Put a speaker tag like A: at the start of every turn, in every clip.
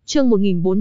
A: Chương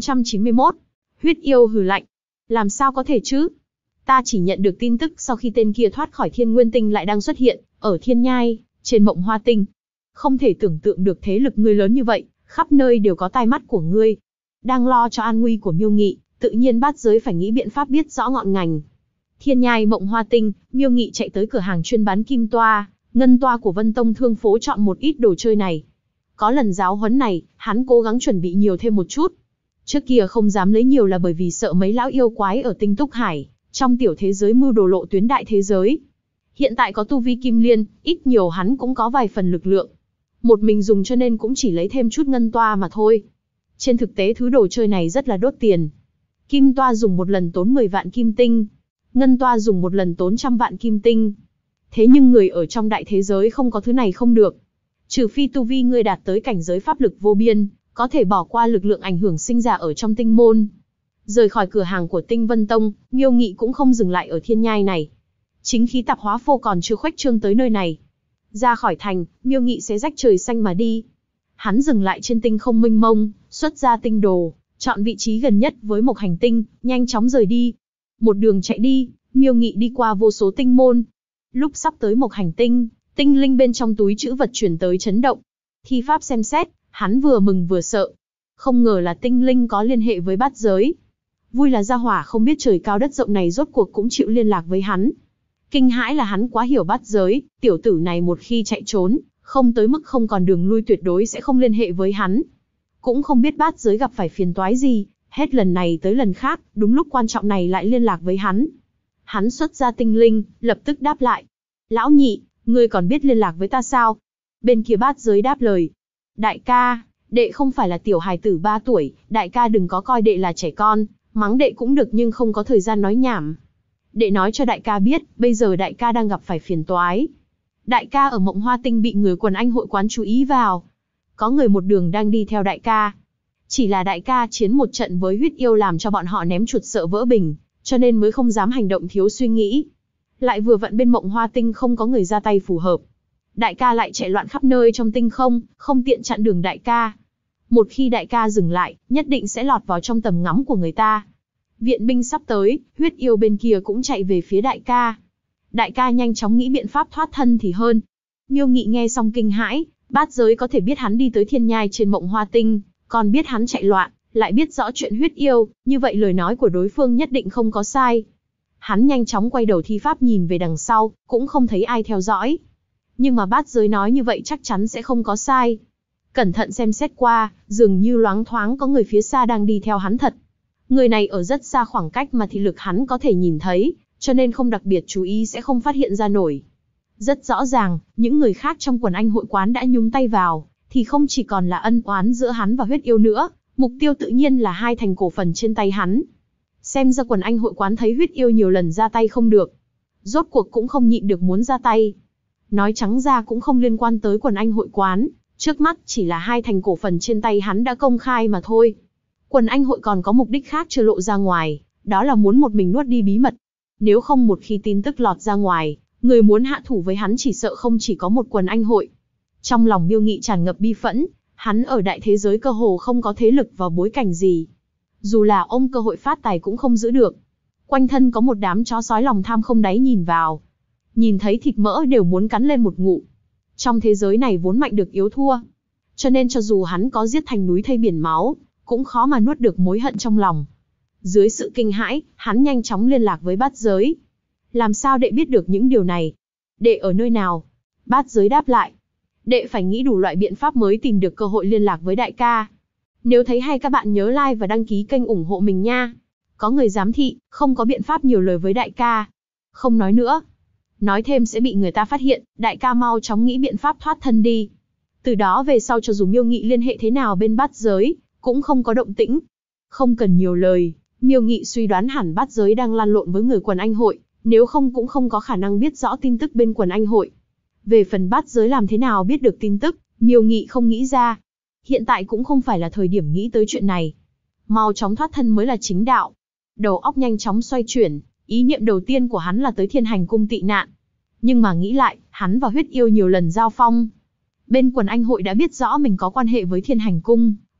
A: 1491. Huyết yêu hừ lạnh. Làm sao có thể chứ? Ta chỉ nhận được tin tức sau khi tên kia thoát khỏi Thiên Nguyên Tinh lại đang xuất hiện ở Thiên Nhai, trên Mộng Hoa Tinh. Không thể tưởng tượng được thế lực ngươi lớn như vậy, khắp nơi đều có tai mắt của ngươi. Đang lo cho an nguy của Miêu Nghị, tự nhiên Bát Giới phải nghĩ biện pháp biết rõ ngọn ngành. Thiên Nhai Mộng Hoa Tinh, Miêu Nghị chạy tới cửa hàng chuyên bán kim toa, ngân toa của Vân Tông Thương Phố chọn một ít đồ chơi này. Có lần giáo huấn này, hắn cố gắng chuẩn bị nhiều thêm một chút. Trước kia không dám lấy nhiều là bởi vì sợ mấy lão yêu quái ở Tinh Túc Hải, trong tiểu thế giới mưu đồ lộ tuyến đại thế giới. Hiện tại có tu vi kim liên, ít nhiều hắn cũng có vài phần lực lượng. Một mình dùng cho nên cũng chỉ lấy thêm chút ngân toa mà thôi. Trên thực tế thứ đồ chơi này rất là đốt tiền. Kim toa dùng một lần tốn 10 vạn kim tinh. Ngân toa dùng một lần tốn 100 vạn kim tinh. Thế nhưng người ở trong đại thế giới không có thứ này không được. Trừ phi tu vi ngươi đạt tới cảnh giới pháp lực vô biên, có thể bỏ qua lực lượng ảnh hưởng sinh ra ở trong tinh môn. Rời khỏi cửa hàng của Tinh Vân Tông, Miêu Nghị cũng không dừng lại ở Thiên Nhai này. Chính khí tạp hóa phô còn chưa khuếch trương tới nơi này. Ra khỏi thành, Miêu Nghị sẽ rách trời xanh mà đi. Hắn dừng lại trên tinh không mênh mông, xuất ra tinh đồ, chọn vị trí gần nhất với một hành tinh, nhanh chóng rời đi. Một đường chạy đi, Miêu Nghị đi qua vô số tinh môn. Lúc sắp tới một hành tinh, tinh linh bên trong túi trữ vật chuyển tới chấn động. Thi pháp xem xét, hắn vừa mừng vừa sợ. Không ngờ là tinh linh có liên hệ với Bát Giới. Vui là gia hỏa không biết trời cao đất rộng này rốt cuộc cũng chịu liên lạc với hắn. Kinh hãi là hắn quá hiểu Bát Giới, tiểu tử này một khi chạy trốn, không tới mức không còn đường lui tuyệt đối sẽ không liên hệ với hắn. Cũng không biết Bát Giới gặp phải phiền toái gì, hết lần này tới lần khác, đúng lúc quan trọng này lại liên lạc với hắn. Hắn xuất ra tinh linh, lập tức đáp lại. Lão nhị, ngươi còn biết liên lạc với ta sao? Bên kia Bát Giới đáp lời. Đại ca, đệ không phải là tiểu hài tử 3 tuổi, đại ca đừng có coi đệ là trẻ con, mắng đệ cũng được nhưng không có thời gian nói nhảm. Đệ nói cho đại ca biết, bây giờ đại ca đang gặp phải phiền toái. Đại ca ở Mộng Hoa Tinh bị người quần anh hội quán chú ý vào. Có người một đường đang đi theo đại ca. Chỉ là đại ca chiến một trận với huyết yêu làm cho bọn họ ném chuột sợ vỡ bình, cho nên mới không dám hành động thiếu suy nghĩ. Lại vừa vặn bên Mộng Hoa Tinh không có người ra tay phù hợp. Đại ca lại chạy loạn khắp nơi trong tinh không, không tiện chặn đường đại ca. Một khi đại ca dừng lại, nhất định sẽ lọt vào trong tầm ngắm của người ta. Viện binh sắp tới, huyết yêu bên kia cũng chạy về phía đại ca. Đại ca nhanh chóng nghĩ biện pháp thoát thân thì hơn. Miêu Nghị nghe xong kinh hãi, Bát Giới có thể biết hắn đi tới Thiên Nhai trên Mộng Hoa Tinh, còn biết hắn chạy loạn, lại biết rõ chuyện huyết yêu, như vậy lời nói của đối phương nhất định không có sai. Hắn nhanh chóng quay đầu thi pháp nhìn về đằng sau, cũng không thấy ai theo dõi. Nhưng mà Bát Giới nói như vậy chắc chắn sẽ không có sai. Cẩn thận xem xét qua, dường như loáng thoáng có người phía xa đang đi theo hắn thật. Người này ở rất xa khoảng cách mà thị lực hắn có thể nhìn thấy, cho nên không đặc biệt chú ý sẽ không phát hiện ra nổi. Rất rõ ràng, những người khác trong quần anh hội quán đã nhúng tay vào, thì không chỉ còn là ân oán giữa hắn và huyết yêu nữa, mục tiêu tự nhiên là 2 thành cổ phần trên tay hắn. Xem ra quần anh hội quán thấy huyết yêu nhiều lần ra tay không được. Rốt cuộc cũng không nhịn được muốn ra tay. Nói trắng ra cũng không liên quan tới quần anh hội quán, trước mắt chỉ là 2 thành cổ phần trên tay hắn đã công khai mà thôi. Quần anh hội còn có mục đích khác chưa lộ ra ngoài, đó là muốn một mình nuốt đi bí mật. Nếu không một khi tin tức lọt ra ngoài, người muốn hạ thủ với hắn chỉ sợ không chỉ có một quần anh hội. Trong lòng Miêu Nghị tràn ngập bi phẫn, hắn ở đại thế giới cơ hồ không có thế lực vào bối cảnh gì. Dù là ông cơ hội phát tài cũng không giữ được. Quanh thân có một đám chó sói lòng tham không đáy nhìn vào. Nhìn thấy thịt mỡ đều muốn cắn lên một ngụm. Trong thế giới này vốn mạnh được yếu thua. Cho nên cho dù hắn có giết thành núi thây biển máu, cũng khó mà nuốt được mối hận trong lòng. Dưới sự kinh hãi, hắn nhanh chóng liên lạc với Bát Giới. Làm sao đệ biết được những điều này? Đệ ở nơi nào? Bát Giới đáp lại. Đệ phải nghĩ đủ loại biện pháp mới tìm được cơ hội liên lạc với đại ca. Nếu thấy hay các bạn nhớ like và đăng ký kênh ủng hộ mình nha. Có người giám thị, không có biện pháp nhiều lời với đại ca. Không nói nữa. Nói thêm sẽ bị người ta phát hiện, đại ca mau chóng nghĩ biện pháp thoát thân đi. Từ đó về sau cho dù Miêu Nghị liên hệ thế nào bên Bát Giới, cũng không có động tĩnh. Không cần nhiều lời, Miêu Nghị suy đoán hẳn Bát Giới đang lăn lộn với người quần anh hội, nếu không cũng không có khả năng biết rõ tin tức bên quần anh hội. Về phần Bát Giới làm thế nào biết được tin tức, Miêu Nghị không nghĩ ra. Hiện tại cũng không phải là thời điểm nghĩ tới chuyện này. Mau chóng thoát thân mới là chính đạo. Đầu óc nhanh chóng xoay chuyển, ý niệm đầu tiên của hắn là tới Thiên Hành Cung tị nạn. Nhưng mà nghĩ lại, hắn và huyết yêu nhiều lần giao phong. Bên quần anh hội đã biết rõ mình có quan hệ với Thiên Hành Cung,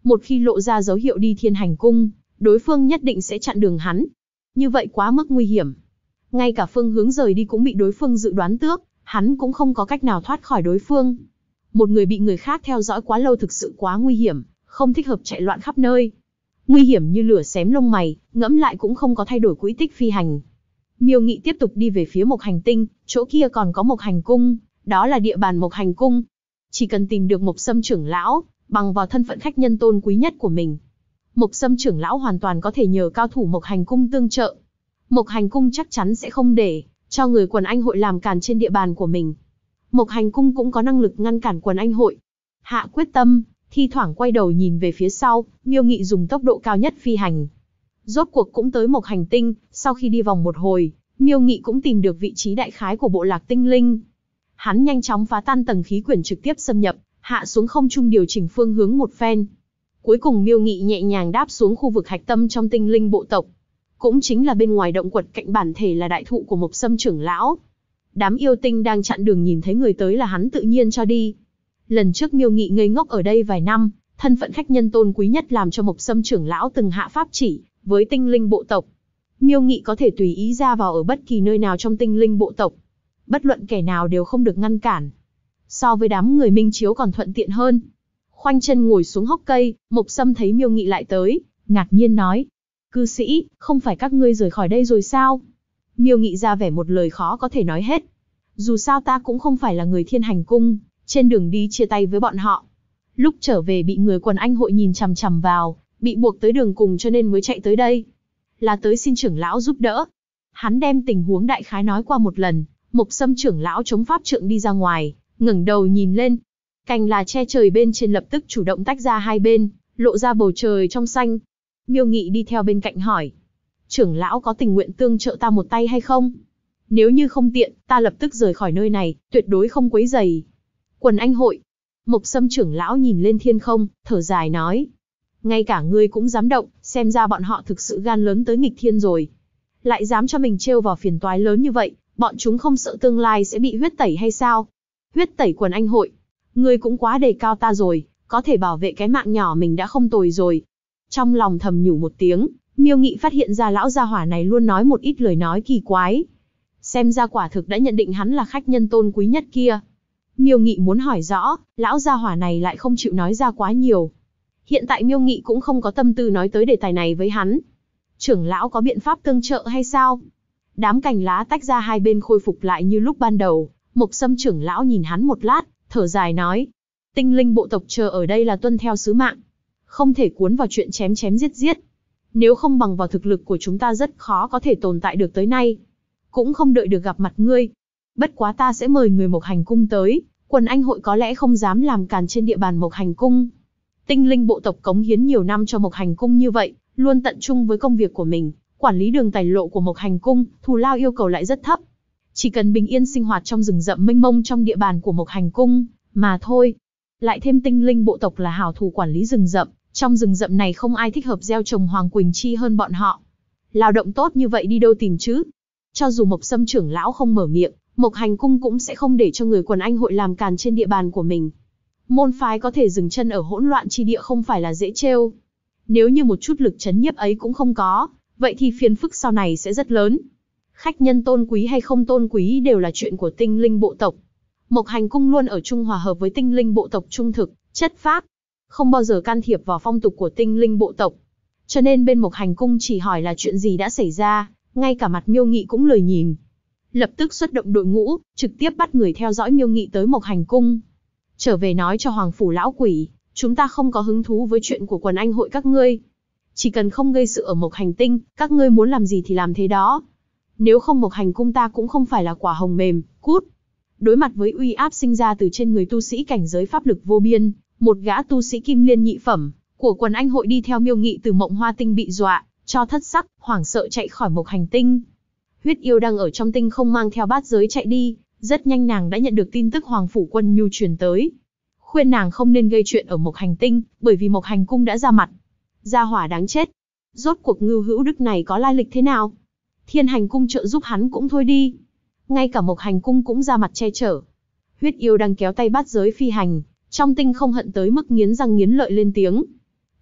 A: Một khi lộ ra dấu hiệu đi Thiên Hành Cung, đối phương nhất định sẽ chặn đường hắn. Như vậy quá mức nguy hiểm. Ngay cả phương hướng rời đi cũng bị đối phương dự đoán tước, hắn cũng không có cách nào thoát khỏi đối phương. Một người bị người khác theo dõi quá lâu thực sự quá nguy hiểm, không thích hợp chạy loạn khắp nơi. Nguy hiểm như lửa xém lông mày, ngẫm lại cũng không có thay đổi quỹ tích phi hành. Miêu Nghị tiếp tục đi về phía Mộc Hành Tinh, chỗ kia còn có Mộc Hành Cung, đó là địa bàn Mộc Hành Cung. Chỉ cần tìm được Mộc Sâm trưởng lão, bằng vào thân phận khách nhân tôn quý nhất của mình, Mộc Sâm trưởng lão hoàn toàn có thể nhờ cao thủ Mộc Hành Cung tương trợ. Mộc Hành Cung chắc chắn sẽ không để cho người quần anh hội làm càn trên địa bàn của mình. Mộc Hành Cung cũng có năng lực ngăn cản quần anh hội. Hạ quyết tâm, thi thoảng quay đầu nhìn về phía sau, Miêu Nghị dùng tốc độ cao nhất phi hành. Rốt cuộc cũng tới Mộc Hành Tinh, sau khi đi vòng một hồi, Miêu Nghị cũng tìm được vị trí đại khái của bộ lạc tinh linh. Hắn nhanh chóng phá tan tầng khí quyển trực tiếp xâm nhập, hạ xuống không trung điều chỉnh phương hướng một phen. Cuối cùng Miêu Nghị nhẹ nhàng đáp xuống khu vực hạch tâm trong tinh linh bộ tộc. Cũng chính là bên ngoài động quật cạnh bản thể là đại thụ của Mộc Sâm trưởng lão. Đám yêu tinh đang chặn đường nhìn thấy người tới là hắn tự nhiên cho đi. Lần trước Miêu Nghị ngây ngốc ở đây vài năm, thân phận khách nhân tôn quý nhất làm cho Mộc Sâm trưởng lão từng hạ pháp chỉ với tinh linh bộ tộc. Miêu Nghị có thể tùy ý ra vào ở bất kỳ nơi nào trong tinh linh bộ tộc. Bất luận kẻ nào đều không được ngăn cản. So với đám người minh chiếu còn thuận tiện hơn. Khoanh chân ngồi xuống hốc cây, Mộc Sâm thấy Miêu Nghị lại tới, ngạc nhiên nói. Cư sĩ, không phải các ngươi rời khỏi đây rồi sao? Miêu Nghị ra vẻ một lời khó có thể nói hết. Dù sao ta cũng không phải là người Thiên Hành Cung, trên đường đi chia tay với bọn họ. Lúc trở về bị người quần anh hội nhìn chằm chằm vào, bị buộc tới đường cùng cho nên mới chạy tới đây. Là tới xin trưởng lão giúp đỡ. Hắn đem tình huống đại khái nói qua một lần, Mộc Sâm trưởng lão chống pháp trượng đi ra ngoài, ngẩng đầu nhìn lên. Cành là che trời bên trên lập tức chủ động tách ra hai bên, lộ ra bầu trời trong xanh. Miêu Nghị đi theo bên cạnh hỏi. Trưởng lão có tình nguyện tương trợ ta một tay hay không? Nếu như không tiện, ta lập tức rời khỏi nơi này, tuyệt đối không quấy rầy. Quần anh hội. Mộc Sâm trưởng lão nhìn lên thiên không, thở dài nói. Ngay cả ngươi cũng dám động, xem ra bọn họ thực sự gan lớn tới nghịch thiên rồi. Lại dám cho mình trêu vào phiền toái lớn như vậy, bọn chúng không sợ tương lai sẽ bị huyết tẩy hay sao? Huyết tẩy quần anh hội. Ngươi cũng quá đề cao ta rồi, có thể bảo vệ cái mạng nhỏ mình đã không tồi rồi. Trong lòng thầm nhủ một tiếng, Miêu Nghị phát hiện ra lão gia hỏa này luôn nói một ít lời nói kỳ quái. Xem ra quả thực đã nhận định hắn là khách nhân tôn quý nhất kia. Miêu Nghị muốn hỏi rõ, lão gia hỏa này lại không chịu nói ra quá nhiều. Hiện tại Miêu Nghị cũng không có tâm tư nói tới đề tài này với hắn. Trưởng lão có biện pháp tương trợ hay sao? Đám cành lá tách ra hai bên khôi phục lại như lúc ban đầu. Mộc Sâm trưởng lão nhìn hắn một lát, thở dài nói. Tinh linh bộ tộc chờ ở đây là tuân theo sứ mạng. Không thể cuốn vào chuyện chém chém giết giết. Nếu không bằng vào thực lực của chúng ta rất khó có thể tồn tại được tới nay. Cũng không đợi được gặp mặt ngươi. Bất quá ta sẽ mời người Mộc Hành Cung tới, quần anh hội có lẽ không dám làm càn trên địa bàn Mộc Hành Cung. Tinh linh bộ tộc cống hiến nhiều năm cho Mộc Hành Cung như vậy, luôn tận trung với công việc của mình, quản lý đường tài lộ của Mộc Hành Cung, thù lao yêu cầu lại rất thấp. Chỉ cần bình yên sinh hoạt trong rừng rậm mênh mông trong địa bàn của Mộc Hành Cung, mà thôi. Lại thêm tinh linh bộ tộc là hảo thủ quản lý rừng rậm, trong rừng rậm này không ai thích hợp gieo trồng Hoàng Quỳnh Chi hơn bọn họ. Lao động tốt như vậy đi đâu tìm chứ? Cho dù Mộc Sâm trưởng lão không mở miệng, Mộc Hành Cung cũng sẽ không để cho người quần anh hội làm càn trên địa bàn của mình. Môn phái có thể dừng chân ở hỗn loạn chi địa không phải là dễ trêu. Nếu như một chút lực chấn nhiếp ấy cũng không có, vậy thì phiền phức sau này sẽ rất lớn. Khách nhân tôn quý hay không tôn quý đều là chuyện của tinh linh bộ tộc. Mộc Hành Cung luôn ở chung hòa hợp với tinh linh bộ tộc trung thực, chất phác, không bao giờ can thiệp vào phong tục của tinh linh bộ tộc. Cho nên bên Mộc Hành Cung chỉ hỏi là chuyện gì đã xảy ra, ngay cả mặt Miêu Nghị cũng lười nhìn. Lập tức xuất động đội ngũ, trực tiếp bắt người theo dõi Miêu Nghị tới Mộc Hành Cung. Trở về nói cho Hoàng Phủ lão quỷ, chúng ta không có hứng thú với chuyện của quần anh hội các ngươi. Chỉ cần không gây sự ở Mộc Hành Tinh, các ngươi muốn làm gì thì làm thế đó. Nếu không Mộc Hành Cung ta cũng không phải là quả hồng mềm, cút. Đối mặt với uy áp sinh ra từ trên người tu sĩ cảnh giới pháp lực vô biên, một gã tu sĩ kim liên nhị phẩm của quần anh hội đi theo Miêu Nghị từ Mộng Hoa Tinh bị dọa cho thất sắc, hoảng sợ chạy khỏi Mộc Hành Tinh. Huyết yêu đang ở trong tinh không mang theo bát giới chạy đi, rất nhanh nàng đã nhận được tin tức Hoàng Phủ Quân Nhu truyền tới. Khuyên nàng không nên gây chuyện ở Mộc Hành Tinh, bởi vì Mộc Hành Cung đã ra mặt. Gia hỏa đáng chết. Rốt cuộc Ngưu Hữu Đức này có lai lịch thế nào? Thiên Hành Cung trợ giúp hắn cũng thôi đi. Ngay cả Mộc Hành Cung cũng ra mặt che chở. Huyết yêu đang kéo tay bát giới phi hành, trong tinh không hận tới mức nghiến răng nghiến lợi lên tiếng.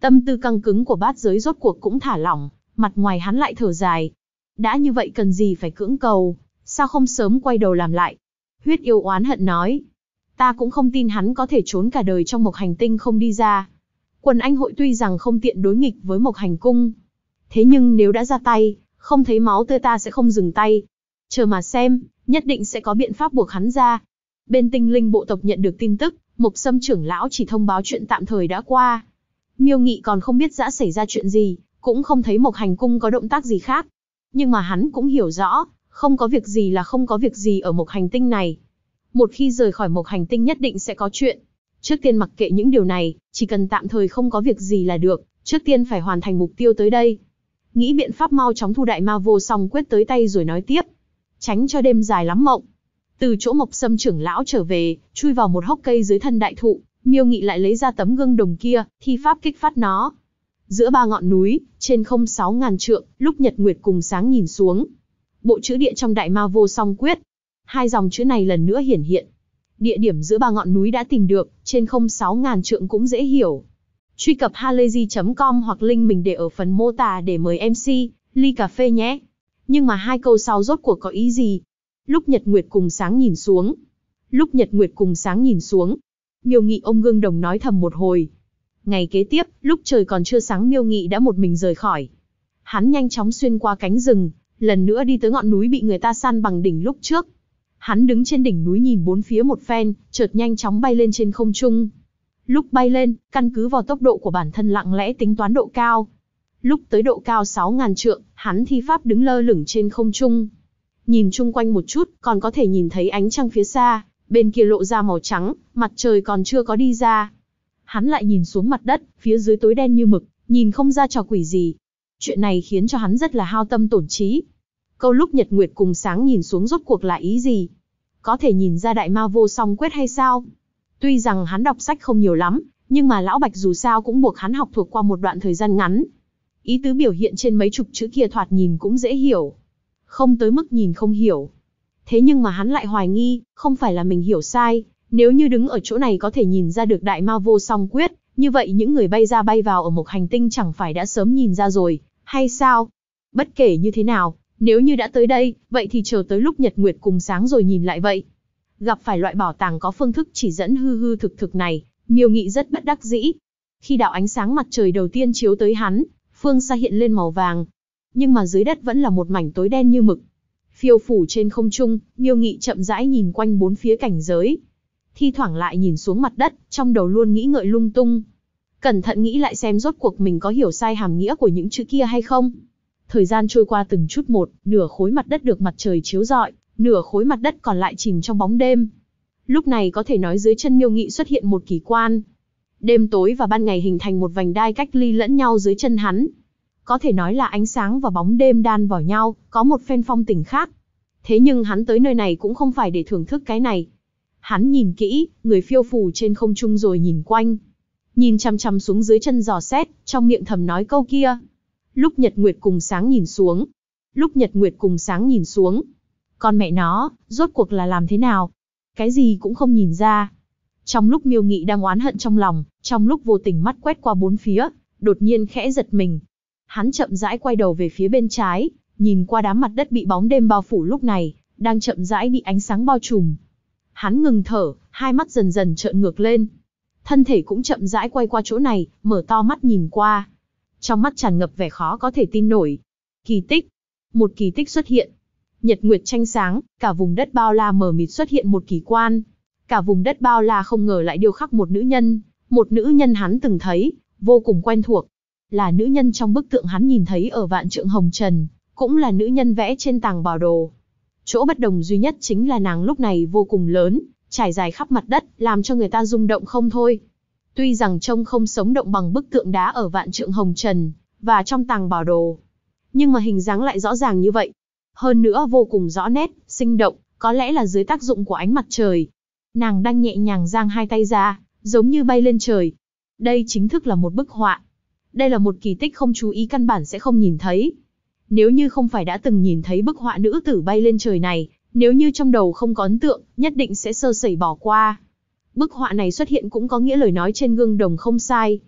A: Tâm tư căng cứng của bát giới rốt cuộc cũng thả lỏng, mặt ngoài hắn lại thở dài. Đã như vậy cần gì phải cưỡng cầu, sao không sớm quay đầu làm lại? Huyết yêu oán hận nói. Ta cũng không tin hắn có thể trốn cả đời trong Mộc Hành Tinh không đi ra. Quần Anh hội tuy rằng không tiện đối nghịch với Mộc Hành Cung, thế nhưng nếu đã ra tay, không thấy máu tươi ta sẽ không dừng tay. Chờ mà xem, nhất định sẽ có biện pháp buộc hắn ra. Bên Tinh Linh bộ tộc nhận được tin tức, Mộc Sâm trưởng lão chỉ thông báo chuyện tạm thời đã qua. Miêu Nghị còn không biết đã xảy ra chuyện gì, cũng không thấy Mộc Hành Cung có động tác gì khác. Nhưng mà hắn cũng hiểu rõ, không có việc gì là không có việc gì ở Mộc Hành Tinh này. Một khi rời khỏi Mộc Hành Tinh nhất định sẽ có chuyện. Trước tiên mặc kệ những điều này, chỉ cần tạm thời không có việc gì là được, trước tiên phải hoàn thành mục tiêu tới đây. Nghĩ biện pháp mau chóng thu đại ma vô song quyết tới tay rồi nói tiếp. Tránh cho đêm dài lắm mộng. Từ chỗ Mộc Sâm trưởng lão trở về, chui vào một hốc cây dưới thân đại thụ, Miêu Nghị lại lấy ra tấm gương đồng kia, thi pháp kích phát nó. Giữa ba ngọn núi, trên không 6.000 trượng, lúc nhật nguyệt cùng sáng nhìn xuống. Bộ chữ địa trong đại ma vô song quyết. Hai dòng chữ này lần nữa hiển hiện. Địa điểm giữa ba ngọn núi đã tìm được, trên không 6.000 trượng cũng dễ hiểu. Truy cập halayzi.com hoặc link mình để ở phần mô tả để mời MC, ly cà phê nhé. Nhưng mà hai câu sau rốt cuộc có ý gì? Lúc nhật nguyệt cùng sáng nhìn xuống. Lúc nhật nguyệt cùng sáng nhìn xuống. Miêu Nghị ôm gương đồng nói thầm một hồi. Ngày kế tiếp, lúc trời còn chưa sáng Miêu Nghị đã một mình rời khỏi. Hắn nhanh chóng xuyên qua cánh rừng, lần nữa đi tới ngọn núi bị người ta san bằng đỉnh lúc trước. Hắn đứng trên đỉnh núi nhìn bốn phía một phen, chợt nhanh chóng bay lên trên không trung. Lúc bay lên, căn cứ vào tốc độ của bản thân lặng lẽ tính toán độ cao. Lúc tới độ cao 6.000 trượng, hắn thi pháp đứng lơ lửng trên không trung. Nhìn chung quanh một chút, còn có thể nhìn thấy ánh trăng phía xa, bên kia lộ ra màu trắng, mặt trời còn chưa có đi ra. Hắn lại nhìn xuống mặt đất, phía dưới tối đen như mực, nhìn không ra trò quỷ gì. Chuyện này khiến cho hắn rất là hao tâm tổn trí. Câu lúc nhật nguyệt cùng sáng nhìn xuống rốt cuộc là ý gì? Có thể nhìn ra đại ma vô song quyết hay sao? Tuy rằng hắn đọc sách không nhiều lắm, nhưng mà Lão Bạch dù sao cũng buộc hắn học thuộc qua một đoạn thời gian ngắn. Ý tứ biểu hiện trên mấy chục chữ kia thoạt nhìn cũng dễ hiểu. Không tới mức nhìn không hiểu. Thế nhưng mà hắn lại hoài nghi, không phải là mình hiểu sai. Nếu như đứng ở chỗ này có thể nhìn ra được đại ma vô song quyết, như vậy những người bay ra bay vào ở Mộc Hành Tinh chẳng phải đã sớm nhìn ra rồi, hay sao? Bất kể như thế nào, nếu như đã tới đây, vậy thì chờ tới lúc nhật nguyệt cùng sáng rồi nhìn lại vậy. Gặp phải loại bảo tàng có phương thức chỉ dẫn hư hư thực thực này, Miêu Nghị rất bất đắc dĩ. Khi đạo ánh sáng mặt trời đầu tiên chiếu tới hắn, phương xa hiện lên màu vàng. Nhưng mà dưới đất vẫn là một mảnh tối đen như mực. Phiêu phủ trên không trung, Miêu Nghị chậm rãi nhìn quanh bốn phía cảnh giới. Thi thoảng lại nhìn xuống mặt đất, trong đầu luôn nghĩ ngợi lung tung. Cẩn thận nghĩ lại xem rốt cuộc mình có hiểu sai hàm nghĩa của những chữ kia hay không. Thời gian trôi qua từng chút một, nửa khối mặt đất được mặt trời chiếu rọi, nửa khối mặt đất còn lại chìm trong bóng đêm. Lúc này có thể nói dưới chân Miêu Nghị xuất hiện một kỳ quan. Đêm tối và ban ngày hình thành một vành đai cách ly lẫn nhau dưới chân hắn. Có thể nói là ánh sáng và bóng đêm đan vào nhau, có một phen phong tình khác. Thế nhưng hắn tới nơi này cũng không phải để thưởng thức cái này. Hắn nhìn kỹ, người phiêu phù trên không trung rồi nhìn quanh. Nhìn chằm chằm xuống dưới chân dò xét, trong miệng thầm nói câu kia. Lúc nhật nguyệt cùng sáng nhìn xuống. Lúc nhật nguyệt cùng sáng nhìn xuống. Con mẹ nó, rốt cuộc là làm thế nào? Cái gì cũng không nhìn ra. Trong lúc Miêu Nghị đang oán hận trong lòng, trong lúc vô tình mắt quét qua bốn phía, đột nhiên khẽ giật mình. Hắn chậm rãi quay đầu về phía bên trái, nhìn qua đám mặt đất bị bóng đêm bao phủ lúc này, đang chậm rãi bị ánh sáng bao trùm. Hắn ngừng thở, hai mắt dần dần trợn ngược lên. Thân thể cũng chậm rãi quay qua chỗ này, mở to mắt nhìn qua. Trong mắt tràn ngập vẻ khó có thể tin nổi. Kỳ tích. Một kỳ tích xuất hiện. Nhật nguyệt tranh sáng, cả vùng đất bao la mờ mịt xuất hiện một kỳ quan. Cả vùng đất bao la không ngờ lại điêu khắc một nữ nhân. Một nữ nhân hắn từng thấy, vô cùng quen thuộc. Là nữ nhân trong bức tượng hắn nhìn thấy ở Vạn Trượng Hồng Trần, cũng là nữ nhân vẽ trên tàng bảo đồ. Chỗ bất đồng duy nhất chính là nàng lúc này vô cùng lớn, trải dài khắp mặt đất, làm cho người ta rung động không thôi. Tuy rằng trông không sống động bằng bức tượng đá ở Vạn Trượng Hồng Trần, và trong tàng bảo đồ, nhưng mà hình dáng lại rõ ràng như vậy. Hơn nữa vô cùng rõ nét, sinh động, có lẽ là dưới tác dụng của ánh mặt trời. Nàng đang nhẹ nhàng giang hai tay ra, giống như bay lên trời. Đây chính thức là một bức họa. Đây là một kỳ tích không chú ý căn bản sẽ không nhìn thấy. Nếu như không phải đã từng nhìn thấy bức họa nữ tử bay lên trời này, nếu như trong đầu không có ấn tượng, nhất định sẽ sơ sẩy bỏ qua. Bức họa này xuất hiện cũng có nghĩa lời nói trên gương đồng không sai.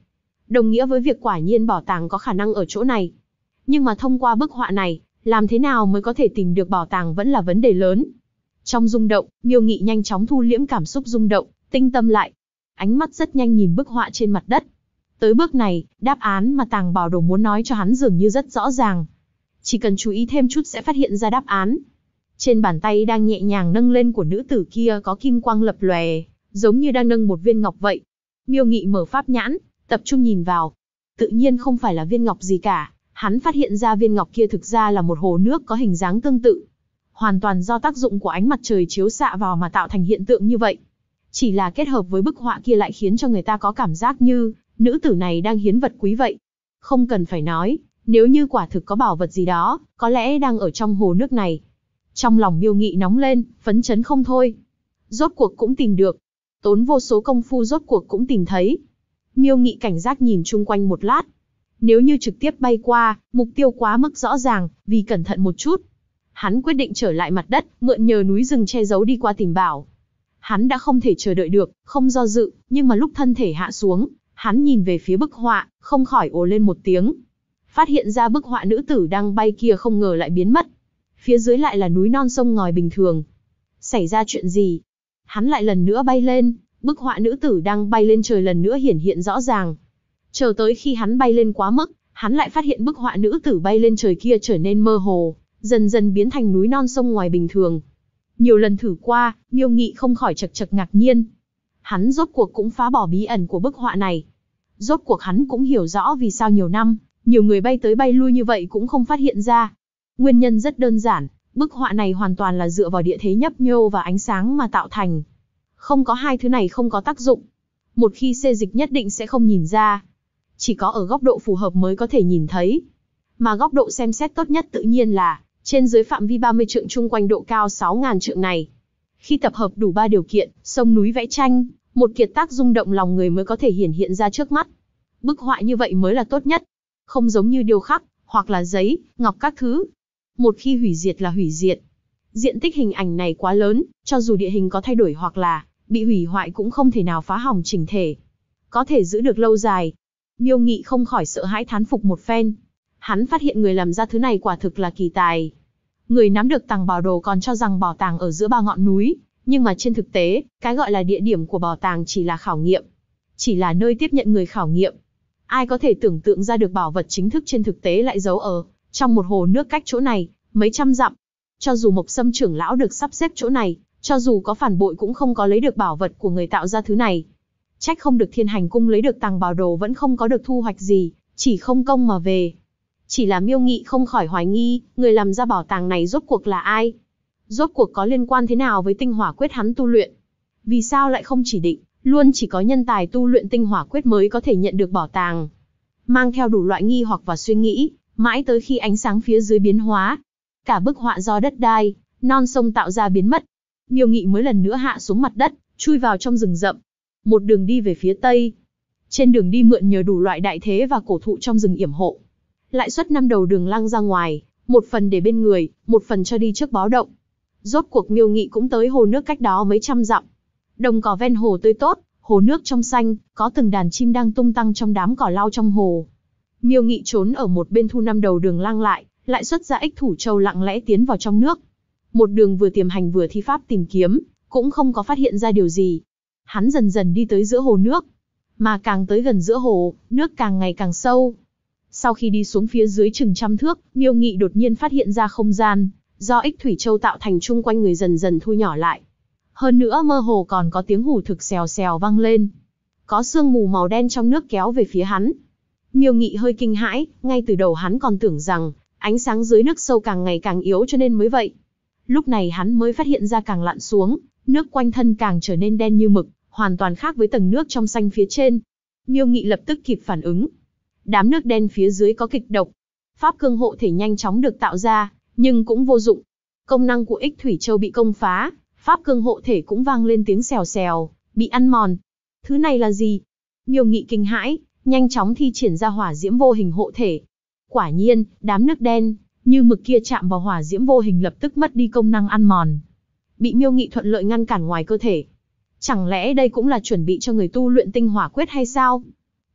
A: đồng nghĩa với việc quả nhiên bảo tàng có khả năng ở chỗ này. Nhưng mà thông qua bức họa này, làm thế nào mới có thể tìm được bảo tàng vẫn là vấn đề lớn. Trong rung động, Miêu Nghị nhanh chóng thu liễm cảm xúc rung động, tinh tâm lại. Ánh mắt rất nhanh nhìn bức họa trên mặt đất. Tới bước này, đáp án mà Tàng Bảo Đồ muốn nói cho hắn dường như rất rõ ràng. Chỉ cần chú ý thêm chút sẽ phát hiện ra đáp án. Trên bàn tay đang nhẹ nhàng nâng lên của nữ tử kia có kim quang lập lòe, giống như đang nâng một viên ngọc vậy. Miêu Nghị mở pháp nhãn, tập trung nhìn vào. Tự nhiên không phải là viên ngọc gì cả, hắn phát hiện ra viên ngọc kia thực ra là một hồ nước có hình dáng tương tự. Hoàn toàn do tác dụng của ánh mặt trời chiếu xạ vào mà tạo thành hiện tượng như vậy. Chỉ là kết hợp với bức họa kia lại khiến cho người ta có cảm giác như nữ tử này đang hiến vật quý vậy. Không cần phải nói, nếu như quả thực có bảo vật gì đó, có lẽ đang ở trong hồ nước này. Trong lòng Miêu Nghị nóng lên, phấn chấn không thôi. Rốt cuộc cũng tìm được. Tốn vô số công phu rốt cuộc cũng tìm thấy. Miêu Nghị cảnh giác nhìn chung quanh một lát. Nếu như trực tiếp bay qua, mục tiêu quá mức rõ ràng, vì cẩn thận một chút. Hắn quyết định trở lại mặt đất, mượn nhờ núi rừng che giấu đi qua tìm bảo. Hắn đã không thể chờ đợi được, không do dự, nhưng mà lúc thân thể hạ xuống, hắn nhìn về phía bức họa, không khỏi ồ lên một tiếng. Phát hiện ra bức họa nữ tử đang bay kia không ngờ lại biến mất. Phía dưới lại là núi non sông ngòi bình thường. Xảy ra chuyện gì? Hắn lại lần nữa bay lên, bức họa nữ tử đang bay lên trời lần nữa hiển hiện rõ ràng. Chờ tới khi hắn bay lên quá mức, hắn lại phát hiện bức họa nữ tử bay lên trời kia trở nên mơ hồ, dần dần biến thành núi non sông ngòi bình thường. Nhiều lần thử qua, Miêu Nghị không khỏi chật chật ngạc nhiên. Hắn rốt cuộc cũng phá bỏ bí ẩn của bức họa này. Rốt cuộc hắn cũng hiểu rõ vì sao nhiều năm, nhiều người bay tới bay lui như vậy cũng không phát hiện ra. Nguyên nhân rất đơn giản, bức họa này hoàn toàn là dựa vào địa thế nhấp nhô và ánh sáng mà tạo thành. Không có hai thứ này không có tác dụng. Một khi xê dịch nhất định sẽ không nhìn ra. Chỉ có ở góc độ phù hợp mới có thể nhìn thấy. Mà góc độ xem xét tốt nhất tự nhiên là trên dưới phạm vi 30 trượng chung quanh độ cao 6.000 trượng này. Khi tập hợp đủ 3 điều kiện, sông núi vẽ tranh, một kiệt tác rung động lòng người mới có thể hiển hiện ra trước mắt. Bức họa như vậy mới là tốt nhất. Không giống như điêu khắc, hoặc là giấy, ngọc các thứ. Một khi hủy diệt là hủy diệt. Diện tích hình ảnh này quá lớn, cho dù địa hình có thay đổi hoặc là bị hủy hoại cũng không thể nào phá hỏng chỉnh thể. Có thể giữ được lâu dài. Miêu Nghị không khỏi sợ hãi thán phục một phen. Hắn phát hiện người làm ra thứ này quả thực là kỳ tài. Người nắm được Tàng Bảo Đồ còn cho rằng bảo tàng ở giữa 3 ngọn núi, nhưng mà trên thực tế, cái gọi là địa điểm của bảo tàng chỉ là khảo nghiệm. Chỉ là nơi tiếp nhận người khảo nghiệm. Ai có thể tưởng tượng ra được bảo vật chính thức trên thực tế lại giấu ở trong một hồ nước cách chỗ này, mấy trăm dặm. Cho dù Mộc Sâm trưởng lão được sắp xếp chỗ này, cho dù có phản bội cũng không có lấy được bảo vật của người tạo ra thứ này. Trách không được Thiên Hành Cung lấy được Tàng Bảo Đồ vẫn không có được thu hoạch gì, chỉ không công mà về. Chỉ là Miêu Nghị không khỏi hoài nghi, người làm ra bảo tàng này rốt cuộc là ai? Rốt cuộc có liên quan thế nào với tinh hỏa quyết hắn tu luyện? Vì sao lại không chỉ định, luôn chỉ có nhân tài tu luyện tinh hỏa quyết mới có thể nhận được bảo tàng? Mang theo đủ loại nghi hoặc và suy nghĩ, mãi tới khi ánh sáng phía dưới biến hóa. Cả bức họa do đất đai, non sông tạo ra biến mất. Miêu Nghị mới lần nữa hạ xuống mặt đất, chui vào trong rừng rậm. Một đường đi về phía tây. Trên đường đi mượn nhờ đủ loại đại thế và cổ thụ trong rừng yểm hộ. Lại xuất 5 đầu đường lăng ra ngoài, một phần để bên người, một phần cho đi trước báo động. Rốt cuộc Miêu Nghị cũng tới hồ nước cách đó mấy trăm dặm. Đồng cỏ ven hồ tươi tốt, hồ nước trong xanh, có từng đàn chim đang tung tăng trong đám cỏ lau trong hồ. Miêu Nghị trốn ở một bên thu 5 đầu đường lăng lại xuất ra Ích Thủ Châu lặng lẽ tiến vào trong nước. Một đường vừa tiềm hành vừa thi pháp tìm kiếm, cũng không có phát hiện ra điều gì. Hắn dần dần đi tới giữa hồ nước. Mà càng tới gần giữa hồ, nước càng ngày càng sâu. Sau khi đi xuống phía dưới chừng trăm thước, Miêu Nghị đột nhiên phát hiện ra không gian, do Ích Thủy Châu tạo thành chung quanh người dần dần thu nhỏ lại. Hơn nữa mơ hồ còn có tiếng hù thực xèo xèo vang lên. Có sương mù màu đen trong nước kéo về phía hắn. Miêu Nghị hơi kinh hãi, ngay từ đầu hắn còn tưởng rằng ánh sáng dưới nước sâu càng ngày càng yếu cho nên mới vậy. Lúc này hắn mới phát hiện ra càng lặn xuống, nước quanh thân càng trở nên đen như mực, hoàn toàn khác với tầng nước trong xanh phía trên. Miêu Nghị lập tức kịp phản ứng. Đám nước đen phía dưới có kịch độc. Pháp cương hộ thể nhanh chóng được tạo ra, nhưng cũng vô dụng. Công năng của Ích Thủy Châu bị công phá, pháp cương hộ thể cũng vang lên tiếng xèo xèo, bị ăn mòn. Thứ này là gì? Miêu Nghị kinh hãi, nhanh chóng thi triển ra hỏa diễm vô hình hộ thể. Quả nhiên, đám nước đen như mực kia chạm vào hỏa diễm vô hình lập tức mất đi công năng ăn mòn. Bị Miêu Nghị thuận lợi ngăn cản ngoài cơ thể. Chẳng lẽ đây cũng là chuẩn bị cho người tu luyện tinh hỏa quyết hay sao?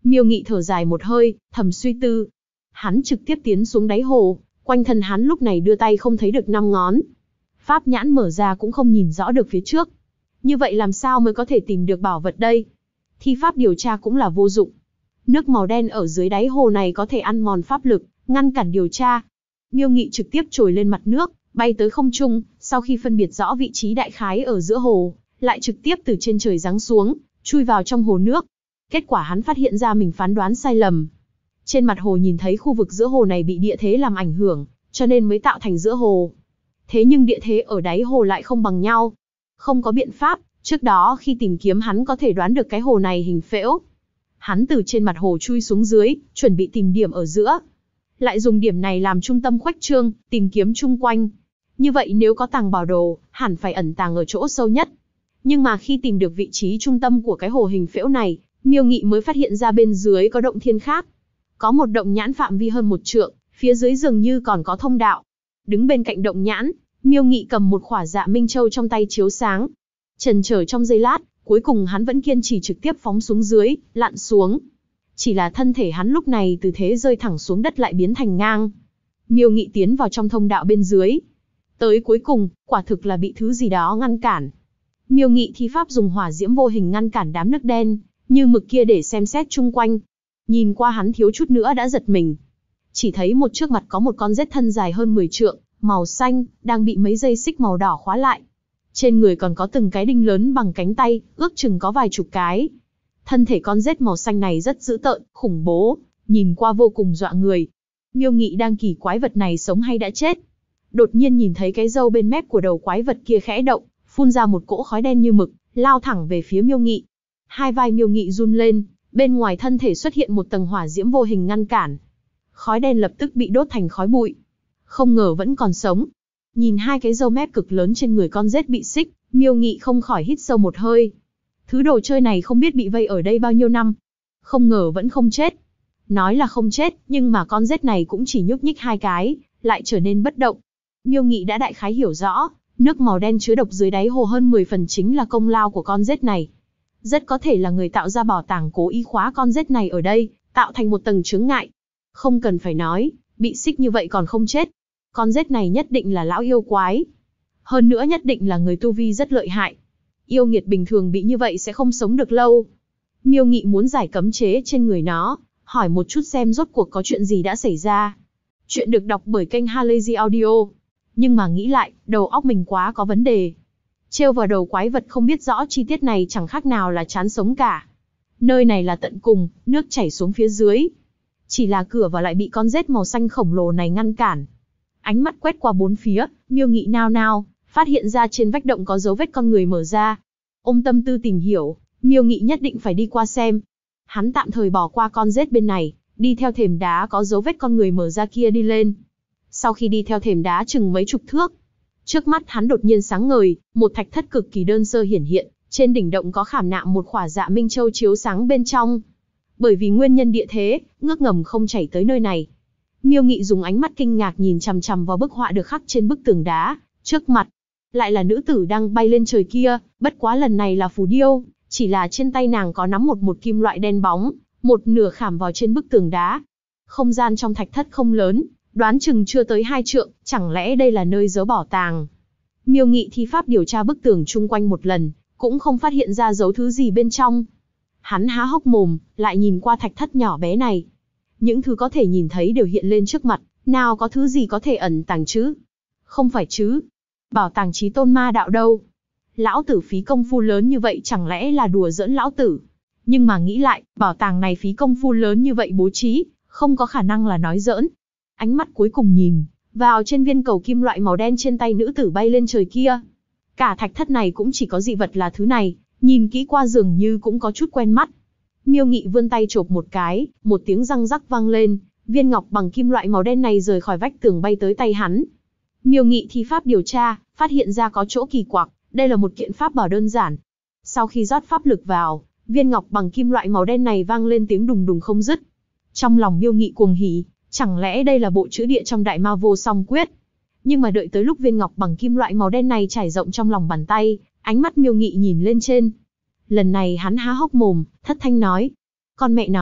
A: Miêu Nghị thở dài một hơi, thầm suy tư. Hắn trực tiếp tiến xuống đáy hồ, quanh thân hắn lúc này đưa tay không thấy được 5 ngón. Pháp nhãn mở ra cũng không nhìn rõ được phía trước. Như vậy làm sao mới có thể tìm được bảo vật đây? Thi pháp điều tra cũng là vô dụng. Nước màu đen ở dưới đáy hồ này có thể ăn mòn pháp lực, ngăn cản điều tra. Miêu Nghị trực tiếp trồi lên mặt nước, bay tới không trung, sau khi phân biệt rõ vị trí đại khái ở giữa hồ, lại trực tiếp từ trên trời giáng xuống, chui vào trong hồ nước. Kết quả hắn phát hiện ra mình phán đoán sai lầm. Trên mặt hồ nhìn thấy khu vực giữa hồ này bị địa thế làm ảnh hưởng, cho nên mới tạo thành giữa hồ. Thế nhưng địa thế ở đáy hồ lại không bằng nhau. Không có biện pháp, trước đó khi tìm kiếm hắn có thể đoán được cái hồ này hình phễu. Hắn từ trên mặt hồ chui xuống dưới, chuẩn bị tìm điểm ở giữa. Lại dùng điểm này làm trung tâm khuếch trương, tìm kiếm chung quanh. Như vậy nếu có tàng bảo đồ, hẳn phải ẩn tàng ở chỗ sâu nhất. Nhưng mà khi tìm được vị trí trung tâm của cái hồ hình phễu này, Miêu Nghị mới phát hiện ra bên dưới có động thiên khác. Có một động nhãn phạm vi hơn 1 trượng, phía dưới dường như còn có thông đạo. Đứng bên cạnh động nhãn, Miêu Nghị cầm một khỏa dạ minh châu trong tay chiếu sáng. Chần chờ trong giây lát, cuối cùng hắn vẫn kiên trì trực tiếp phóng xuống dưới, lặn xuống. Chỉ là thân thể hắn lúc này từ thế rơi thẳng xuống đất lại biến thành ngang. Miêu Nghị tiến vào trong thông đạo bên dưới. Tới cuối cùng, quả thực là bị thứ gì đó ngăn cản. Miêu Nghị thi pháp dùng hỏa diễm vô hình ngăn cản đám nước đen, như mực kia để xem xét chung quanh. Nhìn qua hắn thiếu chút nữa đã giật mình. Chỉ thấy một trước mặt có một con rết thân dài hơn 10 trượng, màu xanh, đang bị mấy dây xích màu đỏ khóa lại. Trên người còn có từng cái đinh lớn bằng cánh tay, ước chừng có vài chục cái. Thân thể con rết màu xanh này rất dữ tợn, khủng bố, nhìn qua vô cùng dọa người. Miêu Nghị đang kỳ quái vật này sống hay đã chết. Đột nhiên nhìn thấy cái râu bên mép của đầu quái vật kia khẽ động, phun ra một cỗ khói đen như mực, lao thẳng về phía Miêu Nghị. Hai vai Miêu Nghị run lên, bên ngoài thân thể xuất hiện một tầng hỏa diễm vô hình ngăn cản. Khói đen lập tức bị đốt thành khói bụi. Không ngờ vẫn còn sống. Nhìn hai cái râu mép cực lớn trên người con rết bị xích, Miêu Nghị không khỏi hít sâu một hơi. Thứ đồ chơi này không biết bị vây ở đây bao nhiêu năm. Không ngờ vẫn không chết. Nói là không chết, nhưng mà con rết này cũng chỉ nhúc nhích 2 cái, lại trở nên bất động. Miêu Nghị đã đại khái hiểu rõ, nước màu đen chứa độc dưới đáy hồ hơn 10 phần chính là công lao của con rết này. Rất có thể là người tạo ra bảo tàng cố ý khóa con rết này ở đây, tạo thành một tầng chướng ngại. Không cần phải nói, bị xích như vậy còn không chết. Con rết này nhất định là lão yêu quái. Hơn nữa nhất định là người tu vi rất lợi hại. Yêu nghiệt bình thường bị như vậy sẽ không sống được lâu. Miêu Nghị muốn giải cấm chế trên người nó, hỏi một chút xem rốt cuộc có chuyện gì đã xảy ra. Chuyện được đọc bởi kênh Halazy Audio. Nhưng mà nghĩ lại, đầu óc mình quá có vấn đề. Trêu vào đầu quái vật không biết rõ chi tiết này chẳng khác nào là chán sống cả. Nơi này là tận cùng, nước chảy xuống phía dưới. Chỉ là cửa vào lại bị con rết màu xanh khổng lồ này ngăn cản. Ánh mắt quét qua bốn phía, Miêu Nghị nao nao, phát hiện ra trên vách động có dấu vết con người mở ra. Ôm tâm tư tìm hiểu, Miêu Nghị nhất định phải đi qua xem. Hắn tạm thời bỏ qua con rết bên này, đi theo thềm đá có dấu vết con người mở ra kia đi lên. Sau khi đi theo thềm đá chừng mấy chục thước, trước mắt hắn đột nhiên sáng ngời, một thạch thất cực kỳ đơn sơ hiển hiện, trên đỉnh động có khảm nạm một khỏa dạ minh châu chiếu sáng bên trong. Bởi vì nguyên nhân địa thế, nước ngầm không chảy tới nơi này. Miêu Nghị dùng ánh mắt kinh ngạc nhìn chằm chằm vào bức họa được khắc trên bức tường đá, trước mặt. Lại là nữ tử đang bay lên trời kia, bất quá lần này là phù điêu, chỉ là trên tay nàng có nắm một kim loại đen bóng, một nửa khảm vào trên bức tường đá. Không gian trong thạch thất không lớn, đoán chừng chưa tới 2 trượng, chẳng lẽ đây là nơi giấu bảo tàng. Miêu Nghị thi pháp điều tra bức tường chung quanh một lần, cũng không phát hiện ra dấu thứ gì bên trong. Hắn há hốc mồm, lại nhìn qua thạch thất nhỏ bé này. Những thứ có thể nhìn thấy đều hiện lên trước mặt, nào có thứ gì có thể ẩn tàng chứ? Không phải chứ? Bảo tàng chí tôn ma đạo đâu? Lão tử phí công phu lớn như vậy chẳng lẽ là đùa giỡn lão tử? Nhưng mà nghĩ lại, bảo tàng này phí công phu lớn như vậy bố trí, không có khả năng là nói giỡn. Ánh mắt cuối cùng nhìn vào trên viên cầu kim loại màu đen trên tay nữ tử bay lên trời kia. Cả thạch thất này cũng chỉ có dị vật là thứ này, nhìn kỹ qua dường như cũng có chút quen mắt. Miêu Nghị vươn tay chộp một cái, một tiếng răng rắc vang lên, viên ngọc bằng kim loại màu đen này rời khỏi vách tường bay tới tay hắn. Miêu Nghị thi pháp điều tra, phát hiện ra có chỗ kỳ quặc, đây là một kiện pháp bảo đơn giản. Sau khi rót pháp lực vào, viên ngọc bằng kim loại màu đen này vang lên tiếng đùng đùng không dứt. Trong lòng Miêu Nghị cuồng hỉ, chẳng lẽ đây là bộ chữ địa trong Đại Ma Vô Song Quyết? Nhưng mà đợi tới lúc viên ngọc bằng kim loại màu đen này trải rộng trong lòng bàn tay, ánh mắt Miêu Nghị nhìn lên trên. Lần này hắn há hốc mồm, thất thanh nói: "Con mẹ nó,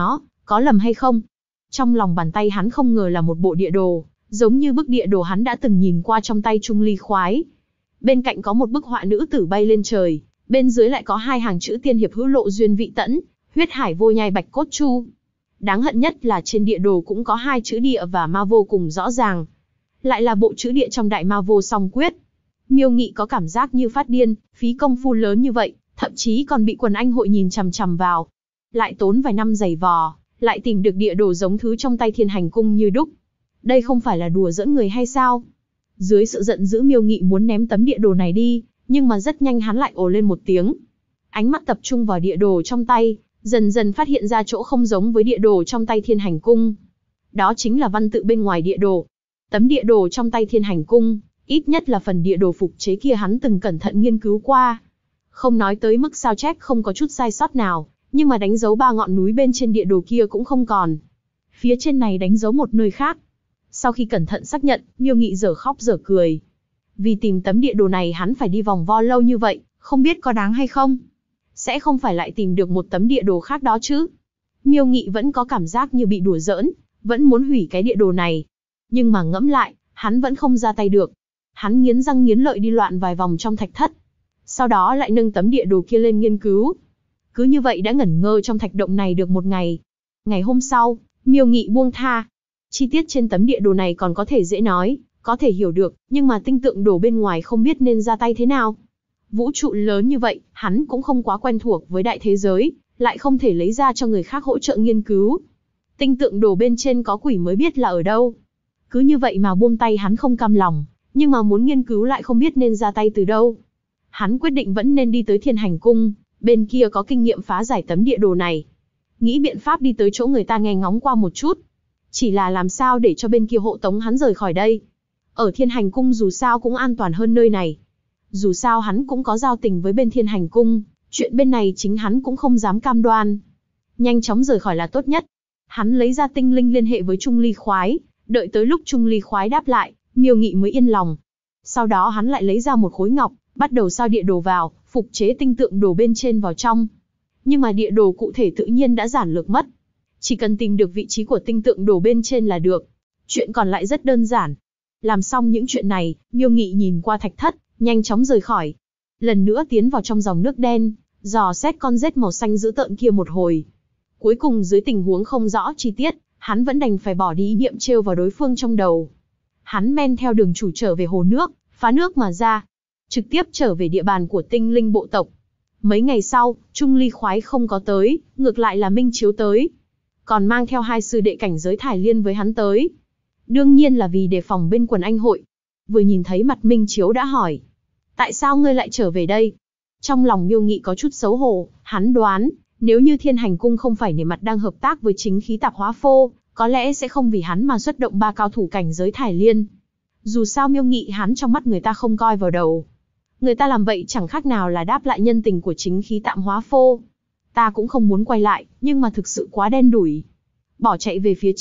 A: Có lầm hay không? Trong lòng bàn tay hắn không ngờ là một bộ địa đồ, giống như bức địa đồ hắn đã từng nhìn qua trong tay Trung Ly khoái. Bên cạnh có một bức họa nữ tử bay lên trời, bên dưới lại có hai hàng chữ tiên hiệp hữu lộ duyên vị tẫn, huyết hải vô nhai bạch cốt chu. Đáng hận nhất là trên địa đồ cũng có hai chữ địa và ma vô cùng rõ ràng. Lại là bộ chữ địa trong đại ma vô song quyết. Miêu Nghị có cảm giác như phát điên, phí công phu lớn như vậy, thậm chí còn bị quần anh hội nhìn chằm chằm vào. Lại tốn vài năm giày vò, lại tìm được địa đồ giống thứ trong tay Thiên Hành Cung như đúc. Đây không phải là đùa giỡn người hay sao? Dưới sự giận dữ Miêu Nghị muốn ném tấm địa đồ này đi, nhưng mà rất nhanh hắn lại ồ lên một tiếng. Ánh mắt tập trung vào địa đồ trong tay, dần dần phát hiện ra chỗ không giống với địa đồ trong tay Thiên Hành Cung. Đó chính là văn tự bên ngoài địa đồ. Tấm địa đồ trong tay Thiên Hành Cung, ít nhất là phần địa đồ phục chế kia hắn từng cẩn thận nghiên cứu qua. Không nói tới mức sao chép không có chút sai sót nào, nhưng mà đánh dấu ba ngọn núi bên trên địa đồ kia cũng không còn. Phía trên này đánh dấu một nơi khác. Sau khi cẩn thận xác nhận, Miêu Nghị dở khóc dở cười. Vì tìm tấm địa đồ này hắn phải đi vòng vo lâu như vậy, không biết có đáng hay không? Sẽ không phải lại tìm được một tấm địa đồ khác đó chứ? Miêu Nghị vẫn có cảm giác như bị đùa giỡn, vẫn muốn hủy cái địa đồ này. Nhưng mà ngẫm lại, hắn vẫn không ra tay được. Hắn nghiến răng nghiến lợi đi loạn vài vòng trong thạch thất. Sau đó lại nâng tấm địa đồ kia lên nghiên cứu. Cứ như vậy đã ngẩn ngơ trong thạch động này được một ngày. Ngày hôm sau, Miêu Nghị buông tha. Chi tiết trên tấm địa đồ này còn có thể dễ nói, có thể hiểu được, nhưng mà tinh tượng đồ bên ngoài không biết nên ra tay thế nào. Vũ trụ lớn như vậy, hắn cũng không quá quen thuộc với đại thế giới, lại không thể lấy ra cho người khác hỗ trợ nghiên cứu. Tinh tượng đồ bên trên có quỷ mới biết là ở đâu. Cứ như vậy mà buông tay hắn không cam lòng, nhưng mà muốn nghiên cứu lại không biết nên ra tay từ đâu. Hắn quyết định vẫn nên đi tới Thiên Hành Cung, bên kia có kinh nghiệm phá giải tấm địa đồ này. Nghĩ biện pháp đi tới chỗ người ta nghe ngóng qua một chút. Chỉ là làm sao để cho bên kia hộ tống hắn rời khỏi đây. Ở Thiên Hành Cung dù sao cũng an toàn hơn nơi này. Dù sao hắn cũng có giao tình với bên Thiên Hành Cung, chuyện bên này chính hắn cũng không dám cam đoan. Nhanh chóng rời khỏi là tốt nhất. Hắn lấy ra tinh linh liên hệ với Trung Ly khoái, đợi tới lúc Trung Ly khoái đáp lại, Miêu Nghị mới yên lòng. Sau đó hắn lại lấy ra một khối ngọc, bắt đầu sao địa đồ vào, phục chế tinh tượng đồ bên trên vào trong. Nhưng mà địa đồ cụ thể tự nhiên đã giản lược mất. Chỉ cần tìm được vị trí của tinh tượng đồ bên trên là được. Chuyện còn lại rất đơn giản. Làm xong những chuyện này, Miêu Nghị nhìn qua thạch thất, nhanh chóng rời khỏi. Lần nữa tiến vào trong dòng nước đen, dò xét con rết màu xanh dữ tợn kia một hồi. Cuối cùng dưới tình huống không rõ chi tiết, hắn vẫn đành phải bỏ đi ý niệm trêu vào đối phương trong đầu. Hắn men theo đường chủ trở về hồ nước, phá nước mà ra, trực tiếp trở về địa bàn của tinh linh bộ tộc. Mấy ngày sau, Trung Ly khoái không có tới, ngược lại là Minh Chiếu tới. Còn mang theo hai sư đệ cảnh giới Thải Liên với hắn tới. Đương nhiên là vì đề phòng bên quần anh hội. Vừa nhìn thấy mặt Minh Chiếu đã hỏi. Tại sao ngươi lại trở về đây? Trong lòng Miêu Nghị có chút xấu hổ, hắn đoán, nếu như Thiên Hành Cung không phải nể mặt đang hợp tác với chính khí tạp hóa phô, có lẽ sẽ không vì hắn mà xuất động ba cao thủ cảnh giới Thải Liên. Dù sao Miêu Nghị hắn trong mắt người ta không coi vào đầu. Người ta làm vậy chẳng khác nào là đáp lại nhân tình của chính khí tạm hóa phô. Ta cũng không muốn quay lại, nhưng mà thực sự quá đen đủi. Bỏ chạy về phía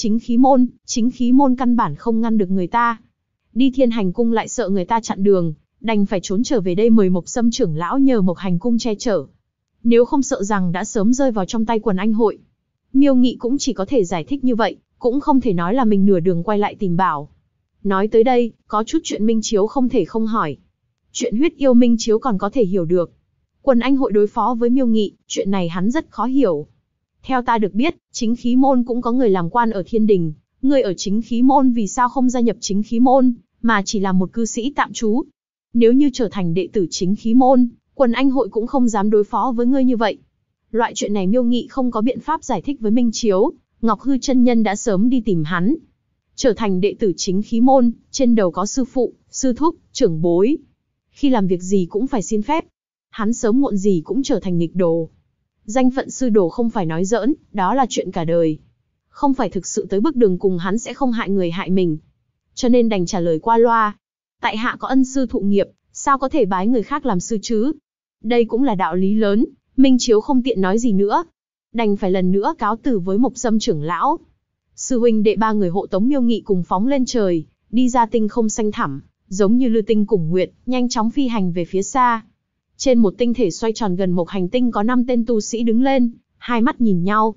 A: chính khí môn căn bản không ngăn được người ta. Đi Thiên Hành Cung lại sợ người ta chặn đường, đành phải trốn trở về đây mời Mộc Sâm trưởng lão nhờ Mộc Hành Cung che chở. Nếu không sợ rằng đã sớm rơi vào trong tay quần anh hội. Miêu Nghị cũng chỉ có thể giải thích như vậy, cũng không thể nói là mình nửa đường quay lại tìm bảo. Nói tới đây, có chút chuyện Minh Chiếu không thể không hỏi. Chuyện huyết yêu Minh Chiếu còn có thể hiểu được. Quần anh hội đối phó với Miêu Nghị, chuyện này hắn rất khó hiểu. Theo ta được biết, chính khí môn cũng có người làm quan ở Thiên Đình. Người ở chính khí môn vì sao không gia nhập chính khí môn, mà chỉ là một cư sĩ tạm trú? Nếu như trở thành đệ tử chính khí môn, quần anh hội cũng không dám đối phó với ngươi như vậy. Loại chuyện này Miêu Nghị không có biện pháp giải thích với Minh Chiếu, Ngọc Hư chân nhân đã sớm đi tìm hắn. Trở thành đệ tử chính khí môn, trên đầu có sư phụ, sư thúc, trưởng bối. Khi làm việc gì cũng phải xin phép. Hắn sớm muộn gì cũng trở thành nghịch đồ. Danh phận sư đồ không phải nói giỡn, đó là chuyện cả đời. Không phải thực sự tới bước đường cùng hắn sẽ không hại người hại mình. Cho nên đành trả lời qua loa. Tại hạ có ân sư thụ nghiệp, sao có thể bái người khác làm sư chứ? Đây cũng là đạo lý lớn, Minh Chiếu không tiện nói gì nữa. Đành phải lần nữa cáo từ với Mộc Sâm trưởng lão. Sư huynh đệ ba người hộ tống Miêu Nghị cùng phóng lên trời, đi ra tinh không xanh thẳm, giống như lưu tinh cùng nguyệt, nhanh chóng phi hành về phía xa. Trên một tinh thể xoay tròn gần một hành tinh có 5 tên tu sĩ đứng lên, hai mắt nhìn nhau.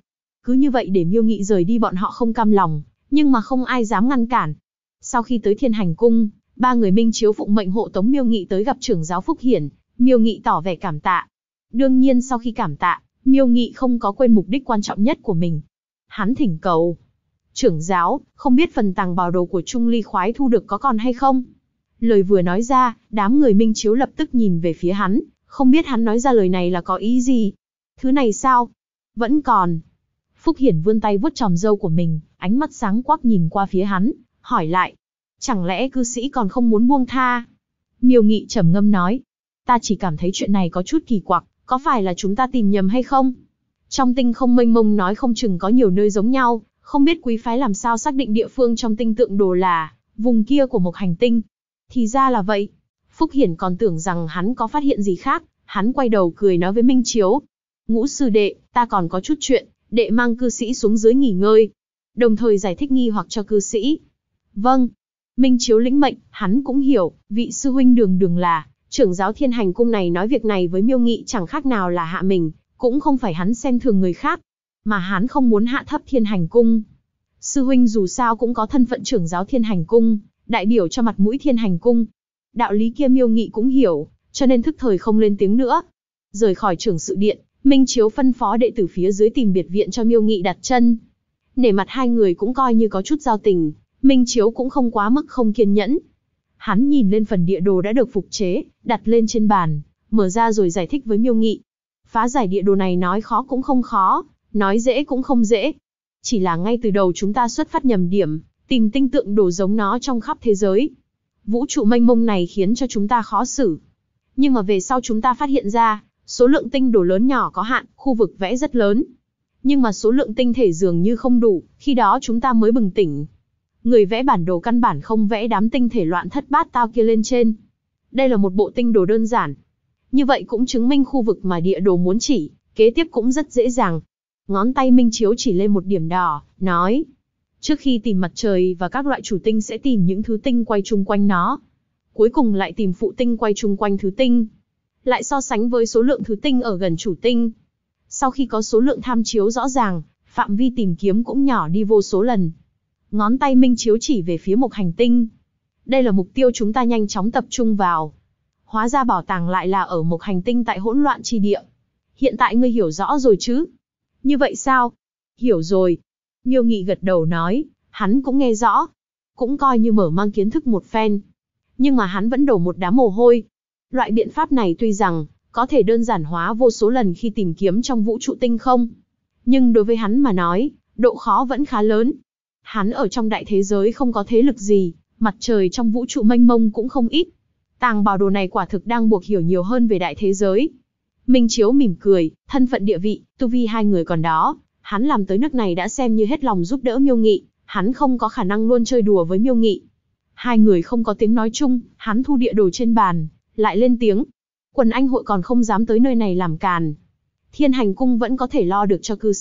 A: Cứ như vậy để Miêu Nghị rời đi bọn họ không cam lòng, nhưng mà không ai dám ngăn cản. Sau khi tới Thiên Hành Cung, ba người Minh Chiếu phụng mệnh hộ tống Miêu Nghị tới gặp trưởng giáo Phúc Hiển, Miêu Nghị tỏ vẻ cảm tạ. Đương nhiên sau khi cảm tạ, Miêu Nghị không có quên mục đích quan trọng nhất của mình. Hắn thỉnh cầu: trưởng giáo, không biết phần tàng bảo đồ của Trung Ly khoái thu được có còn hay không? Lời vừa nói ra, đám người Minh Chiếu lập tức nhìn về phía hắn, không biết hắn nói ra lời này là có ý gì. Thứ này sao? Vẫn còn. Phúc Hiển vươn tay vuốt chòm râu của mình, ánh mắt sáng quắc nhìn qua phía hắn, hỏi lại: chẳng lẽ cư sĩ còn không muốn buông tha? Miêu Nghị trầm ngâm nói: ta chỉ cảm thấy chuyện này có chút kỳ quặc, có phải là chúng ta tìm nhầm hay không? Trong tinh không mênh mông nói không chừng có nhiều nơi giống nhau, không biết quý phái làm sao xác định địa phương trong tinh tượng đồ là vùng kia của một hành tinh. Thì ra là vậy. Phúc Hiển còn tưởng rằng hắn có phát hiện gì khác, hắn quay đầu cười nói với Minh Chiếu: Ngũ sư đệ, ta còn có chút chuyện, đệ mang cư sĩ xuống dưới nghỉ ngơi. Đồng thời giải thích nghi hoặc cho cư sĩ. Vâng. Minh Chiếu lĩnh mệnh, hắn cũng hiểu, vị sư huynh đường đường là trưởng giáo Thiên Hành Cung này nói việc này với Miêu Nghị chẳng khác nào là hạ mình, cũng không phải hắn xem thường người khác, mà hắn không muốn hạ thấp Thiên Hành Cung. Sư huynh dù sao cũng có thân phận trưởng giáo Thiên Hành Cung, đại biểu cho mặt mũi Thiên Hành Cung. Đạo lý kia Miêu Nghị cũng hiểu, cho nên thức thời không lên tiếng nữa. Rời khỏi trưởng sự điện, Minh Chiếu phân phó đệ tử phía dưới tìm biệt viện cho Miêu Nghị đặt chân. Nể mặt hai người cũng coi như có chút giao tình, Minh Chiếu cũng không quá mức không kiên nhẫn. Hắn nhìn lên phần địa đồ đã được phục chế, đặt lên trên bàn, mở ra rồi giải thích với Miêu Nghị. Phá giải địa đồ này nói khó cũng không khó, nói dễ cũng không dễ. Chỉ là ngay từ đầu chúng ta xuất phát nhầm điểm, tìm tinh tượng đồ giống nó trong khắp thế giới. Vũ trụ mênh mông này khiến cho chúng ta khó xử. Nhưng mà về sau chúng ta phát hiện ra, số lượng tinh đồ lớn nhỏ có hạn, khu vực vẽ rất lớn. Nhưng mà số lượng tinh thể dường như không đủ, khi đó chúng ta mới bừng tỉnh. Người vẽ bản đồ căn bản không vẽ đám tinh thể loạn thất bát tao kia lên trên. Đây là một bộ tinh đồ đơn giản. Như vậy cũng chứng minh khu vực mà địa đồ muốn chỉ, kế tiếp cũng rất dễ dàng. Ngón tay Minh Chiếu chỉ lên một điểm đỏ, nói: trước khi tìm mặt trời và các loại chủ tinh sẽ tìm những thứ tinh quay chung quanh nó. Cuối cùng lại tìm phụ tinh quay chung quanh thứ tinh. Lại so sánh với số lượng thứ tinh ở gần chủ tinh. Sau khi có số lượng tham chiếu rõ ràng, phạm vi tìm kiếm cũng nhỏ đi vô số lần. Ngón tay Minh Chiếu chỉ về phía một hành tinh. Đây là mục tiêu chúng ta nhanh chóng tập trung vào. Hóa ra bảo tàng lại là ở một hành tinh tại hỗn loạn chi địa. Hiện tại ngươi hiểu rõ rồi chứ? Như vậy sao? Hiểu rồi. Miêu Nghị gật đầu nói, hắn cũng nghe rõ. Cũng coi như mở mang kiến thức một phen. Nhưng mà hắn vẫn đổ một đám mồ hôi. Loại biện pháp này tuy rằng có thể đơn giản hóa vô số lần khi tìm kiếm trong vũ trụ tinh không. Nhưng đối với hắn mà nói, độ khó vẫn khá lớn. Hắn ở trong đại thế giới không có thế lực gì, mặt trời trong vũ trụ mênh mông cũng không ít. Tàng bảo đồ này quả thực đang buộc hiểu nhiều hơn về đại thế giới. Minh Chiếu mỉm cười, thân phận địa vị, tu vi hai người còn đó, hắn làm tới nước này đã xem như hết lòng giúp đỡ Miêu Nghị, hắn không có khả năng luôn chơi đùa với Miêu Nghị. Hai người không có tiếng nói chung, hắn thu địa đồ trên bàn, lại lên tiếng. Quần anh hội còn không dám tới nơi này làm càn. Thiên Hành Cung vẫn có thể lo được cho cư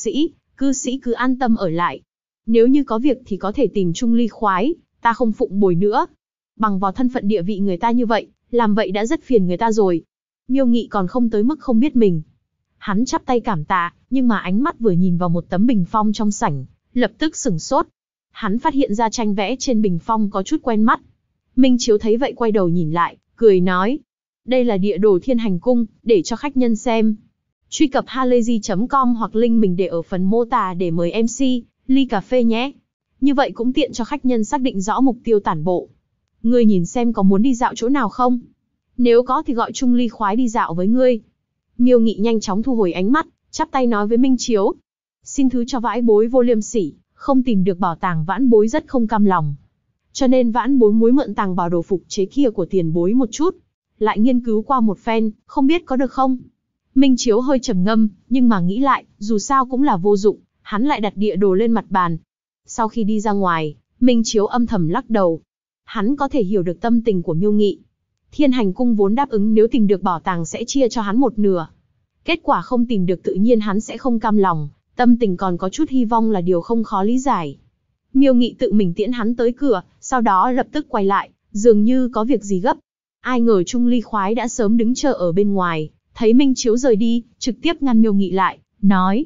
A: sĩ cứ an tâm ở lại. Nếu như có việc thì có thể tìm Trung Ly khoái, ta không phụng bồi nữa. Bằng vào thân phận địa vị người ta như vậy, làm vậy đã rất phiền người ta rồi. Miêu Nghị còn không tới mức không biết mình. Hắn chắp tay cảm tạ, nhưng mà ánh mắt vừa nhìn vào một tấm bình phong trong sảnh, lập tức sửng sốt. Hắn phát hiện ra tranh vẽ trên bình phong có chút quen mắt. Minh Chiếu thấy vậy quay đầu nhìn lại, cười nói. Đây là địa đồ Thiên Hành Cung, để cho khách nhân xem. Truy cập halayzi.com hoặc link mình để ở phần mô tả để mời MC, ly cà phê nhé. Như vậy cũng tiện cho khách nhân xác định rõ mục tiêu tản bộ. Ngươi nhìn xem có muốn đi dạo chỗ nào không? Nếu có thì gọi Trung Ly khoái đi dạo với ngươi. Miêu Nghị nhanh chóng thu hồi ánh mắt, chắp tay nói với Minh Chiếu. Xin thứ cho vãn bối vô liêm sỉ, không tìm được bảo tàng vãn bối rất không cam lòng. Cho nên vãn bối muốn mượn tàng bảo đồ phục chế kia của tiền bối một chút. Lại nghiên cứu qua một phen, không biết có được không? Minh Chiếu hơi trầm ngâm, nhưng mà nghĩ lại, dù sao cũng là vô dụng, hắn lại đặt địa đồ lên mặt bàn. Sau khi đi ra ngoài, Minh Chiếu âm thầm lắc đầu. Hắn có thể hiểu được tâm tình của Miêu Nghị. Thiên Hành Cung vốn đáp ứng nếu tìm được bảo tàng sẽ chia cho hắn một nửa. Kết quả không tìm được tự nhiên hắn sẽ không cam lòng, tâm tình còn có chút hy vọng là điều không khó lý giải. Miêu Nghị tự mình tiễn hắn tới cửa, sau đó lập tức quay lại, dường như có việc gì gấp. Ai ngờ Trung Ly khoái đã sớm đứng chờ ở bên ngoài, thấy Minh Chiếu rời đi, trực tiếp ngăn Miêu Nghị lại, nói.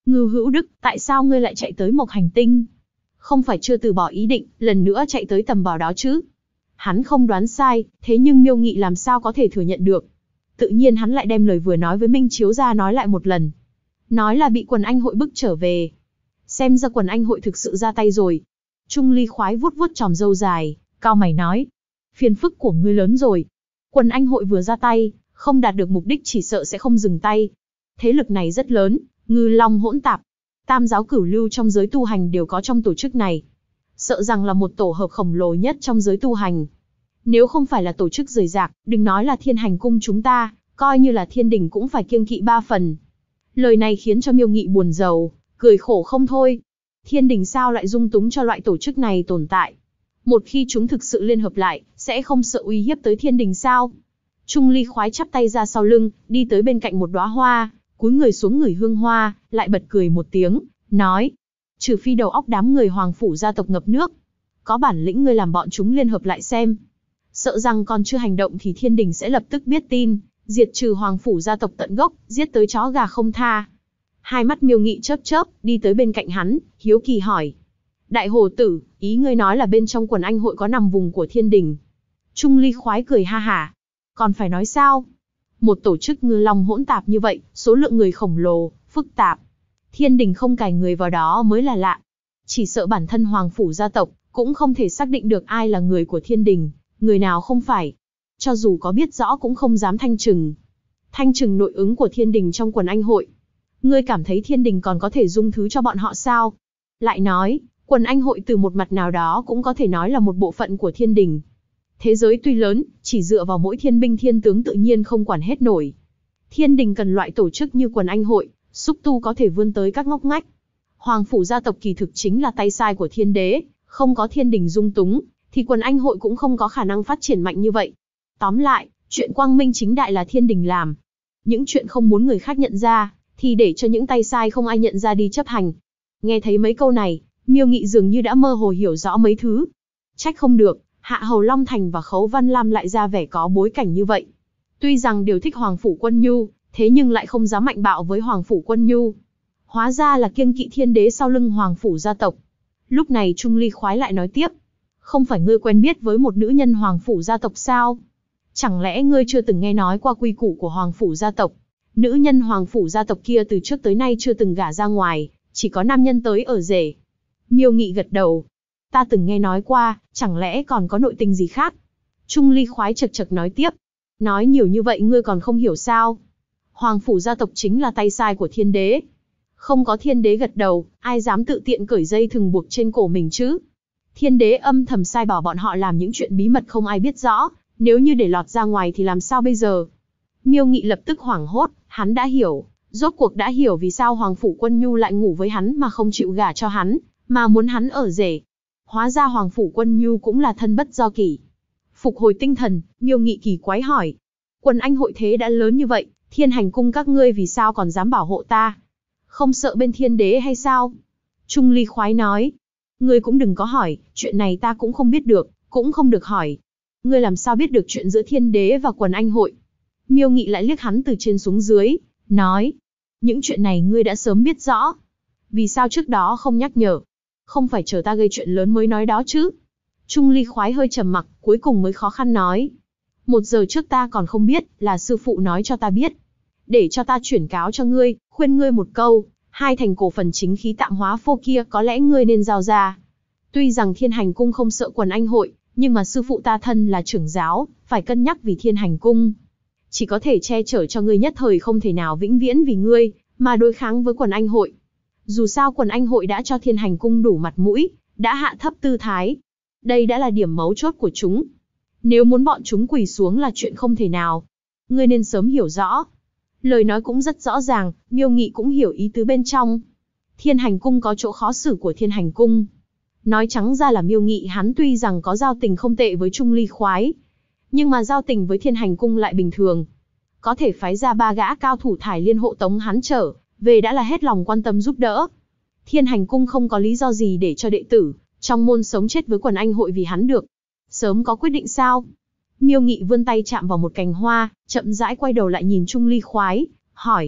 A: Ngưu Hữu Đức, tại sao ngươi lại chạy tới Mộc Hành Tinh? Không phải chưa từ bỏ ý định, lần nữa chạy tới tầm bảo đó chứ? Hắn không đoán sai, thế nhưng Miêu Nghị làm sao có thể thừa nhận được? Tự nhiên hắn lại đem lời vừa nói với Minh Chiếu ra nói lại một lần. Nói là bị Quần Anh hội bức trở về. Xem ra Quần Anh hội thực sự ra tay rồi. Trung Ly khoái vuốt vuốt chòm râu dài, cau mày nói. Phiền phức của ngươi lớn rồi. Quần Anh hội vừa ra tay, không đạt được mục đích chỉ sợ sẽ không dừng tay. Thế lực này rất lớn, Ngư Long hỗn tạp. Tam giáo cửu lưu trong giới tu hành đều có trong tổ chức này. Sợ rằng là một tổ hợp khổng lồ nhất trong giới tu hành. Nếu không phải là tổ chức rời rạc, đừng nói là Thiên Hành cung chúng ta, coi như là Thiên Đình cũng phải kiêng kỵ 3 phần. Lời này khiến cho Miêu Nghị buồn rầu, cười khổ không thôi. Thiên Đình sao lại dung túng cho loại tổ chức này tồn tại? Một khi chúng thực sự liên hợp lại, sẽ không sợ uy hiếp tới Thiên Đình sao? Trung Ly khoái chắp tay ra sau lưng, đi tới bên cạnh một đóa hoa, cúi người xuống ngửi hương hoa, lại bật cười một tiếng, nói. Trừ phi đầu óc đám người Hoàng phủ gia tộc ngập nước. Có bản lĩnh ngươi làm bọn chúng liên hợp lại xem. Sợ rằng còn chưa hành động thì Thiên Đình sẽ lập tức biết tin, diệt trừ Hoàng phủ gia tộc tận gốc, giết tới chó gà không tha. Hai mắt Miêu Nghị chớp chớp, đi tới bên cạnh hắn, hiếu kỳ hỏi. Đại hồ tử, ý ngươi nói là bên trong Quần Anh hội có nằm vùng của Thiên Đình. Trung Ly khoái cười ha hả. Còn phải nói sao? Một tổ chức Ngư Long hỗn tạp như vậy, số lượng người khổng lồ, phức tạp. Thiên Đình không cài người vào đó mới là lạ. Chỉ sợ bản thân Hoàng phủ gia tộc cũng không thể xác định được ai là người của Thiên Đình, người nào không phải. Cho dù có biết rõ cũng không dám thanh trừng. Thanh trừng nội ứng của Thiên Đình trong Quần Anh hội. Ngươi cảm thấy Thiên Đình còn có thể dung thứ cho bọn họ sao? Lại nói, Quần Anh hội từ một mặt nào đó cũng có thể nói là một bộ phận của Thiên Đình. Thế giới tuy lớn, chỉ dựa vào mỗi thiên binh thiên tướng tự nhiên không quản hết nổi. Thiên Đình cần loại tổ chức như Quần Anh hội, xúc tu có thể vươn tới các ngóc ngách. Hoàng phủ gia tộc kỳ thực chính là tay sai của Thiên Đế, không có Thiên Đình dung túng, thì Quần Anh hội cũng không có khả năng phát triển mạnh như vậy. Tóm lại, chuyện quang minh chính đại là Thiên Đình làm. Những chuyện không muốn người khác nhận ra, thì để cho những tay sai không ai nhận ra đi chấp hành. Nghe thấy mấy câu này, Miêu Nghị dường như đã mơ hồ hiểu rõ mấy thứ. Trách không được, Hạ Hầu Long Thành và Khấu Văn Lam lại ra vẻ có bối cảnh như vậy. Tuy rằng đều thích Hoàng phủ Quân Nhu, thế nhưng lại không dám mạnh bạo với Hoàng phủ Quân Nhu. Hóa ra là kiêng kỵ Thiên Đế sau lưng Hoàng phủ gia tộc. Lúc này Trung Ly khoái lại nói tiếp. Không phải ngươi quen biết với một nữ nhân Hoàng phủ gia tộc sao? Chẳng lẽ ngươi chưa từng nghe nói qua quy củ của Hoàng phủ gia tộc? Nữ nhân Hoàng phủ gia tộc kia từ trước tới nay chưa từng gả ra ngoài, chỉ có nam nhân tới ở rể. Miêu Nghị gật đầu. Ta từng nghe nói qua, chẳng lẽ còn có nội tình gì khác? Trung Ly khoái chật chật nói tiếp. Nói nhiều như vậy ngươi còn không hiểu sao? Hoàng phủ gia tộc chính là tay sai của Thiên Đế. Không có Thiên Đế gật đầu, ai dám tự tiện cởi dây thừng buộc trên cổ mình chứ? Thiên Đế âm thầm sai bảo bọn họ làm những chuyện bí mật không ai biết rõ, nếu như để lọt ra ngoài thì làm sao bây giờ? Miêu Nghị lập tức hoảng hốt, hắn đã hiểu, rốt cuộc đã hiểu vì sao Hoàng phủ Quân Nhu lại ngủ với hắn mà không chịu gả cho hắn, mà muốn hắn ở rể. Hóa ra Hoàng phủ Quân Nhu cũng là thân bất do kỷ. Phục hồi tinh thần, Miêu Nghị kỳ quái hỏi. Quần Anh hội thế đã lớn như vậy, Thiên Hành cung các ngươi vì sao còn dám bảo hộ ta? Không sợ bên Thiên Đế hay sao? Trung Ly khoái nói. Ngươi cũng đừng có hỏi, chuyện này ta cũng không biết được, cũng không được hỏi. Ngươi làm sao biết được chuyện giữa Thiên Đế và Quần Anh hội? Miêu Nghị lại liếc hắn từ trên xuống dưới, nói. Những chuyện này ngươi đã sớm biết rõ. Vì sao trước đó không nhắc nhở? Không phải chờ ta gây chuyện lớn mới nói đó chứ? Trung Ly khoái hơi trầm mặc, cuối cùng mới khó khăn nói. 1 giờ trước ta còn không biết, là sư phụ nói cho ta biết. Để cho ta chuyển cáo cho ngươi, khuyên ngươi một câu, 2 thành cổ phần chính khí tạm hóa phô kia có lẽ ngươi nên giao ra. Tuy rằng Thiên Hành cung không sợ Quần Anh hội, nhưng mà sư phụ ta thân là trưởng giáo, phải cân nhắc vì Thiên Hành cung. Chỉ có thể che chở cho ngươi nhất thời, không thể nào vĩnh viễn vì ngươi, mà đối kháng với Quần Anh hội. Dù sao Quần Anh hội đã cho Thiên Hành cung đủ mặt mũi, đã hạ thấp tư thái. Đây đã là điểm mấu chốt của chúng. Nếu muốn bọn chúng quỳ xuống là chuyện không thể nào. Ngươi nên sớm hiểu rõ. Lời nói cũng rất rõ ràng, Miêu Nghị cũng hiểu ý tứ bên trong. Thiên Hành cung có chỗ khó xử của Thiên Hành cung. Nói trắng ra là Miêu Nghị hắn tuy rằng có giao tình không tệ với Trung Ly khoái, nhưng mà giao tình với Thiên Hành cung lại bình thường. Có thể phái ra 3 gã cao thủ thải liên hộ tống hắn trở về đã là hết lòng quan tâm giúp đỡ. Thiên Hành cung không có lý do gì để cho đệ tử trong môn sống chết với Quần Anh hội vì hắn được. Sớm có quyết định sao? Miêu Nghị vươn tay chạm vào một cành hoa, chậm rãi quay đầu lại nhìn Trung Ly khoái, hỏi.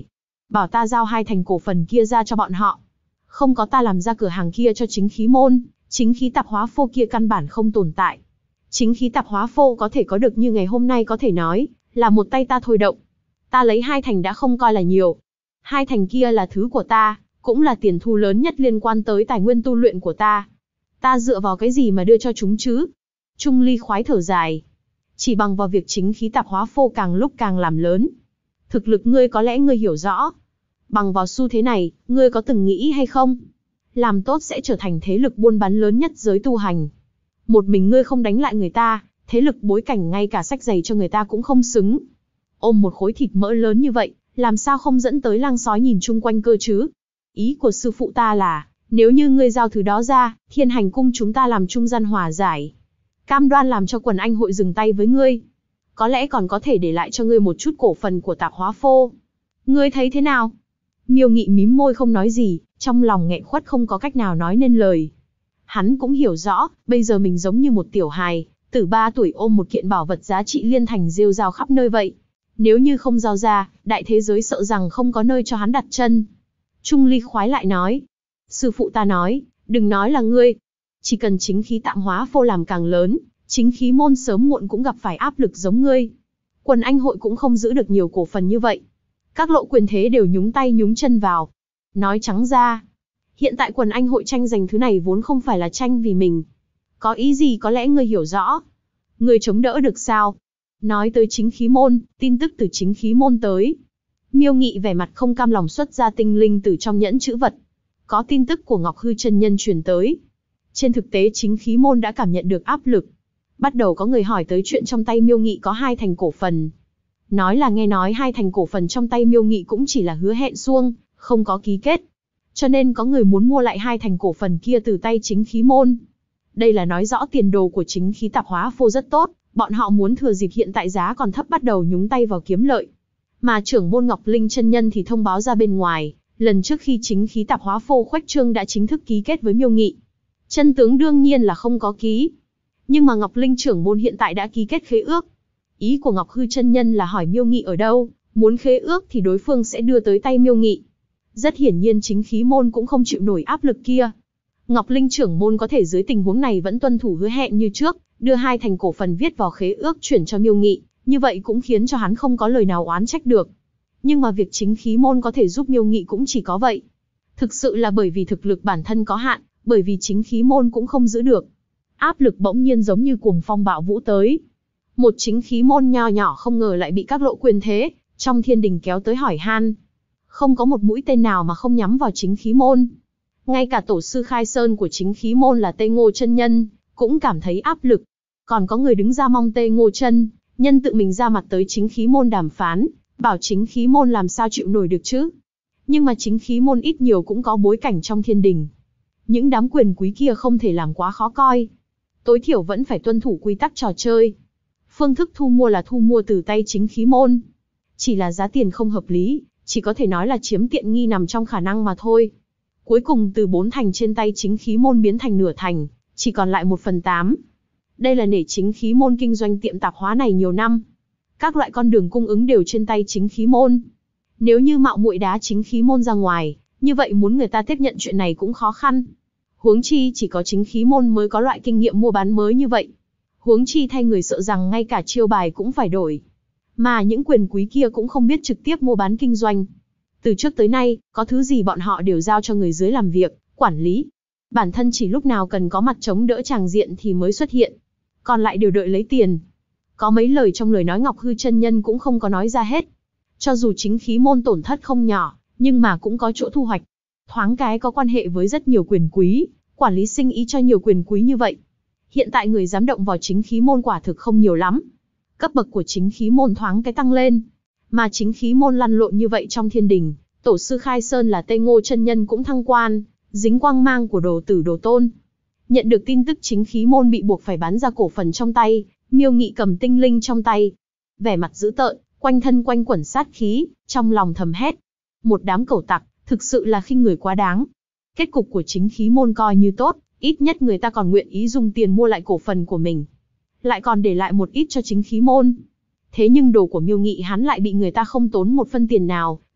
A: bảo ta giao 2 thành cổ phần kia ra cho bọn họ. Không có ta làm ra cửa hàng kia cho chính khí môn, chính khí tạp hóa phô kia căn bản không tồn tại. Chính khí tạp hóa phô có thể có được như ngày hôm nay có thể nói là một tay ta thôi động. Ta lấy 2 thành đã không coi là nhiều. 2 thành kia là thứ của ta, cũng là tiền thu lớn nhất liên quan tới tài nguyên tu luyện của ta. Ta dựa vào cái gì mà đưa cho chúng chứ? Trung Ly khoái thở dài. Chỉ bằng vào việc chính khí tạp hóa phô càng lúc càng làm lớn. Thực lực ngươi có lẽ ngươi hiểu rõ. Bằng vào xu thế này, ngươi có từng nghĩ hay không? Làm tốt sẽ trở thành thế lực buôn bán lớn nhất giới tu hành. Một mình ngươi không đánh lại người ta, thế lực bối cảnh ngay cả sách giày cho người ta cũng không xứng. Ôm một khối thịt mỡ lớn như vậy, làm sao không dẫn tới lang sói nhìn chung quanh cơ chứ? Ý của sư phụ ta là, nếu như ngươi giao thứ đó ra, Thiên Hành Cung chúng ta làm trung gian hòa giải. Cam đoan làm cho quần anh hội dừng tay với ngươi. Có lẽ còn có thể để lại cho ngươi một chút cổ phần của tạp hóa phô. Ngươi thấy thế nào? Miêu Nghị mím môi không nói gì, trong lòng nghẹn khuất không có cách nào nói nên lời. Hắn cũng hiểu rõ, bây giờ mình giống như một tiểu hài, từ 3 tuổi ôm một kiện bảo vật giá trị liên thành rêu rao khắp nơi vậy. Nếu như không giao ra, đại thế giới sợ rằng không có nơi cho hắn đặt chân. Trung Ly khoái lại nói. Sư phụ ta nói, đừng nói là ngươi. Chỉ cần chính khí tạm hóa phô làm càng lớn, chính khí môn sớm muộn cũng gặp phải áp lực giống ngươi. Quần anh hội cũng không giữ được nhiều cổ phần như vậy. Các lộ quyền thế đều nhúng tay nhúng chân vào. Nói trắng ra, hiện tại quần anh hội tranh giành thứ này vốn không phải là tranh vì mình. Có ý gì có lẽ ngươi hiểu rõ. Ngươi chống đỡ được sao? Nói tới chính khí môn, tin tức từ chính khí môn tới. Miêu Nghị vẻ mặt không cam lòng xuất ra tinh linh từ trong nhẫn chữ vật. Có tin tức của Ngọc Hư chân nhân truyền tới. Trên thực tế chính khí môn đã cảm nhận được áp lực. Bắt đầu có người hỏi tới chuyện trong tay Miêu Nghị có 2 thành cổ phần. Nói là nghe nói 2 thành cổ phần trong tay Miêu Nghị cũng chỉ là hứa hẹn suông, không có ký kết. Cho nên có người muốn mua lại 2 thành cổ phần kia từ tay chính khí môn. Đây là nói rõ tiền đồ của chính khí tạp hóa phô rất tốt, bọn họ muốn thừa dịp hiện tại giá còn thấp bắt đầu nhúng tay vào kiếm lợi. Mà trưởng môn Ngọc Linh chân nhân thì thông báo ra bên ngoài, lần trước khi chính khí tạp hóa phô khuếch trương đã chính thức ký kết với Miêu Nghị. Chân tướng đương nhiên là không có ký. Nhưng mà Ngọc Linh trưởng môn hiện tại đã ký kết khế ước. Ý của Ngọc Hư chân nhân là hỏi Miêu Nghị ở đâu, muốn khế ước thì đối phương sẽ đưa tới tay Miêu Nghị. Rất hiển nhiên chính khí môn cũng không chịu nổi áp lực kia. Ngọc Linh trưởng môn có thể dưới tình huống này vẫn tuân thủ hứa hẹn như trước, đưa 2 thành cổ phần viết vào khế ước chuyển cho Miêu Nghị, như vậy cũng khiến cho hắn không có lời nào oán trách được. Nhưng mà việc chính khí môn có thể giúp Miêu Nghị cũng chỉ có vậy. Thực sự là bởi vì thực lực bản thân có hạn, bởi vì chính khí môn cũng không giữ được. Áp lực bỗng nhiên giống như cuồng phong bạo vũ tới. Một chính khí môn nho nhỏ không ngờ lại bị các lộ quyền thế trong thiên đình kéo tới hỏi han. Không có một mũi tên nào mà không nhắm vào chính khí môn. Ngay cả tổ sư khai sơn của chính khí môn là Tây Ngô chân nhân cũng cảm thấy áp lực. Còn có người đứng ra mong Tây Ngô chân nhân tự mình ra mặt tới chính khí môn đàm phán, bảo chính khí môn làm sao chịu nổi được chứ. Nhưng mà chính khí môn ít nhiều cũng có bối cảnh trong thiên đình. Những đám quyền quý kia không thể làm quá khó coi. Tối thiểu vẫn phải tuân thủ quy tắc trò chơi. Phương thức thu mua là thu mua từ tay chính khí môn. Chỉ là giá tiền không hợp lý, chỉ có thể nói là chiếm tiện nghi nằm trong khả năng mà thôi. Cuối cùng từ 4 thành trên tay chính khí môn biến thành nửa thành, chỉ còn lại 1/8. Đây là nể chính khí môn kinh doanh tiệm tạp hóa này nhiều năm. Các loại con đường cung ứng đều trên tay chính khí môn. Nếu như mạo muội đá chính khí môn ra ngoài, như vậy muốn người ta tiếp nhận chuyện này cũng khó khăn. Huống chi chỉ có chính khí môn mới có loại kinh nghiệm mua bán mới như vậy. Huống chi thay người sợ rằng ngay cả chiêu bài cũng phải đổi. Mà những quyền quý kia cũng không biết trực tiếp mua bán kinh doanh. Từ trước tới nay, có thứ gì bọn họ đều giao cho người dưới làm việc, quản lý. Bản thân chỉ lúc nào cần có mặt chống đỡ tràng diện thì mới xuất hiện. Còn lại đều đợi lấy tiền. Có mấy lời trong lời nói Ngọc Hư chân nhân cũng không có nói ra hết. Cho dù chính khí môn tổn thất không nhỏ, nhưng mà cũng có chỗ thu hoạch. Thoáng cái có quan hệ với rất nhiều quyền quý, quản lý sinh ý cho nhiều quyền quý như vậy. Hiện tại người dám động vào chính khí môn quả thực không nhiều lắm. Cấp bậc của chính khí môn thoáng cái tăng lên. Mà chính khí môn lăn lộn như vậy trong thiên đình, tổ sư khai sơn là Tây Ngô chân nhân cũng thăng quan, dính quang mang của đồ tử đồ tôn. Nhận được tin tức chính khí môn bị buộc phải bán ra cổ phần trong tay, Miêu Nghị cầm tinh linh trong tay. Vẻ mặt dữ tợn, quanh thân quanh quẩn sát khí, trong lòng thầm hét. Một đám cẩu tặc, thực sự là khinh người quá đáng. Kết cục của chính khí môn coi như tốt, ít nhất người ta còn nguyện ý dùng tiền mua lại cổ phần của mình. Lại còn để lại một ít cho chính khí môn. Thế nhưng đồ của Miêu Nghị hắn lại bị người ta không tốn một phân tiền nào,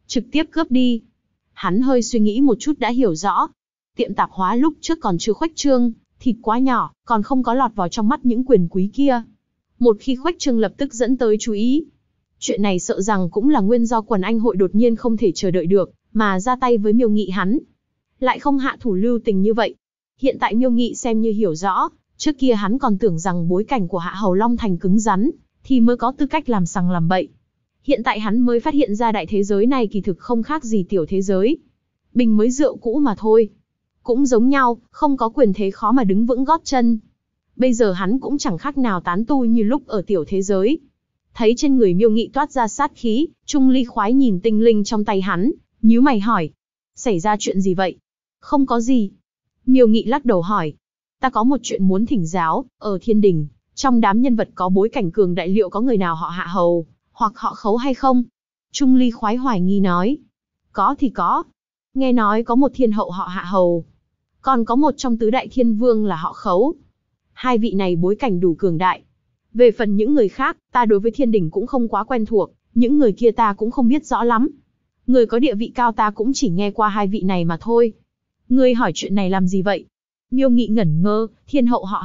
A: trực tiếp cướp đi. Hắn hơi suy nghĩ một chút đã hiểu rõ. Tiệm tạp hóa lúc trước còn chưa khuếch trương, thịt quá nhỏ, còn không có lọt vào trong mắt những quyền quý kia. Một khi khuếch trương lập tức dẫn tới chú ý. Chuyện này sợ rằng cũng là nguyên do Quần Anh hội đột nhiên không thể chờ đợi được, mà ra tay với Miêu Nghị hắn. Lại không hạ thủ lưu tình như vậy. Hiện tại Miêu Nghị xem như hiểu rõ, trước kia hắn còn tưởng rằng bối cảnh của Hạ Hầu Long Thành cứng rắn, thì mới có tư cách làm sằng làm bậy. Hiện tại hắn mới phát hiện ra đại thế giới này kỳ thực không khác gì tiểu thế giới. Bình mới rượu cũ mà thôi. Cũng giống nhau, không có quyền thế khó mà đứng vững gót chân. Bây giờ hắn cũng chẳng khác nào tán tu như lúc ở tiểu thế giới. Thấy trên người Miêu Nghị toát ra sát khí, Trung Ly khoái nhìn tinh linh trong tay hắn, nhíu mày hỏi. Xảy ra chuyện gì vậy? Không có gì. Miêu Nghị lắc đầu hỏi. Ta có một chuyện muốn thỉnh giáo, ở thiên đình, trong đám nhân vật có bối cảnh cường đại liệu có người nào họ Hạ Hầu, hoặc họ Khấu hay không? Trung Ly khoái hoài nghi nói. Có thì có. Nghe nói có một thiên hậu họ Hạ Hầu. Còn có một trong tứ đại thiên vương là họ Khấu. Hai vị này bối cảnh đủ cường đại. Về phần những người khác, ta đối với thiên đình cũng không quá quen thuộc, những người kia ta cũng không biết rõ lắm. Người có địa vị cao ta cũng chỉ nghe qua hai vị này mà thôi. Ngươi hỏi chuyện này làm gì vậy? Miêu Nghị ngẩn ngơ, thiên hậu họ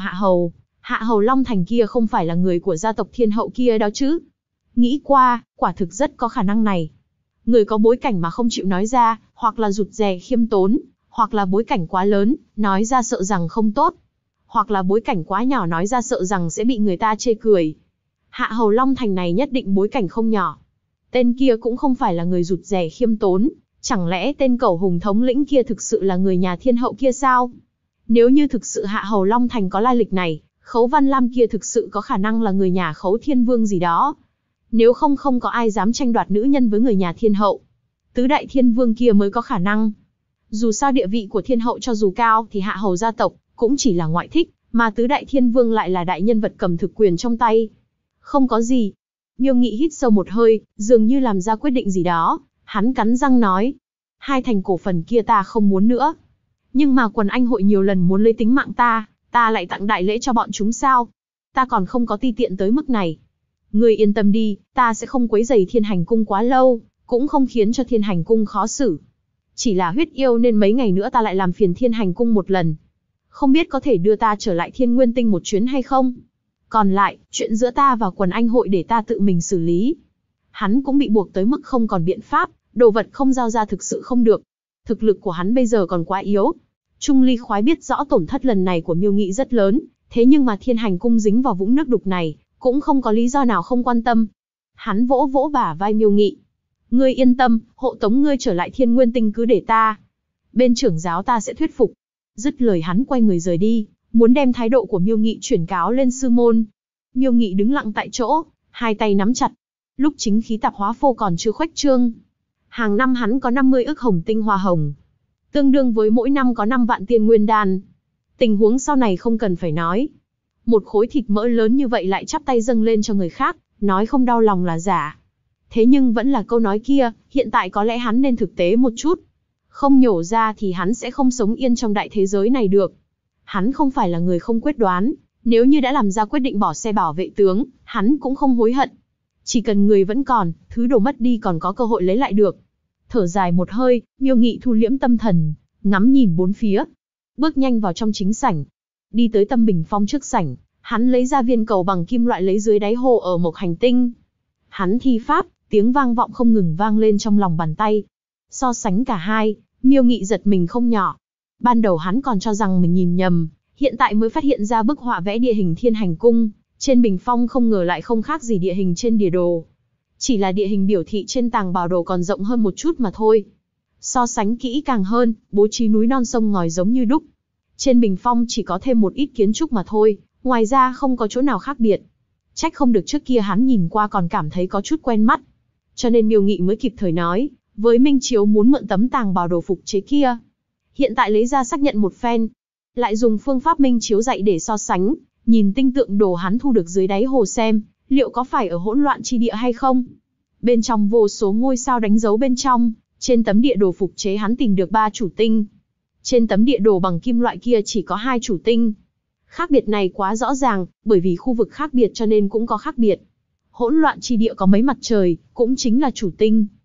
A: Hạ Hầu Long Thành kia không phải là người của gia tộc thiên hậu kia đó chứ? Nghĩ qua, quả thực rất có khả năng này. Người có bối cảnh mà không chịu nói ra, hoặc là rụt rè khiêm tốn, hoặc là bối cảnh quá lớn, nói ra sợ rằng không tốt. Hoặc là bối cảnh quá nhỏ nói ra sợ rằng sẽ bị người ta chê cười. Hạ Hầu Long Thành này nhất định bối cảnh không nhỏ. Tên kia cũng không phải là người rụt rè khiêm tốn, chẳng lẽ tên cẩu hùng thống lĩnh kia thực sự là người nhà thiên hậu kia sao? Nếu như thực sự Hạ Hầu Long Thành có lai lịch này, Khấu Văn Lam kia thực sự có khả năng là người nhà Khấu Thiên Vương gì đó. Nếu không không có ai dám tranh đoạt nữ nhân với người nhà thiên hậu. Tứ đại thiên vương kia mới có khả năng. Dù sao địa vị của thiên hậu cho dù cao thì Hạ Hầu gia tộc cũng chỉ là ngoại thích, mà tứ đại thiên vương lại là đại nhân vật cầm thực quyền trong tay. Không có gì. Miêu Nghị hít sâu một hơi, dường như làm ra quyết định gì đó, hắn cắn răng nói. Hai thành cổ phần kia ta không muốn nữa. Nhưng mà Quần Anh hội nhiều lần muốn lấy tính mạng ta lại tặng đại lễ cho bọn chúng sao? Ta còn không có ti tiện tới mức này. Ngươi yên tâm đi, ta sẽ không quấy rầy Thiên Hành Cung quá lâu, cũng không khiến cho Thiên Hành Cung khó xử. Chỉ là huyết yêu nên mấy ngày nữa ta lại làm phiền Thiên Hành Cung một lần. Không biết có thể đưa ta trở lại Thiên Nguyên Tinh một chuyến hay không? Còn lại, chuyện giữa ta và Quần Anh hội để ta tự mình xử lý. Hắn cũng bị buộc tới mức không còn biện pháp, đồ vật không giao ra thực sự không được. Thực lực của hắn bây giờ còn quá yếu. Trung Ly khoái biết rõ tổn thất lần này của Miêu Nghị rất lớn, thế nhưng mà Thiên Hành Cung dính vào vũng nước đục này, cũng không có lý do nào không quan tâm. Hắn vỗ vỗ bả vai Miêu Nghị. Ngươi yên tâm, hộ tống ngươi trở lại Thiên Nguyên Tinh cứ để ta. Bên trưởng giáo ta sẽ thuyết phục. Dứt lời hắn quay người rời đi, muốn đem thái độ của Miêu Nghị chuyển cáo lên sư môn. Miêu Nghị đứng lặng tại chỗ, hai tay nắm chặt. Lúc chính khí tạp hóa phô còn chưa khuếch trương. Hàng năm hắn có 50 ức hồng tinh hoa hồng. Tương đương với mỗi năm có 5 vạn tiên nguyên đan. Tình huống sau này không cần phải nói. Một khối thịt mỡ lớn như vậy lại chắp tay dâng lên cho người khác, nói không đau lòng là giả. Thế nhưng vẫn là câu nói kia, hiện tại có lẽ hắn nên thực tế một chút. Không nhổ ra thì hắn sẽ không sống yên trong đại thế giới này được. Hắn không phải là người không quyết đoán, nếu như đã làm ra quyết định bỏ xe bảo vệ tướng, hắn cũng không hối hận. Chỉ cần người vẫn còn, thứ đồ mất đi còn có cơ hội lấy lại được. Thở dài một hơi, Miêu Nghị thu liễm tâm thần, ngắm nhìn bốn phía. Bước nhanh vào trong chính sảnh. Đi tới Tâm Bình Phong trước sảnh, hắn lấy ra viên cầu bằng kim loại lấy dưới đáy hồ ở Mộc Hành Tinh. Hắn thi pháp, tiếng vang vọng không ngừng vang lên trong lòng bàn tay. So sánh cả hai, Miêu Nghị giật mình không nhỏ. Ban đầu hắn còn cho rằng mình nhìn nhầm, hiện tại mới phát hiện ra bức họa vẽ địa hình Thiên Hành Cung, trên bình phong không ngờ lại không khác gì địa hình trên địa đồ. Chỉ là địa hình biểu thị trên tàng bảo đồ còn rộng hơn một chút mà thôi. So sánh kỹ càng hơn, bố trí núi non sông ngòi giống như đúc. Trên bình phong chỉ có thêm một ít kiến trúc mà thôi, ngoài ra không có chỗ nào khác biệt. Trách không được trước kia hắn nhìn qua còn cảm thấy có chút quen mắt. Cho nên Miêu Nghị mới kịp thời nói, với Minh Chiếu muốn mượn tấm tàng bảo đồ phục chế kia. Hiện tại lấy ra xác nhận một phen, lại dùng phương pháp Minh Chiếu dạy để so sánh, nhìn tinh tượng đồ hắn thu được dưới đáy hồ xem, liệu có phải ở hỗn loạn chi địa hay không. Bên trong vô số ngôi sao đánh dấu bên trong, trên tấm địa đồ phục chế hắn tìm được 3 chủ tinh. Trên tấm địa đồ bằng kim loại kia chỉ có 2 chủ tinh. Khác biệt này quá rõ ràng, bởi vì khu vực khác biệt cho nên cũng có khác biệt. Hỗn loạn chi địa có mấy mặt trời, cũng chính là chủ tinh.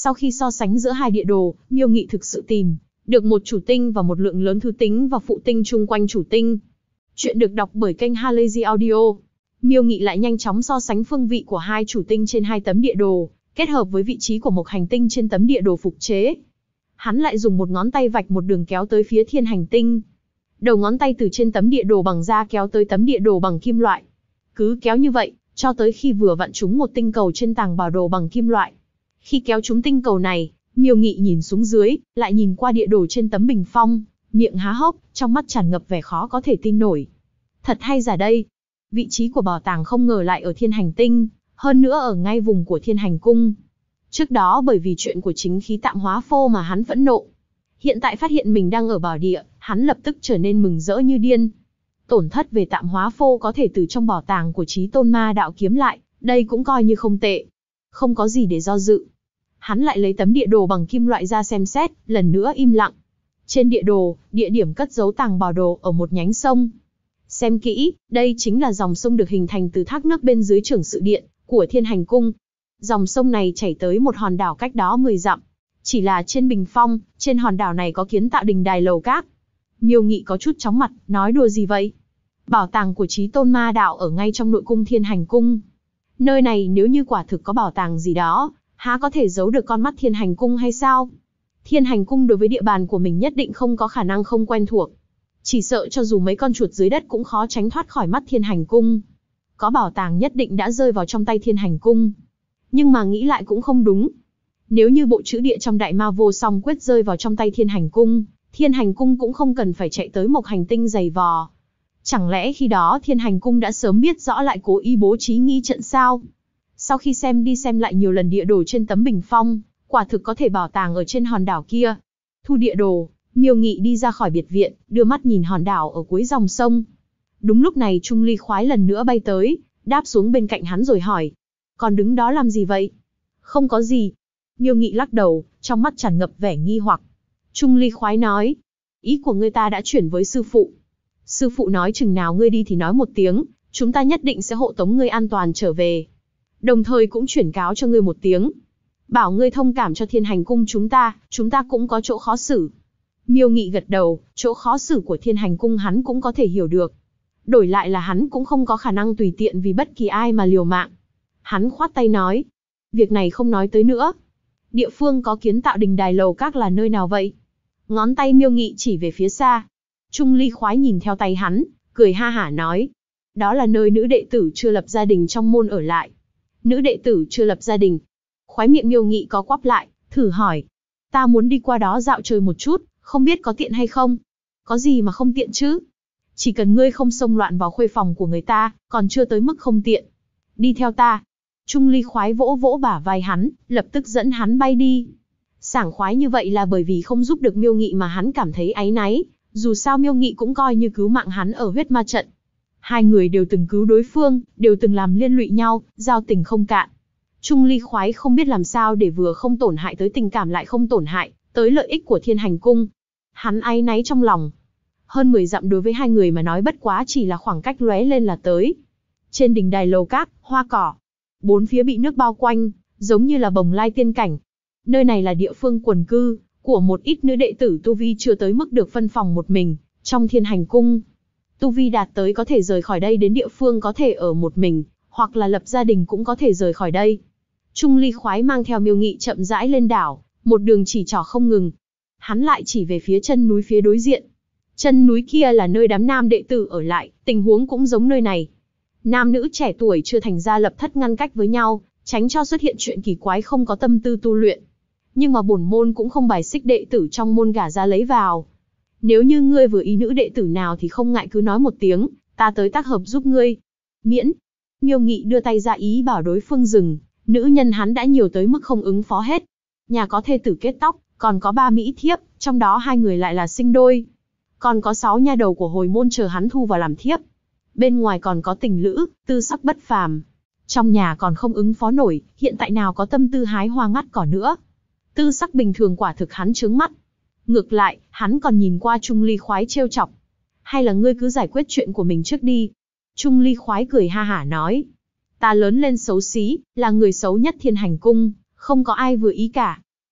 A: Sau khi so sánh giữa hai địa đồ, Miêu Nghị thực sự tìm được một chủ tinh và một lượng lớn thứ tính và phụ tinh chung quanh chủ tinh. Chuyện được đọc bởi kênh Halazy Audio. Miêu Nghị lại nhanh chóng so sánh phương vị của hai chủ tinh trên hai tấm địa đồ, kết hợp với vị trí của một hành tinh trên tấm địa đồ phục chế. Hắn lại dùng một ngón tay vạch một đường kéo tới phía thiên hành tinh. Đầu ngón tay từ trên tấm địa đồ bằng da kéo tới tấm địa đồ bằng kim loại. Cứ kéo như vậy, cho tới khi vừa vặn trúng một tinh cầu trên tàng bảo đồ bằng kim loại. Khi kéo trúng tinh cầu này, Miêu Nghị nhìn xuống dưới, lại nhìn qua địa đồ trên tấm bình phong, miệng há hốc, trong mắt tràn ngập vẻ khó có thể tin nổi. Thật hay giả đây? Vị trí của bảo tàng không ngờ lại ở thiên hành tinh, hơn nữa ở ngay vùng của thiên hành cung. Trước đó bởi vì chuyện của chính khí tạm hóa phô mà hắn phẫn nộ. Hiện tại phát hiện mình đang ở bảo địa, hắn lập tức trở nên mừng rỡ như điên. Tổn thất về tạm hóa phô có thể từ trong bảo tàng của Chí Tôn Ma Đạo kiếm lại, đây cũng coi như không tệ. Không có gì để do dự. Hắn lại lấy tấm địa đồ bằng kim loại ra xem xét, lần nữa im lặng. Trên địa đồ, địa điểm cất giấu tàng bảo đồ ở một nhánh sông. Xem kỹ, đây chính là dòng sông được hình thành từ thác nước bên dưới trưởng sự điện của thiên hành cung. Dòng sông này chảy tới một hòn đảo cách đó 10 dặm. Chỉ là trên bình phong, trên hòn đảo này có kiến tạo đình đài lầu các. Miêu Nghị có chút chóng mặt, nói đùa gì vậy? Bảo tàng của Chí Tôn Ma Đạo ở ngay trong nội cung thiên hành cung. Nơi này nếu như quả thực có bảo tàng gì đó, há có thể giấu được con mắt thiên hành cung hay sao? Thiên hành cung đối với địa bàn của mình nhất định không có khả năng không quen thuộc. Chỉ sợ cho dù mấy con chuột dưới đất cũng khó tránh thoát khỏi mắt thiên hành cung. Có bảo tàng nhất định đã rơi vào trong tay thiên hành cung. Nhưng mà nghĩ lại cũng không đúng. Nếu như bộ trữ địa trong Đại Ma Vô Song Quyết rơi vào trong tay thiên hành cung cũng không cần phải chạy tới một hành tinh dày vò. Chẳng lẽ khi đó thiên hành cung đã sớm biết rõ lại cố ý bố trí nghi trận sao? Sau khi xem đi xem lại nhiều lần địa đồ trên tấm bình phong, quả thực có thể bảo tàng ở trên hòn đảo kia. Thu địa đồ, Miêu Nghị đi ra khỏi biệt viện, đưa mắt nhìn hòn đảo ở cuối dòng sông. Đúng lúc này Trung Ly Khoái lần nữa bay tới, đáp xuống bên cạnh hắn rồi hỏi. Còn đứng đó làm gì vậy? Không có gì. Miêu Nghị lắc đầu, trong mắt tràn ngập vẻ nghi hoặc. Trung Ly Khoái nói. Ý của ngươi ta đã chuyển với sư phụ. Sư phụ nói chừng nào ngươi đi thì nói một tiếng, chúng ta nhất định sẽ hộ tống ngươi an toàn trở về. Đồng thời cũng chuyển cáo cho ngươi một tiếng. Bảo ngươi thông cảm cho thiên hành cung chúng ta cũng có chỗ khó xử. Miêu Nghị gật đầu, chỗ khó xử của thiên hành cung hắn cũng có thể hiểu được. Đổi lại là hắn cũng không có khả năng tùy tiện vì bất kỳ ai mà liều mạng. Hắn khoát tay nói. Việc này không nói tới nữa. Địa phương có kiến tạo đình đài lầu các là nơi nào vậy? Ngón tay Miêu Nghị chỉ về phía xa. Trung Ly Khoái nhìn theo tay hắn, cười ha hả nói. Đó là nơi nữ đệ tử chưa lập gia đình trong môn ở lại. Nữ đệ tử chưa lập gia đình. Khóe miệng Miêu Nghị có quắp lại, thử hỏi. Ta muốn đi qua đó dạo chơi một chút, không biết có tiện hay không? Có gì mà không tiện chứ? Chỉ cần ngươi không xông loạn vào khuê phòng của người ta, còn chưa tới mức không tiện. Đi theo ta. Trung Ly Khoái vỗ vỗ bả vai hắn, lập tức dẫn hắn bay đi. Sảng khoái như vậy là bởi vì không giúp được Miêu Nghị mà hắn cảm thấy áy náy, dù sao Miêu Nghị cũng coi như cứu mạng hắn ở huyết ma trận. Hai người đều từng cứu đối phương, đều từng làm liên lụy nhau, giao tình không cạn. Trung Ly Khoái không biết làm sao để vừa không tổn hại tới tình cảm lại không tổn hại tới lợi ích của thiên hành cung. Hắn áy náy trong lòng. Hơn 10 dặm đối với hai người mà nói bất quá chỉ là khoảng cách lóe lên là tới. Trên đỉnh đài lầu các, hoa cỏ. Bốn phía bị nước bao quanh, giống như là bồng lai tiên cảnh. Nơi này là địa phương quần cư của một ít nữ đệ tử tu vi chưa tới mức được phân phòng một mình trong thiên hành cung. Tu vi đạt tới có thể rời khỏi đây đến địa phương có thể ở một mình, hoặc là lập gia đình cũng có thể rời khỏi đây. Trung Ly Khoái mang theo Miêu Nghị chậm rãi lên đảo, một đường chỉ trỏ không ngừng. Hắn lại chỉ về phía chân núi phía đối diện. Chân núi kia là nơi đám nam đệ tử ở lại, tình huống cũng giống nơi này. Nam nữ trẻ tuổi chưa thành ra lập thất ngăn cách với nhau, tránh cho xuất hiện chuyện kỳ quái không có tâm tư tu luyện. Nhưng mà bổn môn cũng không bài xích đệ tử trong môn gả ra lấy vào. Nếu như ngươi vừa ý nữ đệ tử nào thì không ngại cứ nói một tiếng, ta tới tác hợp giúp ngươi. Miễn. Miêu Nghị đưa tay ra ý bảo đối phương dừng, nữ nhân hắn đã nhiều tới mức không ứng phó hết. Nhà có thê tử kết tóc, còn có 3 mỹ thiếp, trong đó 2 người lại là sinh đôi. Còn có 6 nha đầu của hồi môn chờ hắn thu vào làm thiếp. Bên ngoài còn có tình lữ, tư sắc bất phàm. Trong nhà còn không ứng phó nổi, hiện tại nào có tâm tư hái hoa ngắt cỏ nữa. Tư sắc bình thường quả thực hắn trướng mắt. Ngược lại, hắn còn nhìn qua Trung Ly Khoái trêu chọc. Hay là ngươi cứ giải quyết chuyện của mình trước đi. Trung Ly Khoái cười ha hả nói. Ta lớn lên xấu xí, là người xấu nhất thiên hành cung, không có ai vừa ý cả.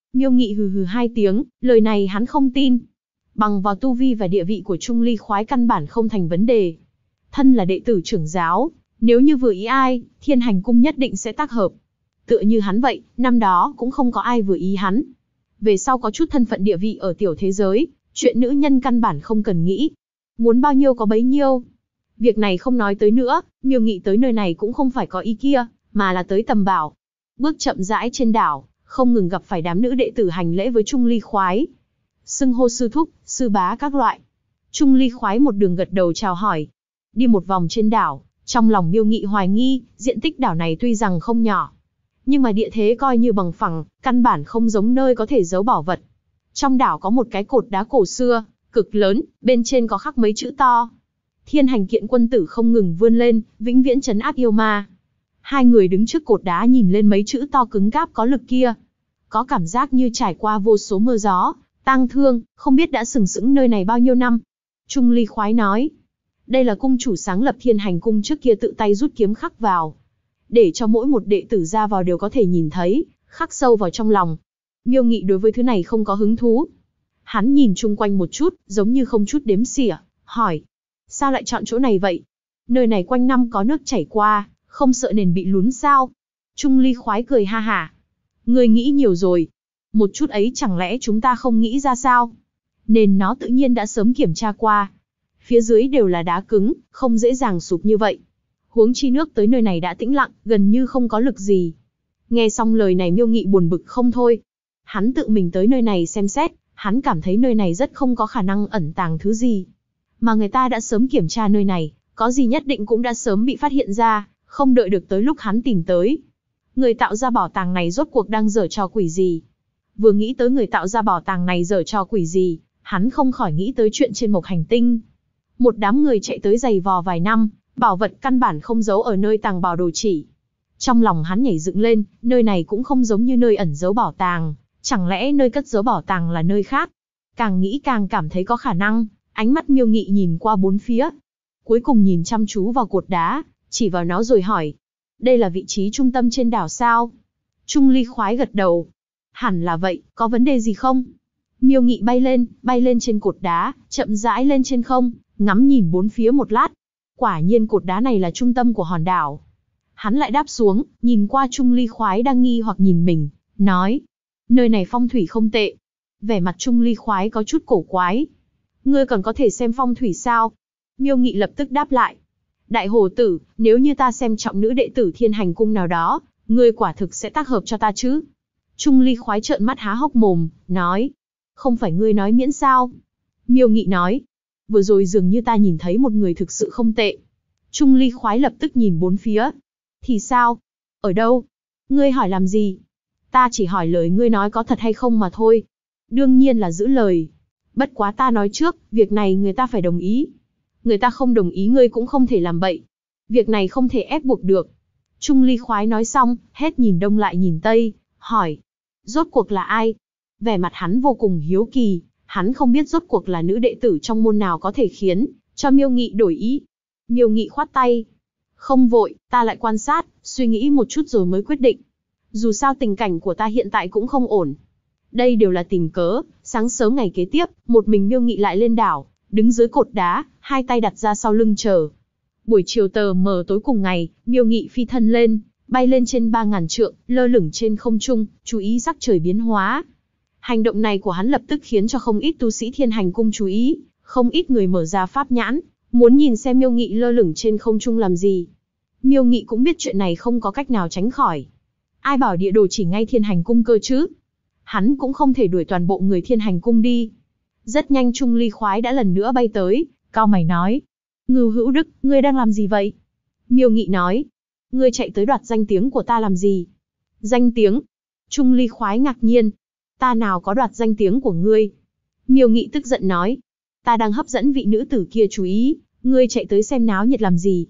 A: Miêu Nghị hừ hừ hai tiếng, lời này hắn không tin. Bằng vào tu vi và địa vị của Chung Ly Khoái căn bản không thành vấn đề. Thân là đệ tử trưởng giáo, nếu như vừa ý ai, Thiên Hành Cung nhất định sẽ tác hợp. Tựa như hắn vậy, năm đó cũng không có ai vừa ý hắn. Về sau có chút thân phận địa vị ở tiểu thế giới, chuyện nữ nhân căn bản không cần nghĩ. Muốn bao nhiêu có bấy nhiêu. Việc này không nói tới nữa, Miêu Nghị tới nơi này cũng không phải có ý kia, mà là tới tầm bảo. Bước chậm rãi trên đảo, không ngừng gặp phải đám nữ đệ tử hành lễ với Chung Ly Khoái. Xưng hô sư thúc, sư bá các loại. Chung Ly Khoái một đường gật đầu chào hỏi. Đi một vòng trên đảo, trong lòng Miêu Nghị hoài nghi, diện tích đảo này tuy rằng không nhỏ, nhưng mà địa thế coi như bằng phẳng, căn bản không giống nơi có thể giấu bảo vật. Trong đảo có một cái cột đá cổ xưa, cực lớn, bên trên có khắc mấy chữ to. Thiên Hành Kiện Quân Tử không ngừng vươn lên, vĩnh viễn trấn áp yêu ma. Hai người đứng trước cột đá nhìn lên mấy chữ to cứng cáp có lực kia. Có cảm giác như trải qua vô số mưa gió, tang thương, không biết đã sừng sững nơi này bao nhiêu năm. Chung Ly Khoái nói, đây là cung chủ sáng lập Thiên Hành Cung trước kia tự tay rút kiếm khắc vào, để cho mỗi một đệ tử ra vào đều có thể nhìn thấy, khắc sâu vào trong lòng. Miêu Nghị đối với thứ này không có hứng thú. Hắn nhìn chung quanh một chút, giống như không chút đếm xỉa, hỏi, sao lại chọn chỗ này vậy? Nơi này quanh năm có nước chảy qua, không sợ nền bị lún sao? Chung Ly Khoái cười ha hả. Ngươi nghĩ nhiều rồi. Một chút ấy chẳng lẽ chúng ta không nghĩ ra sao? Nền nó tự nhiên đã sớm kiểm tra qua. Phía dưới đều là đá cứng, không dễ dàng sụp như vậy. Huống chi nước tới nơi này đã tĩnh lặng, gần như không có lực gì. Nghe xong lời này Miêu Nghị buồn bực không thôi. Hắn tự mình tới nơi này xem xét, hắn cảm thấy nơi này rất không có khả năng ẩn tàng thứ gì. Mà người ta đã sớm kiểm tra nơi này, có gì nhất định cũng đã sớm bị phát hiện ra, không đợi được tới lúc hắn tìm tới. Người tạo ra bảo tàng này rốt cuộc đang giở trò quỷ gì? Vừa nghĩ tới người tạo ra bảo tàng này giở trò quỷ gì, hắn không khỏi nghĩ tới chuyện trên Mộc Hành Tinh. Một đám người chạy tới giày vò vài năm, bảo vật căn bản không giấu ở nơi tàng bảo đồ chỉ. Trong lòng hắn nhảy dựng lên, nơi này cũng không giống như nơi ẩn giấu bảo tàng, chẳng lẽ nơi cất giấu bảo tàng là nơi khác? Càng nghĩ càng cảm thấy có khả năng, ánh mắt Miêu Nghị nhìn qua bốn phía. Cuối cùng nhìn chăm chú vào cột đá, chỉ vào nó rồi hỏi, đây là vị trí trung tâm trên đảo sao? Chung Ly Khoái gật đầu. Hẳn là vậy, có vấn đề gì không? Miêu Nghị bay lên trên cột đá, chậm rãi lên trên không, ngắm nhìn bốn phía một lát. Quả nhiên cột đá này là trung tâm của hòn đảo. Hắn lại đáp xuống, nhìn qua Chung Ly Khoái đang nghi hoặc nhìn mình, nói, nơi này phong thủy không tệ. Vẻ mặt Chung Ly Khoái có chút cổ quái. Ngươi còn có thể xem phong thủy sao? Miêu Nghị lập tức đáp lại. Đại hồ tử, nếu như ta xem trọng nữ đệ tử Thiên Hành Cung nào đó, ngươi quả thực sẽ tác hợp cho ta chứ? Chung Ly Khoái trợn mắt há hốc mồm, nói, không phải ngươi nói miễn sao? Miêu Nghị nói, vừa rồi dường như ta nhìn thấy một người thực sự không tệ. Chung Ly Khoái lập tức nhìn bốn phía. Thì sao? Ở đâu? Ngươi hỏi làm gì? Ta chỉ hỏi lời ngươi nói có thật hay không mà thôi. Đương nhiên là giữ lời. Bất quá ta nói trước, việc này người ta phải đồng ý. Người ta không đồng ý ngươi cũng không thể làm bậy. Việc này không thể ép buộc được. Chung Ly Khoái nói xong, hết nhìn đông lại nhìn tây, hỏi, rốt cuộc là ai? Vẻ mặt hắn vô cùng hiếu kỳ, hắn không biết rốt cuộc là nữ đệ tử trong môn nào có thể khiến cho Miêu Nghị đổi ý. Miêu Nghị khoát tay, không vội, ta lại quan sát, suy nghĩ một chút rồi mới quyết định. Dù sao tình cảnh của ta hiện tại cũng không ổn. Đây đều là tìm cớ. Sáng sớm ngày kế tiếp, một mình Miêu Nghị lại lên đảo, đứng dưới cột đá, hai tay đặt ra sau lưng chờ. Buổi chiều tờ mờ tối cùng ngày, Miêu Nghị phi thân lên, bay lên trên 3000 trượng, lơ lửng trên không trung, chú ý sắc trời biến hóa. Hành động này của hắn lập tức khiến cho không ít tu sĩ Thiên Hành Cung chú ý, không ít người mở ra pháp nhãn, muốn nhìn xem Miêu Nghị lơ lửng trên không trung làm gì. Miêu Nghị cũng biết chuyện này không có cách nào tránh khỏi. Ai bảo địa đồ chỉ ngay Thiên Hành Cung cơ chứ? Hắn cũng không thể đuổi toàn bộ người Thiên Hành Cung đi. Rất nhanh Chung Ly Khoái đã lần nữa bay tới, cau mày nói, Ngưu Hữu Đức, ngươi đang làm gì vậy? Miêu Nghị nói, ngươi chạy tới đoạt danh tiếng của ta làm gì? Danh tiếng? Chung Ly Khoái ngạc nhiên, ta nào có đoạt danh tiếng của ngươi? Miêu Nghị tức giận nói, ta đang hấp dẫn vị nữ tử kia chú ý, ngươi chạy tới xem náo nhiệt làm gì?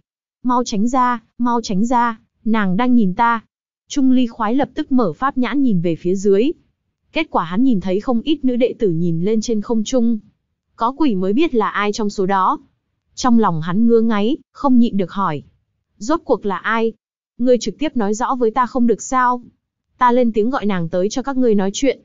A: Mau tránh ra, nàng đang nhìn ta. Chung Ly Khoái lập tức mở pháp nhãn nhìn về phía dưới. Kết quả hắn nhìn thấy không ít nữ đệ tử nhìn lên trên không trung. Có quỷ mới biết là ai trong số đó. Trong lòng hắn ngứa ngáy, không nhịn được hỏi. Rốt cuộc là ai? Ngươi trực tiếp nói rõ với ta không được sao? Ta lên tiếng gọi nàng tới cho các ngươi nói chuyện.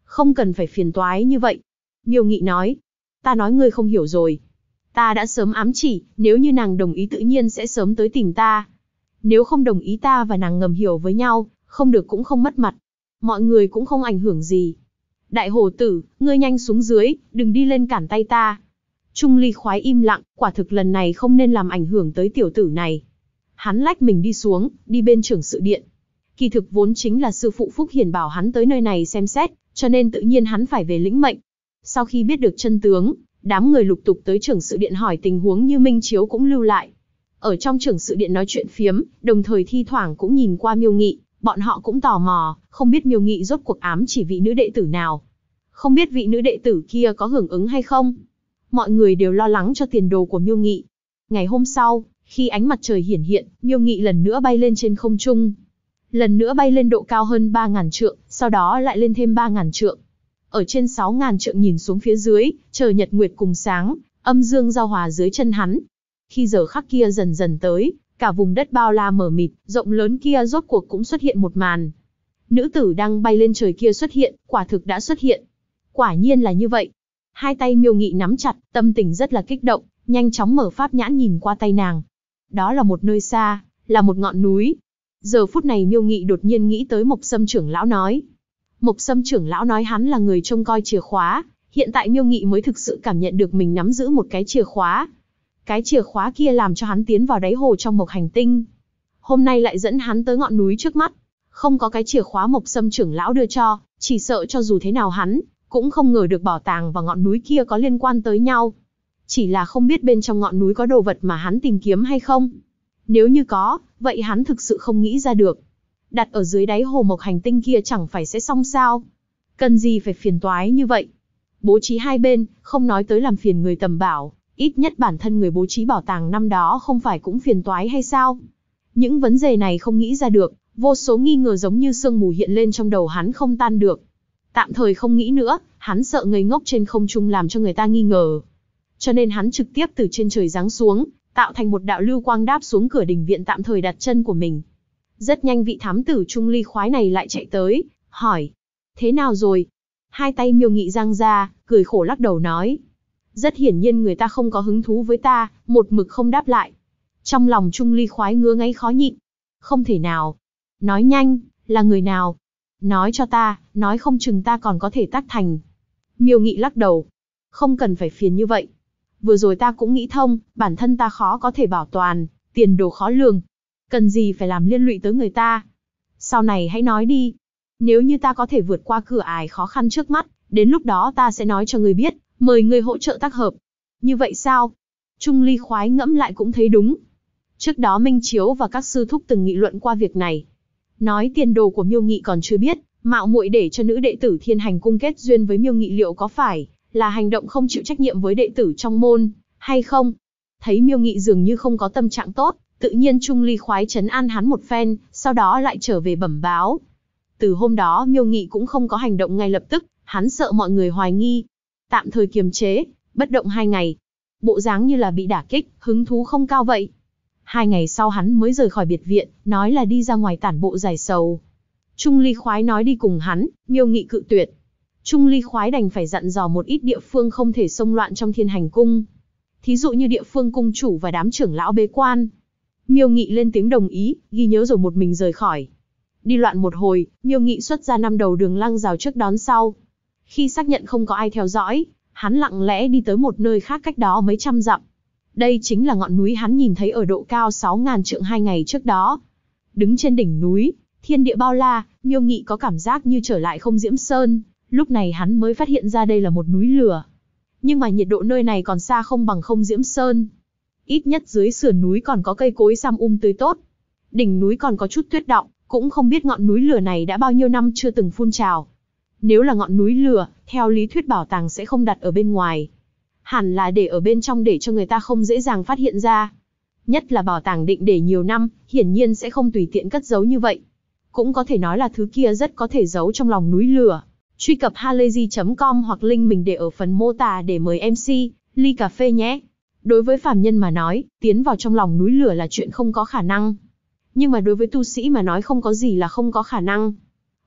A: Không cần phải phiền toái như vậy. Miêu Nghị nói. Ta nói ngươi không hiểu rồi. Ta đã sớm ám chỉ, nếu như nàng đồng ý tự nhiên sẽ sớm tới tìm ta. Nếu không đồng ý ta và nàng ngầm hiểu với nhau, không được cũng không mất mặt. Mọi người cũng không ảnh hưởng gì. Đại hồ tử, ngươi nhanh xuống dưới, đừng đi lên cản tay ta. Trung Ly khoái im lặng, quả thực lần này không nên làm ảnh hưởng tới tiểu tử này. Hắn lách mình đi xuống, đi bên trưởng sự điện. Kỳ thực vốn chính là sư phụ Phúc Hiền bảo hắn tới nơi này xem xét, cho nên tự nhiên hắn phải về lĩnh mệnh. Sau khi biết được chân tướng, đám người lục tục tới trưởng sự điện hỏi tình huống, như Minh Chiếu cũng lưu lại. Ở trong trưởng sự điện nói chuyện phiếm, đồng thời thi thoảng cũng nhìn qua Miêu Nghị, bọn họ cũng tò mò, không biết Miêu Nghị rốt cuộc ám chỉ vị nữ đệ tử nào. Không biết vị nữ đệ tử kia có hưởng ứng hay không. Mọi người đều lo lắng cho tiền đồ của Miêu Nghị. Ngày hôm sau, khi ánh mặt trời hiển hiện, Miêu Nghị lần nữa bay lên trên không trung. Lần nữa bay lên độ cao hơn 3.000 trượng, sau đó lại lên thêm 3.000 trượng. Ở trên 6.000 trượng nhìn xuống phía dưới, trời nhật nguyệt cùng sáng, âm dương giao hòa dưới chân hắn. Khi giờ khắc kia dần dần tới, cả vùng đất bao la mờ mịt, rộng lớn kia rốt cuộc cũng xuất hiện một màn. Nữ tử đang bay lên trời kia xuất hiện, quả thực đã xuất hiện. Quả nhiên là như vậy. Hai tay Miêu Nghị nắm chặt, tâm tình rất là kích động, nhanh chóng mở pháp nhãn nhìn qua tay nàng. Đó là một nơi xa, là một ngọn núi. Giờ phút này Miêu Nghị đột nhiên nghĩ tới Mộc Sâm trưởng lão nói. Mộc Sâm trưởng lão nói hắn là người trông coi chìa khóa, hiện tại Miêu Nghị mới thực sự cảm nhận được mình nắm giữ một cái chìa khóa. Cái chìa khóa kia làm cho hắn tiến vào đáy hồ trong Mộc Hành Tinh. Hôm nay lại dẫn hắn tới ngọn núi trước mắt. Không có cái chìa khóa Mộc Sâm trưởng lão đưa cho, chỉ sợ cho dù thế nào hắn cũng không ngờ được bảo tàng và ngọn núi kia có liên quan tới nhau. Chỉ là không biết bên trong ngọn núi có đồ vật mà hắn tìm kiếm hay không. Nếu như có, vậy hắn thực sự không nghĩ ra được. Đặt ở dưới đáy hồ Mộc Hành Tinh kia chẳng phải sẽ xong sao? Cần gì phải phiền toái như vậy? Bố trí hai bên, không nói tới làm phiền người tầm bảo, ít nhất bản thân người bố trí bảo tàng năm đó không phải cũng phiền toái hay sao? Những vấn đề này không nghĩ ra được, vô số nghi ngờ giống như sương mù hiện lên trong đầu hắn không tan được. Tạm thời không nghĩ nữa, hắn sợ ngây ngốc trên không trung làm cho người ta nghi ngờ. Cho nên hắn trực tiếp từ trên trời giáng xuống, tạo thành một đạo lưu quang đáp xuống cửa đình viện tạm thời đặt chân của mình. Rất nhanh vị thám tử Trung Ly khoái này lại chạy tới, hỏi. Thế nào rồi? Hai tay Miêu Nghị giang ra, cười khổ lắc đầu nói. Rất hiển nhiên người ta không có hứng thú với ta, một mực không đáp lại. Trong lòng Trung Ly khoái ngứa ngáy khó nhịn. Không thể nào. Nói nhanh, là người nào? Nói cho ta, nói không chừng ta còn có thể tác thành. Miêu Nghị lắc đầu. Không cần phải phiền như vậy. Vừa rồi ta cũng nghĩ thông, bản thân ta khó có thể bảo toàn, tiền đồ khó lường. Cần gì phải làm liên lụy tới người ta. Sau này hãy nói đi. Nếu như ta có thể vượt qua cửa ải khó khăn trước mắt, đến lúc đó ta sẽ nói cho người biết, mời người hỗ trợ tác hợp. Như vậy sao? Trung Ly khoái ngẫm lại cũng thấy đúng. Trước đó Minh Chiếu và các sư thúc từng nghị luận qua việc này. Nói tiền đồ của Miêu Nghị còn chưa biết, mạo muội để cho nữ đệ tử Thiên Hành Cung kết duyên với Miêu Nghị liệu có phải là hành động không chịu trách nhiệm với đệ tử trong môn, hay không? Thấy Miêu Nghị dường như không có tâm trạng tốt, tự nhiên Trung Ly khoái trấn an hắn một phen, sau đó lại trở về bẩm báo. Từ hôm đó Miêu Nghị cũng không có hành động ngay lập tức, hắn sợ mọi người hoài nghi. Tạm thời kiềm chế, bất động 2 ngày. Bộ dáng như là bị đả kích, hứng thú không cao vậy. 2 ngày sau hắn mới rời khỏi biệt viện, nói là đi ra ngoài tản bộ giải sầu. Trung Ly khoái nói đi cùng hắn, Miêu Nghị cự tuyệt. Trung Ly khoái đành phải dặn dò một ít địa phương không thể xông loạn trong Thiên Hành Cung. Thí dụ như địa phương cung chủ và đám trưởng lão bế quan. Miêu Nghị lên tiếng đồng ý, ghi nhớ rồi một mình rời khỏi. Đi loạn một hồi, Miêu Nghị xuất ra 5 đầu đường lăng rào trước đón sau. Khi xác nhận không có ai theo dõi, hắn lặng lẽ đi tới một nơi khác cách đó mấy trăm dặm. Đây chính là ngọn núi hắn nhìn thấy ở độ cao 6.000 trượng 2 ngày trước đó. Đứng trên đỉnh núi, thiên địa bao la, Miêu Nghị có cảm giác như trở lại Không Diễm Sơn. Lúc này hắn mới phát hiện ra đây là một núi lửa. Nhưng mà nhiệt độ nơi này còn xa không bằng Không Diễm Sơn. Ít nhất dưới sườn núi còn có cây cối xăm tươi tốt. Đỉnh núi còn có chút tuyết đọng, cũng không biết ngọn núi lửa này đã bao nhiêu năm chưa từng phun trào. Nếu là ngọn núi lửa, theo lý thuyết bảo tàng sẽ không đặt ở bên ngoài. Hẳn là để ở bên trong để cho người ta không dễ dàng phát hiện ra. Nhất là bảo tàng định để nhiều năm, hiển nhiên sẽ không tùy tiện cất giấu như vậy. Cũng có thể nói là thứ kia rất có thể giấu trong lòng núi lửa. Truy cập halayzi.com hoặc link mình để ở phần mô tả để mời MC, ly cà phê nhé. Đối với phàm nhân mà nói, tiến vào trong lòng núi lửa là chuyện không có khả năng. Nhưng mà đối với tu sĩ mà nói không có gì là không có khả năng.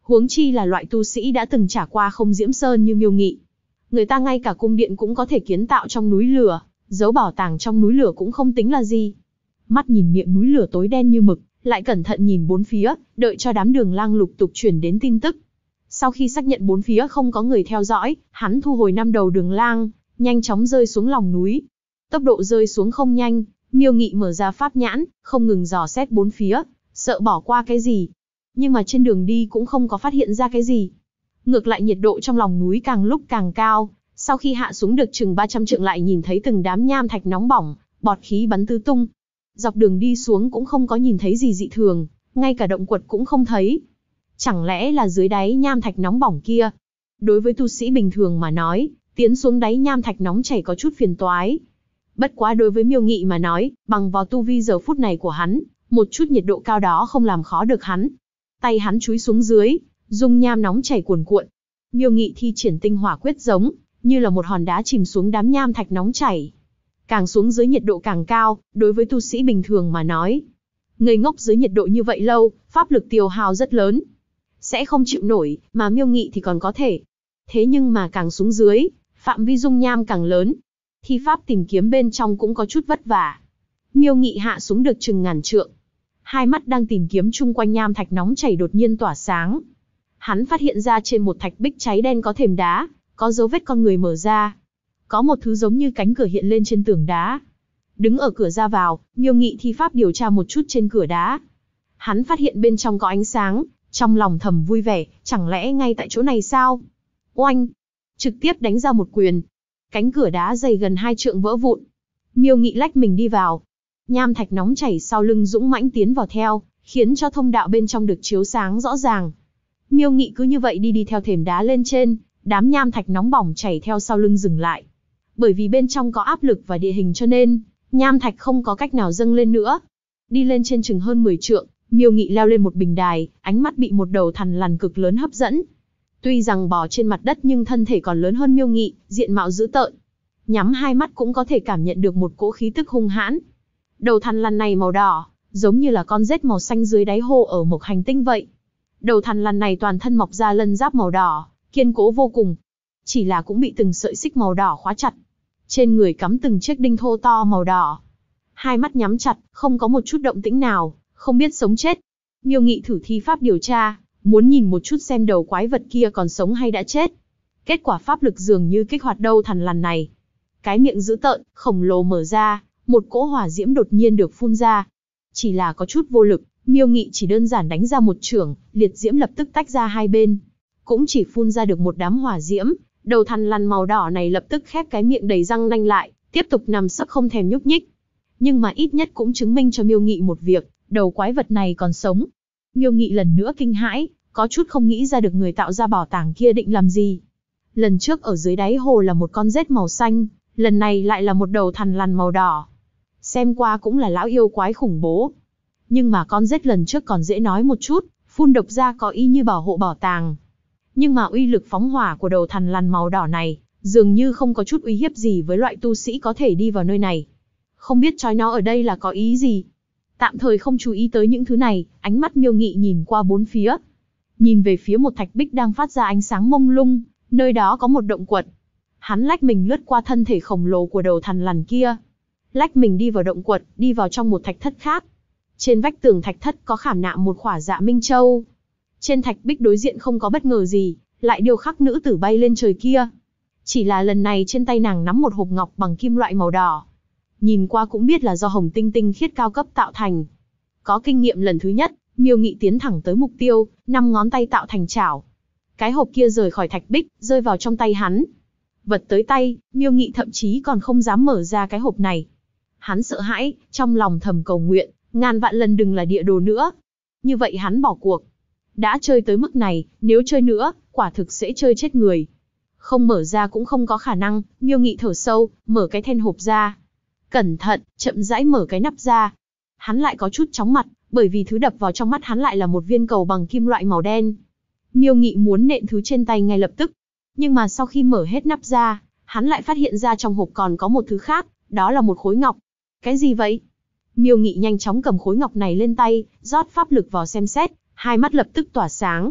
A: Huống chi là loại tu sĩ đã từng trải qua không diễm sơn như Miêu Nghị. Người ta ngay cả cung điện cũng có thể kiến tạo trong núi lửa, giấu bảo tàng trong núi lửa cũng không tính là gì. Mắt nhìn miệng núi lửa tối đen như mực, lại cẩn thận nhìn bốn phía, đợi cho đám Đường Lang lục tục chuyển đến tin tức. Sau khi xác nhận bốn phía không có người theo dõi, hắn thu hồi 5 đầu Đường Lang, nhanh chóng rơi xuống lòng núi. Tốc độ rơi xuống không nhanh, Miêu Nghị mở ra pháp nhãn, không ngừng dò xét bốn phía, sợ bỏ qua cái gì. Nhưng mà trên đường đi cũng không có phát hiện ra cái gì. Ngược lại nhiệt độ trong lòng núi càng lúc càng cao, sau khi hạ xuống được chừng 300 trượng lại nhìn thấy từng đám nham thạch nóng bỏng, bọt khí bắn tứ tung. Dọc đường đi xuống cũng không có nhìn thấy gì dị thường, ngay cả động quật cũng không thấy. Chẳng lẽ là dưới đáy nham thạch nóng bỏng kia? Đối với tu sĩ bình thường mà nói, tiến xuống đáy nham thạch nóng chảy có chút phiền toái. Bất quá đối với Miêu Nghị mà nói, bằng vào tu vi giờ phút này của hắn, một chút nhiệt độ cao đó không làm khó được hắn. Tay hắn chúi xuống dưới, dung nham nóng chảy cuồn cuộn. Miêu Nghị thi triển tinh hỏa quyết giống, như là một hòn đá chìm xuống đám nham thạch nóng chảy. Càng xuống dưới nhiệt độ càng cao, đối với tu sĩ bình thường mà nói. Ngây ngốc dưới nhiệt độ như vậy lâu, pháp lực tiêu hao rất lớn. Sẽ không chịu nổi, mà Miêu Nghị thì còn có thể. Thế nhưng mà càng xuống dưới, phạm vi dung nham càng lớn. Thi pháp tìm kiếm bên trong cũng có chút vất vả. Miêu Nghị hạ xuống được chừng ngàn trượng. Hai mắt đang tìm kiếm chung quanh nham thạch nóng chảy đột nhiên tỏa sáng. Hắn phát hiện ra trên một thạch bích cháy đen có thềm đá, có dấu vết con người mở ra. Có một thứ giống như cánh cửa hiện lên trên tường đá. Đứng ở cửa ra vào, Miêu Nghị thi pháp điều tra một chút trên cửa đá. Hắn phát hiện bên trong có ánh sáng, trong lòng thầm vui vẻ, chẳng lẽ ngay tại chỗ này sao? Oanh! Trực tiếp đánh ra một quyền. Cánh cửa đá dày gần 2 trượng vỡ vụn. Miêu Nghị lách mình đi vào. Nham thạch nóng chảy sau lưng dũng mãnh tiến vào theo, khiến cho thông đạo bên trong được chiếu sáng rõ ràng. Miêu Nghị cứ như vậy đi theo thềm đá lên trên, đám nham thạch nóng bỏng chảy theo sau lưng dừng lại. Bởi vì bên trong có áp lực và địa hình cho nên, nham thạch không có cách nào dâng lên nữa. Đi lên trên chừng hơn 10 trượng, Miêu Nghị leo lên một bình đài, ánh mắt bị một đầu thằn lằn cực lớn hấp dẫn. Tuy rằng bò trên mặt đất nhưng thân thể còn lớn hơn Miêu Nghị, diện mạo dữ tợn. Nhắm hai mắt cũng có thể cảm nhận được một cỗ khí tức hung hãn. Đầu thằn lằn này màu đỏ, giống như là con rết màu xanh dưới đáy hồ ở một hành tinh vậy. Đầu thằn lằn này toàn thân mọc ra lân giáp màu đỏ, kiên cố vô cùng. Chỉ là cũng bị từng sợi xích màu đỏ khóa chặt. Trên người cắm từng chiếc đinh thô to màu đỏ. Hai mắt nhắm chặt, không có một chút động tĩnh nào, không biết sống chết. Miêu Nghị thử thi pháp điều tra, muốn nhìn một chút xem đầu quái vật kia còn sống hay đã chết. Kết quả pháp lực dường như kích hoạt đầu thằn lằn này. Cái miệng dữ tợn, khổng lồ mở ra, một cỗ hỏa diễm đột nhiên được phun ra. Chỉ là có chút vô lực, Miêu Nghị chỉ đơn giản đánh ra một chưởng, liệt diễm lập tức tách ra hai bên. Cũng chỉ phun ra được một đám hỏa diễm, đầu thằn lằn màu đỏ này lập tức khép cái miệng đầy răng nanh lại, tiếp tục nằm sấp không thèm nhúc nhích. Nhưng mà ít nhất cũng chứng minh cho Miêu Nghị một việc, đầu quái vật này còn sống. Miêu Nghị lần nữa kinh hãi, có chút không nghĩ ra được người tạo ra bảo tàng kia định làm gì. Lần trước ở dưới đáy hồ là một con rết màu xanh, lần này lại là một đầu thằn lằn màu đỏ. Xem qua cũng là lão yêu quái khủng bố. Nhưng mà con rết lần trước còn dễ nói một chút, phun độc ra có ý như bảo hộ bảo tàng. Nhưng mà uy lực phóng hỏa của đầu thằn lằn màu đỏ này, dường như không có chút uy hiếp gì với loại tu sĩ có thể đi vào nơi này. Không biết trói nó ở đây là có ý gì. Tạm thời không chú ý tới những thứ này, ánh mắt Miêu Nghị nhìn qua bốn phía. Nhìn về phía một thạch bích đang phát ra ánh sáng mông lung, nơi đó có một động quật. Hắn lách mình lướt qua thân thể khổng lồ của đầu thằn lằn kia. Lách mình đi vào động quật, đi vào trong một thạch thất khác. Trên vách tường thạch thất có khảm nạm một khỏa dạ minh châu. Trên thạch bích đối diện không có bất ngờ gì, lại điêu khắc nữ tử bay lên trời kia. Chỉ là lần này trên tay nàng nắm một hộp ngọc bằng kim loại màu đỏ. Nhìn qua cũng biết là do hồng tinh tinh khiết cao cấp tạo thành. Có kinh nghiệm lần thứ nhất, Miêu Nghị tiến thẳng tới mục tiêu, 5 ngón tay tạo thành chảo. Cái hộp kia rời khỏi thạch bích, rơi vào trong tay hắn. Vật tới tay, Miêu Nghị thậm chí còn không dám mở ra cái hộp này. Hắn sợ hãi, trong lòng thầm cầu nguyện, ngàn vạn lần đừng là địa đồ nữa. Như vậy hắn bỏ cuộc. Đã chơi tới mức này, nếu chơi nữa, quả thực sẽ chơi chết người. Không mở ra cũng không có khả năng, Miêu Nghị thở sâu, mở cái then hộp ra. Cẩn thận, chậm rãi mở cái nắp ra. Hắn lại có chút chóng mặt, bởi vì thứ đập vào trong mắt hắn lại là một viên cầu bằng kim loại màu đen. Miêu Nghị muốn nện thứ trên tay ngay lập tức. Nhưng mà sau khi mở hết nắp ra, hắn lại phát hiện ra trong hộp còn có một thứ khác, đó là một khối ngọc. Cái gì vậy? Miêu Nghị nhanh chóng cầm khối ngọc này lên tay, rót pháp lực vào xem xét, hai mắt lập tức tỏa sáng.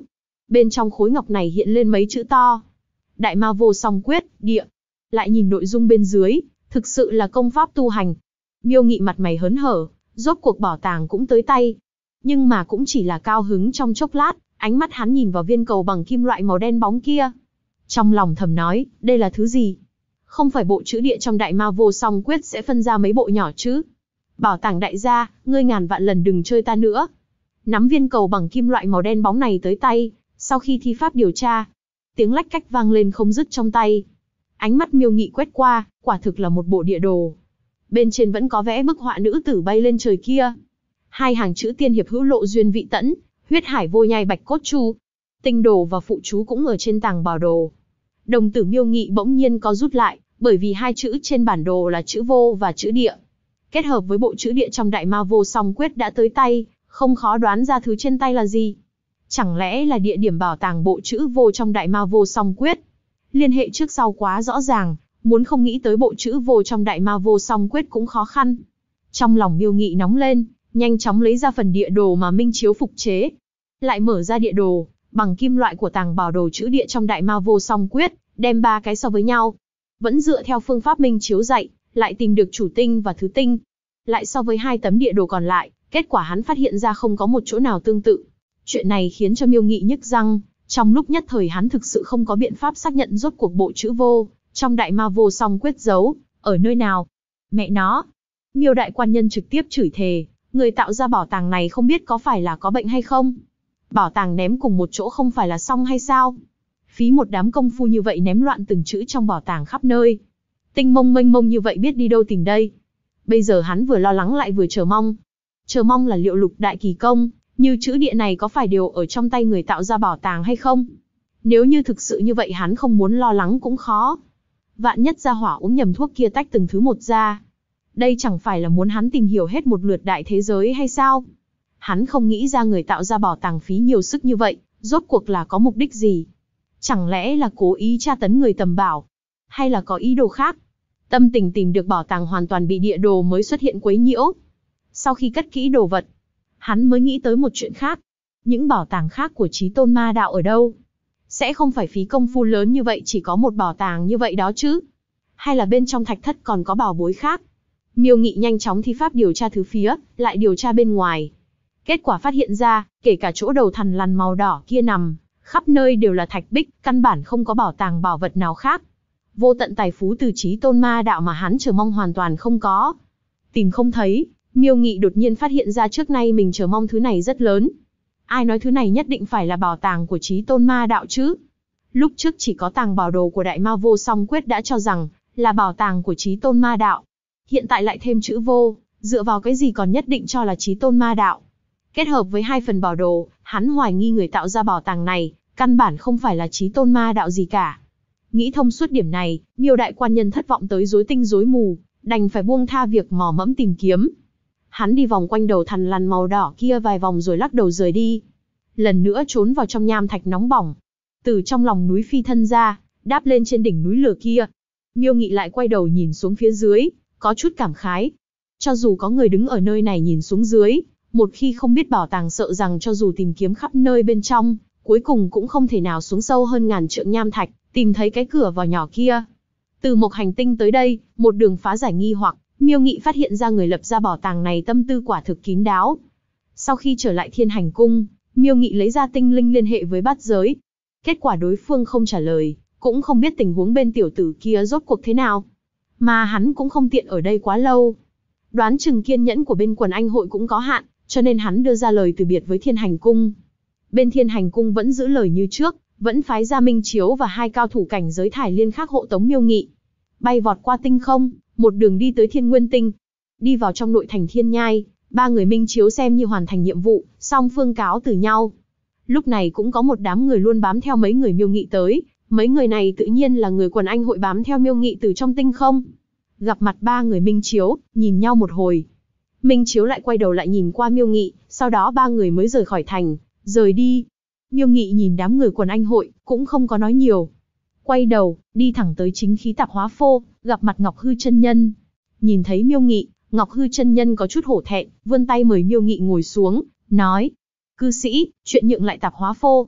A: Bên trong khối ngọc này hiện lên mấy chữ to. Đại Ma Vô Song Quyết, địa. Lại nhìn nội dung bên dưới, thực sự là công pháp tu hành. Miêu Nghị mặt mày hớn hở, rốt cuộc bảo tàng cũng tới tay. Nhưng mà cũng chỉ là cao hứng trong chốc lát, ánh mắt hắn nhìn vào viên cầu bằng kim loại màu đen bóng kia. Trong lòng thầm nói, đây là thứ gì? Không phải bộ chữ địa trong Đại Ma Vô Song Quyết sẽ phân ra mấy bộ nhỏ chứ? Bảo tàng đại gia, ngươi ngàn vạn lần đừng chơi ta nữa. Nắm viên cầu bằng kim loại màu đen bóng này tới tay, sau khi thi pháp điều tra, tiếng lách cách vang lên không dứt trong tay. Ánh mắt Miêu Nghị quét qua, quả thực là một bộ địa đồ. Bên trên vẫn có vẽ bức họa nữ tử bay lên trời kia. Hai hàng chữ tiên hiệp hữu lộ duyên vị tẫn, huyết hải vô nhai bạch cốt chu. Tinh đồ và phụ chú cũng ở trên tàng bảo đồ. Đồng tử Miêu Nghị bỗng nhiên co rút lại, bởi vì hai chữ trên bản đồ là chữ vô và chữ địa. Kết hợp với bộ chữ địa trong Đại Ma Vô Song Quyết đã tới tay, không khó đoán ra thứ trên tay là gì. Chẳng lẽ là địa điểm bảo tàng bộ chữ vô trong Đại Ma Vô Song Quyết? Liên hệ trước sau quá rõ ràng, muốn không nghĩ tới bộ chữ vô trong Đại Ma Vô Song Quyết cũng khó khăn. Trong lòng Miêu Nghị nóng lên, nhanh chóng lấy ra phần địa đồ mà Minh Chiếu phục chế. Lại mở ra địa đồ, bằng kim loại của tàng bảo đồ chữ địa trong Đại Ma Vô Song Quyết, đem ba cái so với nhau. Vẫn dựa theo phương pháp Minh Chiếu dạy, lại tìm được chủ tinh và thứ tinh. Lại so với hai tấm địa đồ còn lại, kết quả hắn phát hiện ra không có một chỗ nào tương tự. Chuyện này khiến cho Miêu Nghị nhức răng, trong lúc nhất thời hắn thực sự không có biện pháp xác nhận rốt cuộc bộ chữ vô trong Đại Ma Vô Song Quyết giấu ở nơi nào. Mẹ nó! Miêu đại quan nhân trực tiếp chửi thề, người tạo ra bảo tàng này không biết có phải là có bệnh hay không? Bảo tàng ném cùng một chỗ không phải là xong hay sao? Phí một đám công phu như vậy ném loạn từng chữ trong bảo tàng khắp nơi. Tinh mông mênh mông như vậy biết đi đâu tìm đây? Bây giờ hắn vừa lo lắng lại vừa chờ mong. Chờ mong là liệu lục đại kỳ công, như chữ địa này có phải đều ở trong tay người tạo ra bảo tàng hay không? Nếu như thực sự như vậy hắn không muốn lo lắng cũng khó. Vạn nhất gia hỏa uống nhầm thuốc kia tách từng thứ một ra. Đây chẳng phải là muốn hắn tìm hiểu hết một lượt đại thế giới hay sao? Hắn không nghĩ ra người tạo ra bảo tàng phí nhiều sức như vậy, rốt cuộc là có mục đích gì? Chẳng lẽ là cố ý tra tấn người tầm bảo? Hay là có ý đồ khác? Tâm tình tìm được bảo tàng hoàn toàn bị địa đồ mới xuất hiện quấy nhiễu. Sau khi cất kỹ đồ vật, hắn mới nghĩ tới một chuyện khác. Những bảo tàng khác của Chí Tôn Ma Đạo ở đâu? Sẽ không phải phí công phu lớn như vậy chỉ có một bảo tàng như vậy đó chứ? Hay là bên trong thạch thất còn có bảo bối khác? Miêu Nghị nhanh chóng thi pháp điều tra thứ phía, lại điều tra bên ngoài. Kết quả phát hiện ra, kể cả chỗ đầu thằn lằn màu đỏ kia nằm, khắp nơi đều là thạch bích, căn bản không có bảo tàng bảo vật nào khác. Vô tận tài phú từ Chí Tôn Ma Đạo mà hắn chờ mong hoàn toàn không có. Tìm không thấy, Miêu Nghị đột nhiên phát hiện ra trước nay mình chờ mong thứ này rất lớn. Ai nói thứ này nhất định phải là bảo tàng của Chí Tôn Ma Đạo chứ? Lúc trước chỉ có tàng bảo đồ của Đại Ma Vô Song Quyết đã cho rằng là bảo tàng của Chí Tôn Ma Đạo. Hiện tại lại thêm chữ vô, dựa vào cái gì còn nhất định cho là Chí Tôn Ma Đạo? Kết hợp với hai phần bảo đồ, hắn hoài nghi người tạo ra bảo tàng này, căn bản không phải là Chí Tôn Ma Đạo gì cả. Nghĩ thông suốt điểm này, Miêu đại quan nhân thất vọng tới rối tinh rối mù, đành phải buông tha việc mò mẫm tìm kiếm. Hắn đi vòng quanh đầu thằn lằn màu đỏ kia vài vòng rồi lắc đầu rời đi. Lần nữa trốn vào trong nham thạch nóng bỏng. Từ trong lòng núi phi thân ra, đáp lên trên đỉnh núi lửa kia. Miêu Nghị lại quay đầu nhìn xuống phía dưới, có chút cảm khái. Cho dù có người đứng ở nơi này nhìn xuống dưới, một khi không biết bảo tàng sợ rằng cho dù tìm kiếm khắp nơi bên trong, cuối cùng cũng không thể nào xuống sâu hơn ngàn trượng nham thạch, tìm thấy cái cửa vào nhỏ kia. Từ một hành tinh tới đây, một đường phá giải nghi hoặc, Miêu Nghị phát hiện ra người lập ra bảo tàng này tâm tư quả thực kín đáo. Sau khi trở lại Thiên Hành Cung, Miêu Nghị lấy ra tinh linh liên hệ với bát giới. Kết quả đối phương không trả lời, cũng không biết tình huống bên tiểu tử kia rốt cuộc thế nào. Mà hắn cũng không tiện ở đây quá lâu. Đoán chừng kiên nhẫn của bên quần anh hội cũng có hạn, cho nên hắn đưa ra lời từ biệt với Thiên Hành Cung. Bên Thiên Hành Cung vẫn giữ lời như trước, vẫn phái ra Minh Chiếu và hai cao thủ cảnh giới Thải Liên khác hộ tống Miêu Nghị. Bay vọt qua tinh không, một đường đi tới Thiên Nguyên Tinh. Đi vào trong nội thành Thiên Nhai, ba người Minh Chiếu xem như hoàn thành nhiệm vụ, song phương cáo từ nhau. Lúc này cũng có một đám người luôn bám theo mấy người Miêu Nghị tới, mấy người này tự nhiên là người quần anh hội bám theo Miêu Nghị từ trong tinh không. Gặp mặt ba người Minh Chiếu, nhìn nhau một hồi. Minh Chiếu lại quay đầu lại nhìn qua Miêu Nghị, sau đó ba người mới rời khỏi thành, rời đi. Miêu Nghị nhìn đám người quần anh hội, cũng không có nói nhiều. Quay đầu, đi thẳng tới chính khí tạp hóa phô, gặp mặt Ngọc Hư chân nhân. Nhìn thấy Miêu Nghị, Ngọc Hư chân nhân có chút hổ thẹn, vươn tay mời Miêu Nghị ngồi xuống, nói: "Cư sĩ, chuyện nhượng lại tạp hóa phô."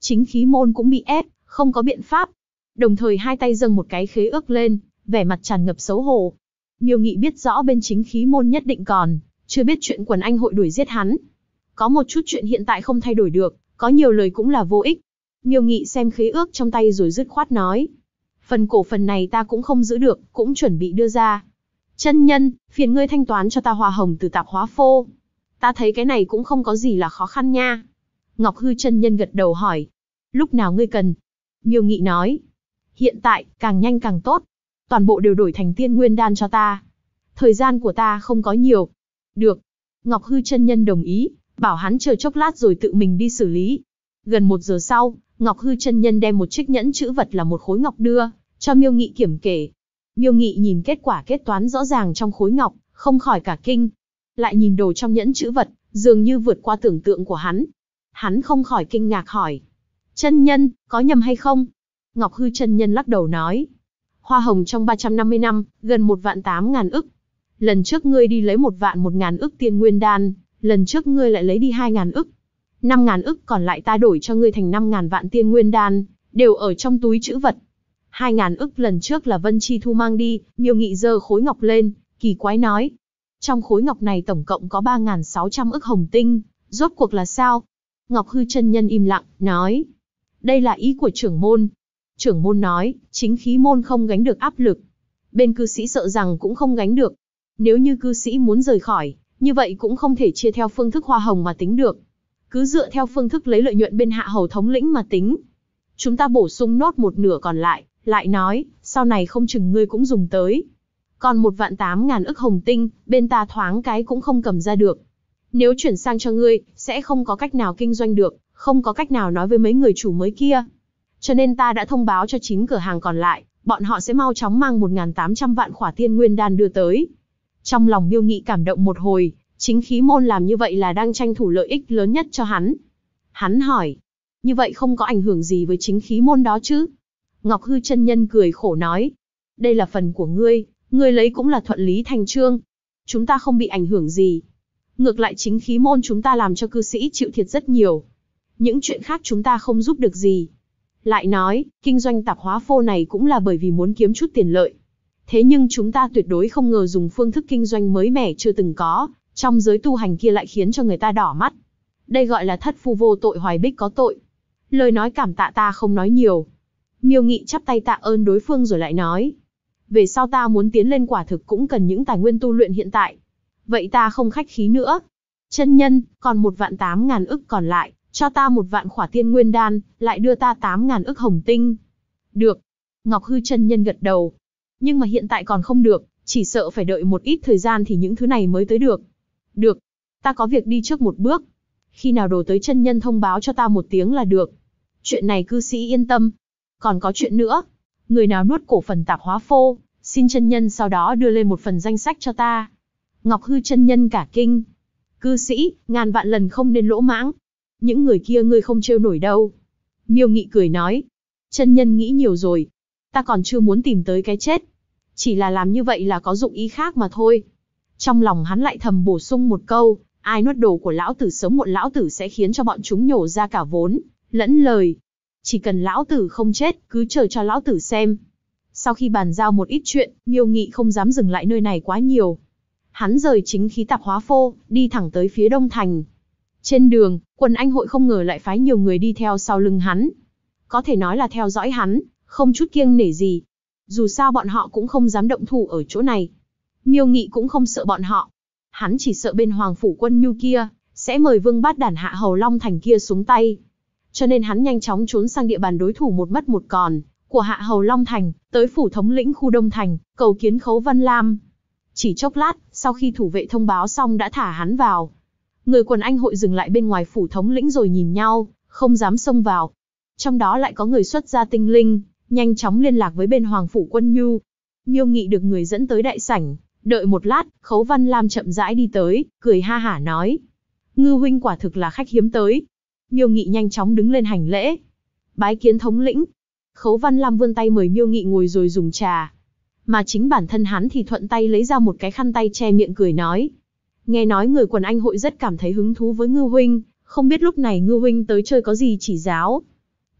A: Chính khí môn cũng bị ép, không có biện pháp. Đồng thời hai tay dâng một cái khế ước lên, vẻ mặt tràn ngập xấu hổ. Miêu Nghị biết rõ bên chính khí môn nhất định còn chưa biết chuyện quần anh hội đuổi giết hắn. Có một chút chuyện hiện tại không thay đổi được, có nhiều lời cũng là vô ích. Miêu Nghị xem khế ước trong tay rồi dứt khoát nói. Phần cổ phần này ta cũng không giữ được, cũng chuẩn bị đưa ra. Chân nhân, phiền ngươi thanh toán cho ta hoa hồng từ tạp hóa phô. Ta thấy cái này cũng không có gì là khó khăn nha. Ngọc Hư chân nhân gật đầu hỏi. Lúc nào ngươi cần? Miêu Nghị nói. Hiện tại, càng nhanh càng tốt. Toàn bộ đều đổi thành tiên nguyên đan cho ta. Thời gian của ta không có nhiều. Được. Ngọc Hư chân nhân đồng ý, bảo hắn chờ chốc lát rồi tự mình đi xử lý. Gần 1 giờ sau, Ngọc Hư chân nhân đem một chiếc nhẫn chữ vật là một khối ngọc đưa cho Miêu Nghị kiểm kê. Miêu Nghị nhìn kết quả kết toán rõ ràng trong khối ngọc, không khỏi cả kinh. Lại nhìn đồ trong nhẫn chữ vật, dường như vượt qua tưởng tượng của hắn. Hắn không khỏi kinh ngạc hỏi. Chân nhân, có nhầm hay không? Ngọc Hư chân nhân lắc đầu nói. Hoa hồng trong 350 năm, gần 1.800.000 ức. Lần trước ngươi đi lấy 1.100.000 ức tiên nguyên đan, lần trước ngươi lại lấy đi 2.000 ức. 5.000 ức còn lại ta đổi cho ngươi thành 5.000 vạn tiên nguyên đan, đều ở trong túi trữ vật. 2.000 ức lần trước là Vân Chi Thu mang đi. Miêu Nghị giơ khối ngọc lên, kỳ quái nói. Trong khối ngọc này tổng cộng có 3.600 ức hồng tinh, rốt cuộc là sao? Ngọc Hư chân nhân im lặng, nói. Đây là ý của trưởng môn. Trưởng môn nói, chính khí môn không gánh được áp lực. Bên cư sĩ sợ rằng cũng không gánh được. Nếu như cư sĩ muốn rời khỏi, như vậy cũng không thể chia theo phương thức hoa hồng mà tính được. Cứ dựa theo phương thức lấy lợi nhuận bên hạ hầu thống lĩnh mà tính. Chúng ta bổ sung nốt một nửa còn lại, lại nói, sau này không chừng ngươi cũng dùng tới. Còn 1.800.000 ức hồng tinh, bên ta thoáng cái cũng không cầm ra được. Nếu chuyển sang cho ngươi, sẽ không có cách nào kinh doanh được, không có cách nào nói với mấy người chủ mới kia. Cho nên ta đã thông báo cho 9 cửa hàng còn lại, bọn họ sẽ mau chóng mang 1.800 vạn khỏa tiên nguyên đan đưa tới. Trong lòng Miêu Nghị cảm động một hồi, chính khí môn làm như vậy là đang tranh thủ lợi ích lớn nhất cho hắn. Hắn hỏi, như vậy không có ảnh hưởng gì với chính khí môn đó chứ? Ngọc Hư chân nhân cười khổ nói, đây là phần của ngươi lấy cũng là thuận lý thành chương. Chúng ta không bị ảnh hưởng gì. Ngược lại chính khí môn chúng ta làm cho cư sĩ chịu thiệt rất nhiều. Những chuyện khác chúng ta không giúp được gì. Lại nói, kinh doanh tạp hóa phô này cũng là bởi vì muốn kiếm chút tiền lợi. Thế nhưng chúng ta tuyệt đối không ngờ dùng phương thức kinh doanh mới mẻ chưa từng có, trong giới tu hành kia lại khiến cho người ta đỏ mắt. Đây gọi là thất phu vô tội hoài bích có tội. Lời nói cảm tạ ta không nói nhiều. Miêu Nghị chắp tay tạ ơn đối phương rồi lại nói. Về sau ta muốn tiến lên quả thực cũng cần những tài nguyên tu luyện hiện tại. Vậy ta không khách khí nữa. Chân nhân, còn 1.800.000 ức còn lại, cho ta 1 vạn khỏa tiên nguyên đan, lại đưa ta 8.000 ức hồng tinh. Được. Ngọc Hư chân nhân gật đầu. Nhưng mà hiện tại còn không được, chỉ sợ phải đợi một ít thời gian thì những thứ này mới tới được. Được. Ta có việc đi trước một bước. Khi nào đồ tới chân nhân thông báo cho ta một tiếng là được. Chuyện này cư sĩ yên tâm. Còn có chuyện nữa. Người nào nuốt cổ phần tạp hóa phô, xin chân nhân sau đó đưa lên một phần danh sách cho ta. Ngọc Hư chân nhân cả kinh. Cư sĩ, ngàn vạn lần không nên lỗ mãng. Những người kia ngươi không trêu nổi đâu. Miêu Nghị cười nói. Chân nhân nghĩ nhiều rồi. Ta còn chưa muốn tìm tới cái chết. Chỉ là làm như vậy là có dụng ý khác mà thôi. Trong lòng hắn lại thầm bổ sung một câu. Ai nuốt đồ của lão tử sớm muộn lão tử sẽ khiến cho bọn chúng nhổ ra cả vốn lẫn lời. Chỉ cần lão tử không chết, cứ chờ cho lão tử xem. Sau khi bàn giao một ít chuyện, Miêu Nghị không dám dừng lại nơi này quá nhiều. Hắn rời chính khí tạp hóa phô, đi thẳng tới phía Đông Thành. Trên đường, quần anh hội không ngờ lại phái nhiều người đi theo sau lưng hắn. Có thể nói là theo dõi hắn, không chút kiêng nể gì. Dù sao bọn họ cũng không dám động thủ ở chỗ này. Miêu Nghị cũng không sợ bọn họ. Hắn chỉ sợ bên Hoàng Phủ Quân Nhu kia, sẽ mời Vương Bát Đản hạ hầu Long Thành kia xuống tay. Cho nên hắn nhanh chóng trốn sang địa bàn đối thủ một mất một còn, của hạ hầu Long Thành, tới phủ thống lĩnh khu Đông Thành, cầu kiến Khấu Văn Lam. Chỉ chốc lát, sau khi thủ vệ thông báo xong đã thả hắn vào. Người quần anh hội dừng lại bên ngoài phủ thống lĩnh rồi nhìn nhau, không dám xông vào. Trong đó lại có người xuất gia tinh linh, nhanh chóng liên lạc với bên Hoàng Phủ Quân Nhu. Miêu Nghị được người dẫn tới đại sảnh, đợi một lát, Khấu Văn Lam chậm rãi đi tới, cười ha hả nói. Ngư huynh quả thực là khách hiếm tới. Miêu Nghị nhanh chóng đứng lên hành lễ. Bái kiến thống lĩnh. Khấu Văn Lam vươn tay mời Miêu Nghị ngồi rồi dùng trà. Mà chính bản thân hắn thì thuận tay lấy ra một cái khăn tay che miệng cười nói. Nghe nói người quần anh hội rất cảm thấy hứng thú với Ngư huynh, không biết lúc này Ngư huynh tới chơi có gì chỉ giáo.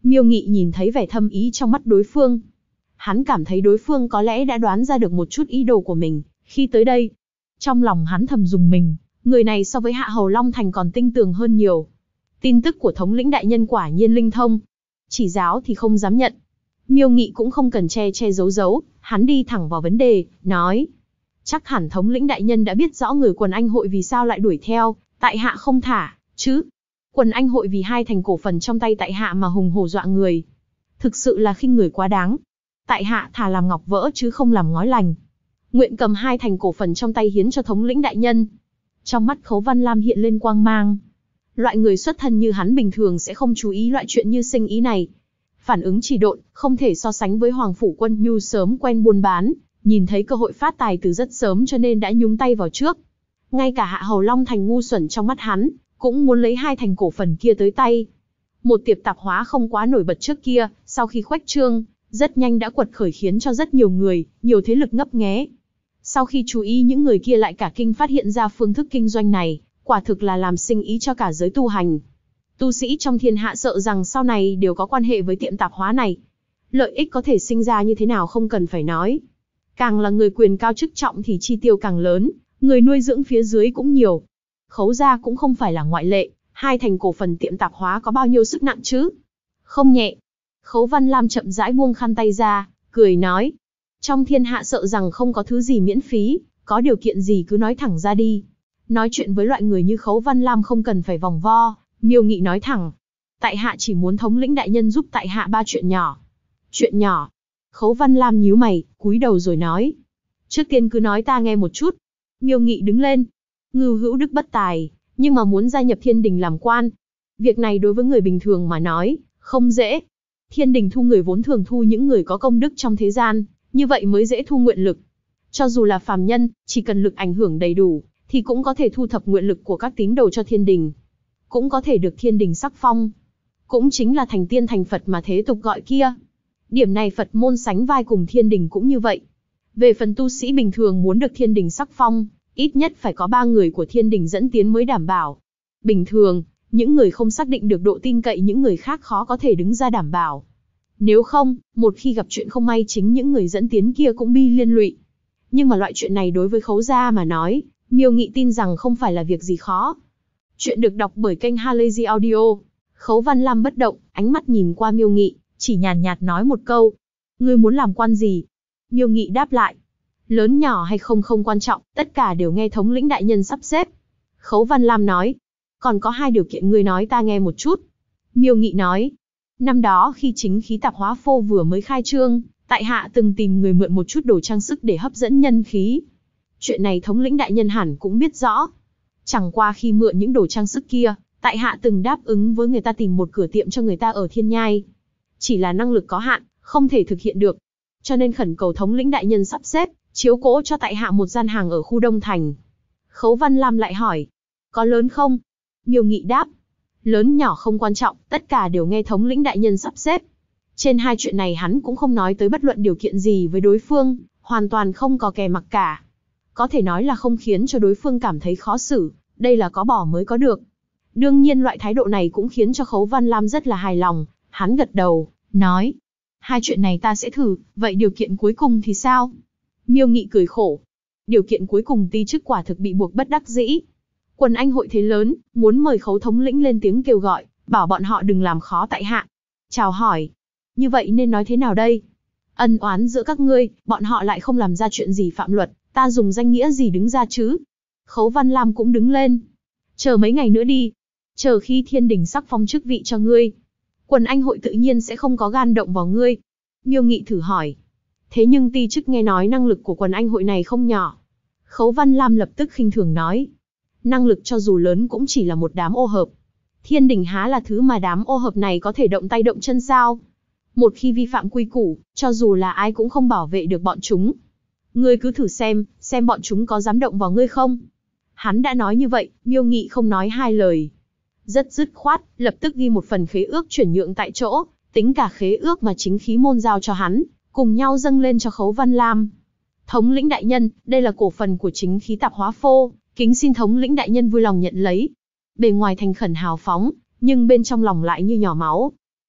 A: Miêu Nghị nhìn thấy vẻ thâm ý trong mắt đối phương. Hắn cảm thấy đối phương có lẽ đã đoán ra được một chút ý đồ của mình, khi tới đây. Trong lòng hắn thầm rùng mình, người này so với Hạ Hầu Long Thành còn tinh tường hơn nhiều. Tin tức của thống lĩnh đại nhân quả nhiên linh thông. Chỉ giáo thì không dám nhận. Miêu Nghị cũng không cần che che giấu giấu, hắn đi thẳng vào vấn đề, nói. Chắc hẳn thống lĩnh đại nhân đã biết rõ người Quần Anh hội vì sao lại đuổi theo, tại hạ không thả, chứ. Quần Anh hội vì 2 thành cổ phần trong tay tại hạ mà hùng hổ dọa người. Thực sự là khinh người quá đáng. Tại hạ thà làm ngọc vỡ chứ không làm ngói lành. Nguyện cầm 2 thành cổ phần trong tay hiến cho thống lĩnh đại nhân. Trong mắt Khấu Văn Lam hiện lên quang mang. Loại người xuất thân như hắn bình thường sẽ không chú ý loại chuyện như sinh ý này. Phản ứng chỉ độn, không thể so sánh với Hoàng Phủ Quân Nhu sớm quen buôn bán, nhìn thấy cơ hội phát tài từ rất sớm cho nên đã nhúng tay vào trước. Ngay cả Hạ Hầu Long Thành ngu xuẩn trong mắt hắn, cũng muốn lấy 2 thành cổ phần kia tới tay. Một tiệm tạp hóa không quá nổi bật trước kia, sau khi khuếch trương, rất nhanh đã quật khởi khiến cho rất nhiều người, nhiều thế lực ngấp nghé. Sau khi chú ý những người kia lại cả kinh phát hiện ra phương thức kinh doanh này, quả thực là làm sinh ý cho cả giới tu hành. Tu sĩ trong thiên hạ sợ rằng sau này đều có quan hệ với tiệm tạp hóa này. Lợi ích có thể sinh ra như thế nào không cần phải nói. Càng là người quyền cao chức trọng thì chi tiêu càng lớn, người nuôi dưỡng phía dưới cũng nhiều. Khấu gia cũng không phải là ngoại lệ, 2 thành cổ phần tiệm tạp hóa có bao nhiêu sức nặng chứ? Không nhẹ. Khấu Văn Lam chậm rãi buông khăn tay ra, cười nói. Trong thiên hạ sợ rằng không có thứ gì miễn phí, có điều kiện gì cứ nói thẳng ra đi. Nói chuyện với loại người như Khấu Văn Lam không cần phải vòng vo, Miêu Nghị nói thẳng. Tại hạ chỉ muốn thống lĩnh đại nhân giúp tại hạ 3 chuyện nhỏ. Chuyện nhỏ. Khấu Văn Lam nhíu mày, cúi đầu rồi nói. Trước tiên cứ nói ta nghe một chút. Miêu Nghị đứng lên. Ngưu hữu đức bất tài, nhưng mà muốn gia nhập Thiên Đình làm quan. Việc này đối với người bình thường mà nói, không dễ. Thiên Đình thu người vốn thường thu những người có công đức trong thế gian, như vậy mới dễ thu nguyện lực. Cho dù là phàm nhân, chỉ cần lực ảnh hưởng đầy đủ, thì cũng có thể thu thập nguyện lực của các tín đồ cho Thiên Đình. Cũng có thể được Thiên Đình sắc phong. Cũng chính là thành tiên thành Phật mà thế tục gọi kia. Điểm này Phật môn sánh vai cùng Thiên Đình cũng như vậy. Về phần tu sĩ bình thường muốn được Thiên Đình sắc phong, ít nhất phải có 3 người của Thiên Đình dẫn tiến mới đảm bảo. Bình thường, những người không xác định được độ tin cậy những người khác khó có thể đứng ra đảm bảo. Nếu không, một khi gặp chuyện không may chính những người dẫn tiến kia cũng bi liên lụy. Nhưng mà loại chuyện này đối với Khấu gia mà nói, Miêu Nghị tin rằng không phải là việc gì khó. Chuyện được đọc bởi kênh Halazy Audio. Khấu Văn Lam bất động, ánh mắt nhìn qua Miêu Nghị, chỉ nhàn nhạt nói một câu. Ngươi muốn làm quan gì? Miêu Nghị đáp lại. Lớn nhỏ hay không không quan trọng, tất cả đều nghe thống lĩnh đại nhân sắp xếp. Khấu Văn Lam nói. Còn có 2 điều kiện ngươi nói ta nghe một chút. Miêu Nghị nói. Năm đó khi chính khí tạp hóa phô vừa mới khai trương, tại hạ từng tìm người mượn một chút đồ trang sức để hấp dẫn nhân khí. Chuyện này thống lĩnh đại nhân hẳn cũng biết rõ. Chẳng qua khi mượn những đồ trang sức kia, tại hạ từng đáp ứng với người ta tìm một cửa tiệm cho người ta ở Thiên Nhai. Chỉ là năng lực có hạn, không thể thực hiện được. Cho nên khẩn cầu thống lĩnh đại nhân sắp xếp, chiếu cố cho tại hạ một gian hàng ở khu Đông Thành. Khấu Văn Lam lại hỏi. Có lớn không? Miêu Nghị đáp. Lớn nhỏ không quan trọng, tất cả đều nghe thống lĩnh đại nhân sắp xếp. Trên 2 chuyện này hắn cũng không nói tới bất luận điều kiện gì với đối phương, hoàn toàn không có kè mặc cả. Có thể nói là không khiến cho đối phương cảm thấy khó xử, đây là có bỏ mới có được. Đương nhiên loại thái độ này cũng khiến cho Khấu Văn Lam rất là hài lòng, hắn gật đầu, nói. 2 chuyện này ta sẽ thử, vậy điều kiện cuối cùng thì sao? Miêu Nghị cười khổ. Điều kiện cuối cùng ti chức quả thực bị buộc bất đắc dĩ. Quần Anh hội thế lớn, muốn mời Khấu thống lĩnh lên tiếng kêu gọi, bảo bọn họ đừng làm khó tại hạ. Chào hỏi. Như vậy nên nói thế nào đây? Ân oán giữa các ngươi, bọn họ lại không làm ra chuyện gì phạm luật, ta dùng danh nghĩa gì đứng ra chứ? Khấu Văn Lam cũng đứng lên. Chờ mấy ngày nữa đi. Chờ khi Thiên Đình sắc phong chức vị cho ngươi. Quần Anh hội tự nhiên sẽ không có gan động vào ngươi. Miêu Nghị thử hỏi. Thế nhưng ti chức nghe nói năng lực của Quần Anh hội này không nhỏ. Khấu Văn Lam lập tức khinh thường nói. Năng lực cho dù lớn cũng chỉ là một đám ô hợp. Thiên Đình há là thứ mà đám ô hợp này có thể động tay động chân sao? Một khi vi phạm quy củ, cho dù là ai cũng không bảo vệ được bọn chúng. Ngươi cứ thử xem bọn chúng có dám động vào ngươi không? Hắn đã nói như vậy, Miêu Nghị không nói 2 lời. Rất dứt khoát, lập tức ghi một phần khế ước chuyển nhượng tại chỗ, tính cả khế ước mà chính khí môn giao cho hắn, cùng nhau dâng lên cho Khấu Văn Lam. Thống lĩnh đại nhân, đây là cổ phần của chính khí tạp hóa phô, kính xin thống lĩnh đại nhân vui lòng nhận lấy. Bề ngoài thành khẩn hào phóng, nhưng bên trong lòng lại như nhỏ máu.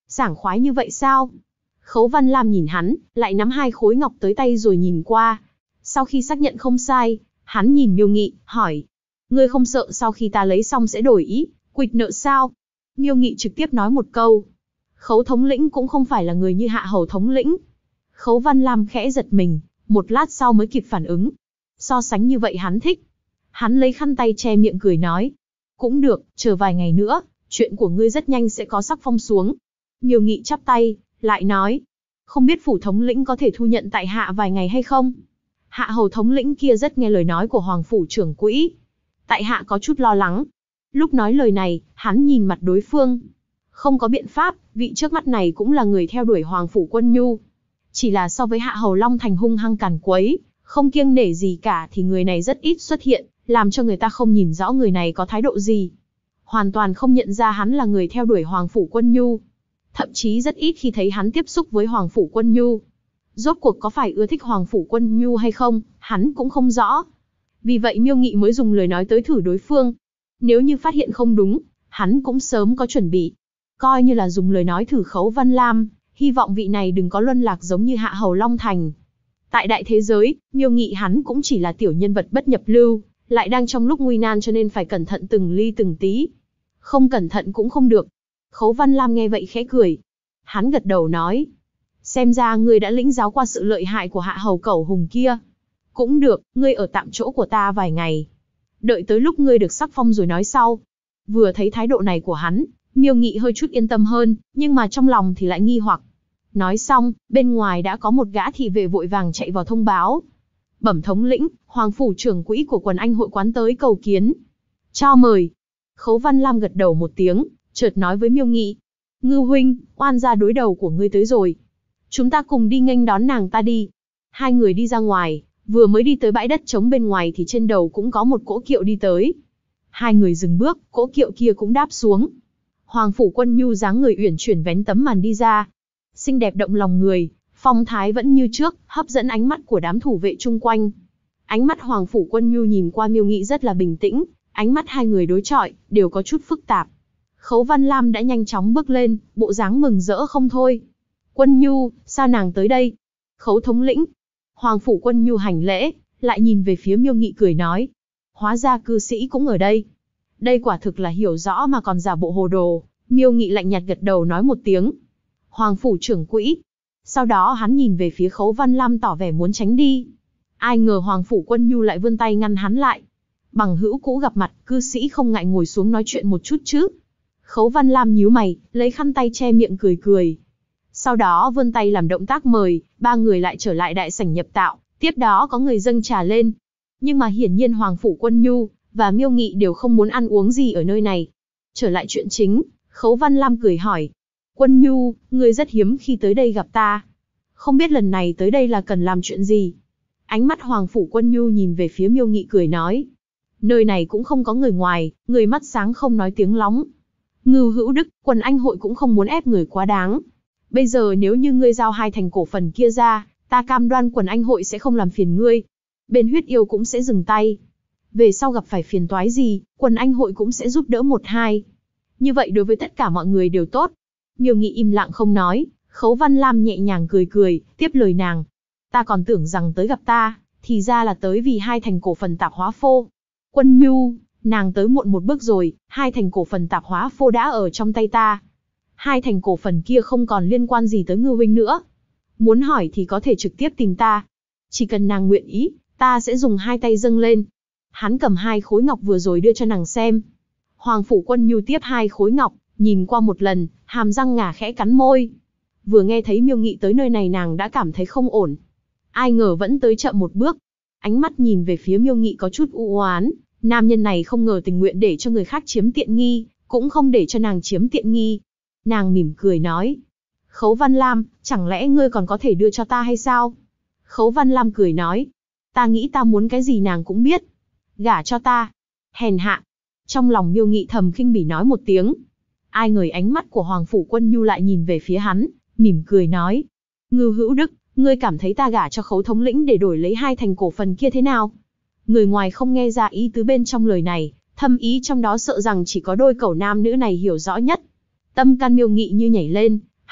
A: Sảng khoái như vậy sao? Khấu Văn Lam nhìn hắn, lại nắm hai khối ngọc tới tay rồi nhìn qua. Sau khi xác nhận không sai, hắn nhìn Miêu Nghị, hỏi. Ngươi không sợ sau khi ta lấy xong sẽ đổi ý, quỵt nợ sao? Miêu Nghị trực tiếp nói một câu. Khấu thống lĩnh cũng không phải là người như Hạ hầu thống lĩnh. Khấu Văn Lam khẽ giật mình, một lát sau mới kịp phản ứng. So sánh như vậy hắn thích. Hắn lấy khăn tay che miệng cười nói. Cũng được, chờ vài ngày nữa, chuyện của ngươi rất nhanh sẽ có sắc phong xuống. Miêu Nghị chắp tay, lại nói. Không biết phủ thống lĩnh có thể thu nhận tại hạ vài ngày hay không? Hạ hầu thống lĩnh kia rất nghe lời nói của hoàng phủ trưởng quỹ. Tại hạ có chút lo lắng. Lúc nói lời này, hắn nhìn mặt đối phương. Không có biện pháp, vị trước mắt này cũng là người theo đuổi hoàng phủ Quân Nhu. Chỉ là so với Hạ hầu Long Thành hung hăng càn quấy, không kiêng nể gì cả thì người này rất ít xuất hiện, làm cho người ta không nhìn rõ người này có thái độ gì. Hoàn toàn không nhận ra hắn là người theo đuổi hoàng phủ Quân Nhu. Thậm chí rất ít khi thấy hắn tiếp xúc với hoàng phủ Quân Nhu. Rốt cuộc có phải ưa thích hoàng phủ Quân Nhu hay không, hắn cũng không rõ. Vì vậy Miêu Nghị mới dùng lời nói tới thử đối phương. Nếu như phát hiện không đúng, hắn cũng sớm có chuẩn bị. Coi như là dùng lời nói thử Khấu Văn Lam, hy vọng vị này đừng có luân lạc giống như Hạ hầu Long Thành. Tại đại thế giới, Miêu Nghị hắn cũng chỉ là tiểu nhân vật bất nhập lưu, lại đang trong lúc nguy nan cho nên phải cẩn thận từng ly từng tí. Không cẩn thận cũng không được. Khấu Văn Lam nghe vậy khẽ cười. Hắn gật đầu nói. Xem ra ngươi đã lĩnh giáo qua sự lợi hại của Hạ hầu Cẩu Hùng kia. Cũng được, ngươi ở tạm chỗ của ta vài ngày. Đợi tới lúc ngươi được sắc phong rồi nói sau. Vừa thấy thái độ này của hắn, Miêu Nghị hơi chút yên tâm hơn, nhưng mà trong lòng thì lại nghi hoặc. Nói xong, bên ngoài đã có một gã thị vệ vội vàng chạy vào thông báo. Bẩm thống lĩnh, hoàng phủ trưởng quỹ của quần anh hội quán tới cầu kiến. Cho mời. Khấu Văn Lam gật đầu một tiếng, chợt nói với Miêu Nghị. Ngưu huynh, oan gia đối đầu của ngươi tới rồi. Chúng ta cùng đi nghênh đón nàng ta đi. Hai người đi ra ngoài, vừa mới đi tới bãi đất trống bên ngoài thì trên đầu cũng có một cỗ kiệu đi tới. Hai người dừng bước, cỗ kiệu kia cũng đáp xuống. Hoàng phủ Quân Nhu dáng người uyển chuyển vén tấm màn đi ra. Xinh đẹp động lòng người, phong thái vẫn như trước, hấp dẫn ánh mắt của đám thủ vệ chung quanh. Ánh mắt Hoàng phủ Quân Nhu nhìn qua Miêu Nghị rất là bình tĩnh, ánh mắt hai người đối chọi, đều có chút phức tạp. Khấu Văn Lam đã nhanh chóng bước lên, bộ dáng mừng rỡ không thôi. Quân Nhu, sao nàng tới đây? Khấu thống lĩnh. Hoàng phủ Quân Nhu hành lễ, lại nhìn về phía Miêu Nghị cười nói. Hóa ra cư sĩ cũng ở đây. Đây quả thực là hiểu rõ mà còn giả bộ hồ đồ. Miêu Nghị lạnh nhạt gật đầu nói một tiếng. Hoàng phủ trưởng quỹ. Sau đó hắn nhìn về phía Khấu Văn Lam tỏ vẻ muốn tránh đi. Ai ngờ Hoàng phủ Quân Nhu lại vươn tay ngăn hắn lại. Bằng hữu cũ gặp mặt, cư sĩ không ngại ngồi xuống nói chuyện một chút chứ. Khấu Văn Lam nhíu mày, lấy khăn tay che miệng cười cười. Sau đó vươn tay làm động tác mời, ba người lại trở lại đại sảnh nhập tạo, tiếp đó có người dâng trà lên. Nhưng mà hiển nhiên Hoàng phủ Quân Nhu và Miêu Nghị đều không muốn ăn uống gì ở nơi này. Trở lại chuyện chính, Khấu Văn Lam cười hỏi. Quân Nhu, ngươi rất hiếm khi tới đây gặp ta. Không biết lần này tới đây là cần làm chuyện gì? Ánh mắt Hoàng phủ Quân Nhu nhìn về phía Miêu Nghị cười nói. Nơi này cũng không có người ngoài, người mắt sáng không nói tiếng lóng. Ngưu Hữu Đức, quần anh hội cũng không muốn ép người quá đáng. Bây giờ nếu như ngươi giao hai thành cổ phần kia ra, ta cam đoan quần anh hội sẽ không làm phiền ngươi. Bên huyết yêu cũng sẽ dừng tay. Về sau gặp phải phiền toái gì, quần anh hội cũng sẽ giúp đỡ một hai. Như vậy đối với tất cả mọi người đều tốt. Miêu Nghị im lặng không nói, Khấu Văn Lam nhẹ nhàng cười cười, tiếp lời nàng. Ta còn tưởng rằng tới gặp ta, thì ra là tới vì hai thành cổ phần tạp hóa phô. Quân Nhu, nàng tới muộn một bước rồi, hai thành cổ phần tạp hóa phô đã ở trong tay ta. Hai thành cổ phần kia không còn liên quan gì tới Ngưu huynh nữa. Muốn hỏi thì có thể trực tiếp tìm ta. Chỉ cần nàng nguyện ý, ta sẽ dùng hai tay dâng lên. Hắn cầm hai khối ngọc vừa rồi đưa cho nàng xem. Hoàng phủ Quân Nhu tiếp hai khối ngọc, nhìn qua một lần, hàm răng ngà khẽ cắn môi. Vừa nghe thấy Miêu Nghị tới nơi này nàng đã cảm thấy không ổn. Ai ngờ vẫn tới chậm một bước. Ánh mắt nhìn về phía Miêu Nghị có chút u oán. Nam nhân này không ngờ tình nguyện để cho người khác chiếm tiện nghi, cũng không để cho nàng chiếm tiện nghi. Nàng mỉm cười nói. Khấu Văn Lam, chẳng lẽ ngươi còn có thể đưa cho ta hay sao? Khấu Văn Lam cười nói. Ta nghĩ ta muốn cái gì nàng cũng biết. Gả cho ta. Hèn hạ. Trong lòng Miêu Nghị thầm khinh bỉ nói một tiếng. Ai ngờ ánh mắt của Hoàng phủ Quân Nhu lại nhìn về phía hắn, mỉm cười nói. Ngưu Hữu Đức, ngươi cảm thấy ta gả cho Khấu thống lĩnh để đổi lấy hai thành cổ phần kia thế nào? Người ngoài không nghe ra ý tứ bên trong lời này, thâm ý trong đó sợ rằng chỉ có đôi cẩu nam nữ này hiểu rõ nhất. Tâm can Miêu Nghị như nhảy lên,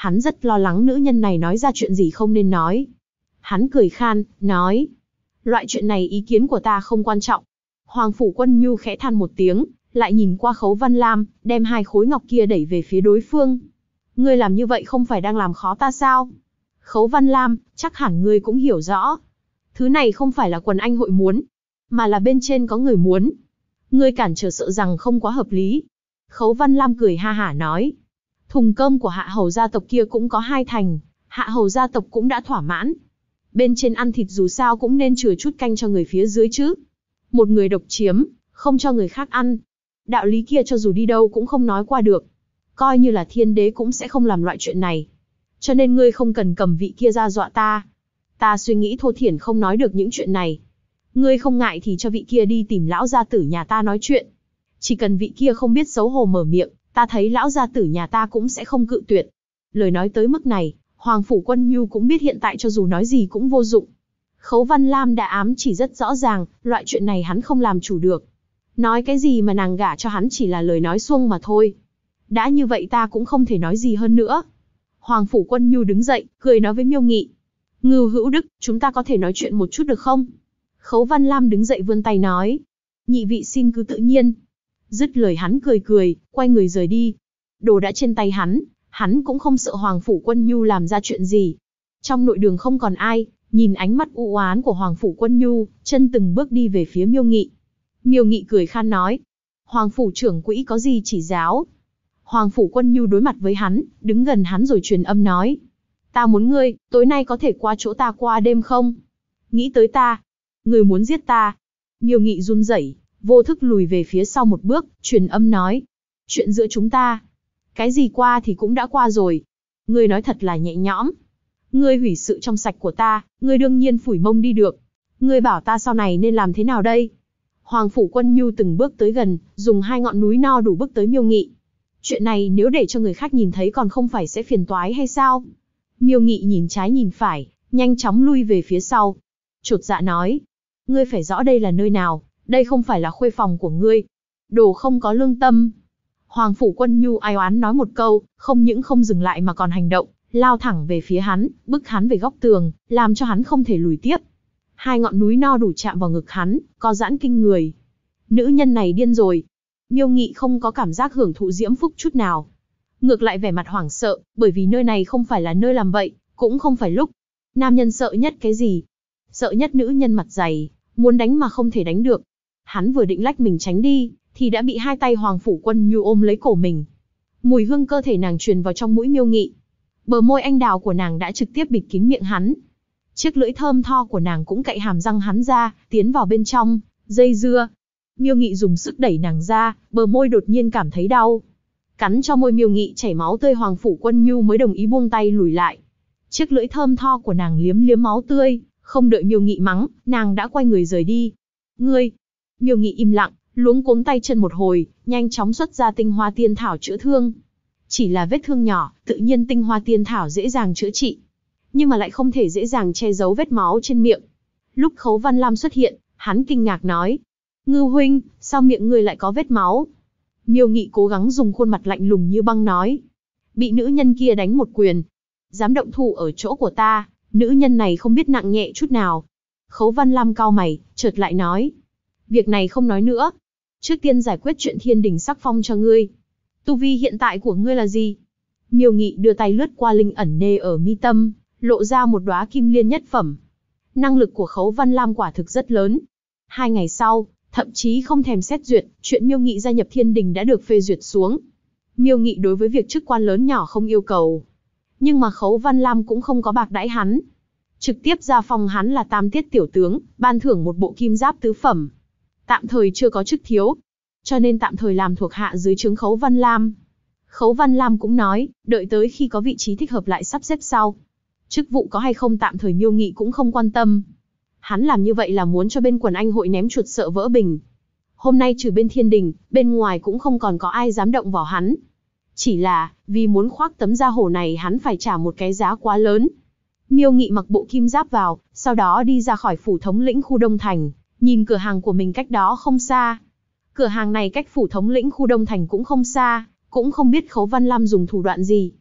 A: Hắn rất lo lắng nữ nhân này nói ra chuyện gì không nên nói. Hắn cười khan, nói. Loại chuyện này ý kiến của ta không quan trọng. Hoàng Phủ Quân Nhu khẽ than một tiếng, lại nhìn qua Khấu Văn Lam, đem 2 khối ngọc kia đẩy về phía đối phương. Ngươi làm như vậy không phải đang làm khó ta sao? Khấu Văn Lam, chắc hẳn ngươi cũng hiểu rõ. Thứ này không phải là quần anh hội muốn, mà là bên trên có người muốn. Ngươi cản trở sợ rằng không quá hợp lý. Khấu Văn Lam cười ha hả nói. Thùng cơm của Hạ Hầu gia tộc kia cũng có 2 thành, Hạ Hầu gia tộc cũng đã thỏa mãn. Bên trên ăn thịt dù sao cũng nên chừa chút canh cho người phía dưới chứ. Một người độc chiếm, không cho người khác ăn. Đạo lý kia cho dù đi đâu cũng không nói qua được. Coi như là thiên đế cũng sẽ không làm loại chuyện này. Cho nên ngươi không cần cầm vị kia ra dọa ta. Ta suy nghĩ thô thiển không nói được những chuyện này. Ngươi không ngại thì cho vị kia đi tìm lão gia tử nhà ta nói chuyện. Chỉ cần vị kia không biết xấu hổ mở miệng, ta thấy lão gia tử nhà ta cũng sẽ không cự tuyệt. Lời nói tới mức này, Hoàng Phủ Quân Nhu cũng biết hiện tại cho dù nói gì cũng vô dụng. Khấu Văn Lam đã ám chỉ rất rõ ràng, loại chuyện này hắn không làm chủ được. Nói cái gì mà nàng gả cho hắn chỉ là lời nói suông mà thôi. Đã như vậy ta cũng không thể nói gì hơn nữa. Hoàng Phủ Quân Nhu đứng dậy, cười nói với Miêu Nghị. Ngưu Hữu Đức, chúng ta có thể nói chuyện một chút được không? Khấu Văn Lam đứng dậy vươn tay nói. Nhị vị xin cứ tự nhiên. Dứt lời hắn cười cười, quay người rời đi. Đồ đã trên tay hắn cũng không sợ Hoàng Phủ Quân Nhu làm ra chuyện gì. Trong nội đường không còn ai, nhìn ánh mắt u oán của Hoàng Phủ Quân Nhu, chân từng bước đi về phía Miêu Nghị. Miêu Nghị cười khan nói. Hoàng Phủ trưởng quỹ có gì chỉ giáo? Hoàng Phủ Quân Nhu đối mặt với hắn, đứng gần hắn rồi truyền âm nói. Ta muốn ngươi, tối nay có thể qua chỗ ta qua đêm không? Nghĩ tới ta. Ngươi muốn giết ta. Miêu Nghị run rẩy, vô thức lùi về phía sau một bước, truyền âm nói. Chuyện giữa chúng ta. Cái gì qua thì cũng đã qua rồi. Ngươi nói thật là nhẹ nhõm. Ngươi hủy sự trong sạch của ta, ngươi đương nhiên phủi mông đi được. Ngươi bảo ta sau này nên làm thế nào đây? Hoàng Phủ Quân Nhu từng bước tới gần, dùng 2 ngọn núi no đủ bước tới Miêu Nghị. Chuyện này nếu để cho người khác nhìn thấy còn không phải sẽ phiền toái hay sao? Miêu Nghị nhìn trái nhìn phải, nhanh chóng lui về phía sau. Chột dạ nói. Ngươi phải rõ đây là nơi nào, đây không phải là khuê phòng của ngươi. Đồ không có lương tâm. Hoàng Phủ Quân Nhu ai oán nói một câu, không những không dừng lại mà còn hành động, lao thẳng về phía hắn, bức hắn về góc tường, làm cho hắn không thể lùi tiếp. 2 ngọn núi no đủ chạm vào ngực hắn, co giãn kinh người. Nữ nhân này điên rồi. Miêu Nghị không có cảm giác hưởng thụ diễm phúc chút nào. Ngược lại vẻ mặt hoảng sợ, bởi vì nơi này không phải là nơi làm vậy, cũng không phải lúc. Nam nhân sợ nhất cái gì? Sợ nhất nữ nhân mặt dày, muốn đánh mà không thể đánh được. Hắn vừa định lách mình tránh đi, thì đã bị 2 tay Hoàng Phủ Quân Nhu ôm lấy cổ mình. Mùi hương cơ thể nàng truyền vào trong mũi Miêu Nghị. Bờ môi anh đào của nàng đã trực tiếp bịt kín miệng hắn. Chiếc lưỡi thơm tho của nàng cũng cạy hàm răng hắn ra, tiến vào bên trong, dây dưa. Miêu Nghị dùng sức đẩy nàng ra, bờ môi đột nhiên cảm thấy đau. Cắn cho môi Miêu Nghị chảy máu tươi, Hoàng Phủ Quân Nhu mới đồng ý buông tay lùi lại. Chiếc lưỡi thơm tho của nàng liếm liếm máu tươi, không đợi Miêu Nghị mắng, nàng đã quay người rời đi. Ngươi! Miêu Nghị im lặng, luống cuống tay chân một hồi, nhanh chóng xuất ra tinh hoa tiên thảo chữa thương. Chỉ là vết thương nhỏ, tự nhiên tinh hoa tiên thảo dễ dàng chữa trị, nhưng mà lại không thể dễ dàng che giấu vết máu trên miệng. Lúc Khấu Văn Lam xuất hiện, hắn kinh ngạc nói. Ngưu huynh, sao miệng ngươi lại có vết máu? Miêu Nghị cố gắng dùng khuôn mặt lạnh lùng như băng nói. Bị nữ nhân kia đánh một quyền. Dám động thủ ở chỗ của ta, nữ nhân này không biết nặng nhẹ chút nào. Khấu Văn Lam cau mày, chợt lại nói. Việc này không nói nữa. Trước tiên giải quyết chuyện thiên đình sắc phong cho ngươi. Tu vi hiện tại của ngươi là gì? Miêu Nghị đưa tay lướt qua linh ẩn nê ở mi tâm, lộ ra một đóa kim liên nhất phẩm. Năng lực của Khấu Văn Lam quả thực rất lớn. 2 ngày sau, thậm chí không thèm xét duyệt, chuyện Miêu Nghị gia nhập thiên đình đã được phê duyệt xuống. Miêu Nghị đối với việc chức quan lớn nhỏ không yêu cầu. Nhưng mà Khấu Văn Lam cũng không có bạc đãi hắn. Trực tiếp gia phong hắn là tam tiết tiểu tướng, ban thưởng một bộ kim giáp tứ phẩm. Tạm thời chưa có chức thiếu, cho nên tạm thời làm thuộc hạ dưới trướng Khấu Văn Lam. Khấu Văn Lam cũng nói, đợi tới khi có vị trí thích hợp lại sắp xếp sau. Chức vụ có hay không tạm thời Miêu Nghị cũng không quan tâm. Hắn làm như vậy là muốn cho bên quần anh hội ném chuột sợ vỡ bình. Hôm nay trừ bên thiên đình, bên ngoài cũng không còn có ai dám động vào hắn. Chỉ là, vì muốn khoác tấm da hổ này hắn phải trả một cái giá quá lớn. Miêu Nghị mặc bộ kim giáp vào, sau đó đi ra khỏi phủ thống lĩnh khu Đông Thành, nhìn cửa hàng của mình cách đó không xa. Cửa hàng này cách phủ thống lĩnh khu Đông Thành cũng không xa, cũng không biết Khấu Văn Lam dùng thủ đoạn gì.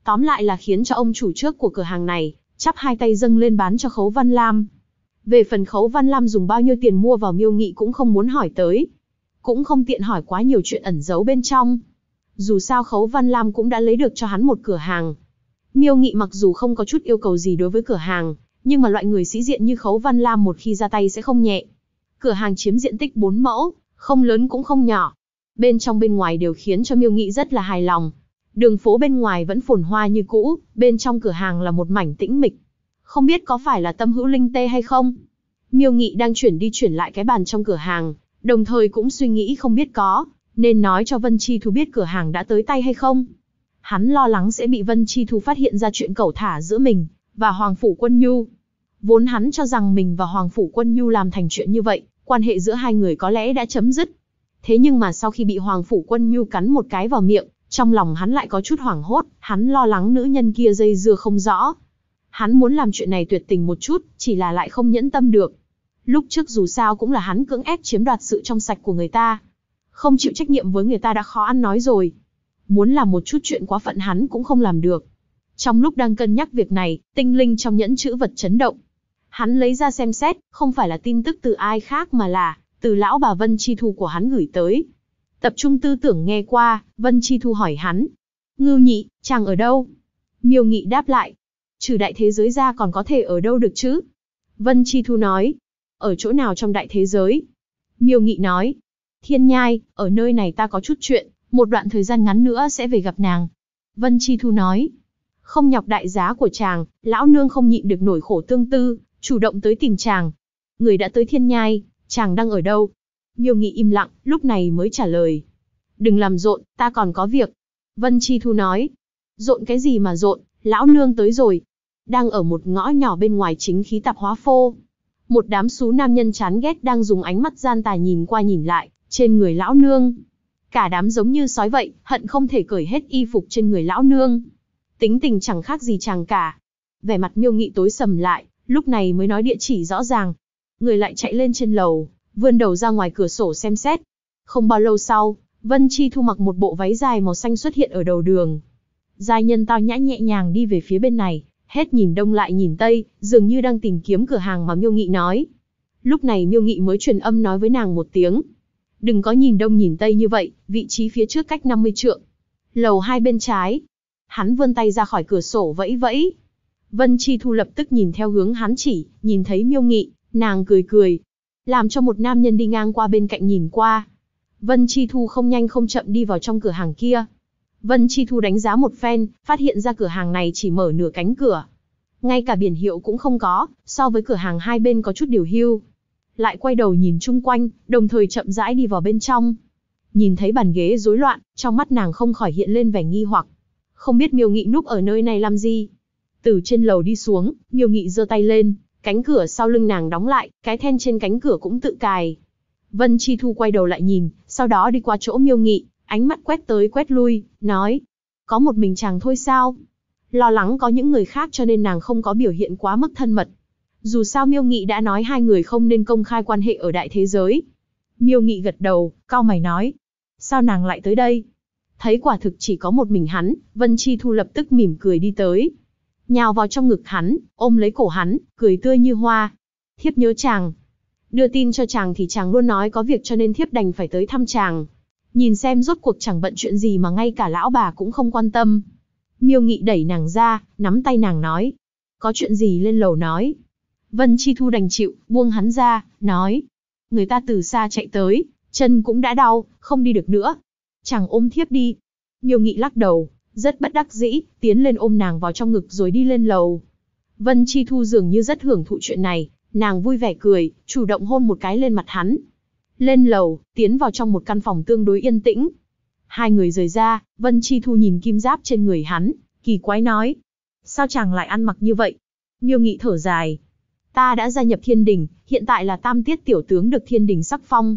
A: Tóm lại là khiến cho ông chủ trước của cửa hàng này, chắp hai tay dâng lên bán cho Khấu Văn Lam. Về phần Khấu Văn Lam dùng bao nhiêu tiền mua vào Miêu Nghị cũng không muốn hỏi tới. Cũng không tiện hỏi quá nhiều chuyện ẩn giấu bên trong. Dù sao Khấu Văn Lam cũng đã lấy được cho hắn một cửa hàng. Miêu Nghị mặc dù không có chút yêu cầu gì đối với cửa hàng, nhưng mà loại người sĩ diện như Khấu Văn Lam một khi ra tay sẽ không nhẹ. Cửa hàng chiếm diện tích 4 mẫu, không lớn cũng không nhỏ. Bên trong bên ngoài đều khiến cho Miêu Nghị rất là hài lòng. Đường phố bên ngoài vẫn phồn hoa như cũ, bên trong cửa hàng là một mảnh tĩnh mịch. Không biết có phải là tâm hữu linh tê hay không? Miêu Nghị đang chuyển đi chuyển lại cái bàn trong cửa hàng, đồng thời cũng suy nghĩ không biết có nên nói cho Vân Chi Thu biết cửa hàng đã tới tay hay không. Hắn lo lắng sẽ bị Vân Chi Thu phát hiện ra chuyện cẩu thả giữa mình và Hoàng Phủ Quân Nhu. Vốn hắn cho rằng mình và Hoàng Phủ Quân Nhu làm thành chuyện như vậy, quan hệ giữa hai người có lẽ đã chấm dứt. Thế nhưng mà sau khi bị Hoàng Phủ Quân Nhu cắn một cái vào miệng, trong lòng hắn lại có chút hoảng hốt, hắn lo lắng nữ nhân kia dây dưa không rõ. Hắn muốn làm chuyện này tuyệt tình một chút, chỉ là lại không nhẫn tâm được. Lúc trước dù sao cũng là hắn cưỡng ép chiếm đoạt sự trong sạch của người ta. Không chịu trách nhiệm với người ta đã khó ăn nói rồi. Muốn làm một chút chuyện quá phận hắn cũng không làm được. Trong lúc đang cân nhắc việc này, tinh linh trong nhẫn chữ vật chấn động. Hắn lấy ra xem xét, không phải là tin tức từ ai khác mà là từ lão bà Vân Chi Thu của hắn gửi tới. Tập trung tư tưởng nghe qua, Vân Chi Thu hỏi hắn. Ngưu Nhị, chàng ở đâu? Miêu Nghị đáp lại. Trừ đại thế giới ra còn có thể ở đâu được chứ? Vân Chi Thu nói. Ở chỗ nào trong đại thế giới? Miêu Nghị nói. Thiên Nhai, ở nơi này ta có chút chuyện, một đoạn thời gian ngắn nữa sẽ về gặp nàng. Vân Chi Thu nói. Không nhọc đại giá của chàng, lão nương không nhịn được nổi khổ tương tư, chủ động tới tìm chàng. Người đã tới Thiên Nhai, chàng đang ở đâu? Miêu Nghị im lặng, lúc này mới trả lời. Đừng làm rộn, ta còn có việc. Vân Chi Thu nói. Rộn cái gì mà rộn, lão nương tới rồi. Đang ở một ngõ nhỏ bên ngoài chính khí tạp hóa phô. Một đám xú nam nhân chán ghét đang dùng ánh mắt gian tà nhìn qua nhìn lại, trên người lão nương. Cả đám giống như sói vậy, hận không thể cởi hết y phục trên người lão nương. Tính tình chẳng khác gì chàng cả. Vẻ mặt Miêu Nghị tối sầm lại, lúc này mới nói địa chỉ rõ ràng. Người lại chạy lên trên lầu, vươn đầu ra ngoài cửa sổ xem xét. Không bao lâu sau, Vân Chi Thu mặc một bộ váy dài màu xanh xuất hiện ở đầu đường. Giai nhân tao nhã nhẹ nhàng đi về phía bên này, hết nhìn đông lại nhìn tây, dường như đang tìm kiếm cửa hàng mà Miêu Nghị nói. Lúc này Miêu Nghị mới truyền âm nói với nàng một tiếng. Đừng có nhìn đông nhìn tây như vậy, vị trí phía trước cách 50 trượng. Lầu 2 bên trái. Hắn vươn tay ra khỏi cửa sổ vẫy vẫy. Vân Chi Thu lập tức nhìn theo hướng hắn chỉ, nhìn thấy Miêu Nghị, nàng cười cười. Làm cho một nam nhân đi ngang qua bên cạnh nhìn qua. Vân Chi Thu không nhanh không chậm đi vào trong cửa hàng kia. Vân Chi Thu đánh giá một phen, phát hiện ra cửa hàng này chỉ mở nửa cánh cửa. Ngay cả biển hiệu cũng không có, so với cửa hàng hai bên có chút điều hưu. Lại quay đầu nhìn chung quanh, đồng thời chậm rãi đi vào bên trong. Nhìn thấy bàn ghế rối loạn, trong mắt nàng không khỏi hiện lên vẻ nghi hoặc. Không biết Miêu Nghị núp ở nơi này làm gì? Từ trên lầu đi xuống, Miêu Nghị giơ tay lên, cánh cửa sau lưng nàng đóng lại, cái then trên cánh cửa cũng tự cài. Vân Chi Thu quay đầu lại nhìn, sau đó đi qua chỗ Miêu Nghị, ánh mắt quét tới quét lui, nói. Có một mình chàng thôi sao? Lo lắng có những người khác cho nên nàng không có biểu hiện quá mức thân mật. Dù sao Miêu Nghị đã nói hai người không nên công khai quan hệ ở đại thế giới. Miêu Nghị gật đầu, cau mày nói. Sao nàng lại tới đây? Thấy quả thực chỉ có một mình hắn, Vân Chi Thu lập tức mỉm cười đi tới. Nhào vào trong ngực hắn, ôm lấy cổ hắn, cười tươi như hoa. Thiếp nhớ chàng. Đưa tin cho chàng thì chàng luôn nói có việc cho nên thiếp đành phải tới thăm chàng. Nhìn xem rốt cuộc chẳng bận chuyện gì mà ngay cả lão bà cũng không quan tâm. Miêu Nghị đẩy nàng ra, nắm tay nàng nói. Có chuyện gì lên lầu nói. Vân Chi Thu đành chịu, buông hắn ra, nói. Người ta từ xa chạy tới, chân cũng đã đau, không đi được nữa. Chàng ôm thiếp đi. Miêu Nghị lắc đầu, rất bất đắc dĩ, tiến lên ôm nàng vào trong ngực rồi đi lên lầu. Vân Chi Thu dường như rất hưởng thụ chuyện này, nàng vui vẻ cười, chủ động hôn một cái lên mặt hắn. Lên lầu, tiến vào trong một căn phòng tương đối yên tĩnh. Hai người rời ra, Vân Chi Thu nhìn kim giáp trên người hắn, kỳ quái nói. Sao chàng lại ăn mặc như vậy? Miêu Nghị thở dài. Ta đã gia nhập Thiên Đình, hiện tại là tam tiết tiểu tướng được Thiên Đình sắc phong.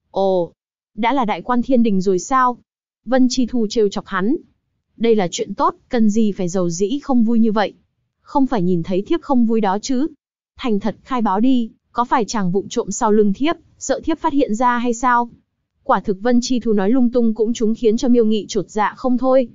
A: Ồ, đã là đại quan Thiên Đình rồi sao? Vân Chi Thu trêu chọc hắn. Đây là chuyện tốt, cần gì phải giàu dĩ không vui như vậy? Không phải nhìn thấy thiếp không vui đó chứ? Thành thật khai báo đi, có phải chàng vụng trộm sau lưng thiếp, sợ thiếp phát hiện ra hay sao? Quả thực Vân Chi Thu nói lung tung cũng chúng khiến cho Miêu Nghị chột dạ không thôi.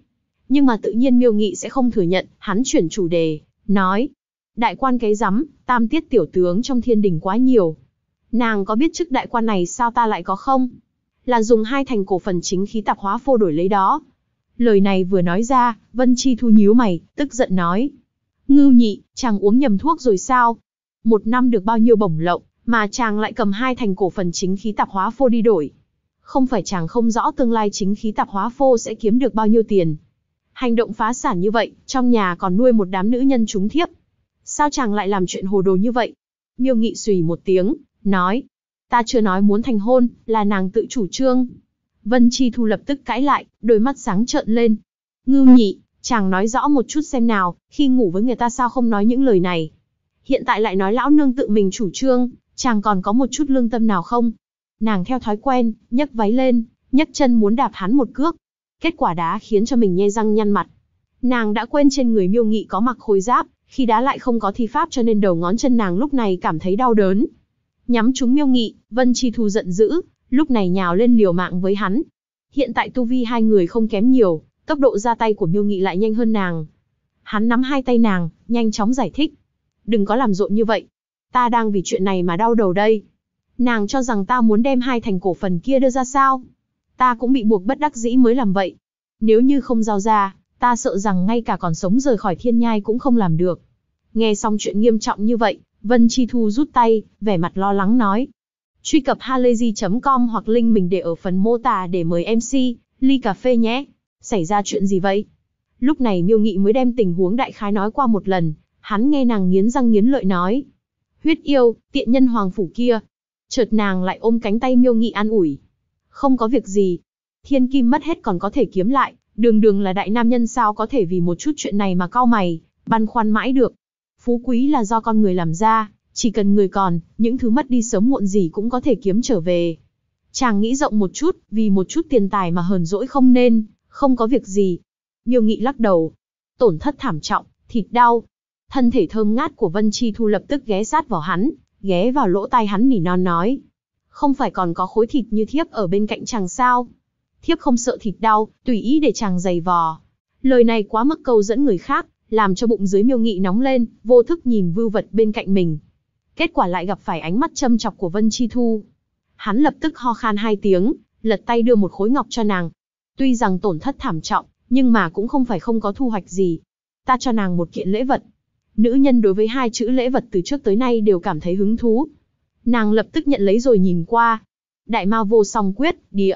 A: Nhưng mà tự nhiên Miêu Nghị sẽ không thừa nhận, hắn chuyển chủ đề, nói. Đại quan cái rắm, tam tiết tiểu tướng trong thiên đình quá nhiều. Nàng có biết chức đại quan này sao ta lại có không? Là dùng 2 thành cổ phần chính khí tạp hóa phô đổi lấy đó. Lời này vừa nói ra, Vân Chi Thu nhíu mày, tức giận nói. Ngưu Nhị, chàng uống nhầm thuốc rồi sao? 1 năm được bao nhiêu bổng lộc, mà chàng lại cầm 2 thành cổ phần chính khí tạp hóa phô đi đổi. Không phải chàng không rõ tương lai chính khí tạp hóa phô sẽ kiếm được bao nhiêu tiền. Hành động phá sản như vậy, trong nhà còn nuôi một đám nữ nhân trúng thiếp. Sao chàng lại làm chuyện hồ đồ như vậy? Miêu Nghị xùy một tiếng, nói. Ta chưa nói muốn thành hôn, là nàng tự chủ trương. Vân Chi Thu lập tức cãi lại, đôi mắt sáng trợn lên. Ngưu Nhị, chàng nói rõ một chút xem nào, khi ngủ với người ta sao không nói những lời này. Hiện tại lại nói lão nương tự mình chủ trương, chàng còn có một chút lương tâm nào không? Nàng theo thói quen, nhấc váy lên, nhấc chân muốn đạp hắn một cước. Kết quả đá khiến cho mình nhe răng nhăn mặt. Nàng đã quên trên người Miêu Nghị có mặc khôi giáp, khi đá lại không có thi pháp cho nên đầu ngón chân nàng lúc này cảm thấy đau đớn. Nhắm trúng Miêu Nghị, Vân Chi Thu giận dữ, lúc này nhào lên liều mạng với hắn. Hiện tại tu vi 2 người không kém nhiều, tốc độ ra tay của Miêu Nghị lại nhanh hơn nàng. Hắn nắm 2 tay nàng, nhanh chóng giải thích. Đừng có làm rộn như vậy. Ta đang vì chuyện này mà đau đầu đây. Nàng cho rằng ta muốn đem 2 thành cổ phần kia đưa ra sao? Ta cũng bị buộc bất đắc dĩ mới làm vậy. Nếu như không giao ra, ta sợ rằng ngay cả còn sống rời khỏi thiên nhai cũng không làm được. Nghe xong chuyện nghiêm trọng như vậy, Vân Chi Thu rút tay, vẻ mặt lo lắng nói. Truy cập halayzi.com hoặc link mình để ở phần mô tả để mời MC, ly cà phê nhé. Xảy ra chuyện gì vậy? Lúc này Miêu Nghị mới đem tình huống đại khái nói qua một lần, hắn nghe nàng nghiến răng nghiến lợi nói. Huyết yêu, tiện nhân hoàng phủ kia. Chợt nàng lại ôm cánh tay Miêu Nghị an ủi. Không có việc gì. Thiên kim mất hết còn có thể kiếm lại, đường đường là đại nam nhân sao có thể vì một chút chuyện này mà cau mày, băn khoăn mãi được. Phú quý là do con người làm ra, chỉ cần người còn, những thứ mất đi sớm muộn gì cũng có thể kiếm trở về. Chàng nghĩ rộng một chút, vì một chút tiền tài mà hờn dỗi không nên, không có việc gì. Miêu Nghị lắc đầu. Tổn thất thảm trọng, thịt đau. Thân thể thơm ngát của Vân Chi Thu lập tức ghé sát vào hắn, ghé vào lỗ tai hắn nỉ non nói. Không phải còn có khối thịt như thiếp ở bên cạnh chàng sao? Thiếp không sợ thịt đau, tùy ý để chàng giày vò. Lời này quá mức câu dẫn người khác, làm cho bụng dưới Miêu Nghị nóng lên, vô thức nhìn vưu vật bên cạnh mình. Kết quả lại gặp phải ánh mắt châm chọc của Vân Chi Thu. Hắn lập tức ho khan 2 tiếng, lật tay đưa một khối ngọc cho nàng. Tuy rằng tổn thất thảm trọng, nhưng mà cũng không phải không có thu hoạch gì. Ta cho nàng một kiện lễ vật. Nữ nhân đối với 2 chữ lễ vật từ trước tới nay đều cảm thấy hứng thú. Nàng lập tức nhận lấy rồi nhìn qua. Đại ma vô song quyết, địa.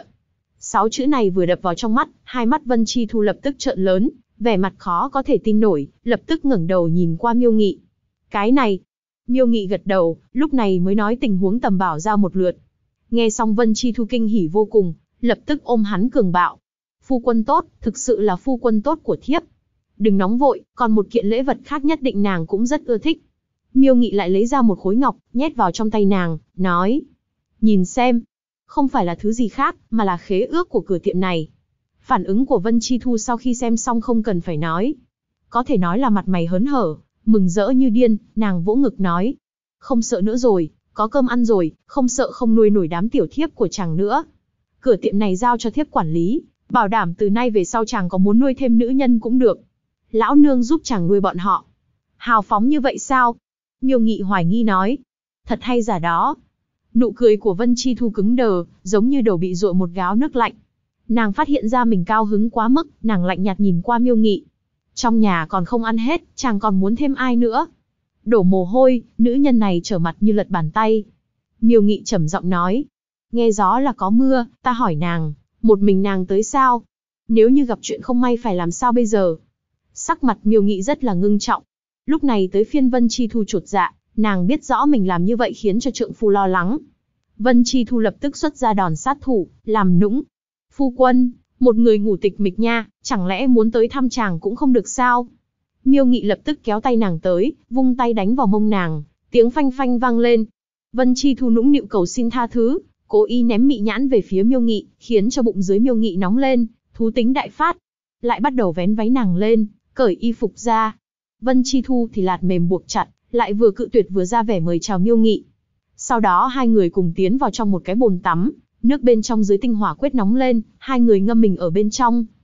A: 6 chữ này vừa đập vào trong mắt, 2 mắt Vân Chi Thu lập tức trợn lớn, vẻ mặt khó có thể tin nổi, lập tức ngẩng đầu nhìn qua Miêu Nghị. Cái này. Miêu Nghị gật đầu, lúc này mới nói tình huống tầm bảo ra một lượt. Nghe xong Vân Chi Thu kinh hỉ vô cùng, lập tức ôm hắn cường bạo. Phu quân tốt, thực sự là phu quân tốt của thiếp. Đừng nóng vội, còn một kiện lễ vật khác nhất định nàng cũng rất ưa thích. Miêu Nghị lại lấy ra một khối ngọc, nhét vào trong tay nàng, nói. Nhìn xem. Không phải là thứ gì khác, mà là khế ước của cửa tiệm này. Phản ứng của Vân Chi Thu sau khi xem xong không cần phải nói. Có thể nói là mặt mày hớn hở, mừng rỡ như điên, nàng vỗ ngực nói. Không sợ nữa rồi, có cơm ăn rồi, không sợ không nuôi nổi đám tiểu thiếp của chàng nữa. Cửa tiệm này giao cho thiếp quản lý, bảo đảm từ nay về sau chàng có muốn nuôi thêm nữ nhân cũng được. Lão nương giúp chàng nuôi bọn họ. Hào phóng như vậy sao? Miêu Nghị hoài nghi nói. Thật hay giả đó. Nụ cười của Vân Chi Thu cứng đờ, giống như đầu bị dội một gáo nước lạnh. Nàng phát hiện ra mình cao hứng quá mức, nàng lạnh nhạt nhìn qua Miêu Nghị. Trong nhà còn không ăn hết, chàng còn muốn thêm ai nữa? Đổ mồ hôi, nữ nhân này trở mặt như lật bàn tay. Miêu Nghị trầm giọng nói. Nghe gió là có mưa, ta hỏi nàng, một mình nàng tới sao? Nếu như gặp chuyện không may phải làm sao bây giờ? Sắc mặt Miêu Nghị rất là ngưng trọng. Lúc này tới phiên Vân Chi Thu chột dạ, nàng biết rõ mình làm như vậy khiến cho trượng phu lo lắng. Vân Chi Thu lập tức xuất ra đòn sát thủ, làm nũng. Phu quân, một người ngủ tịch mịch nha, chẳng lẽ muốn tới thăm chàng cũng không được sao? Miêu Nghị lập tức kéo tay nàng tới, vung tay đánh vào mông nàng, tiếng phanh phanh vang lên. Vân Chi Thu nũng nịu cầu xin tha thứ, cố ý ném mị nhãn về phía Miêu Nghị, khiến cho bụng dưới Miêu Nghị nóng lên, thú tính đại phát. Lại bắt đầu vén váy nàng lên, cởi y phục ra. Vân Chi Thu thì lạt mềm buộc chặt, lại vừa cự tuyệt vừa ra vẻ mời chào Miêu Nghị. Sau đó 2 người cùng tiến vào trong một cái bồn tắm, nước bên trong dưới tinh hỏa quyết nóng lên, 2 người ngâm mình ở bên trong.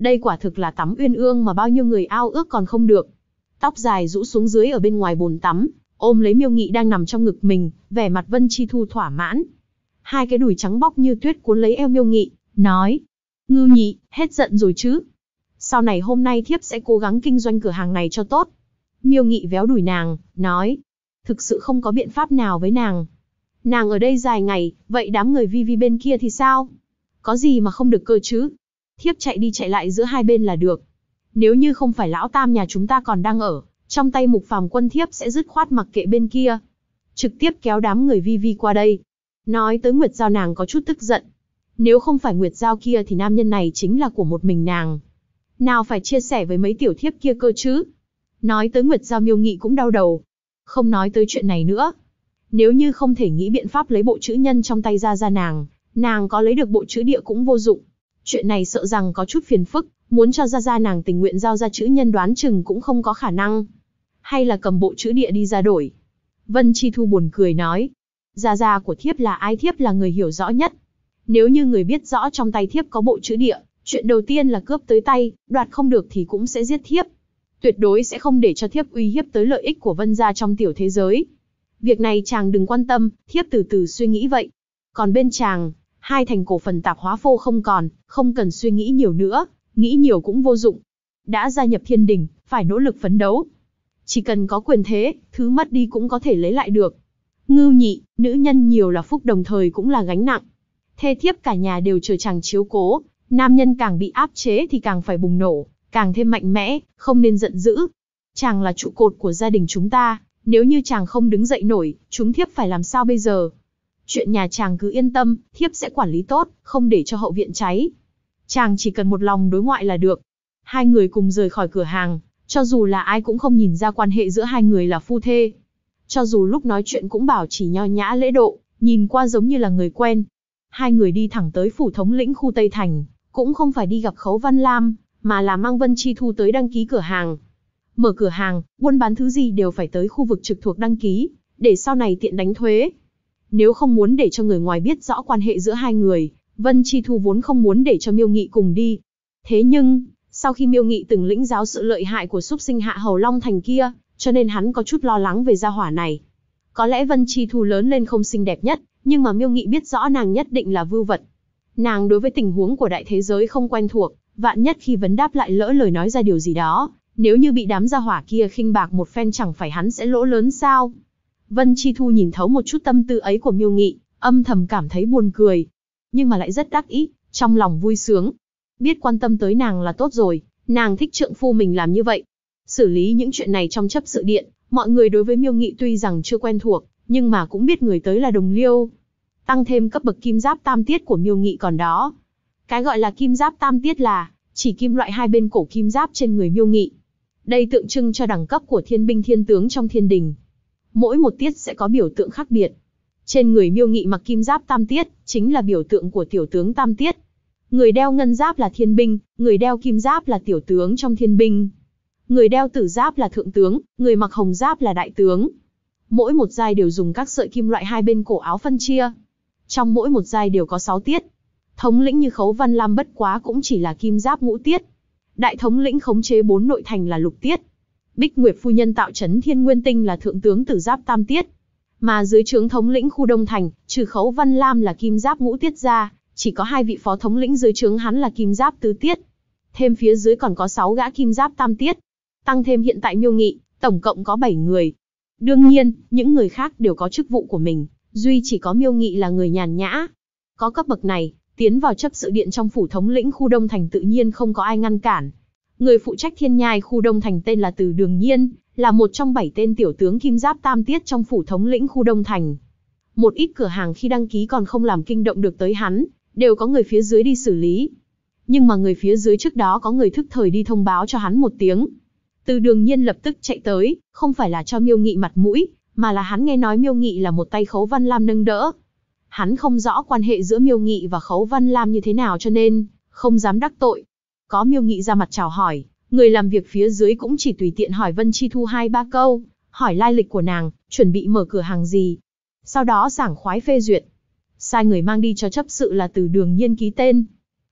A: Đây quả thực là tắm uyên ương mà bao nhiêu người ao ước còn không được. Tóc dài rũ xuống dưới ở bên ngoài bồn tắm, ôm lấy Miêu Nghị đang nằm trong ngực mình, vẻ mặt Vân Chi Thu thỏa mãn. Hai cái đùi trắng bóc như tuyết cuốn lấy eo Miêu Nghị, nói: Ngưu nhị, hết giận rồi chứ? Sau này hôm nay thiếp sẽ cố gắng kinh doanh cửa hàng này cho tốt. Miêu Nghị véo đùi nàng, nói: Thực sự không có biện pháp nào với nàng. Nàng ở đây dài ngày, vậy đám người Vi Vi bên kia thì sao? Có gì mà không được cơ chứ? Thiếp chạy đi chạy lại giữa hai bên là được. Nếu như không phải lão tam nhà chúng ta còn đang ở trong tay Mục Phàm Quân, thiếp sẽ dứt khoát mặc kệ bên kia, trực tiếp kéo đám người Vi Vi qua đây. Nói tới Nguyệt Giao, nàng có chút tức giận. Nếu không phải Nguyệt Giao kia thì nam nhân này chính là của một mình nàng. Nào phải chia sẻ với mấy tiểu thiếp kia cơ chứ? Nói tới Nguyệt Giao, Miêu Nghị cũng đau đầu. Không nói tới chuyện này nữa. Nếu như không thể nghĩ biện pháp lấy bộ chữ nhân trong tay ra nàng có lấy được bộ chữ địa cũng vô dụng. Chuyện này sợ rằng có chút phiền phức, muốn cho ra nàng tình nguyện giao ra chữ nhân đoán chừng cũng không có khả năng. Hay là cầm bộ chữ địa đi ra đổi? Vân Chi Thu buồn cười nói: Gia của thiếp là ai, thiếp là người hiểu rõ nhất. Nếu như người biết rõ trong tay thiếp có bộ chữ địa, chuyện đầu tiên là cướp tới tay, đoạt không được thì cũng sẽ giết thiếp. Tuyệt đối sẽ không để cho thiếp uy hiếp tới lợi ích của Vân gia trong tiểu thế giới. Việc này chàng đừng quan tâm, thiếp từ từ suy nghĩ vậy. Còn bên chàng, 2 thành cổ phần tạp hóa phô không còn, không cần suy nghĩ nhiều nữa, nghĩ nhiều cũng vô dụng. Đã gia nhập Thiên Đình, phải nỗ lực phấn đấu. Chỉ cần có quyền thế, thứ mất đi cũng có thể lấy lại được. Ngưu nhị, nữ nhân nhiều là phúc đồng thời cũng là gánh nặng. Thê thiếp cả nhà đều chờ chàng chiếu cố, nam nhân càng bị áp chế thì càng phải bùng nổ, càng thêm mạnh mẽ, không nên giận dữ. Chàng là trụ cột của gia đình chúng ta, nếu như chàng không đứng dậy nổi, chúng thiếp phải làm sao bây giờ? Chuyện nhà chàng cứ yên tâm, thiếp sẽ quản lý tốt, không để cho hậu viện cháy. Chàng chỉ cần một lòng đối ngoại là được. Hai người cùng rời khỏi cửa hàng, cho dù là ai cũng không nhìn ra quan hệ giữa hai người là phu thê. Cho dù lúc nói chuyện cũng bảo chỉ nho nhã lễ độ, nhìn qua giống như là người quen. Hai người đi thẳng tới phủ thống lĩnh khu Tây Thành, cũng không phải đi gặp Khấu Văn Lam, mà là mang Vân Chi Thu tới đăng ký cửa hàng. Mở cửa hàng, buôn bán thứ gì đều phải tới khu vực trực thuộc đăng ký, để sau này tiện đánh thuế. Nếu không muốn để cho người ngoài biết rõ quan hệ giữa hai người, Vân Chi Thu vốn không muốn để cho Miêu Nghị cùng đi. Thế nhưng, sau khi Miêu Nghị từng lĩnh giáo sự lợi hại của súc sinh Hạ Hầu Long Thành kia, cho nên hắn có chút lo lắng về gia hỏa này. Có lẽ Vân Chi Thu lớn lên không xinh đẹp nhất, nhưng mà Miêu Nghị biết rõ nàng nhất định là vưu vật. Nàng đối với tình huống của đại thế giới không quen thuộc, vạn nhất khi vấn đáp lại lỡ lời nói ra điều gì đó, nếu như bị đám gia hỏa kia khinh bạc một phen chẳng phải hắn sẽ lỗ lớn sao? Vân Chi Thu nhìn thấu một chút tâm tư ấy của Miêu Nghị, âm thầm cảm thấy buồn cười, nhưng mà lại rất đắc ý, trong lòng vui sướng. Biết quan tâm tới nàng là tốt rồi, nàng thích trượng phu mình làm như vậy. Xử lý những chuyện này trong chấp sự điện, mọi người đối với Miêu Nghị tuy rằng chưa quen thuộc, nhưng mà cũng biết người tới là đồng liêu. Tăng thêm cấp bậc kim giáp tam tiết của Miêu Nghị còn đó. Cái gọi là kim giáp tam tiết là chỉ kim loại hai bên cổ kim giáp trên người Miêu Nghị. Đây tượng trưng cho đẳng cấp của thiên binh thiên tướng trong thiên đình. Mỗi một tiết sẽ có biểu tượng khác biệt. Trên người Miêu Nghị mặc kim giáp tam tiết, chính là biểu tượng của tiểu tướng tam tiết. Người đeo ngân giáp là thiên binh, người đeo kim giáp là tiểu tướng trong thiên binh. Người đeo tử giáp là thượng tướng, người mặc hồng giáp là đại tướng. Mỗi một giai đều dùng các sợi kim loại hai bên cổ áo phân chia. Trong mỗi một giai đều có 6 tiết. Thống lĩnh như Khấu Văn Lam bất quá cũng chỉ là kim giáp ngũ tiết. Đại thống lĩnh khống chế 4 nội thành là lục tiết. Bích Nguyệt phu nhân tạo trấn Thiên Nguyên Tinh là thượng tướng tử giáp tam tiết. Mà dưới trướng thống lĩnh khu Đông Thành, trừ Khấu Văn Lam là kim giáp ngũ tiết ra, chỉ có 2 vị phó thống lĩnh dưới trướng hắn là kim giáp tứ tiết. Thêm phía dưới còn có 6 gã kim giáp tam tiết. Tăng thêm hiện tại Miêu Nghị, tổng cộng có 7 người. Đương nhiên, những người khác đều có chức vụ của mình, duy chỉ có Miêu Nghị là người nhàn nhã. Có cấp bậc này, tiến vào chấp sự điện trong phủ thống lĩnh khu Đông Thành tự nhiên không có ai ngăn cản. Người phụ trách thiên nhai khu Đông Thành tên là Từ Đường Nhiên, là một trong 7 tên tiểu tướng kim giáp tam tiết trong phủ thống lĩnh khu Đông Thành. Một ít cửa hàng khi đăng ký còn không làm kinh động được tới hắn, đều có người phía dưới đi xử lý. Nhưng mà người phía dưới trước đó có người thức thời đi thông báo cho hắn một tiếng. Từ Đường Nhiên lập tức chạy tới, không phải là cho Miêu Nghị mặt mũi, mà là hắn nghe nói Miêu Nghị là một tay Khấu Văn Lam nâng đỡ. Hắn không rõ quan hệ giữa Miêu Nghị và Khấu Văn Lam như thế nào cho nên không dám đắc tội. Có Miêu Nghị ra mặt chào hỏi, người làm việc phía dưới cũng chỉ tùy tiện hỏi Vân Chi Thu 2-3 câu, hỏi lai lịch của nàng, chuẩn bị mở cửa hàng gì. Sau đó sảng khoái phê duyệt. Sai người mang đi cho chấp sự là Từ Đường Nhiên ký tên.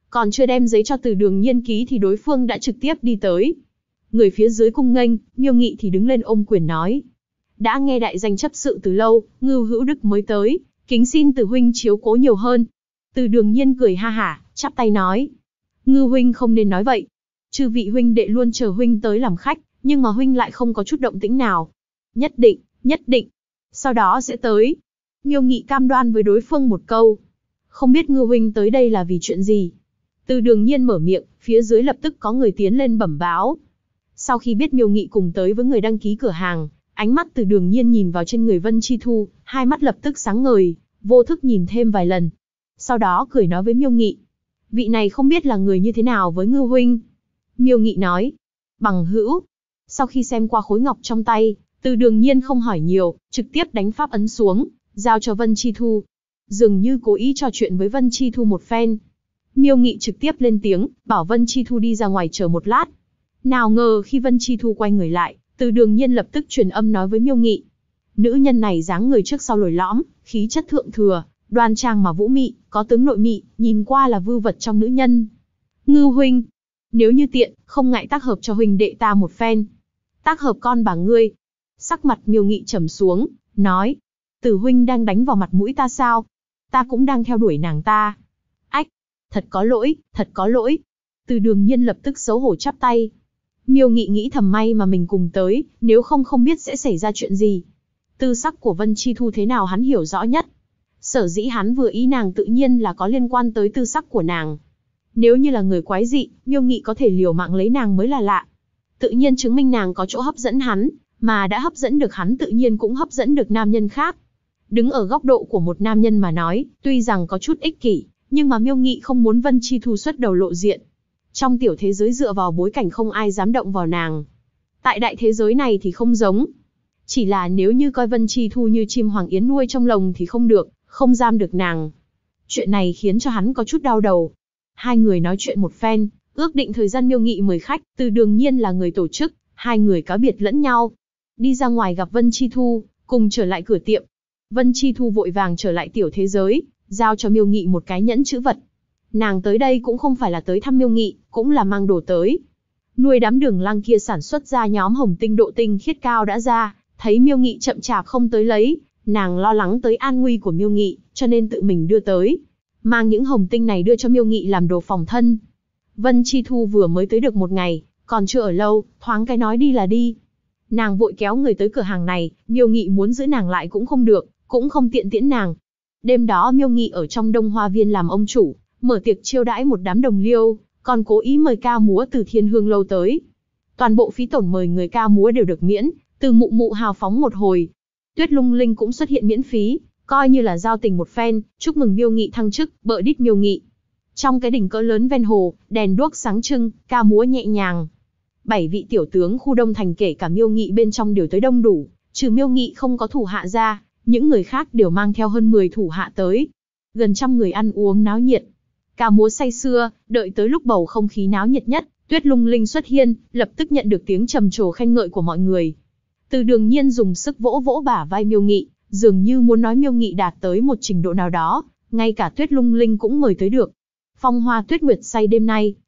A: Còn chưa đem giấy cho Từ Đường Nhiên ký thì đối phương đã trực tiếp đi tới. Người phía dưới cung nghênh, Miêu Nghị thì đứng lên ôm quyền nói. Đã nghe đại danh chấp sự từ lâu, Ngưu Hữu Đức mới tới, kính xin Từ huynh chiếu cố nhiều hơn. Từ Đường Nhiên cười ha hả, chắp tay nói. Ngưu huynh không nên nói vậy. Chư vị huynh đệ luôn chờ huynh tới làm khách, nhưng mà huynh lại không có chút động tĩnh nào. Nhất định, sau đó sẽ tới. Miêu Nghị cam đoan với đối phương một câu. Không biết Ngưu huynh tới đây là vì chuyện gì? Từ Đường Nhiên mở miệng, phía dưới lập tức có người tiến lên bẩm báo. Sau khi biết Miêu Nghị cùng tới với người đăng ký cửa hàng, ánh mắt Từ Đường Nhiên nhìn vào trên người Vân Chi Thu, hai mắt lập tức sáng ngời, vô thức nhìn thêm vài lần. Sau đó cười nói với Miêu Nghị. Vị này không biết là người như thế nào với Ngưu huynh? Miêu Nghị nói. Bằng hữu. Sau khi xem qua khối ngọc trong tay, Từ Đường Nhiên không hỏi nhiều, trực tiếp đánh pháp ấn xuống, giao cho Vân Chi Thu. Dường như cố ý trò chuyện với Vân Chi Thu một phen. Miêu Nghị trực tiếp lên tiếng, bảo Vân Chi Thu đi ra ngoài chờ một lát. Nào ngờ khi Vân Chi Thu quay người lại, Từ Đường Nhiên lập tức truyền âm nói với Miêu Nghị. Nữ nhân này dáng người trước sau lồi lõm, khí chất thượng thừa, đoan trang mà vũ mị, có tướng nội mị, nhìn qua là vưu vật trong nữ nhân. Ngưu huynh, nếu như tiện, không ngại tác hợp cho huynh đệ ta một phen. Tác hợp con bà ngươi. Sắc mặt Miêu Nghị trầm xuống, nói. Từ huynh đang đánh vào mặt mũi ta sao? Ta cũng đang theo đuổi nàng ta. Ách, thật có lỗi. Từ Đường Nhiên lập tức xấu hổ chắp tay. Miêu Nghị nghĩ thầm may mà mình cùng tới, nếu không biết sẽ xảy ra chuyện gì. Tư sắc của Vân Chi Thu thế nào hắn hiểu rõ nhất. Sở dĩ hắn vừa ý nàng tự nhiên là có liên quan tới tư sắc của nàng. Nếu như là người quái dị, Miêu Nghị có thể liều mạng lấy nàng mới là lạ. Tự nhiên chứng minh nàng có chỗ hấp dẫn hắn, mà đã hấp dẫn được hắn tự nhiên cũng hấp dẫn được nam nhân khác. Đứng ở góc độ của một nam nhân mà nói, tuy rằng có chút ích kỷ, nhưng mà Miêu Nghị không muốn Vân Chi Thu xuất đầu lộ diện. Trong tiểu thế giới dựa vào bối cảnh không ai dám động vào nàng. Tại đại thế giới này thì không giống. Chỉ là nếu như coi Vân Chi Thu như chim hoàng yến nuôi trong lồng thì không được, không giam được nàng. Chuyện này khiến cho hắn có chút đau đầu. Hai người nói chuyện một phen, ước định thời gian Miêu Nghị mời khách, Từ Đường Nhiên là người tổ chức, hai người cáo biệt lẫn nhau. Đi ra ngoài gặp Vân Chi Thu, cùng trở lại cửa tiệm. Vân Chi Thu vội vàng trở lại tiểu thế giới, giao cho Miêu Nghị một cái nhẫn chữ vật. Nàng tới đây cũng không phải là tới thăm Miêu Nghị, cũng là mang đồ tới. Nuôi đám Đường Lăng kia sản xuất ra nhóm hồng tinh độ tinh khiết cao đã ra, thấy Miêu Nghị chậm chạp không tới lấy, nàng lo lắng tới an nguy của Miêu Nghị, cho nên tự mình đưa tới. Mang những hồng tinh này đưa cho Miêu Nghị làm đồ phòng thân. Vân Chi Thu vừa mới tới được một ngày, còn chưa ở lâu, thoáng cái nói đi là đi. Nàng vội kéo người tới cửa hàng này, Miêu Nghị muốn giữ nàng lại cũng không được, cũng không tiện tiễn nàng. Đêm đó Miêu Nghị ở trong Đông Hoa Viên làm ông chủ, mở tiệc chiêu đãi một đám đồng liêu, còn cố ý mời ca múa từ Thiên Hương Lâu tới. Toàn bộ phí tổn mời người ca múa đều được miễn, từ mụ mụ hào phóng một hồi. Tuyết Lung Linh cũng xuất hiện miễn phí, coi như là giao tình một phen, chúc mừng Miêu Nghị thăng chức, bợ đít Miêu Nghị. Trong cái đỉnh cỡ lớn ven hồ, đèn đuốc sáng trưng, ca múa nhẹ nhàng. 7 vị tiểu tướng khu Đông Thành kể cả Miêu Nghị bên trong đều tới đông đủ, trừ Miêu Nghị không có thủ hạ ra, những người khác đều mang theo hơn 10 thủ hạ tới. Gần trăm người ăn uống náo nhiệt. Ca múa say sưa, đợi tới lúc bầu không khí náo nhiệt nhất, Tuyết Lung Linh xuất hiện, lập tức nhận được tiếng trầm trồ khen ngợi của mọi người. Từ Đường Nhiên dùng sức vỗ vỗ bả vai Miêu Nghị, dường như muốn nói Miêu Nghị đạt tới một trình độ nào đó, ngay cả Tuyết Lung Linh cũng mời tới được. Phong Hoa Tuyết Nguyệt say đêm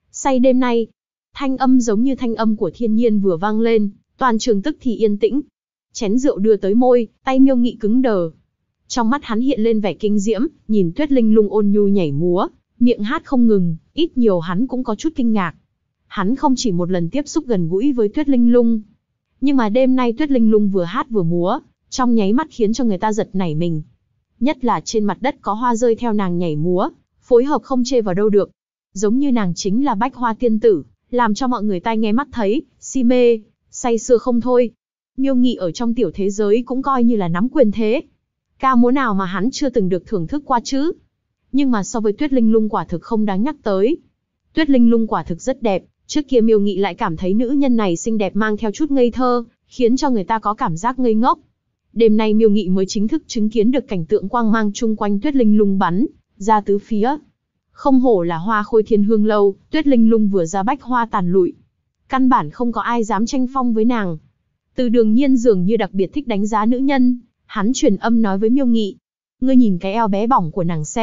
A: nay. Thanh âm giống như thanh âm của thiên nhiên vừa vang lên, toàn trường tức thì yên tĩnh. Chén rượu đưa tới môi, tay Miêu Nghị cứng đờ. Trong mắt hắn hiện lên vẻ kinh diễm, nhìn Tuyết Linh Lung ôn nhu nhảy múa, miệng hát không ngừng, ít nhiều hắn cũng có chút kinh ngạc. Hắn không chỉ một lần tiếp xúc gần gũi với Tuyết Linh Lung, nhưng mà đêm nay Tuyết Linh Lung vừa hát vừa múa, trong nháy mắt khiến cho người ta giật nảy mình. Nhất là trên mặt đất có hoa rơi theo nàng nhảy múa, phối hợp không chê vào đâu được. Giống như nàng chính là Bách Hoa Tiên Tử, làm cho mọi người tai nghe mắt thấy, si mê, say sưa không thôi. Miêu Nghị ở trong tiểu thế giới cũng coi như là nắm quyền thế. Ca múa nào mà hắn chưa từng được thưởng thức qua chứ? Nhưng mà so với Tuyết Linh Lung quả thực không đáng nhắc tới. Tuyết Linh Lung quả thực rất đẹp, trước kia Miêu Nghị lại cảm thấy nữ nhân này xinh đẹp mang theo chút ngây thơ, khiến cho người ta có cảm giác ngây ngốc. Đêm nay Miêu Nghị mới chính thức chứng kiến được cảnh tượng quang mang chung quanh Tuyết Linh Lung bắn ra tứ phía. Không hổ là Hoa Khôi Thiên Hương Lâu, Tuyết Linh Lung vừa ra bách hoa tàn lụi. Căn bản không có ai dám tranh phong với nàng. Từ Đường Nhiên dường như đặc biệt thích đánh giá nữ nhân, hắn truyền âm nói với Miêu Nghị. Ngươi nhìn cái eo bé bỏng của nàng xem,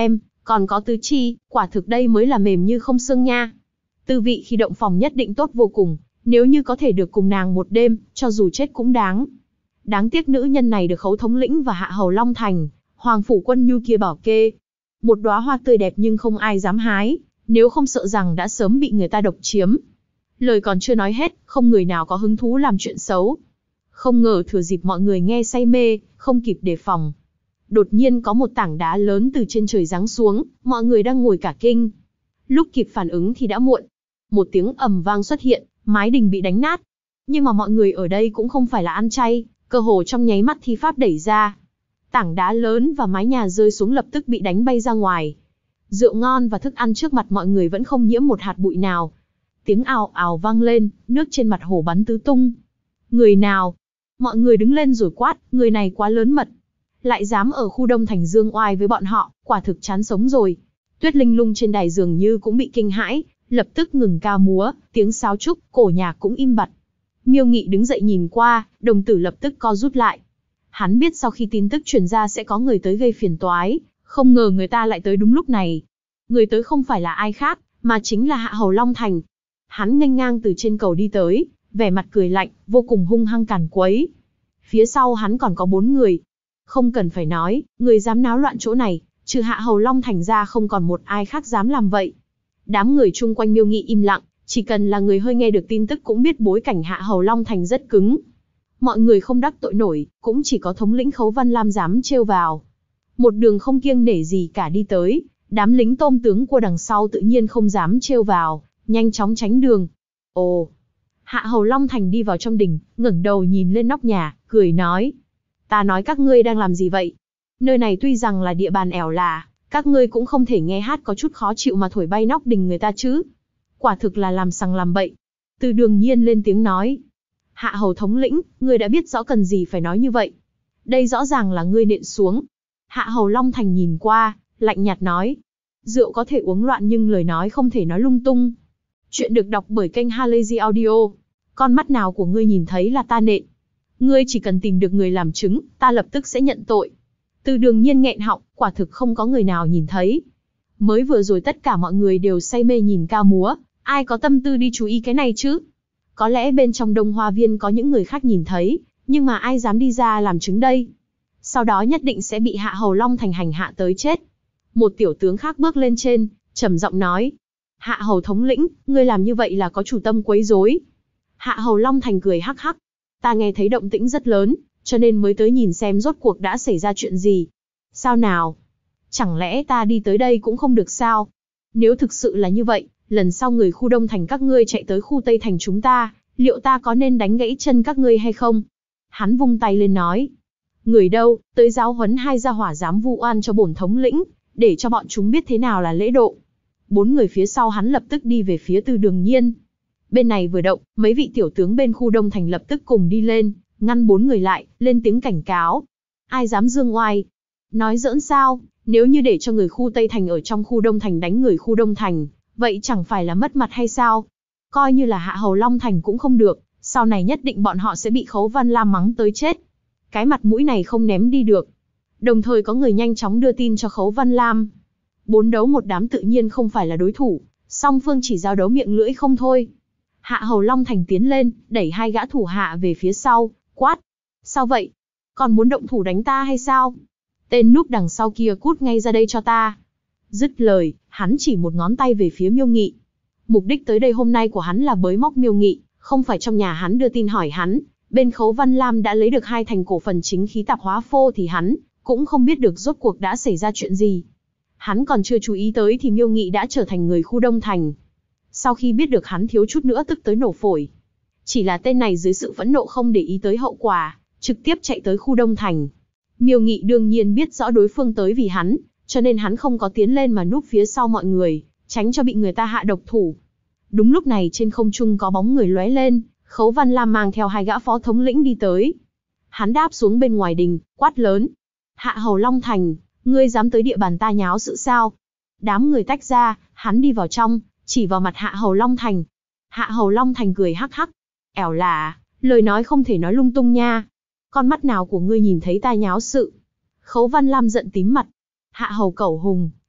A: Còn có tứ chi, quả thực đây mới là mềm như không xương nha. Tư vị khi động phòng nhất định tốt vô cùng, nếu như có thể được cùng nàng một đêm, cho dù chết cũng đáng. Đáng tiếc nữ nhân này được Khấu thống lĩnh và Hạ hầu Long Thành, Hoàng phủ Quân Nhu kia bảo kê. Một đóa hoa tươi đẹp nhưng không ai dám hái, nếu không sợ rằng đã sớm bị người ta độc chiếm. Lời còn chưa nói hết, không người nào có hứng thú làm chuyện xấu. Không ngờ thừa dịp mọi người nghe say mê, không kịp đề phòng. Đột nhiên có một tảng đá lớn từ trên trời giáng xuống, mọi người đang ngồi cả kinh. Lúc kịp phản ứng thì đã muộn. Một tiếng ầm vang xuất hiện, mái đình bị đánh nát. Nhưng mà mọi người ở đây cũng không phải là ăn chay, cơ hồ trong nháy mắt thi pháp đẩy ra. Tảng đá lớn và mái nhà rơi xuống lập tức bị đánh bay ra ngoài. Rượu ngon và thức ăn trước mặt mọi người vẫn không nhiễm một hạt bụi nào. Tiếng ào ào vang lên, nước trên mặt hồ bắn tứ tung. Người nào? Mọi người đứng lên rồi quát, người này quá lớn mật. Lại dám ở khu Đông Thành dương oai với bọn họ, quả thực chán sống rồi. Tuyết Linh Lung trên đài dường như cũng bị kinh hãi, lập tức ngừng ca múa, tiếng sáo trúc, cổ nhạc cũng im bặt. Miêu Nghị đứng dậy nhìn qua, đồng tử lập tức co rút lại. Hắn biết sau khi tin tức truyền ra sẽ có người tới gây phiền toái, không ngờ người ta lại tới đúng lúc này. Người tới không phải là ai khác, mà chính là Hạ hầu Long Thành. Hắn nghênh ngang từ trên cầu đi tới, vẻ mặt cười lạnh, vô cùng hung hăng càn quấy. Phía sau hắn còn có 4 người. Không cần phải nói, người dám náo loạn chỗ này, trừ Hạ hầu Long Thành ra không còn một ai khác dám làm vậy. Đám người chung quanh Miêu Nghị im lặng, chỉ cần là người hơi nghe được tin tức cũng biết bối cảnh Hạ hầu Long Thành rất cứng. Mọi người không đắc tội nổi, cũng chỉ có thống lĩnh Khấu Văn Lam dám trêu vào. Một đường không kiêng nể gì cả đi tới, đám lính tôm tướng của đằng sau tự nhiên không dám trêu vào, nhanh chóng tránh đường. Ồ! Hạ hầu Long Thành đi vào trong đình, ngẩng đầu nhìn lên nóc nhà, cười nói. Ta nói các ngươi đang làm gì vậy? Nơi này tuy rằng là địa bàn ẻo lả, các ngươi cũng không thể nghe hát có chút khó chịu mà thổi bay nóc đình người ta chứ. Quả thực là làm sằng làm bậy. Từ Đường Nhiên lên tiếng nói. Hạ hầu thống lĩnh, ngươi đã biết rõ cần gì phải nói như vậy. Đây rõ ràng là ngươi nện xuống. Hạ hầu Long Thành nhìn qua, lạnh nhạt nói. Rượu có thể uống loạn nhưng lời nói không thể nói lung tung. Chuyện được đọc bởi kênh Halazy Audio. Con mắt nào của ngươi nhìn thấy là ta nện. Ngươi chỉ cần tìm được người làm chứng, ta lập tức sẽ nhận tội. Từ Đường Nhiên nghẹn họng, quả thực không có người nào nhìn thấy. Mới vừa rồi tất cả mọi người đều say mê nhìn ca múa, ai có tâm tư đi chú ý cái này chứ? Có lẽ bên trong Đông Hoa Viên có những người khác nhìn thấy, nhưng mà ai dám đi ra làm chứng đây? Sau đó nhất định sẽ bị Hạ hầu Long Thành hành hạ tới chết. Một tiểu tướng khác bước lên trên, trầm giọng nói. Hạ hầu thống lĩnh, ngươi làm như vậy là có chủ tâm quấy rối. Hạ hầu Long Thành cười hắc hắc. Ta nghe thấy động tĩnh rất lớn, cho nên mới tới nhìn xem rốt cuộc đã xảy ra chuyện gì. Sao nào? Chẳng lẽ ta đi tới đây cũng không được sao? Nếu thực sự là như vậy, lần sau người khu Đông Thành các ngươi chạy tới khu Tây Thành chúng ta, liệu ta có nên đánh gãy chân các ngươi hay không? Hắn vung tay lên nói. Người đâu, tới giáo huấn hai gia hỏa dám vu oan cho bổn thống lĩnh, để cho bọn chúng biết thế nào là lễ độ. 4 người phía sau hắn lập tức đi về phía Từ Đường Nhiên. Bên này vừa động, mấy vị tiểu tướng bên khu Đông Thành lập tức cùng đi lên, ngăn 4 người lại, lên tiếng cảnh cáo. Ai dám dương oai? Nói giỡn sao, nếu như để cho người khu Tây Thành ở trong khu Đông Thành đánh người khu Đông Thành, vậy chẳng phải là mất mặt hay sao? Coi như là Hạ hầu Long Thành cũng không được, sau này nhất định bọn họ sẽ bị Khấu Văn Lam mắng tới chết. Cái mặt mũi này không ném đi được. Đồng thời có người nhanh chóng đưa tin cho Khấu Văn Lam. 4 đấu một đám tự nhiên không phải là đối thủ, song phương chỉ giao đấu miệng lưỡi không thôi. Hạ hầu Long Thành tiến lên, đẩy 2 gã thủ hạ về phía sau, quát. Sao vậy? Còn muốn động thủ đánh ta hay sao? Tên núp đằng sau kia cút ngay ra đây cho ta. Dứt lời, hắn chỉ một ngón tay về phía Miêu Nghị. Mục đích tới đây hôm nay của hắn là bới móc Miêu Nghị, không phải trong nhà hắn đưa tin hỏi hắn. Bên Khấu Văn Lam đã lấy được 2 thành cổ phần chính khí tạp hóa phô thì hắn cũng không biết được rốt cuộc đã xảy ra chuyện gì. Hắn còn chưa chú ý tới thì Miêu Nghị đã trở thành người khu Đông Thành. Sau khi biết được hắn thiếu chút nữa tức tới nổ phổi. Chỉ là tên này dưới sự phẫn nộ không để ý tới hậu quả, trực tiếp chạy tới khu Đông Thành. Miêu Nghị đương nhiên biết rõ đối phương tới vì hắn, cho nên hắn không có tiến lên mà núp phía sau mọi người, tránh cho bị người ta hạ độc thủ. Đúng lúc này trên không trung có bóng người lóe lên, Khấu Văn Lam mang theo 2 gã phó thống lĩnh đi tới. Hắn đáp xuống bên ngoài đình, quát lớn. Hạ hầu Long Thành, ngươi dám tới địa bàn ta nháo sự sao? Đám người tách ra, hắn đi vào trong, chỉ vào mặt Hạ hầu Long Thành. Hạ hầu Long Thành cười hắc hắc. Ẻo lả, lời nói không thể nói lung tung nha. Con mắt nào của ngươi nhìn thấy ta nháo sự? Khấu Văn Lam giận tím mặt. Hạ hầu Cẩu Hùng,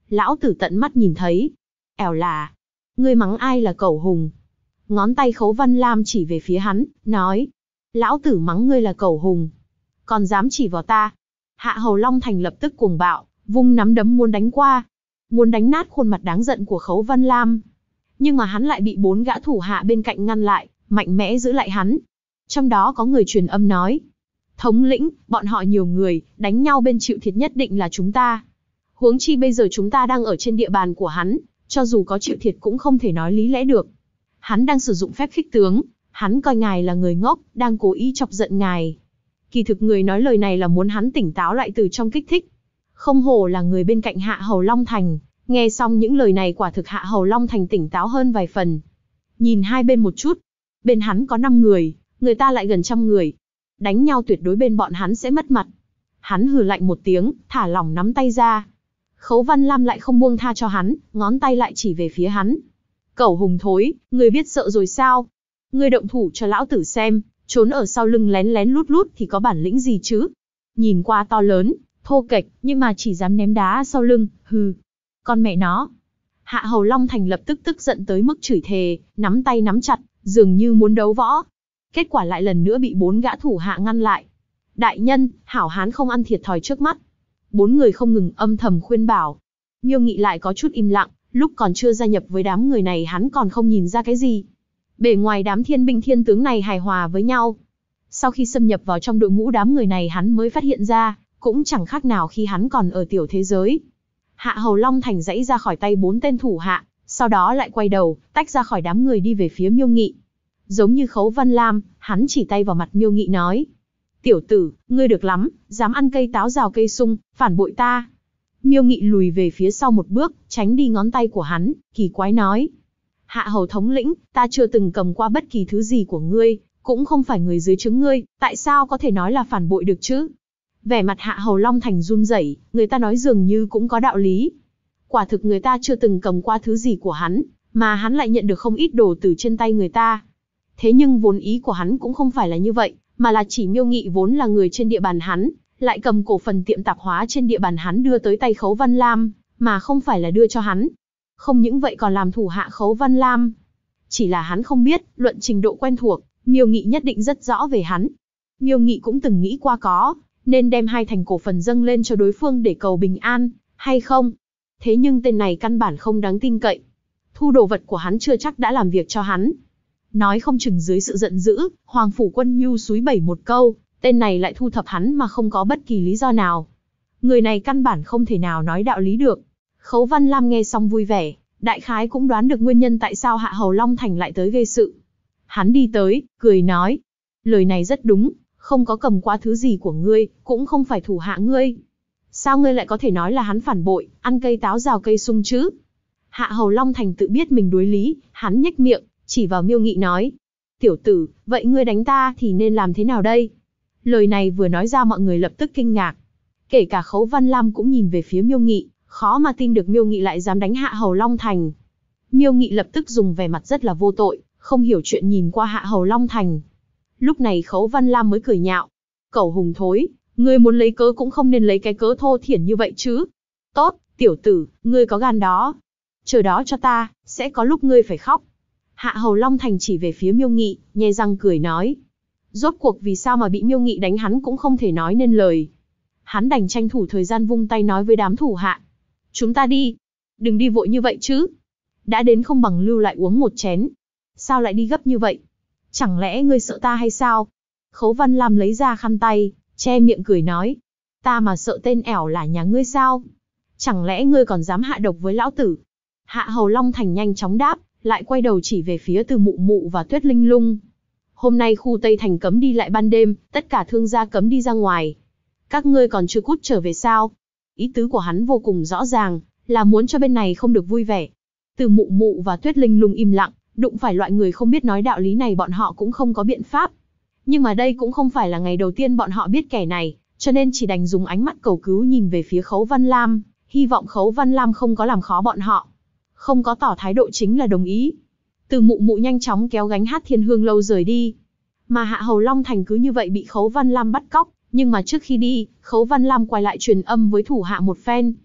A: Lão tử tận mắt nhìn thấy. Ẻo là, ngươi mắng ai là cẩu hùng? Ngón tay Khấu Văn Lam chỉ về phía hắn, nói. Lão tử mắng ngươi là cẩu hùng. Còn dám chỉ vào ta. Hạ Hầu Long Thành lập tức cuồng bạo, vung nắm đấm muốn đánh qua. Muốn đánh nát khuôn mặt đáng giận của Khấu Văn Lam. Nhưng mà hắn lại bị 4 gã thủ hạ bên cạnh ngăn lại, mạnh mẽ giữ lại hắn. Trong đó có người truyền âm nói. Thống lĩnh, bọn họ nhiều người, đánh nhau bên chịu thiệt nhất định là chúng ta. Huống chi bây giờ chúng ta đang ở trên địa bàn của hắn, cho dù có chịu thiệt cũng không thể nói lý lẽ được. Hắn đang sử dụng phép khích tướng, hắn coi ngài là người ngốc, đang cố ý chọc giận ngài. Kỳ thực người nói lời này là muốn hắn tỉnh táo lại từ trong kích thích. Không hổ là người bên cạnh Hạ Hầu Long Thành, nghe xong những lời này quả thực Hạ Hầu Long Thành tỉnh táo hơn vài phần. Nhìn hai bên một chút, bên hắn có 5 người, người ta lại gần 100 người. Đánh nhau tuyệt đối bên bọn hắn sẽ mất mặt. Hắn hừ lạnh một tiếng, thả lỏng nắm tay ra. Khấu Văn Lam lại không buông tha cho hắn, ngón tay lại chỉ về phía hắn. Cẩu hùng thối, ngươi biết sợ rồi sao? Ngươi động thủ cho lão tử xem, trốn ở sau lưng lén lén lút lút thì có bản lĩnh gì chứ? Nhìn qua to lớn, thô kệch, nhưng mà chỉ dám ném đá sau lưng, hừ. Con mẹ nó. Hạ Hầu Long Thành lập tức tức giận tới mức chửi thề, nắm tay nắm chặt, dường như muốn đấu võ. Kết quả lại lần nữa bị 4 gã thủ hạ ngăn lại. Đại nhân, hảo hán không ăn thiệt thòi trước mắt. 4 người không ngừng âm thầm khuyên bảo. Miêu Nghị lại có chút im lặng, lúc còn chưa gia nhập với đám người này hắn còn không nhìn ra cái gì. Bề ngoài đám thiên binh thiên tướng này hài hòa với nhau. Sau khi xâm nhập vào trong đội ngũ đám người này hắn mới phát hiện ra, cũng chẳng khác nào khi hắn còn ở tiểu thế giới. Hạ Hầu Long Thành giãy ra khỏi tay 4 tên thủ hạ, sau đó lại quay đầu, tách ra khỏi đám người đi về phía Miêu Nghị. Giống như Khấu Văn Lam, hắn chỉ tay vào mặt Miêu Nghị nói. Tiểu tử, ngươi được lắm, dám ăn cây táo rào cây sung, phản bội ta. Miêu Nghị lùi về phía sau một bước, tránh đi ngón tay của hắn, kỳ quái nói. Hạ Hầu thống lĩnh, ta chưa từng cầm qua bất kỳ thứ gì của ngươi, cũng không phải người dưới trướng ngươi, tại sao có thể nói là phản bội được chứ? Vẻ mặt Hạ Hầu Long Thành run rẩy, người ta nói dường như cũng có đạo lý. Quả thực người ta chưa từng cầm qua thứ gì của hắn, mà hắn lại nhận được không ít đồ từ trên tay người ta. Thế nhưng vốn ý của hắn cũng không phải là như vậy, mà là chỉ Miêu Nghị vốn là người trên địa bàn hắn, lại cầm cổ phần tiệm tạp hóa trên địa bàn hắn đưa tới tay Khấu Văn Lam, mà không phải là đưa cho hắn. Không những vậy còn làm thủ hạ Khấu Văn Lam. Chỉ là hắn không biết, luận trình độ quen thuộc, Miêu Nghị nhất định rất rõ về hắn. Miêu Nghị cũng từng nghĩ qua nên đem 2 thành cổ phần dâng lên cho đối phương để cầu bình an, hay không? Thế nhưng tên này căn bản không đáng tin cậy. Thu đồ vật của hắn chưa chắc đã làm việc cho hắn. Nói không chừng dưới sự giận dữ, Hoàng Phủ Quân Nhu xúi bẩy một câu, tên này lại thu thập hắn mà không có bất kỳ lý do nào. Người này căn bản không thể nào nói đạo lý được. Khấu Văn Lam nghe xong vui vẻ, đại khái cũng đoán được nguyên nhân tại sao Hạ Hầu Long Thành lại tới gây sự. Hắn đi tới, cười nói. Lời này rất đúng, không có cầm qua thứ gì của ngươi, cũng không phải thủ hạ ngươi. Sao ngươi lại có thể nói là hắn phản bội, ăn cây táo rào cây sung chứ? Hạ Hầu Long Thành tự biết mình đối lý, hắn nhếch miệng, chỉ vào Miêu Nghị nói. Tiểu tử, vậy ngươi đánh ta thì nên làm thế nào đây? Lời này vừa nói ra mọi người lập tức kinh ngạc. Kể cả Khấu Văn Lam cũng nhìn về phía Miêu Nghị, khó mà tin được Miêu Nghị lại dám đánh Hạ Hầu Long Thành. Miêu Nghị lập tức dùng vẻ mặt rất là vô tội, không hiểu chuyện nhìn qua Hạ Hầu Long Thành. Lúc này Khấu Văn Lam mới cười nhạo. Cẩu hùng thối, ngươi muốn lấy cớ cũng không nên lấy cái cớ thô thiển như vậy chứ. Tốt, tiểu tử, ngươi có gan đó. Chờ đó cho ta, sẽ có lúc ngươi phải khóc. Hạ Hầu Long Thành chỉ về phía Miêu Nghị, nhe răng cười nói. Rốt cuộc vì sao mà bị Miêu Nghị đánh hắn cũng không thể nói nên lời. Hắn đành tranh thủ thời gian vung tay nói với đám thủ hạ. Chúng ta đi. Đừng đi vội như vậy chứ. Đã đến không bằng lưu lại uống một chén. Sao lại đi gấp như vậy? Chẳng lẽ ngươi sợ ta hay sao? Khấu Văn Lam lấy ra khăn tay, che miệng cười nói. Ta mà sợ tên ẻo là nhà ngươi sao? Chẳng lẽ ngươi còn dám hạ độc với lão tử? Hạ Hầu Long Thành nhanh chóng đáp, lại quay đầu chỉ về phía Từ Mụ Mụ và Tuyết Linh Lung. Hôm nay khu Tây Thành cấm đi lại ban đêm, tất cả thương gia cấm đi ra ngoài. Các ngươi còn chưa cút trở về sao? Ý tứ của hắn vô cùng rõ ràng, là muốn cho bên này không được vui vẻ. Từ Mụ Mụ và Tuyết Linh Lung im lặng, đụng phải loại người không biết nói đạo lý này bọn họ cũng không có biện pháp. Nhưng mà đây cũng không phải là ngày đầu tiên bọn họ biết kẻ này, cho nên chỉ đành dùng ánh mắt cầu cứu nhìn về phía Khấu Văn Lam, hy vọng Khấu Văn Lam không có làm khó bọn họ. Không có tỏ thái độ chính là đồng ý. Từ Mụ Mụ nhanh chóng kéo gánh hát Thiên Hương Lâu rời đi. Mà Hạ Hầu Long Thành cứ như vậy bị Khấu Văn Lam bắt cóc, nhưng mà trước khi đi, Khấu Văn Lam quay lại truyền âm với thủ hạ một phen.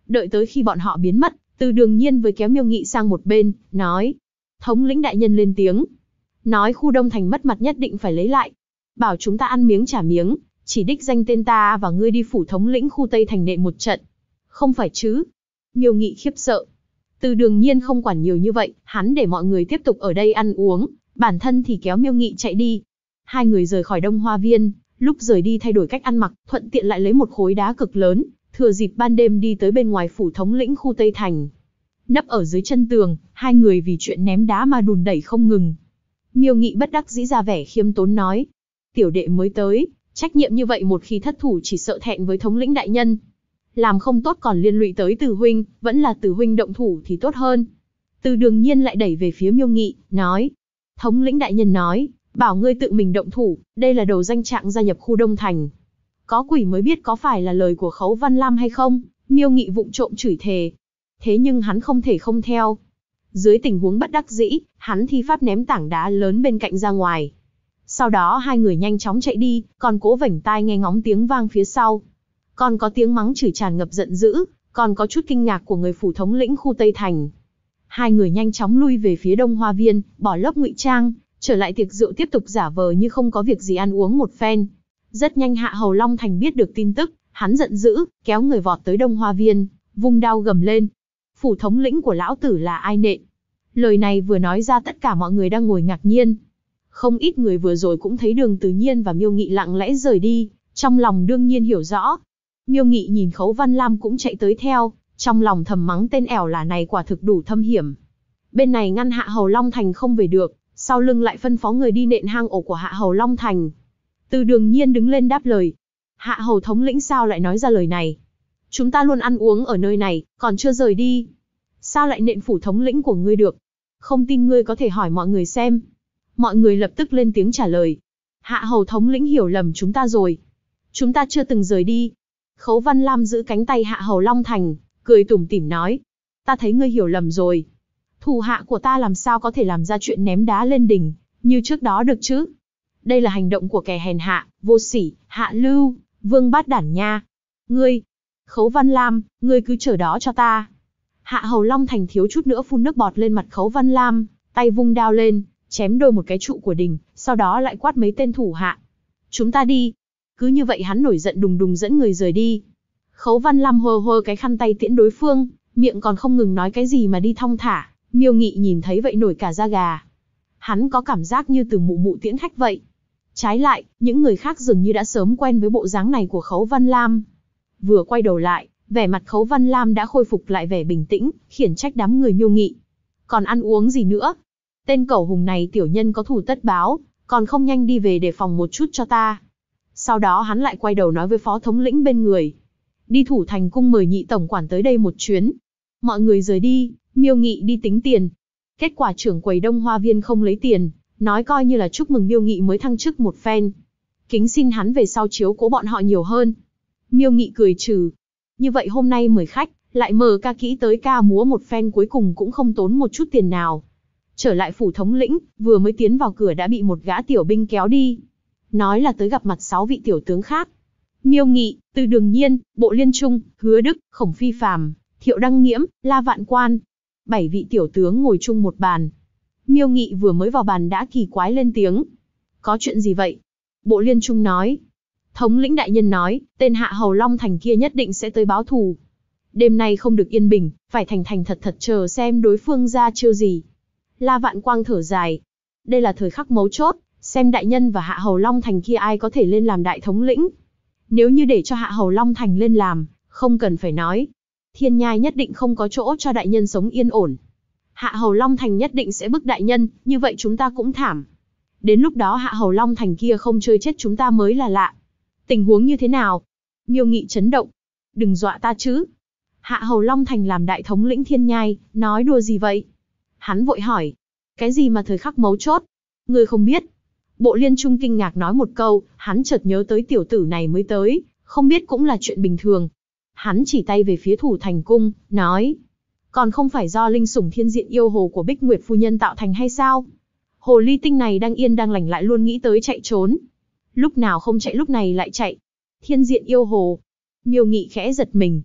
A: Đợi tới khi bọn họ biến mất, Từ Đường Nhiên với kéo Miêu Nghị sang một bên, nói. Thống lĩnh đại nhân lên tiếng. Nói khu Đông Thành mất mặt nhất định phải lấy lại. Bảo chúng ta ăn miếng trả miếng, chỉ đích danh tên ta và ngươi đi phủ thống lĩnh khu Tây Thành nện một trận. Không phải chứ? Miêu Nghị khiếp sợ. Từ Đường Nhiên không quản nhiều như vậy, hắn để mọi người tiếp tục ở đây ăn uống, bản thân thì kéo Miêu Nghị chạy đi. Hai người rời khỏi Đông Hoa Viên, lúc rời đi thay đổi cách ăn mặc, thuận tiện lại lấy một khối đá cực lớn, thừa dịp ban đêm đi tới bên ngoài phủ thống lĩnh khu Tây Thành. Nấp ở dưới chân tường, hai người vì chuyện ném đá mà đùn đẩy không ngừng. Miêu Nghị bất đắc dĩ ra vẻ khiêm tốn nói. Tiểu đệ mới tới, trách nhiệm như vậy một khi thất thủ chỉ sợ thẹn với thống lĩnh đại nhân. Làm không tốt còn liên lụy tới Từ huynh, vẫn là Từ huynh động thủ thì tốt hơn. Từ Đường Nhiên lại đẩy về phía Miêu Nghị, nói. Thống lĩnh đại nhân nói, bảo ngươi tự mình động thủ, đây là đầu danh trạng gia nhập khu Đông Thành. Có quỷ mới biết có phải là lời của Khấu Văn Lam hay không, Miêu Nghị vụng trộm chửi thề. Thế nhưng hắn không thể không theo. Dưới tình huống bất đắc dĩ, hắn thi pháp ném tảng đá lớn bên cạnh ra ngoài. Sau đó hai người nhanh chóng chạy đi, còn Cố vểnh tai nghe ngóng tiếng vang phía sau. Còn có tiếng mắng chửi tràn ngập giận dữ, còn có chút kinh ngạc của người phủ thống lĩnh khu Tây Thành. Hai người nhanh chóng lui về phía Đông Hoa Viên, bỏ lớp ngụy trang, trở lại tiệc rượu tiếp tục giả vờ như không có việc gì ăn uống một phen. Rất nhanh Hạ Hầu Long Thành biết được tin tức, hắn giận dữ, kéo người vọt tới Đông Hoa Viên, vung đao gầm lên. Phủ thống lĩnh của lão tử là ai nện? Lời này vừa nói ra tất cả mọi người đang ngồi ngạc nhiên. Không ít người vừa rồi cũng thấy Đường Từ Nhiên và Miêu Nghị lặng lẽ rời đi, trong lòng đương nhiên hiểu rõ. Miêu Nghị nhìn Khấu Văn Lam cũng chạy tới theo, trong lòng thầm mắng tên ẻo lả này quả thực đủ thâm hiểm. Bên này ngăn Hạ Hầu Long Thành không về được, sau lưng lại phân phó người đi nện hang ổ của Hạ Hầu Long Thành. Từ Đường Nhiên đứng lên đáp lời. Hạ Hầu thống lĩnh sao lại nói ra lời này? Chúng ta luôn ăn uống ở nơi này, còn chưa rời đi. Sao lại nện phủ thống lĩnh của ngươi được? Không tin ngươi có thể hỏi mọi người xem. Mọi người lập tức lên tiếng trả lời. Hạ Hầu thống lĩnh hiểu lầm chúng ta rồi. Chúng ta chưa từng rời đi. Khấu Văn Lam giữ cánh tay Hạ Hầu Long Thành, cười tủm tỉm nói. Ta thấy ngươi hiểu lầm rồi. Thủ hạ của ta làm sao có thể làm ra chuyện ném đá lên đỉnh, như trước đó được chứ? Đây là hành động của kẻ hèn hạ, vô sỉ, hạ lưu, vương bát đản nha. Ngươi, Khấu Văn Lam, ngươi cứ chờ đó cho ta. Hạ Hầu Long Thành thiếu chút nữa phun nước bọt lên mặt Khấu Văn Lam, tay vung đao lên, chém đôi một cái trụ của đình, sau đó lại quát mấy tên thủ hạ. Chúng ta đi. Cứ như vậy hắn nổi giận đùng đùng dẫn người rời đi. Khấu Văn Lam hơ hơ cái khăn tay tiễn đối phương, miệng còn không ngừng nói cái gì mà đi thong thả. Miêu Nghị nhìn thấy vậy nổi cả da gà. Hắn có cảm giác như từ mụ mụ tiễn khách vậy. Trái lại, những người khác dường như đã sớm quen với bộ dáng này của Khấu Văn Lam. Vừa quay đầu lại, vẻ mặt Khấu Văn Lam đã khôi phục lại vẻ bình tĩnh, khiển trách đám người Miêu Nghị. Còn ăn uống gì nữa? Tên cẩu hùng này tiểu nhân có thù tất báo, còn không nhanh đi về đề phòng một chút cho ta. Sau đó hắn lại quay đầu nói với phó thống lĩnh bên người. Đi Thủ Thành cung mời nhị tổng quản tới đây một chuyến. Mọi người rời đi, Miêu Nghị đi tính tiền. Kết quả trưởng quầy Đông Hoa Viên không lấy tiền, nói coi như là chúc mừng Miêu Nghị mới thăng chức một phen. Kính xin hắn về sau chiếu cố bọn họ nhiều hơn. Miêu Nghị cười trừ. Như vậy hôm nay mời khách, lại mời ca kỹ tới ca múa một phen cuối cùng cũng không tốn một chút tiền nào. Trở lại phủ thống lĩnh, vừa mới tiến vào cửa đã bị một gã tiểu binh kéo đi. Nói là tới gặp mặt 6 vị tiểu tướng khác. Miêu Nghị, Từ Đường Nhiên, Bộ Liên Trung, Hứa Đức, Khổng Phi Phàm, Thiệu Đăng Nghiễm, La Vạn Quan. 7 vị tiểu tướng ngồi chung một bàn. Miêu Nghị vừa mới vào bàn đã kỳ quái lên tiếng. Có chuyện gì vậy? Bộ Liên Trung nói. Thống lĩnh đại nhân nói, tên Hạ Hầu Long Thành kia nhất định sẽ tới báo thù. Đêm nay không được yên bình, phải thành thành thật thật chờ xem đối phương ra chiêu gì. La Vạn Quang thở dài. Đây là thời khắc mấu chốt, xem đại nhân và Hạ Hầu Long Thành kia ai có thể lên làm đại thống lĩnh. Nếu như để cho Hạ Hầu Long Thành lên làm, không cần phải nói. Thiên Nhai nhất định không có chỗ cho đại nhân sống yên ổn. Hạ Hầu Long Thành nhất định sẽ bức đại nhân, như vậy chúng ta cũng thảm. Đến lúc đó Hạ Hầu Long Thành kia không chơi chết chúng ta mới là lạ. Tình huống như thế nào? Miêu Nghị chấn động. Đừng dọa ta chứ. Hạ Hầu Long Thành làm đại thống lĩnh Thiên Nhai, nói đùa gì vậy? Hắn vội hỏi. Cái gì mà thời khắc mấu chốt? Ngươi không biết. Bộ Liên Trung kinh ngạc nói một câu, hắn chợt nhớ tới tiểu tử này mới tới, không biết cũng là chuyện bình thường. Hắn chỉ tay về phía Thủ Thành cung, nói. Còn không phải do linh sủng thiên diện yêu hồ của Bích Nguyệt phu nhân tạo thành hay sao? Hồ ly tinh này đang yên đang lành lại luôn nghĩ tới chạy trốn. Lúc nào không chạy lúc này lại chạy. Thiên diện yêu hồ. Miêu Nghị khẽ giật mình.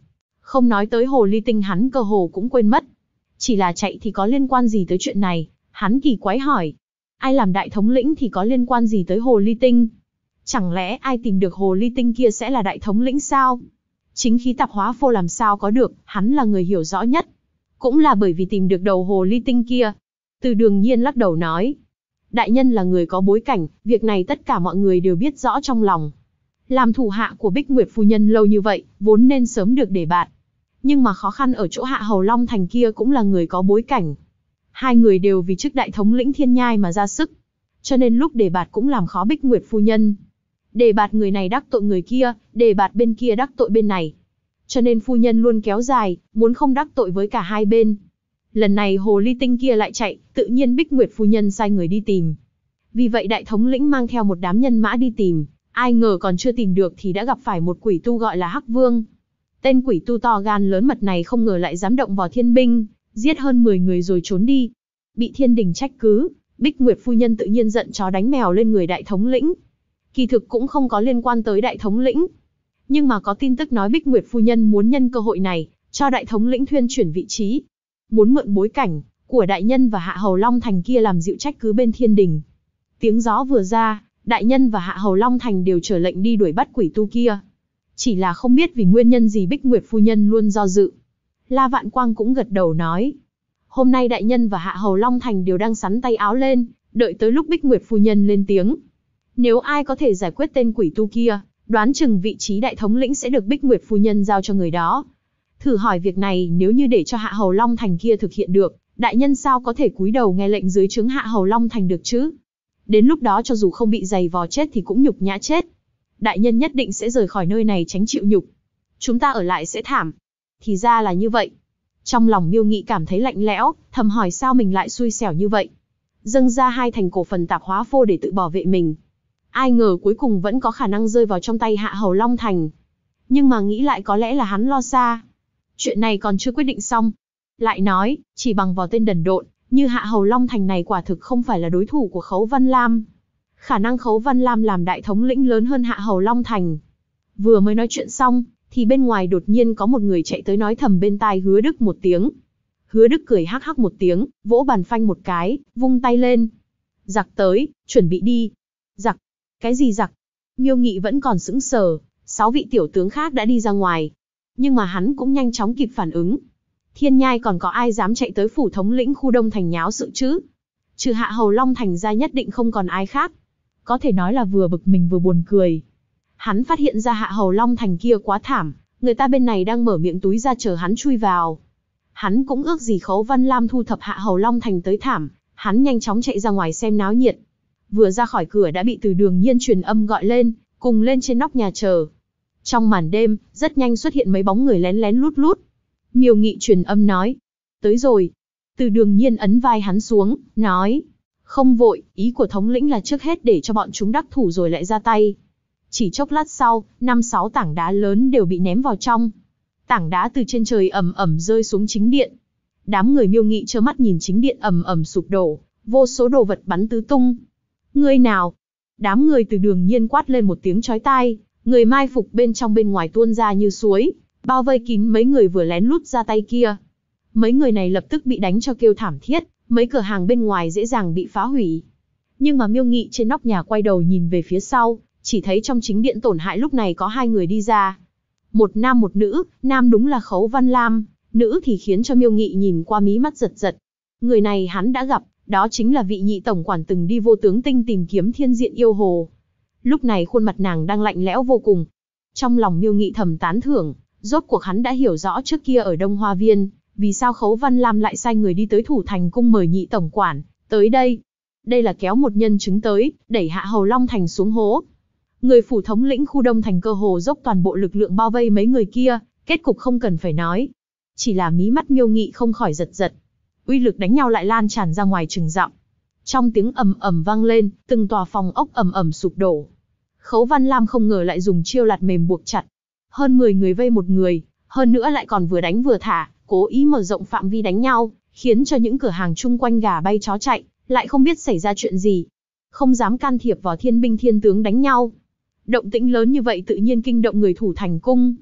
A: Không nói tới hồ ly tinh hắn cơ hồ cũng quên mất. Chỉ là chạy thì có liên quan gì tới chuyện này, hắn kỳ quái hỏi. Ai làm đại thống lĩnh thì có liên quan gì tới hồ ly tinh? Chẳng lẽ ai tìm được hồ ly tinh kia sẽ là đại thống lĩnh sao? Chính khí tạp hóa phô làm sao có được, hắn là người hiểu rõ nhất. Cũng là bởi vì tìm được đầu hồ ly tinh kia. Từ Đường Nhiên lắc đầu nói. Đại nhân là người có bối cảnh, việc này tất cả mọi người đều biết rõ trong lòng. Làm thủ hạ của Bích Nguyệt phu nhân lâu như vậy, vốn nên sớm được đề bạt. Nhưng mà khó khăn ở chỗ Hạ Hầu Long Thành kia cũng là người có bối cảnh. Hai người đều vì chức đại thống lĩnh Thiên Nhai mà ra sức. Cho nên lúc đề bạt cũng làm khó Bích Nguyệt phu nhân. Đề bạt người này đắc tội người kia, đề bạt bên kia đắc tội bên này. Cho nên phu nhân luôn kéo dài, muốn không đắc tội với cả hai bên. Lần này hồ ly tinh kia lại chạy, tự nhiên Bích Nguyệt phu nhân sai người đi tìm. Vì vậy đại thống lĩnh mang theo một đám nhân mã đi tìm, ai ngờ còn chưa tìm được thì đã gặp phải một quỷ tu gọi là Hắc Vương. Tên quỷ tu to gan lớn mật này không ngờ lại dám động vào thiên binh, giết hơn 10 người rồi trốn đi. Bị thiên đình trách cứ, Bích Nguyệt phu nhân tự nhiên giận chó đánh mèo lên người đại thống lĩnh. Kỳ thực cũng không có liên quan tới đại thống lĩnh. Nhưng mà có tin tức nói Bích Nguyệt phu nhân muốn nhân cơ hội này, cho đại thống lĩnh thuyên chuyển vị trí. Muốn mượn bối cảnh của đại nhân và Hạ Hầu Long Thành kia làm dịu trách cứ bên thiên đình. Tiếng gió vừa ra, đại nhân và Hạ Hầu Long Thành đều trở lệnh đi đuổi bắt quỷ tu kia. Chỉ là không biết vì nguyên nhân gì Bích Nguyệt phu nhân luôn do dự. La Vạn Quang cũng gật đầu nói. Hôm nay đại nhân và Hạ Hầu Long Thành đều đang sắn tay áo lên, đợi tới lúc Bích Nguyệt phu nhân lên tiếng. Nếu ai có thể giải quyết tên quỷ tu kia, đoán chừng vị trí đại thống lĩnh sẽ được Bích Nguyệt phu nhân giao cho người đó. Thử hỏi việc này nếu như để cho Hạ Hầu Long Thành kia thực hiện được, đại nhân sao có thể cúi đầu nghe lệnh dưới trướng Hạ Hầu Long Thành được chứ? Đến lúc đó cho dù không bị giày vò chết thì cũng nhục nhã chết. Đại nhân nhất định sẽ rời khỏi nơi này tránh chịu nhục. Chúng ta ở lại sẽ thảm. Thì ra là như vậy. Trong lòng Miêu Nghị cảm thấy lạnh lẽo, thầm hỏi sao mình lại xui xẻo như vậy. Dâng ra 2 thành cổ phần tạp hóa phô để tự bảo vệ mình. Ai ngờ cuối cùng vẫn có khả năng rơi vào trong tay Hạ Hầu Long Thành. Nhưng mà nghĩ lại có lẽ là hắn lo xa. Chuyện này còn chưa quyết định xong. Lại nói, chỉ bằng vào tên đần độn, như Hạ Hầu Long Thành này quả thực không phải là đối thủ của Khấu Văn Lam. Khả năng Khấu Văn Lam làm đại thống lĩnh lớn hơn Hạ Hầu Long Thành. Vừa mới nói chuyện xong, thì bên ngoài đột nhiên có một người chạy tới nói thầm bên tai Hứa Đức một tiếng. Hứa Đức cười hắc hắc một tiếng, vỗ bàn phanh một cái, vung tay lên. Giặc tới, chuẩn bị đi. Giặc? Cái gì giặc? Miêu Nghị vẫn còn sững sờ, 6 vị tiểu tướng khác đã đi ra ngoài. Nhưng mà hắn cũng nhanh chóng kịp phản ứng. Thiên Nhai còn có ai dám chạy tới phủ thống lĩnh khu Đông Thành nháo sự chứ? Trừ Hạ Hầu Long Thành ra nhất định không còn ai khác. Có thể nói là vừa bực mình vừa buồn cười. Hắn phát hiện ra Hạ Hầu Long Thành kia quá thảm, người ta bên này đang mở miệng túi ra chờ hắn chui vào. Hắn cũng ước gì Khấu Văn Lam thu thập Hạ Hầu Long Thành tới thảm, hắn nhanh chóng chạy ra ngoài xem náo nhiệt. Vừa ra khỏi cửa đã bị Từ Đường Nhiên truyền âm gọi lên, cùng lên trên nóc nhà chờ. Trong màn đêm, rất nhanh xuất hiện mấy bóng người lén lén lút lút. Miêu Nghị truyền âm nói, tới rồi. Từ Đường Nhiên ấn vai hắn xuống, nói, không vội, ý của thống lĩnh là trước hết để cho bọn chúng đắc thủ rồi lại ra tay. Chỉ chốc lát sau, 5-6 tảng đá lớn đều bị ném vào trong. Tảng đá từ trên trời ầm ầm rơi xuống chính điện. Đám người Miêu Nghị trơ mắt nhìn chính điện ầm ầm sụp đổ, vô số đồ vật bắn tứ tung. Ngươi nào? Đám người Từ Đường Nhiên quát lên một tiếng chói tai, người mai phục bên trong bên ngoài tuôn ra như suối, bao vây kín mấy người vừa lén lút ra tay kia. Mấy người này lập tức bị đánh cho kêu thảm thiết, mấy cửa hàng bên ngoài dễ dàng bị phá hủy. Nhưng mà Miêu Nghị trên nóc nhà quay đầu nhìn về phía sau, chỉ thấy trong chính điện tổn hại lúc này có 2 người đi ra. Một nam một nữ, nam đúng là Khấu Văn Lam, nữ thì khiến cho Miêu Nghị nhìn qua mí mắt giật giật. Người này hắn đã gặp, đó chính là vị nhị tổng quản từng đi Vô Tướng Tinh tìm kiếm thiên diện yêu hồ. Lúc này khuôn mặt nàng đang lạnh lẽo vô cùng. Trong lòng Miêu Nghị thầm tán thưởng, rốt cuộc hắn đã hiểu rõ trước kia ở Đông Hoa Viên, vì sao Khấu Văn Lam lại sai người đi tới Thủ Thành cung mời nhị tổng quản tới đây. Đây là kéo một nhân chứng tới, đẩy Hạ Hầu Long Thành xuống hố. Người phủ thống lĩnh khu Đông Thành cơ hồ dốc toàn bộ lực lượng bao vây mấy người kia, kết cục không cần phải nói. Chỉ là mí mắt Miêu Nghị không khỏi giật giật. Uy lực đánh nhau lại lan tràn ra ngoài chừng dặm. Trong tiếng ầm ầm vang lên, từng tòa phòng ốc ầm ầm sụp đổ. Khấu Văn Lam không ngờ lại dùng chiêu lạt mềm buộc chặt. Hơn 10 người vây một người, hơn nữa lại còn vừa đánh vừa thả, cố ý mở rộng phạm vi đánh nhau, khiến cho những cửa hàng chung quanh gà bay chó chạy, lại không biết xảy ra chuyện gì. Không dám can thiệp vào thiên binh thiên tướng đánh nhau. Động tĩnh lớn như vậy tự nhiên kinh động người Thủ Thành cung.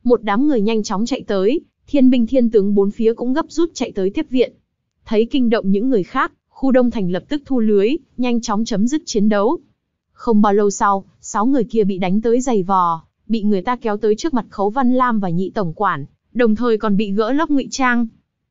A: Một đám người nhanh chóng chạy tới, thiên binh thiên tướng bốn phía cũng gấp rút chạy tới tiếp viện. Thấy kinh động những người khác, khu Đông Thành lập tức thu lưới, nhanh chóng chấm dứt chiến đấu. Không bao lâu sau, 6 người kia bị đánh tới giày vò, bị người ta kéo tới trước mặt Khấu Văn Lam và Nhị tổng quản, đồng thời còn bị gỡ lốc ngụy trang.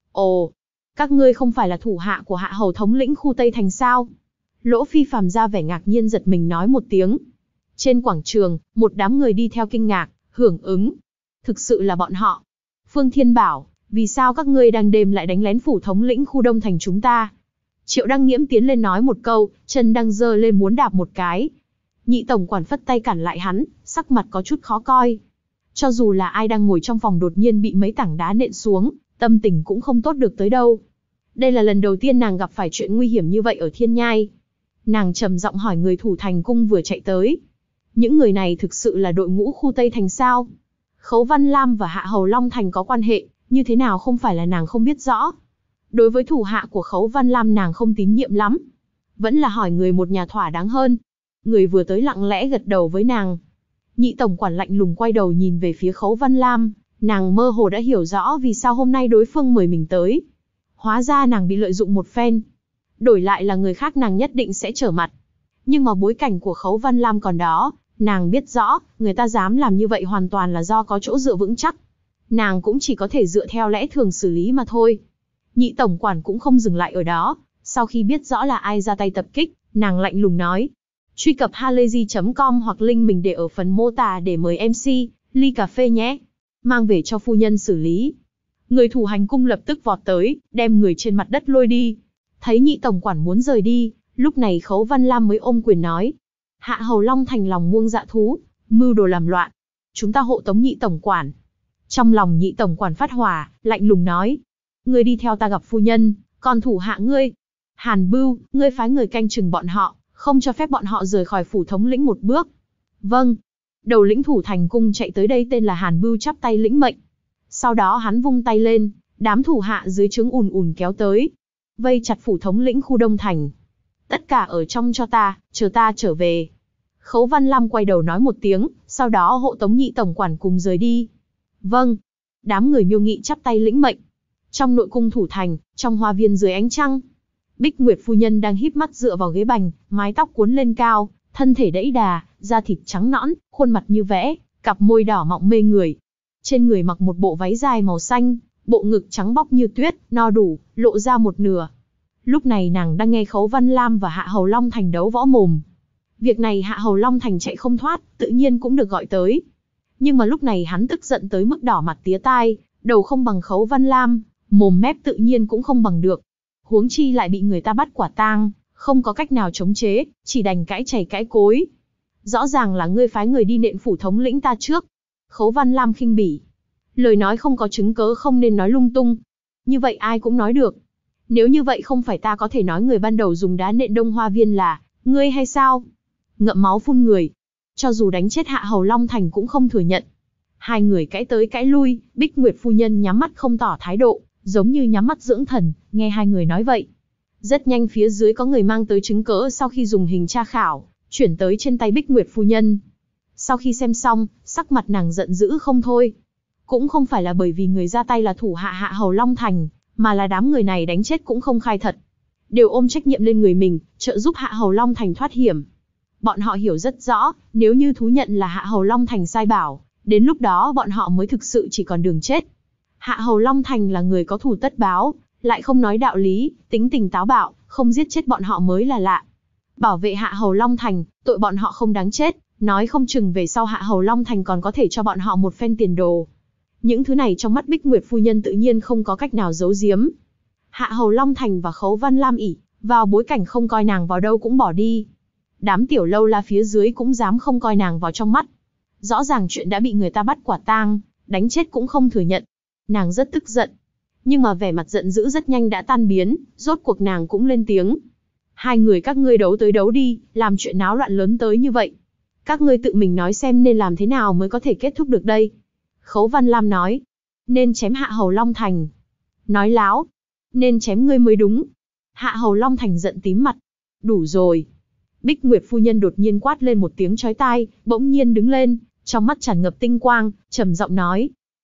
A: Ồ, các ngươi không phải là thủ hạ của Hạ hầu thống lĩnh khu Tây Thành sao? Lỗ Phi Phàm ra vẻ ngạc nhiên giật mình nói một tiếng. Trên quảng trường, một đám người đi theo kinh ngạc, hưởng ứng. Thực sự là bọn họ. Phương Thiên bảo, vì sao các ngươi đang đêm lại đánh lén phủ thống lĩnh khu Đông Thành chúng ta? Triệu Đăng Nghiễm tiến lên nói một câu, chân đang giơ lên muốn đạp một cái. Nhị tổng quản phất tay cản lại hắn, sắc mặt có chút khó coi. Cho dù là ai đang ngồi trong phòng đột nhiên bị mấy tảng đá nện xuống, tâm tình cũng không tốt được tới đâu. Đây là lần đầu tiên nàng gặp phải chuyện nguy hiểm như vậy ở Thiên Nhai. Nàng trầm giọng hỏi người thủ thành cung vừa chạy tới. Những người này thực sự là đội ngũ khu Tây Thành sao? Khấu Văn Lam và Hạ hầu Long Thành có quan hệ, như thế nào không phải là nàng không biết rõ. Đối với thủ hạ của Khấu Văn Lam nàng không tín nhiệm lắm. Vẫn là hỏi người một nhà thỏa đáng hơn. Người vừa tới lặng lẽ gật đầu với nàng. Nhị tổng quản lạnh lùng quay đầu nhìn về phía Khấu Văn Lam, nàng mơ hồ đã hiểu rõ vì sao hôm nay đối phương mời mình tới. Hóa ra nàng bị lợi dụng một phen. Đổi lại là người khác nàng nhất định sẽ trở mặt. Nhưng mà bối cảnh của Khấu Văn Lam còn đó, nàng biết rõ, người ta dám làm như vậy hoàn toàn là do có chỗ dựa vững chắc. Nàng cũng chỉ có thể dựa theo lẽ thường xử lý mà thôi. Nhị tổng quản cũng không dừng lại ở đó, sau khi biết rõ là ai ra tay tập kích, nàng lạnh lùng nói. Truy cập halayzi.com hoặc link mình để ở phần mô tả để mời MC, ly cà phê nhé. Mang về cho phu nhân xử lý. Người thủ hành cung lập tức vọt tới, đem người trên mặt đất lôi đi. Thấy nhị tổng quản muốn rời đi, lúc này Khấu Văn Lam mới ôm quyền nói. Hạ hầu Long Thành lòng muông dạ thú, mưu đồ làm loạn. Chúng ta hộ tống nhị tổng quản. Trong lòng nhị tổng quản phát hỏa, lạnh lùng nói. Ngươi đi theo ta gặp phu nhân, còn thủ hạ ngươi. Hàn Bưu, ngươi phái người canh chừng bọn họ, không cho phép bọn họ rời khỏi phủ thống lĩnh một bước. Vâng. Đầu lĩnh thủ thành cung chạy tới đây tên là Hàn Bưu chắp tay lĩnh mệnh. Sau đó hắn vung tay lên, đám thủ hạ dưới trướng ùn ùn kéo tới. Vây chặt phủ thống lĩnh khu Đông Thành. Tất cả ở trong cho ta trở về. Khấu Văn Lam quay đầu nói một tiếng, sau đó hộ tống nhị tổng quản cùng rời đi. Vâng. Đám người Miêu Nghị chắp tay lĩnh mệnh. Trong nội cung thủ thành, trong hoa viên dưới ánh trăng, Bích Nguyệt phu nhân đang híp mắt dựa vào ghế bành, mái tóc cuốn lên cao, thân thể đẫy đà, da thịt trắng nõn, khuôn mặt như vẽ, cặp môi đỏ mọng mê người. Trên người mặc một bộ váy dài màu xanh, bộ ngực trắng bóc như tuyết, no đủ, lộ ra một nửa. Lúc này nàng đang nghe Khấu Văn Lam và Hạ hầu Long Thành đấu võ mồm. Việc này Hạ hầu Long Thành chạy không thoát, tự nhiên cũng được gọi tới. Nhưng mà lúc này hắn tức giận tới mức đỏ mặt tía tai, đầu không bằng Khấu Văn Lam, mồm mép tự nhiên cũng không bằng được. Huống chi lại bị người ta bắt quả tang, không có cách nào chống chế, chỉ đành cãi chày cãi cối. Rõ ràng là ngươi phái người đi nện phủ thống lĩnh ta trước. Khấu Văn Lam khinh bỉ. Lời nói không có chứng cớ không nên nói lung tung. Như vậy ai cũng nói được. Nếu như vậy không phải ta có thể nói người ban đầu dùng đá nện Đông Hoa Viên là ngươi hay sao? Ngậm máu phun người. Cho dù đánh chết Hạ hầu Long Thành cũng không thừa nhận. Hai người cãi tới cãi lui, Bích Nguyệt phu nhân nhắm mắt không tỏ thái độ, giống như nhắm mắt dưỡng thần, nghe hai người nói vậy. Rất nhanh phía dưới có người mang tới chứng cớ sau khi dùng hình tra khảo, chuyển tới trên tay Bích Nguyệt phu nhân. Sau khi xem xong, sắc mặt nàng giận dữ không thôi. Cũng không phải là bởi vì người ra tay là thủ hạ Hạ hầu Long Thành, mà là đám người này đánh chết cũng không khai thật. Đều ôm trách nhiệm lên người mình, trợ giúp Hạ hầu Long Thành thoát hiểm. Bọn họ hiểu rất rõ, nếu như thú nhận là Hạ hầu Long Thành sai bảo, đến lúc đó bọn họ mới thực sự chỉ còn đường chết. Hạ hầu Long Thành là người có thù tất báo, lại không nói đạo lý, tính tình táo bạo, không giết chết bọn họ mới là lạ. Bảo vệ Hạ hầu Long Thành, tội bọn họ không đáng chết, nói không chừng về sau Hạ hầu Long Thành còn có thể cho bọn họ một phen tiền đồ. Những thứ này trong mắt Bích Nguyệt phu nhân tự nhiên không có cách nào giấu giếm. Hạ hầu Long Thành và Khấu Văn Lam ỷ vào bối cảnh không coi nàng vào đâu cũng bỏ đi. Đám tiểu lâu la phía dưới cũng dám không coi nàng vào trong mắt. Rõ ràng chuyện đã bị người ta bắt quả tang, đánh chết cũng không thừa nhận. Nàng rất tức giận. Nhưng mà vẻ mặt giận dữ rất nhanh đã tan biến, rốt cuộc nàng cũng lên tiếng. Hai người các ngươi đấu tới đấu đi, làm chuyện náo loạn lớn tới như vậy. Các ngươi tự mình nói xem nên làm thế nào mới có thể kết thúc được đây. Khấu Văn Lam nói. Nên chém Hạ hầu Long Thành. Nói láo. Nên chém ngươi mới đúng. Hạ hầu Long Thành giận tím mặt. Đủ rồi. Bích Nguyệt phu nhân đột nhiên quát lên một tiếng chói tai, bỗng nhiên đứng lên, trong mắt tràn ngập tinh quang, trầm giọng nói.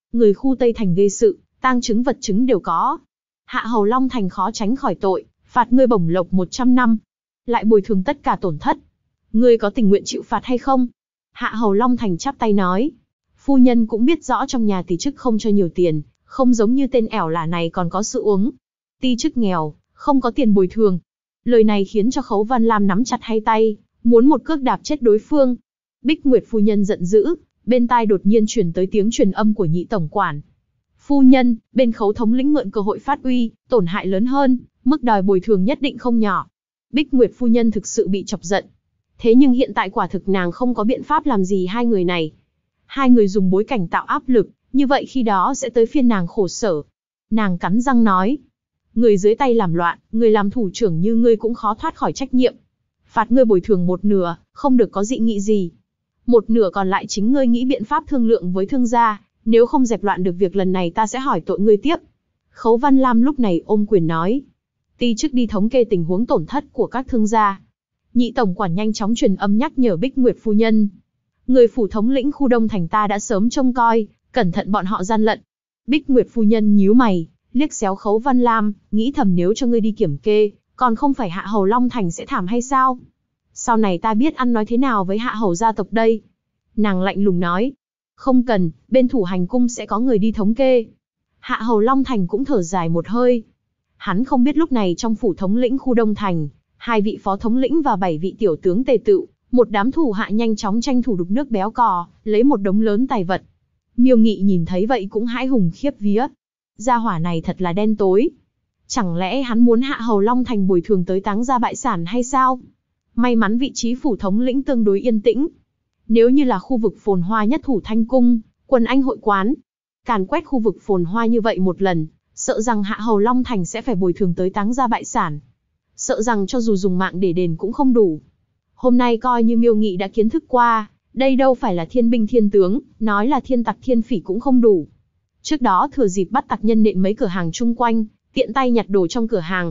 A: Người khu Tây Thành gây sự, tang chứng vật chứng đều có. Hạ hầu Long Thành khó tránh khỏi tội, phạt ngươi bổng lộc 100 năm. Lại bồi thường tất cả tổn thất. Ngươi có tình nguyện chịu phạt hay không? Hạ hầu Long Thành chắp tay nói. Phu nhân cũng biết rõ trong nhà tỷ chức không cho nhiều tiền, không giống như tên ẻo lả này còn có sự uống. Ti chức nghèo, không có tiền bồi thường. Lời này khiến cho Khấu Văn Lam nắm chặt hai tay, muốn một cước đạp chết đối phương. Bích Nguyệt phu nhân giận dữ, bên tai đột nhiên truyền tới tiếng truyền âm của nhị tổng quản. Phu nhân, bên Khấu thống lĩnh mượn cơ hội phát uy, tổn hại lớn hơn, mức đòi bồi thường nhất định không nhỏ. Bích Nguyệt phu nhân thực sự bị chọc giận. Thế nhưng hiện tại quả thực nàng không có biện pháp làm gì hai người này. Hai người dùng bối cảnh tạo áp lực, như vậy khi đó sẽ tới phiên nàng khổ sở. Nàng cắn răng nói. Người dưới tay làm loạn, người làm thủ trưởng như ngươi cũng khó thoát khỏi trách nhiệm. Phạt ngươi bồi thường một nửa, không được có dị nghị gì. Một nửa còn lại chính ngươi nghĩ biện pháp thương lượng với thương gia, nếu không dẹp loạn được việc lần này ta sẽ hỏi tội ngươi tiếp. Khấu Văn Lam lúc này ôm quyền nói. Ti chức đi thống kê tình huống tổn thất của các thương gia. Nhị tổng quản nhanh chóng truyền âm nhắc nhở Bích Nguyệt phu nhân. Người phủ thống lĩnh khu Đông Thành ta đã sớm trông coi, cẩn thận bọn họ gian lận. Bích Nguyệt phu nhân nhíu mày, liếc xéo Khấu Văn Lam, nghĩ thầm nếu cho ngươi đi kiểm kê, còn không phải Hạ hầu Long Thành sẽ thảm hay sao? Sau này ta biết ăn nói thế nào với Hạ hầu gia tộc đây. Nàng lạnh lùng nói. Không cần, bên thủ hành cung sẽ có người đi thống kê. Hạ hầu Long Thành cũng thở dài một hơi. Hắn không biết lúc này trong phủ thống lĩnh khu Đông Thành, 2 vị phó thống lĩnh và 7 vị tiểu tướng tề tựu, một đám thủ hạ nhanh chóng tranh thủ đục nước béo cò, lấy một đống lớn tài vật. Miêu Nghị nhìn thấy vậy cũng hãi hùng khiếp vía. Gia hỏa này thật là đen tối. Chẳng lẽ hắn muốn Hạ hầu Long Thành bồi thường tới táng gia bại sản hay sao? May mắn vị trí phủ thống lĩnh tương đối yên tĩnh. Nếu như là khu vực phồn hoa nhất Thủ Thanh Cung, Quần Anh hội quán, càn quét khu vực phồn hoa như vậy một lần, sợ rằng Hạ hầu Long Thành sẽ phải bồi thường tới táng gia bại sản. Sợ rằng cho dù dùng mạng để đền cũng không đủ. Hôm nay coi như Miêu Nghị đã kiến thức qua, đây đâu phải là thiên binh thiên tướng, nói là thiên tặc thiên phỉ cũng không đủ. Trước đó thừa dịp bắt tặc nhân nện mấy cửa hàng chung quanh, tiện tay nhặt đồ trong cửa hàng.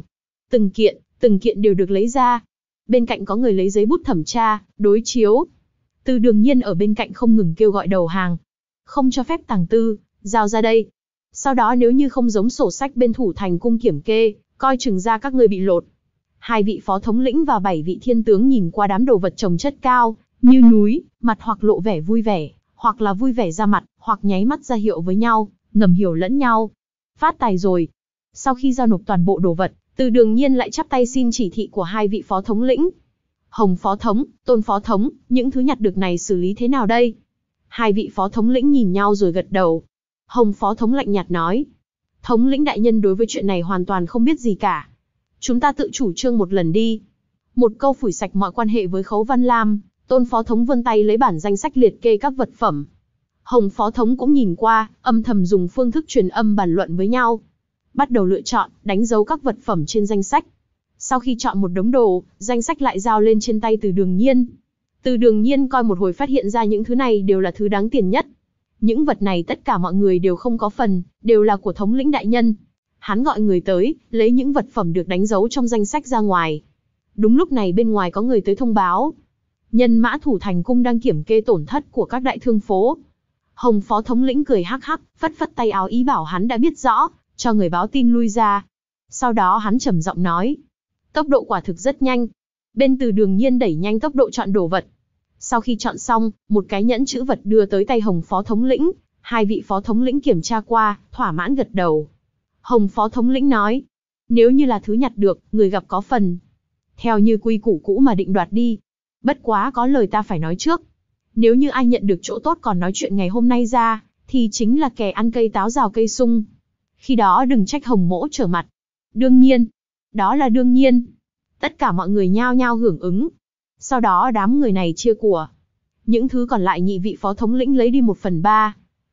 A: Từng kiện đều được lấy ra. Bên cạnh có người lấy giấy bút thẩm tra, đối chiếu. Từ Đường Nhiên ở bên cạnh không ngừng kêu gọi đầu hàng. Không cho phép tàng tư, giao ra đây. Sau đó nếu như không giống sổ sách bên Thủ Thành Cung kiểm kê, coi chừng ra các ngươi bị lột. 2 vị phó thống lĩnh và 7 vị thiên tướng nhìn qua đám đồ vật chồng chất cao, như núi, mặt hoặc lộ vẻ vui vẻ, hoặc là vui vẻ ra mặt, hoặc nháy mắt ra hiệu với nhau, ngầm hiểu lẫn nhau. Phát tài rồi. Sau khi giao nộp toàn bộ đồ vật, Từ Đường Nhiên lại chắp tay xin chỉ thị của 2 vị phó thống lĩnh. Hồng phó thống, Tôn phó thống, những thứ nhặt được này xử lý thế nào đây? 2 vị phó thống lĩnh nhìn nhau rồi gật đầu. Hồng phó thống lạnh nhạt nói. Thống lĩnh đại nhân đối với chuyện này hoàn toàn không biết gì cả. Chúng ta tự chủ trương một lần đi. Một câu phủi sạch mọi quan hệ với Khấu Văn Lam, Tôn phó thống vươn tay lấy bản danh sách liệt kê các vật phẩm. Hồng phó thống cũng nhìn qua, âm thầm dùng phương thức truyền âm bàn luận với nhau. Bắt đầu lựa chọn, đánh dấu các vật phẩm trên danh sách. Sau khi chọn một đống đồ, danh sách lại giao lên trên tay Từ Đường Nhiên. Từ Đường Nhiên coi một hồi phát hiện ra những thứ này đều là thứ đáng tiền nhất. Những vật này tất cả mọi người đều không có phần, đều là của thống lĩnh đại nhân. Hắn gọi người tới, lấy những vật phẩm được đánh dấu trong danh sách ra ngoài. Đúng lúc này bên ngoài có người tới thông báo. Nhân mã Thủ Thành Cung đang kiểm kê tổn thất của các đại thương phố. Hồng phó thống lĩnh cười hắc hắc, phất phất tay áo ý bảo hắn đã biết rõ, cho người báo tin lui ra. Sau đó hắn trầm giọng nói. Tốc độ quả thực rất nhanh. Bên Từ Đường Nhiên đẩy nhanh tốc độ chọn đồ vật. Sau khi chọn xong, một cái nhẫn chữ vật đưa tới tay Hồng phó thống lĩnh. 2 vị phó thống lĩnh kiểm tra qua, thỏa mãn gật đầu. Hồng phó thống lĩnh nói. Nếu như là thứ nhặt được, người gặp có phần. Theo như quy củ cũ mà định đoạt đi. Bất quá có lời ta phải nói trước. Nếu như ai nhận được chỗ tốt còn nói chuyện ngày hôm nay ra, thì chính là kẻ ăn cây táo rào cây sung. Khi đó đừng trách Hồng mỗ trở mặt. Đương nhiên. Đó là đương nhiên. Tất cả mọi người nhao nhao hưởng ứng. Sau đó đám người này chia của. Những thứ còn lại nhị vị phó thống lĩnh lấy đi 1/3.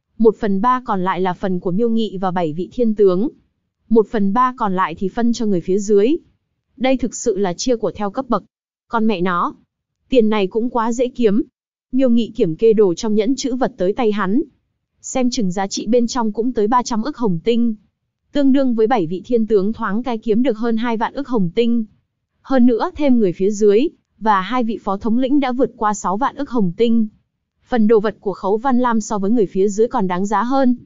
A: 1/3 còn lại là phần của Miêu Nghị và 7 vị thiên tướng. 1/3 còn lại thì phân cho người phía dưới. Đây thực sự là chia của theo cấp bậc. Con mẹ nó. Tiền này cũng quá dễ kiếm. Miêu Nghị kiểm kê đồ trong nhẫn chữ vật tới tay hắn. Xem chừng giá trị bên trong cũng tới 300 ức hồng tinh. Tương đương với 7 vị thiên tướng thoáng cái kiếm được hơn 2 vạn ức hồng tinh. Hơn nữa thêm người phía dưới, và 2 vị phó thống lĩnh đã vượt qua 6 vạn ức hồng tinh. Phần đồ vật của Khấu Văn Lam so với người phía dưới còn đáng giá hơn.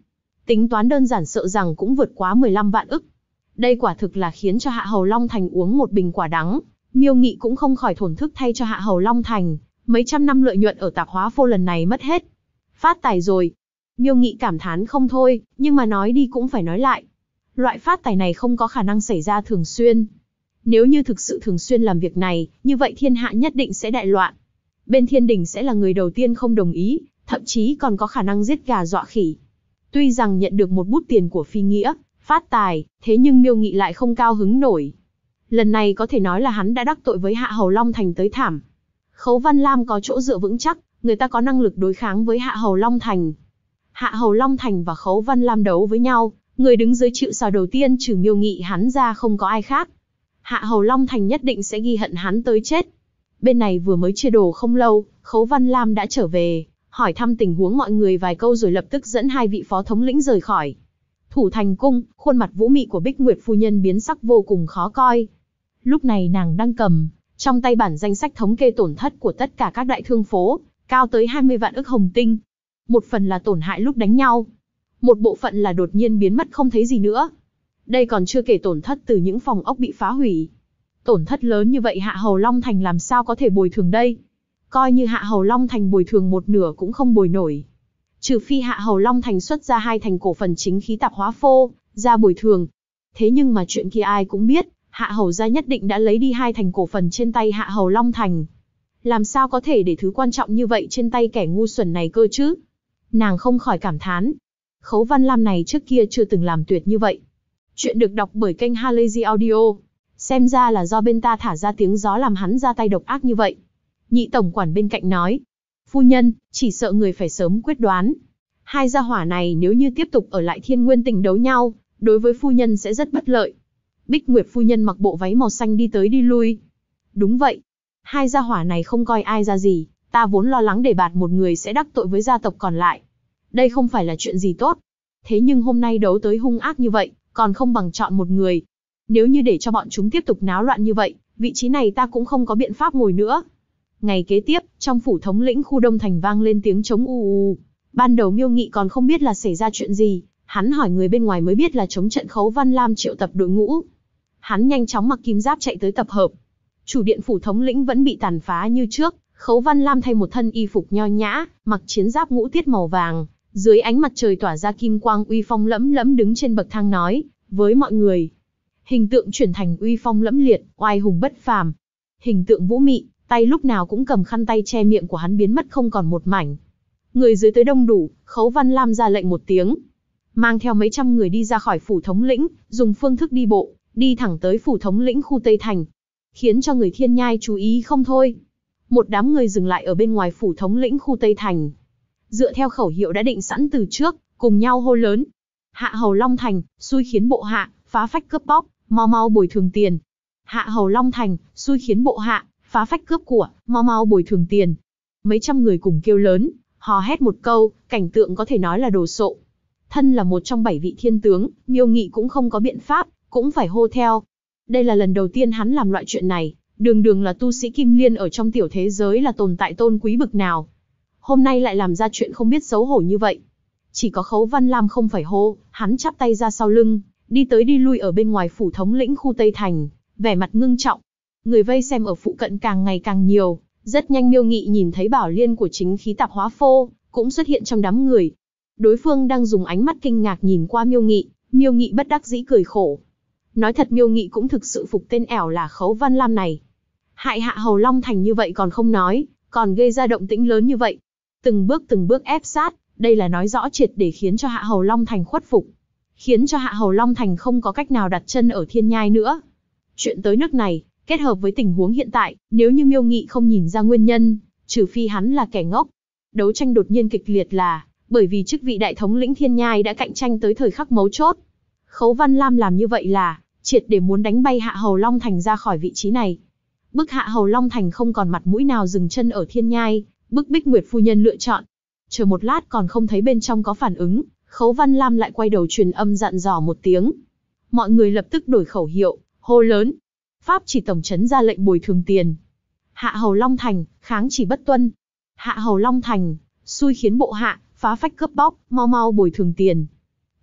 A: Tính toán đơn giản sợ rằng cũng vượt quá 15 vạn ức. Đây quả thực là khiến cho Hạ Hầu Long Thành uống một bình quả đắng. Miêu Nghị cũng không khỏi thổn thức thay cho Hạ Hầu Long Thành, mấy trăm năm lợi nhuận ở tạp hóa phô lần này mất hết. Phát tài rồi. Miêu Nghị cảm thán không thôi, nhưng mà nói đi cũng phải nói lại. Loại phát tài này không có khả năng xảy ra thường xuyên. Nếu như thực sự thường xuyên làm việc này, như vậy thiên hạ nhất định sẽ đại loạn. Bên thiên đình sẽ là người đầu tiên không đồng ý, thậm chí còn có khả năng giết gà dọa khỉ. Tuy rằng nhận được một bút tiền của phi nghĩa, phát tài, thế nhưng Miêu Nghị lại không cao hứng nổi. Lần này có thể nói là hắn đã đắc tội với Hạ Hầu Long Thành tới thảm. Khấu Văn Lam có chỗ dựa vững chắc, người ta có năng lực đối kháng với Hạ Hầu Long Thành. Hạ Hầu Long Thành và Khấu Văn Lam đấu với nhau, người đứng dưới chịu sào đầu tiên trừ Miêu Nghị hắn ra không có ai khác. Hạ Hầu Long Thành nhất định sẽ ghi hận hắn tới chết. Bên này vừa mới chia đồ không lâu, Khấu Văn Lam đã trở về, hỏi thăm tình huống mọi người vài câu rồi lập tức dẫn hai vị phó thống lĩnh rời khỏi. Thủ Thành cung, khuôn mặt vũ mị của Bích Nguyệt phu nhân biến sắc vô cùng khó coi. Lúc này nàng đang cầm trong tay bản danh sách thống kê tổn thất của tất cả các đại thương phố, cao tới 20 vạn ức hồng tinh. Một phần là tổn hại lúc đánh nhau, một bộ phận là đột nhiên biến mất không thấy gì nữa. Đây còn chưa kể tổn thất từ những phòng ốc bị phá hủy. Tổn thất lớn như vậy Hạ Hầu Long Thành làm sao có thể bồi thường đây? Coi như Hạ Hầu Long Thành bồi thường một nửa cũng không bồi nổi. Trừ phi Hạ Hầu Long Thành xuất ra 2 thành cổ phần chính khí tạp hóa phô, ra bồi thường. Thế nhưng mà chuyện kia ai cũng biết, Hạ Hầu gia nhất định đã lấy đi 2 thành cổ phần trên tay Hạ Hầu Long Thành. Làm sao có thể để thứ quan trọng như vậy trên tay kẻ ngu xuẩn này cơ chứ? Nàng không khỏi cảm thán. Khấu Văn Lam này trước kia chưa từng làm tuyệt như vậy. Chuyện được đọc bởi kênh Halazy Audio. Xem ra là do bên ta thả ra tiếng gió làm hắn ra tay độc ác như vậy. Nhị tổng quản bên cạnh nói. Phu nhân, chỉ sợ người phải sớm quyết đoán. Hai gia hỏa này nếu như tiếp tục ở lại Thiên Nguyên Tỉnh đấu nhau, đối với phu nhân sẽ rất bất lợi. Bích Nguyệt phu nhân mặc bộ váy màu xanh đi tới đi lui. Đúng vậy. Hai gia hỏa này không coi ai ra gì, ta vốn lo lắng để bạt một người sẽ đắc tội với gia tộc còn lại. Đây không phải là chuyện gì tốt. Thế nhưng hôm nay đấu tới hung ác như vậy, còn không bằng chọn một người. Nếu như để cho bọn chúng tiếp tục náo loạn như vậy, vị trí này ta cũng không có biện pháp ngồi nữa. Ngày kế tiếp, trong phủ thống lĩnh khu Đông Thành vang lên tiếng trống ù ù. Ban đầu Miêu Nghị còn không biết là xảy ra chuyện gì, hắn hỏi người bên ngoài mới biết là chống trận Khấu Văn Lam triệu tập đội ngũ. Hắn nhanh chóng mặc kim giáp chạy tới tập hợp. Chủ điện phủ thống lĩnh vẫn bị tàn phá như trước, Khấu Văn Lam thay một thân y phục nho nhã, mặc chiến giáp ngũ tiết màu vàng, dưới ánh mặt trời tỏa ra kim quang uy phong lẫm lẫm đứng trên bậc thang nói với mọi người. Hình tượng chuyển thành uy phong lẫm liệt, oai hùng bất phàm. Hình tượng vũ mị, tay lúc nào cũng cầm khăn tay che miệng của hắn biến mất không còn một mảnh. Người dưới tới đông đủ, Khấu Văn Lam ra lệnh một tiếng, mang theo mấy trăm người đi ra khỏi phủ thống lĩnh, dùng phương thức đi bộ, đi thẳng tới phủ thống lĩnh khu Tây Thành, khiến cho người Thiên Nhai chú ý không thôi. Một đám người dừng lại ở bên ngoài phủ thống lĩnh khu Tây Thành, dựa theo khẩu hiệu đã định sẵn từ trước, cùng nhau hô lớn: Hạ Hầu Long Thành, xui khiến bộ hạ, phá phách cướp bóc, mau mau bồi thường tiền. Hạ Hầu Long Thành, xui khiến bộ hạ, phá phách cướp của, mau mau bồi thường tiền. Mấy trăm người cùng kêu lớn, hò hét một câu, cảnh tượng có thể nói là đồ sộ. Thân là một trong 7 vị thiên tướng, Miêu Nghị cũng không có biện pháp, cũng phải hô theo. Đây là lần đầu tiên hắn làm loại chuyện này, đường đường là tu sĩ Kim Liên ở trong tiểu thế giới là tồn tại tôn quý bực nào. Hôm nay lại làm ra chuyện không biết xấu hổ như vậy. Chỉ có Khấu Văn Lam không phải hô, hắn chắp tay ra sau lưng, đi tới đi lui ở bên ngoài phủ thống lĩnh khu Tây Thành, vẻ mặt ngưng trọng. Người vây xem ở phụ cận càng ngày càng nhiều, rất nhanh Miêu Nghị nhìn thấy bảo liên của chính khí tạp hóa phô, cũng xuất hiện trong đám người. Đối phương đang dùng ánh mắt kinh ngạc nhìn qua Miêu Nghị bất đắc dĩ cười khổ. Nói thật Miêu Nghị cũng thực sự phục tên ẻo là Khấu Văn Lam này. Hại Hạ Hầu Long Thành như vậy còn không nói, còn gây ra động tĩnh lớn như vậy. Từng bước ép sát, đây là nói rõ triệt để khiến cho Hạ Hầu Long Thành khuất phục. Khiến cho Hạ Hầu Long Thành không có cách nào đặt chân ở Thiên Nhai nữa. Chuyện tới nước này, kết hợp với tình huống hiện tại, nếu như Miêu Nghị không nhìn ra nguyên nhân, trừ phi hắn là kẻ ngốc. Đấu tranh đột nhiên kịch liệt là bởi vì chức vị đại thống lĩnh Thiên Nhai đã cạnh tranh tới thời khắc mấu chốt. Khấu Văn Lam làm như vậy là triệt để muốn đánh bay Hạ Hầu Long Thành ra khỏi vị trí này. Bức Hạ Hầu Long Thành không còn mặt mũi nào dừng chân ở Thiên Nhai, bức Bích Nguyệt phu nhân lựa chọn. Chờ một lát còn không thấy bên trong có phản ứng, Khấu Văn Lam lại quay đầu truyền âm dặn dò một tiếng. Mọi người lập tức đổi khẩu hiệu, hô lớn. Pháp chỉ tổng trấn ra lệnh bồi thường tiền. Hạ Hầu Long Thành, kháng chỉ bất tuân. Hạ Hầu Long Thành, xui khiến bộ hạ, phá phách cướp bóc, mau mau bồi thường tiền.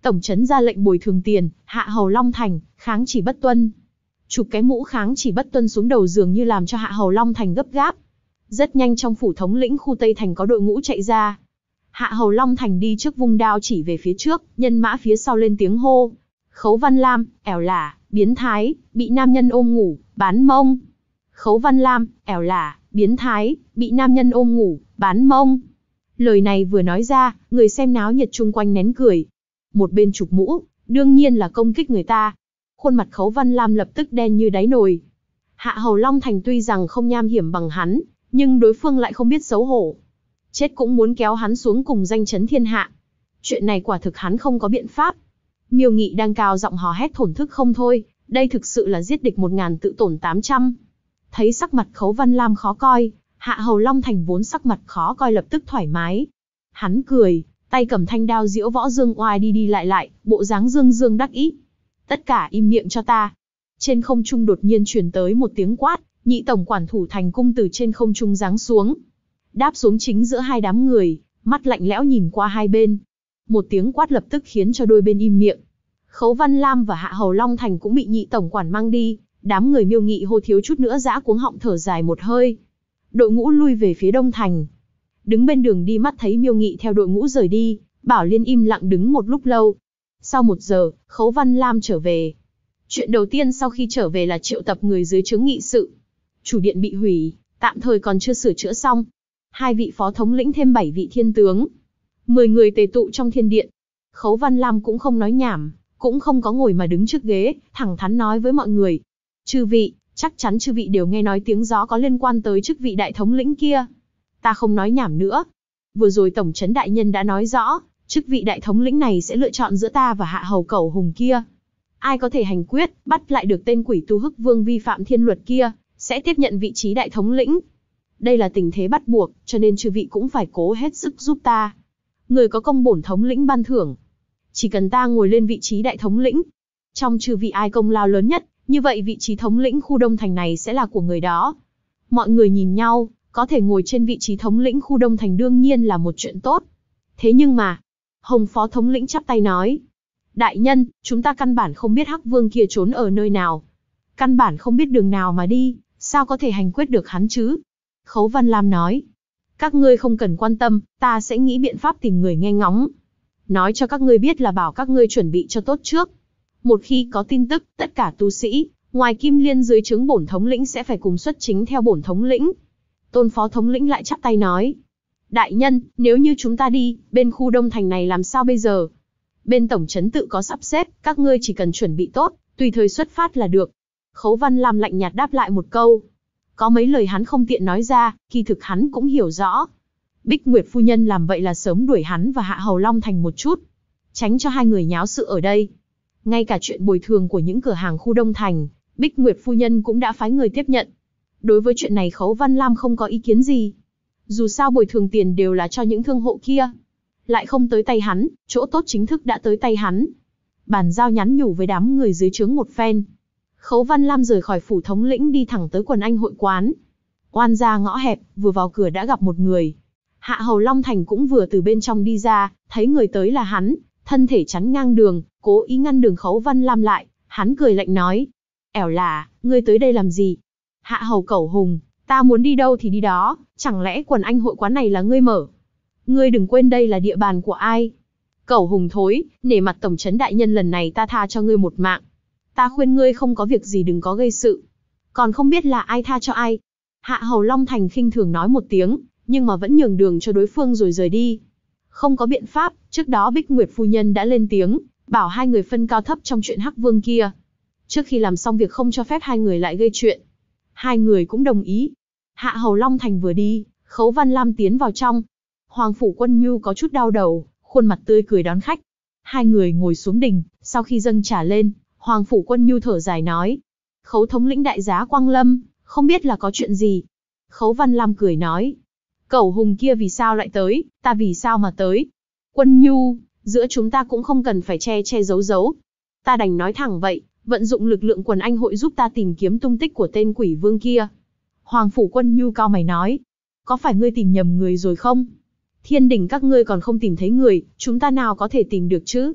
A: Tổng trấn ra lệnh bồi thường tiền, Hạ Hầu Long Thành, kháng chỉ bất tuân. Chụp cái mũ kháng chỉ bất tuân xuống đầu dường như làm cho Hạ Hầu Long Thành gấp gáp. Rất nhanh trong phủ thống lĩnh khu Tây Thành có đội ngũ chạy ra. Hạ Hầu Long Thành đi trước vung đao chỉ về phía trước, nhân mã phía sau lên tiếng hô. Khấu Văn Lam, ẻo lả, biến thái, bị nam nhân ôm ngủ, bán mông. Khấu Văn Lam, ẻo lả, biến thái, bị nam nhân ôm ngủ, bán mông. Lời này vừa nói ra, người xem náo nhiệt chung quanh nén cười. Một bên chụp mũ, đương nhiên là công kích người ta. Khuôn mặt Khấu Văn Lam lập tức đen như đáy nồi. Hạ Hầu Long Thành tuy rằng không nham hiểm bằng hắn, nhưng đối phương lại không biết xấu hổ. Chết cũng muốn kéo hắn xuống cùng danh chấn thiên hạ. Chuyện này quả thực hắn không có biện pháp. Miêu Nghị đang cao giọng hò hét thổn thức không thôi, đây thực sự là giết địch 1000 tự tổn 800. Thấy sắc mặt Khấu Văn Lam khó coi, Hạ Hầu Long Thành vốn sắc mặt khó coi lập tức thoải mái. Hắn cười, tay cầm thanh đao diễu võ dương oai đi đi lại, bộ dáng dương dương đắc ý. Tất cả im miệng cho ta. Trên không trung đột nhiên truyền tới một tiếng quát, nhị tổng quản thủ thành cung từ trên không trung giáng xuống. Đáp xuống chính giữa hai đám người, mắt lạnh lẽo nhìn qua hai bên. Một tiếng quát lập tức khiến cho đôi bên im miệng. Khấu Văn Lam và Hạ Hầu Long Thành cũng bị nhị tổng quản mang đi, đám người Miêu Nghị hô thiếu chút nữa giã cuống họng thở dài một hơi. Đội ngũ lui về phía đông thành. Đứng bên đường đi mắt thấy Miêu Nghị theo đội ngũ rời đi, Bảo Liên im lặng đứng một lúc lâu. Sau 1 giờ, Khấu Văn Lam trở về. Chuyện đầu tiên sau khi trở về là triệu tập người dưới trướng nghị sự. Chủ điện bị hủy, tạm thời còn chưa sửa chữa xong. 2 vị phó thống lĩnh thêm 7 vị thiên tướng. 10 người tề tụ trong thiên điện. Khấu Văn Lam cũng không nói nhảm, cũng không có ngồi mà đứng trước ghế, thẳng thắn nói với mọi người. Chư vị, chắc chắn chư vị đều nghe nói tiếng gió có liên quan tới chức vị đại thống lĩnh kia. Ta không nói nhảm nữa. Vừa rồi Tổng trấn đại nhân đã nói rõ, chức vị đại thống lĩnh này sẽ lựa chọn giữa ta và Hạ Hầu Cẩu Hùng kia. Ai có thể hành quyết, bắt lại được tên quỷ tu Hức Vương vi phạm thiên luật kia, sẽ tiếp nhận vị trí đại thống lĩnh. Đây là tình thế bắt buộc, cho nên chư vị cũng phải cố hết sức giúp ta. Người có công bổn thống lĩnh ban thưởng. Chỉ cần ta ngồi lên vị trí đại thống lĩnh, trong chư vị ai công lao lớn nhất, như vậy vị trí thống lĩnh khu Đông Thành này sẽ là của người đó. Mọi người nhìn nhau, có thể ngồi trên vị trí thống lĩnh khu Đông Thành đương nhiên là một chuyện tốt. Thế nhưng mà, Hồng phó thống lĩnh chắp tay nói. Đại nhân, chúng ta căn bản không biết Hắc Vương kia trốn ở nơi nào. Căn bản không biết đường nào mà đi, sao có thể hành quyết được hắn chứ? Khấu Văn Lam nói. Các ngươi không cần quan tâm, ta sẽ nghĩ biện pháp tìm người nghe ngóng. Nói cho các ngươi biết là bảo các ngươi chuẩn bị cho tốt trước. Một khi có tin tức, tất cả tu sĩ, ngoài Kim Liên dưới trướng bổn thống lĩnh sẽ phải cùng xuất chính theo bổn thống lĩnh. Tôn phó thống lĩnh lại chắp tay nói. Đại nhân, nếu như chúng ta đi, bên khu Đông Thành này làm sao bây giờ? Bên tổng trấn tự có sắp xếp, các ngươi chỉ cần chuẩn bị tốt, tùy thời xuất phát là được. Khấu Văn Lam lạnh nhạt đáp lại một câu. Có mấy lời hắn không tiện nói ra, kỳ thực hắn cũng hiểu rõ. Bích Nguyệt phu nhân làm vậy là sớm đuổi hắn và Hạ Hầu Long Thành một chút, tránh cho hai người nháo sự ở đây. Ngay cả chuyện bồi thường của những cửa hàng khu Đông Thành, Bích Nguyệt phu nhân cũng đã phái người tiếp nhận. Đối với chuyện này Khấu Văn Lam không có ý kiến gì. Dù sao bồi thường tiền đều là cho những thương hộ kia, lại không tới tay hắn, chỗ tốt chính thức đã tới tay hắn. Bàn giao nhắn nhủ với đám người dưới trướng một phen. Khấu Văn Lam rời khỏi phủ thống lĩnh đi thẳng tới quần anh hội quán. Oan ra ngõ hẹp, vừa vào cửa đã gặp một người. Hạ Hầu Long Thành cũng vừa từ bên trong đi ra, thấy người tới là hắn, thân thể chắn ngang đường, cố ý ngăn đường Khấu Văn Lam lại. Hắn cười lạnh nói, ẻo là, ngươi tới đây làm gì? Hạ Hầu Cẩu Hùng, ta muốn đi đâu thì đi đó, chẳng lẽ quần anh hội quán này là ngươi mở? Ngươi đừng quên đây là địa bàn của ai. Cẩu Hùng thối, nể mặt tổng trấn đại nhân lần này ta tha cho ngươi một mạng. Ta khuyên ngươi không có việc gì đừng có gây sự. Còn không biết là ai tha cho ai. Hạ Hầu Long Thành khinh thường nói một tiếng, nhưng mà vẫn nhường đường cho đối phương rồi rời đi. Không có biện pháp, trước đó Bích Nguyệt phu nhân đã lên tiếng, bảo hai người phân cao thấp trong chuyện Hắc Vương kia. Trước khi làm xong việc không cho phép hai người lại gây chuyện. Hai người cũng đồng ý. Hạ Hầu Long Thành vừa đi, Khấu Văn Lam tiến vào trong. Hoàng phủ Quân Nhu có chút đau đầu, khuôn mặt tươi cười đón khách. Hai người ngồi xuống đình, sau khi dâng trà lên, Hoàng phủ Quân Nhu thở dài nói. Khấu thống lĩnh đại giá Quang Lâm, không biết là có chuyện gì. Khấu Văn Lam cười nói. Cẩu Hùng kia vì sao lại tới, ta vì sao mà tới. Quân Nhu, giữa chúng ta cũng không cần phải che che giấu giấu. Ta đành nói thẳng vậy, vận dụng lực lượng quần anh hội giúp ta tìm kiếm tung tích của tên quỷ vương kia. Hoàng phủ Quân Nhu cao mày nói. Có phải ngươi tìm nhầm người rồi không? Thiên đình các ngươi còn không tìm thấy người, chúng ta nào có thể tìm được chứ?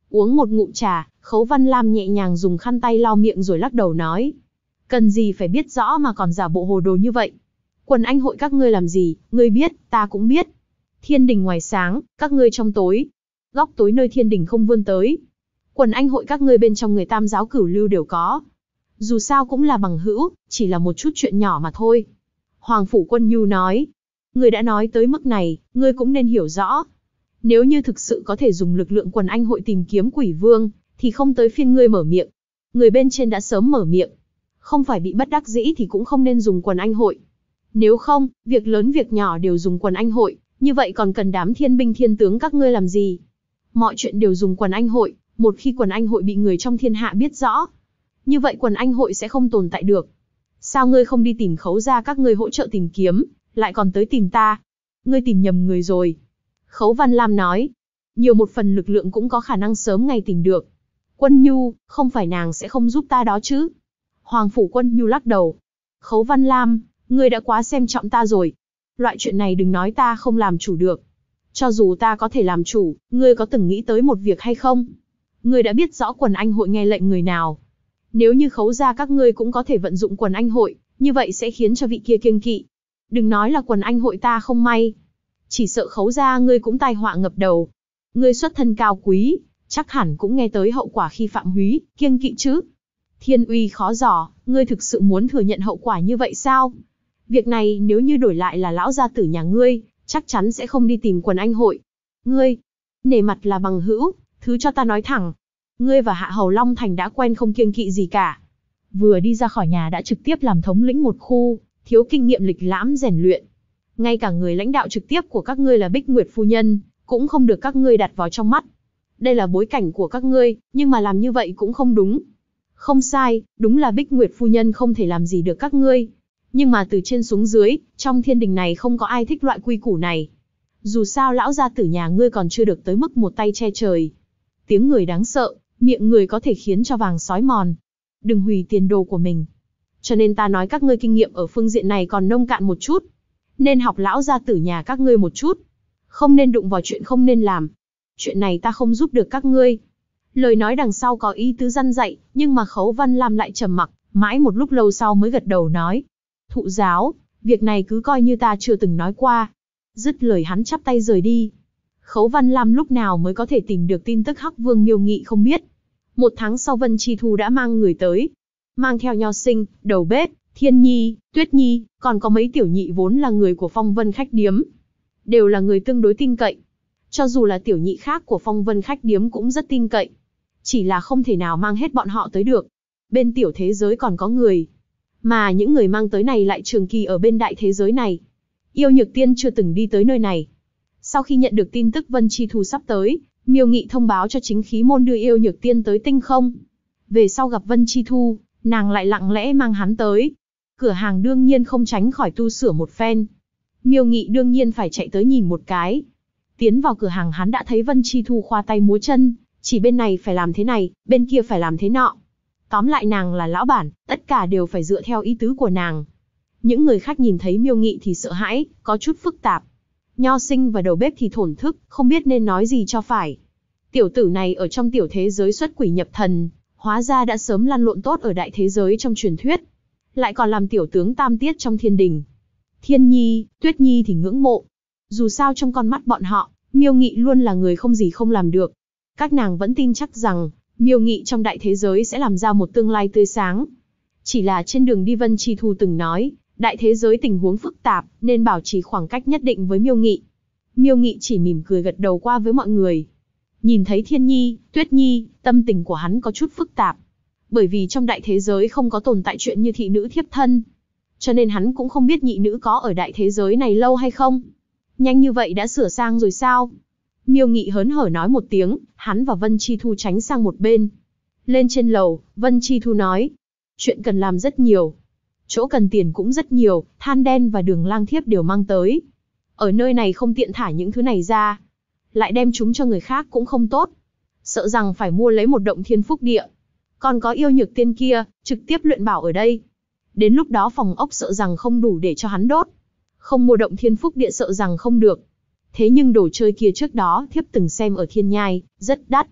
A: Uống một ngụm trà, Khấu Văn Lam nhẹ nhàng dùng khăn tay lau miệng rồi lắc đầu nói. Cần gì phải biết rõ mà còn giả bộ hồ đồ như vậy. Quần anh hội các ngươi làm gì, ngươi biết, ta cũng biết. Thiên đình ngoài sáng, các ngươi trong tối. Góc tối nơi thiên đình không vươn tới. Quần anh hội các ngươi bên trong người Tam giáo Cửu Lưu đều có. Dù sao cũng là bằng hữu, chỉ là một chút chuyện nhỏ mà thôi. Hoàng Phủ Quân Nhu nói. Ngươi đã nói tới mức này, ngươi cũng nên hiểu rõ. Nếu như thực sự có thể dùng lực lượng quần anh hội tìm kiếm quỷ vương, thì không tới phiên ngươi mở miệng. Người bên trên đã sớm mở miệng. Không phải bị bất đắc dĩ thì cũng không nên dùng quần anh hội. Nếu không, việc lớn việc nhỏ đều dùng quần anh hội, như vậy còn cần đám thiên binh thiên tướng các ngươi làm gì? Mọi chuyện đều dùng quần anh hội, một khi quần anh hội bị người trong thiên hạ biết rõ, như vậy quần anh hội sẽ không tồn tại được. Sao ngươi không đi tìm Khấu gia các ngươi hỗ trợ tìm kiếm, lại còn tới tìm ta? Ngươi tìm nhầm người rồi. Khấu Văn Lam nói, nhiều một phần lực lượng cũng có khả năng sớm ngày tìm được. Quân Nhu, không phải nàng sẽ không giúp ta đó chứ? Hoàng Phủ Quân Nhu lắc đầu. Khấu Văn Lam, ngươi đã quá xem trọng ta rồi. Loại chuyện này đừng nói ta không làm chủ được. Cho dù ta có thể làm chủ, ngươi có từng nghĩ tới một việc hay không? Ngươi đã biết rõ quần anh hội nghe lệnh người nào. Nếu như Khấu gia các ngươi cũng có thể vận dụng quần anh hội, như vậy sẽ khiến cho vị kia kiêng kỵ. Đừng nói là quần anh hội ta không may. Chỉ sợ Khấu gia ngươi cũng tai họa ngập đầu. Ngươi xuất thân cao quý, chắc hẳn cũng nghe tới hậu quả khi phạm húy, kiêng kỵ chứ. Thiên uy khó dò, ngươi thực sự muốn thừa nhận hậu quả như vậy sao? Việc này nếu như đổi lại là lão gia tử nhà ngươi, chắc chắn sẽ không đi tìm quần anh hội. Ngươi, nể mặt là bằng hữu, thứ cho ta nói thẳng. Ngươi và Hạ Hầu Long Thành đã quen không kiêng kỵ gì cả. Vừa đi ra khỏi nhà đã trực tiếp làm thống lĩnh một khu, thiếu kinh nghiệm lịch lãm rèn luyện. Ngay cả người lãnh đạo trực tiếp của các ngươi là Bích Nguyệt Phu Nhân, cũng không được các ngươi đặt vào trong mắt. Đây là bối cảnh của các ngươi, nhưng mà làm như vậy cũng không đúng. Không sai, đúng là Bích Nguyệt Phu Nhân không thể làm gì được các ngươi. Nhưng mà từ trên xuống dưới, trong thiên đình này không có ai thích loại quy củ này. Dù sao lão gia tử nhà ngươi còn chưa được tới mức một tay che trời. Tiếng người đáng sợ, miệng người có thể khiến cho vàng sói mòn. Đừng hủy tiền đồ của mình. Cho nên ta nói các ngươi kinh nghiệm ở phương diện này còn nông cạn một chút. Nên học lão gia tử nhà các ngươi một chút. Không nên đụng vào chuyện không nên làm. Chuyện này ta không giúp được các ngươi. Lời nói đằng sau có ý tứ răn dạy, nhưng mà Khấu Văn Lam lại trầm mặc, mãi một lúc lâu sau mới gật đầu nói. Thụ giáo, việc này cứ coi như ta chưa từng nói qua. Dứt lời hắn chắp tay rời đi. Khấu Văn Lam lúc nào mới có thể tìm được tin tức Hắc Vương Miêu Nghị không biết. Một tháng sau Vân Chi Thu đã mang người tới. Mang theo Nho Sinh, Đầu Bếp, Thiên Nhi, Tuyết Nhi, còn có mấy tiểu nhị vốn là người của Phong Vân Khách Điếm. Đều là người tương đối tin cậy. Cho dù là tiểu nhị khác của Phong Vân Khách Điếm cũng rất tin cậy. Chỉ là không thể nào mang hết bọn họ tới được. Bên tiểu thế giới còn có người. Mà những người mang tới này lại trường kỳ ở bên đại thế giới này. Yêu Nhược Tiên chưa từng đi tới nơi này. Sau khi nhận được tin tức Vân Chi Thu sắp tới, Miêu Nghị thông báo cho chính khí môn đưa Yêu Nhược Tiên tới tinh không. Về sau gặp Vân Chi Thu, nàng lại lặng lẽ mang hắn tới. Cửa hàng đương nhiên không tránh khỏi tu sửa một phen. Miêu Nghị đương nhiên phải chạy tới nhìn một cái. Tiến vào cửa hàng hắn đã thấy Vân Chi Thu khoa tay múa chân, chỉ bên này phải làm thế này, bên kia phải làm thế nọ. Tóm lại nàng là lão bản, tất cả đều phải dựa theo ý tứ của nàng. Những người khác nhìn thấy Miêu Nghị thì sợ hãi, có chút phức tạp. Nho Sinh và Đầu Bếp thì thổn thức, không biết nên nói gì cho phải. Tiểu tử này ở trong tiểu thế giới xuất quỷ nhập thần, hóa ra đã sớm lăn lộn tốt ở đại thế giới trong truyền thuyết. Lại còn làm tiểu tướng tam tiết trong thiên đình. Thiên Nhi, Tuyết Nhi thì ngưỡng mộ. Dù sao trong con mắt bọn họ, Miêu Nghị luôn là người không gì không làm được. Các nàng vẫn tin chắc rằng, Miêu Nghị trong đại thế giới sẽ làm ra một tương lai tươi sáng. Chỉ là trên đường đi Vân Chi Thu từng nói, đại thế giới tình huống phức tạp, nên bảo trì khoảng cách nhất định với Miêu Nghị. Miêu Nghị chỉ mỉm cười gật đầu qua với mọi người. Nhìn thấy Thiên Nhi, Tuyết Nhi, tâm tình của hắn có chút phức tạp. Bởi vì trong đại thế giới không có tồn tại chuyện như thị nữ thiếp thân. Cho nên hắn cũng không biết nhị nữ có ở đại thế giới này lâu hay không. Nhanh như vậy đã sửa sang rồi sao? Miêu Nghị hớn hở nói một tiếng, hắn và Vân Chi Thu tránh sang một bên. Lên trên lầu, Vân Chi Thu nói. Chuyện cần làm rất nhiều. Chỗ cần tiền cũng rất nhiều, than đen và đường lang thiếp đều mang tới. Ở nơi này không tiện thả những thứ này ra. Lại đem chúng cho người khác cũng không tốt. Sợ rằng phải mua lấy một động thiên phúc địa. Còn có Yêu Nhược Tiên kia, trực tiếp luyện bảo ở đây. Đến lúc đó phòng ốc sợ rằng không đủ để cho hắn đốt. Không mua động thiên phúc địa sợ rằng không được. Thế nhưng đồ chơi kia trước đó thiếp từng xem ở Thiên Nhai, rất đắt.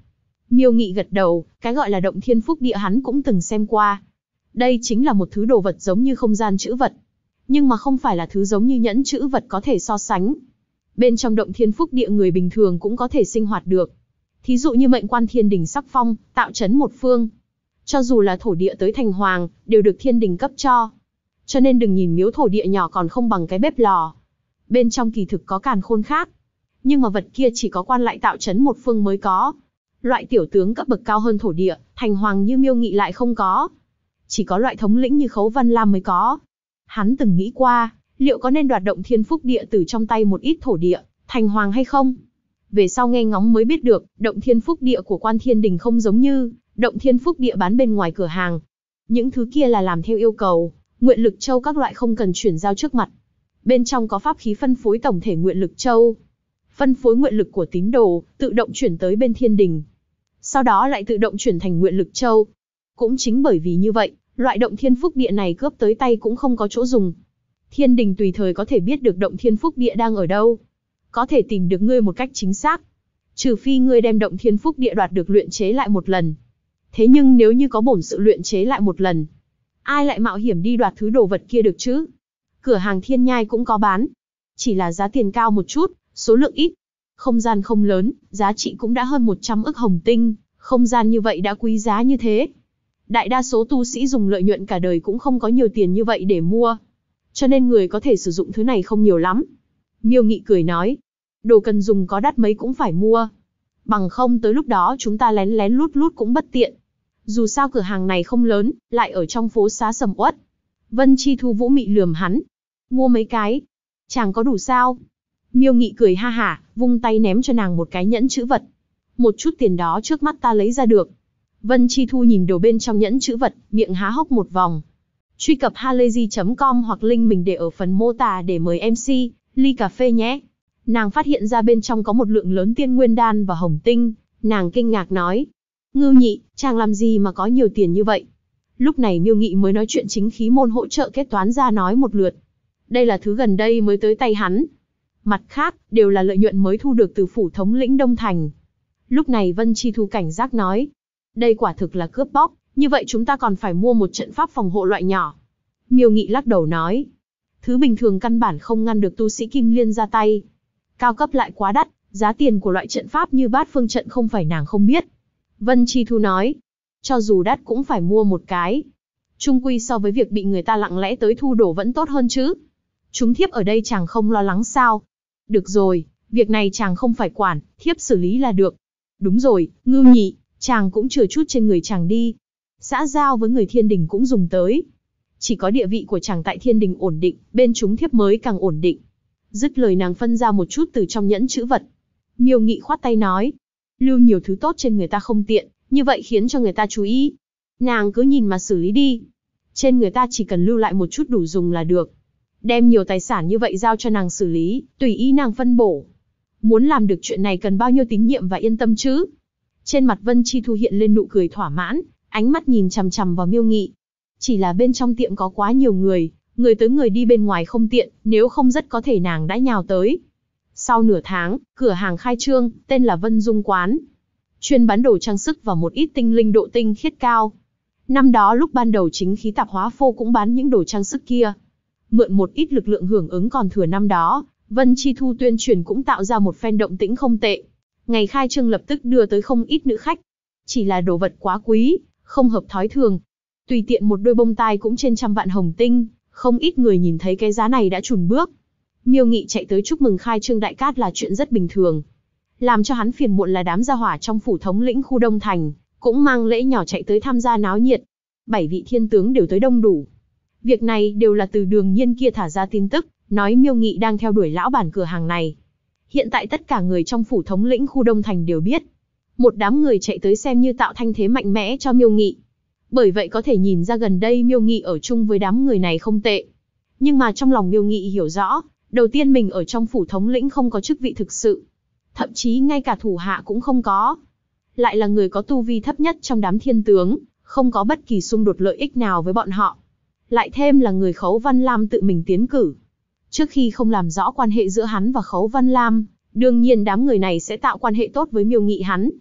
A: Miêu Nghị gật đầu, cái gọi là động thiên phúc địa hắn cũng từng xem qua. Đây chính là một thứ đồ vật giống như không gian trữ vật. Nhưng mà không phải là thứ giống như nhẫn trữ vật có thể so sánh. Bên trong động thiên phúc địa người bình thường cũng có thể sinh hoạt được. Thí dụ như mệnh quan thiên đình sắc phong, tạo trấn một phương. Cho dù là thổ địa tới thành hoàng, đều được thiên đình cấp cho. Cho nên đừng nhìn miếu thổ địa nhỏ còn không bằng cái bếp lò. Bên trong kỳ thực có càn khôn khác. Nhưng mà vật kia chỉ có quan lại tạo trấn một phương mới có. Loại tiểu tướng cấp bậc cao hơn thổ địa, thành hoàng như Miêu Nghị lại không có. Chỉ có loại thống lĩnh như Khấu Văn Lam mới có. Hắn từng nghĩ qua, liệu có nên đoạt động thiên phúc địa từ trong tay một ít thổ địa, thành hoàng hay không? Về sau nghe ngóng mới biết được, động thiên phúc địa của quan thiên đình không giống như động thiên phúc địa bán bên ngoài cửa hàng. Những thứ kia là làm theo yêu cầu, nguyện lực châu các loại không cần chuyển giao trước mặt. Bên trong có pháp khí phân phối tổng thể nguyện lực châu. Phân phối nguyện lực của tín đồ, tự động chuyển tới bên thiên đình. Sau đó lại tự động chuyển thành nguyện lực châu. Cũng chính bởi vì như vậy, loại động thiên phúc địa này cướp tới tay cũng không có chỗ dùng. Thiên đình tùy thời có thể biết được động thiên phúc địa đang ở đâu. Có thể tìm được ngươi một cách chính xác. Trừ phi ngươi đem động thiên phúc địa đoạt được luyện chế lại một lần. Thế nhưng nếu như có bổn sự luyện chế lại một lần, ai lại mạo hiểm đi đoạt thứ đồ vật kia được chứ? Cửa hàng Thiên Nhai cũng có bán. Chỉ là giá tiền cao một chút, số lượng ít. Không gian không lớn, giá trị cũng đã hơn 100 ức hồng tinh. Không gian như vậy đã quý giá như thế. Đại đa số tu sĩ dùng lợi nhuận cả đời cũng không có nhiều tiền như vậy để mua. Cho nên người có thể sử dụng thứ này không nhiều lắm. Miêu Nghị cười nói, đồ cần dùng có đắt mấy cũng phải mua. Bằng không tới lúc đó chúng ta lén lén lút lút cũng bất tiện. Dù sao cửa hàng này không lớn, lại ở trong phố xá sầm uất. Vân Chi Thu vũ mị lườm hắn. Mua mấy cái. Chàng có đủ sao? Miêu Nghị cười ha hả, vung tay ném cho nàng một cái nhẫn trữ vật. Một chút tiền đó trước mắt ta lấy ra được. Vân Chi Thu nhìn đồ bên trong nhẫn trữ vật, miệng há hốc một vòng. Truy cập halayzi.com hoặc link mình để ở phần mô tả để mời MC, ly cà phê nhé. Nàng phát hiện ra bên trong có một lượng lớn tiên nguyên đan và hồng tinh, nàng kinh ngạc nói. Ngưu Nhị, chàng làm gì mà có nhiều tiền như vậy? Lúc này Miêu Nghị mới nói chuyện chính khí môn hỗ trợ kết toán ra nói một lượt. Đây là thứ gần đây mới tới tay hắn. Mặt khác, đều là lợi nhuận mới thu được từ phủ thống lĩnh Đông Thành. Lúc này Vân Chi Thu cảnh giác nói. Đây quả thực là cướp bóc, như vậy chúng ta còn phải mua một trận pháp phòng hộ loại nhỏ. Miêu Nghị lắc đầu nói. Thứ bình thường căn bản không ngăn được tu sĩ Kim Liên ra tay. Cao cấp lại quá đắt, giá tiền của loại trận pháp như Bát Phương trận không phải nàng không biết. Vân Chi Thu nói. Cho dù đắt cũng phải mua một cái. Chung quy so với việc bị người ta lặng lẽ tới thu đổ vẫn tốt hơn chứ. Chúng thiếp ở đây chàng không lo lắng sao? Được rồi, việc này chàng không phải quản, thiếp xử lý là được. Đúng rồi, Ngưu Nhị, chàng cũng chừa chút trên người chàng đi. Xã giao với người thiên đình cũng dùng tới. Chỉ có địa vị của chàng tại thiên đình ổn định, bên chúng thiếp mới càng ổn định. Dứt lời nàng phân ra một chút từ trong nhẫn trữ vật. Miêu Nghị khoát tay nói. Lưu nhiều thứ tốt trên người ta không tiện, như vậy khiến cho người ta chú ý. Nàng cứ nhìn mà xử lý đi. Trên người ta chỉ cần lưu lại một chút đủ dùng là được. Đem nhiều tài sản như vậy giao cho nàng xử lý, tùy ý nàng phân bổ. Muốn làm được chuyện này cần bao nhiêu tín nhiệm và yên tâm chứ? Trên mặt Vân Chi Thu hiện lên nụ cười thỏa mãn, ánh mắt nhìn chằm chằm vào Miêu Nghị. Chỉ là bên trong tiệm có quá nhiều người, người tới người đi bên ngoài không tiện, nếu không rất có thể nàng đã nhào tới. Sau nửa tháng, cửa hàng khai trương, tên là Vân Dung Quán. Chuyên bán đồ trang sức và một ít tinh linh độ tinh khiết cao. Năm đó lúc ban đầu chính khí tạp hóa phô cũng bán những đồ trang sức kia. Mượn một ít lực lượng hưởng ứng còn thừa năm đó, Vân Chi Thu tuyên truyền cũng tạo ra một phen động tĩnh không tệ. Ngày khai trương lập tức đưa tới không ít nữ khách. Chỉ là đồ vật quá quý, không hợp thói thường. Tùy tiện một đôi bông tai cũng trên trăm vạn hồng tinh, không ít người nhìn thấy cái giá này đã chùn bước. Miêu Nghị chạy tới chúc mừng khai trương đại cát là chuyện rất bình thường. Làm cho hắn phiền muộn là đám gia hỏa trong phủ thống lĩnh khu Đông Thành, cũng mang lễ nhỏ chạy tới tham gia náo nhiệt. 7 vị thiên tướng đều tới đông đủ. Việc này đều là từ Đường Nhiên kia thả ra tin tức, nói Miêu Nghị đang theo đuổi lão bản cửa hàng này. Hiện tại tất cả người trong phủ thống lĩnh khu Đông Thành đều biết. Một đám người chạy tới xem như tạo thanh thế mạnh mẽ cho Miêu Nghị. Bởi vậy có thể nhìn ra gần đây Miêu Nghị ở chung với đám người này không tệ. Nhưng mà trong lòng Miêu Nghị hiểu rõ, đầu tiên mình ở trong phủ thống lĩnh không có chức vị thực sự. Thậm chí ngay cả thủ hạ cũng không có. Lại là người có tu vi thấp nhất trong đám thiên tướng, không có bất kỳ xung đột lợi ích nào với bọn họ. Lại thêm là người Khấu Văn Lam tự mình tiến cử. Trước khi không làm rõ quan hệ giữa hắn và Khấu Văn Lam, đương nhiên đám người này sẽ tạo quan hệ tốt với Miêu Nghị hắn.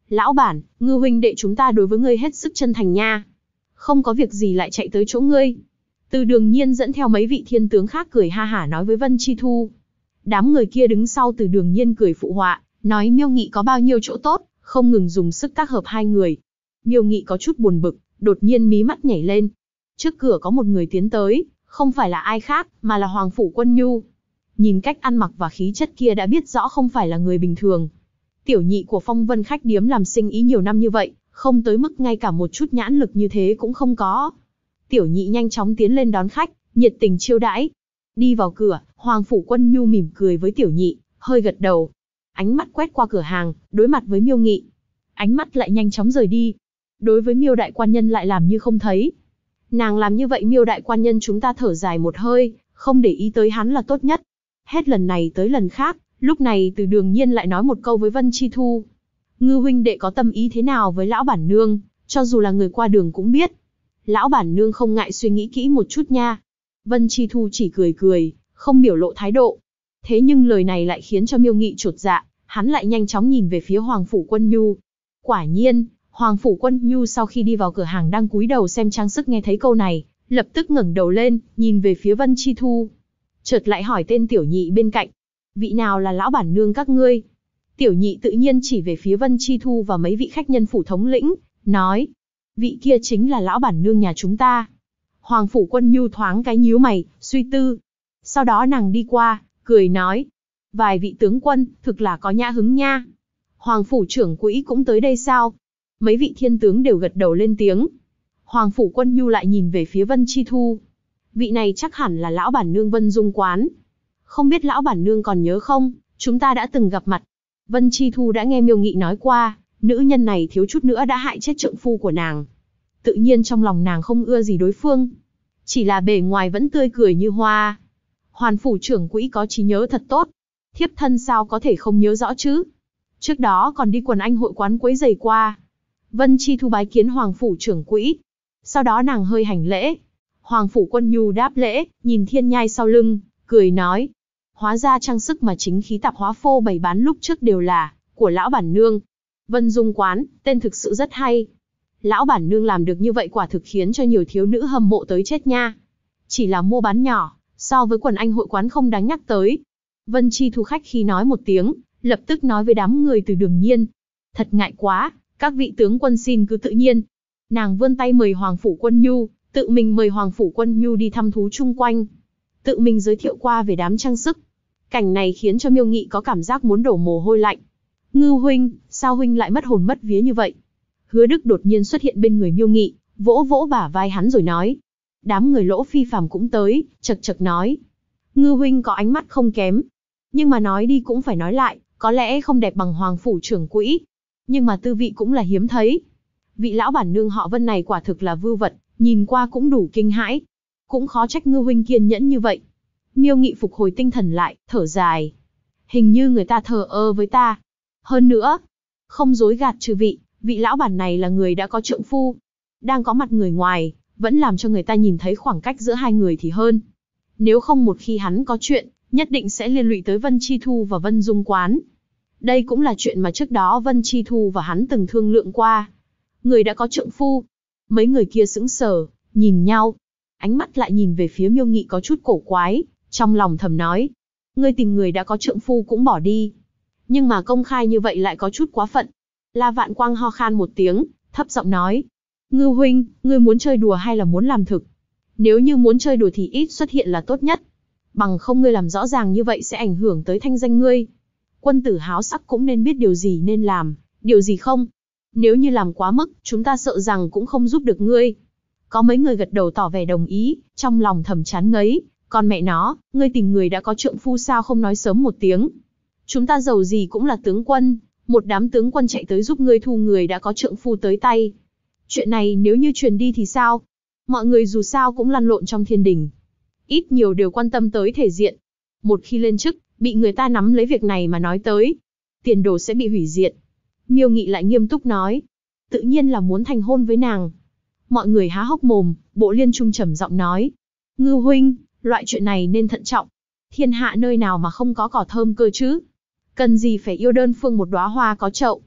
A: Lão bản, Ngư huynh đệ chúng ta đối với ngươi hết sức chân thành nha. Không có việc gì lại chạy tới chỗ ngươi. Từ Đường Nhiên dẫn theo mấy vị thiên tướng khác cười ha hả nói với Vân Chi Thu. Đám người kia đứng sau Từ Đường Nhiên cười phụ họa, nói Miêu Nghị có bao nhiêu chỗ tốt, không ngừng dùng sức tác hợp hai người. Miêu Nghị có chút buồn bực, đột nhiên mí mắt nhảy lên. Trước cửa có một người tiến tới, không phải là ai khác, mà là Hoàng Phủ Quân Nhu. Nhìn cách ăn mặc và khí chất kia đã biết rõ không phải là người bình thường. Tiểu nhị của Phong Vân khách điếm làm sinh ý nhiều năm như vậy, không tới mức ngay cả một chút nhãn lực như thế cũng không có. Tiểu nhị nhanh chóng tiến lên đón khách, nhiệt tình chiêu đãi. Đi vào cửa, Hoàng Phủ Quân Nhu mỉm cười với tiểu nhị, hơi gật đầu. Ánh mắt quét qua cửa hàng, đối mặt với Miêu Nghị. Ánh mắt lại nhanh chóng rời đi. Đối với Miêu đại quan nhân lại làm như không thấy. Nàng làm như vậy Miêu đại quan nhân chúng ta thở dài một hơi, không để ý tới hắn là tốt nhất. Hết lần này tới lần khác, lúc này Từ Đường Nhiên lại nói một câu với Vân Chi Thu. Ngư huynh đệ có tâm ý thế nào với lão bản nương, cho dù là người qua đường cũng biết. Lão bản nương không ngại suy nghĩ kỹ một chút nha. Vân Chi Thu chỉ cười cười, không biểu lộ thái độ. Thế nhưng lời này lại khiến cho Miêu Nghị chột dạ, hắn lại nhanh chóng nhìn về phía Hoàng Phủ Quân Nhu. Quả nhiên, Hoàng Phủ Quân Nhu sau khi đi vào cửa hàng đang cúi đầu xem trang sức nghe thấy câu này, lập tức ngẩng đầu lên, nhìn về phía Vân Chi Thu. Chợt lại hỏi tên tiểu nhị bên cạnh. Vị nào là lão bản nương các ngươi? Tiểu nhị tự nhiên chỉ về phía Vân Chi Thu và mấy vị khách nhân phủ thống lĩnh, nói. Vị kia chính là lão bản nương nhà chúng ta. Hoàng Phủ Quân Nhu thoáng cái nhíu mày, suy tư. Sau đó nàng đi qua, cười nói. Vài vị tướng quân, thực là có nhã hứng nha. Hoàng Phủ trưởng quỹ cũng tới đây sao? Mấy vị thiên tướng đều gật đầu lên tiếng. Hoàng Phủ Quân Nhu lại nhìn về phía Vân Chi Thu. Vị này chắc hẳn là lão bản nương Vân Dung Quán. Không biết lão bản nương còn nhớ không, chúng ta đã từng gặp mặt. Vân Chi Thu đã nghe Miêu Nghị nói qua, nữ nhân này thiếu chút nữa đã hại chết trượng phu của nàng. Tự nhiên trong lòng nàng không ưa gì đối phương. Chỉ là bề ngoài vẫn tươi cười như hoa. Hoàng Phủ trưởng quỹ có trí nhớ thật tốt. Thiếp thân sao có thể không nhớ rõ chứ? Trước đó còn đi quần anh hội quán quấy giày qua. Vân Chi Thu bái kiến Hoàng Phủ trưởng quỹ. Sau đó nàng hơi hành lễ. Hoàng Phủ Quân Nhu đáp lễ, nhìn thiên nhai sau lưng, cười nói. Hóa ra trang sức mà chính khí tạp hóa phô bày bán lúc trước đều là của lão bản nương. Vân Dung Quán, tên thực sự rất hay. Lão bản nương làm được như vậy quả thực khiến cho nhiều thiếu nữ hâm mộ tới chết nha. Chỉ là mua bán nhỏ, so với quần anh hội quán không đáng nhắc tới. Vân Chi Thu khách khi nói một tiếng, lập tức nói với đám người Từ Đường Nhiên. Thật ngại quá, các vị tướng quân xin cứ tự nhiên. Nàng vươn tay mời Hoàng Phủ Quân Nhu, tự mình mời Hoàng Phủ Quân Nhu đi thăm thú chung quanh. Tự mình giới thiệu qua về đám trang sức. Cảnh này khiến cho Miêu Nghị có cảm giác muốn đổ mồ hôi lạnh. Ngư huynh, sao huynh lại mất hồn mất vía như vậy? Hứa Đức đột nhiên xuất hiện bên người Miêu Nghị, vỗ vỗ bả vai hắn rồi nói. Đám người Lỗ Phi Phàm cũng tới, chật chật nói. Ngư huynh có ánh mắt không kém. Nhưng mà nói đi cũng phải nói lại, có lẽ không đẹp bằng Hoàng Phủ trưởng quỹ. Nhưng mà tư vị cũng là hiếm thấy. Vị lão bản nương họ Vân này quả thực là vưu vật, nhìn qua cũng đủ kinh hãi. Cũng khó trách Ngư huynh kiên nhẫn như vậy. Miêu Nghị phục hồi tinh thần lại, thở dài. Hình như người ta thờ ơ với ta. Hơn nữa, không dối gạt chư vị, vị lão bản này là người đã có trượng phu. Đang có mặt người ngoài, vẫn làm cho người ta nhìn thấy khoảng cách giữa hai người thì hơn. Nếu không một khi hắn có chuyện, nhất định sẽ liên lụy tới Vân Chi Thu và Vân Dung Quán. Đây cũng là chuyện mà trước đó Vân Chi Thu và hắn từng thương lượng qua. Người đã có trượng phu. Mấy người kia sững sờ, nhìn nhau. Ánh mắt lại nhìn về phía Miêu Nghị có chút cổ quái, trong lòng thầm nói. Ngươi tìm người đã có trượng phu cũng bỏ đi. Nhưng mà công khai như vậy lại có chút quá phận. La Vạn Quang ho khan một tiếng, thấp giọng nói. Ngư huynh, ngươi muốn chơi đùa hay là muốn làm thực? Nếu như muốn chơi đùa thì ít xuất hiện là tốt nhất. Bằng không ngươi làm rõ ràng như vậy sẽ ảnh hưởng tới thanh danh ngươi. Quân tử háo sắc cũng nên biết điều gì nên làm, điều gì không. Nếu như làm quá mức, chúng ta sợ rằng cũng không giúp được ngươi. Có mấy người gật đầu tỏ vẻ đồng ý, trong lòng thầm chán ngấy. Còn mẹ nó, ngươi tìm người đã có trượng phu sao không nói sớm một tiếng. Chúng ta giàu gì cũng là tướng quân, một đám tướng quân chạy tới giúp ngươi thu người đã có trượng phu tới tay. Chuyện này nếu như truyền đi thì sao? Mọi người dù sao cũng lăn lộn trong thiên đình. Ít nhiều đều quan tâm tới thể diện. Một khi lên chức, bị người ta nắm lấy việc này mà nói tới. Tiền đồ sẽ bị hủy diệt. Miêu Nghị lại nghiêm túc nói. Tự nhiên là muốn thành hôn với nàng. Mọi người há hốc mồm, Bộ Liên Trung trầm giọng nói. Ngư huynh, loại chuyện này nên thận trọng. Thiên hạ nơi nào mà không có cỏ thơm cơ chứ? Cần gì phải yêu đơn phương một đóa hoa có chậu?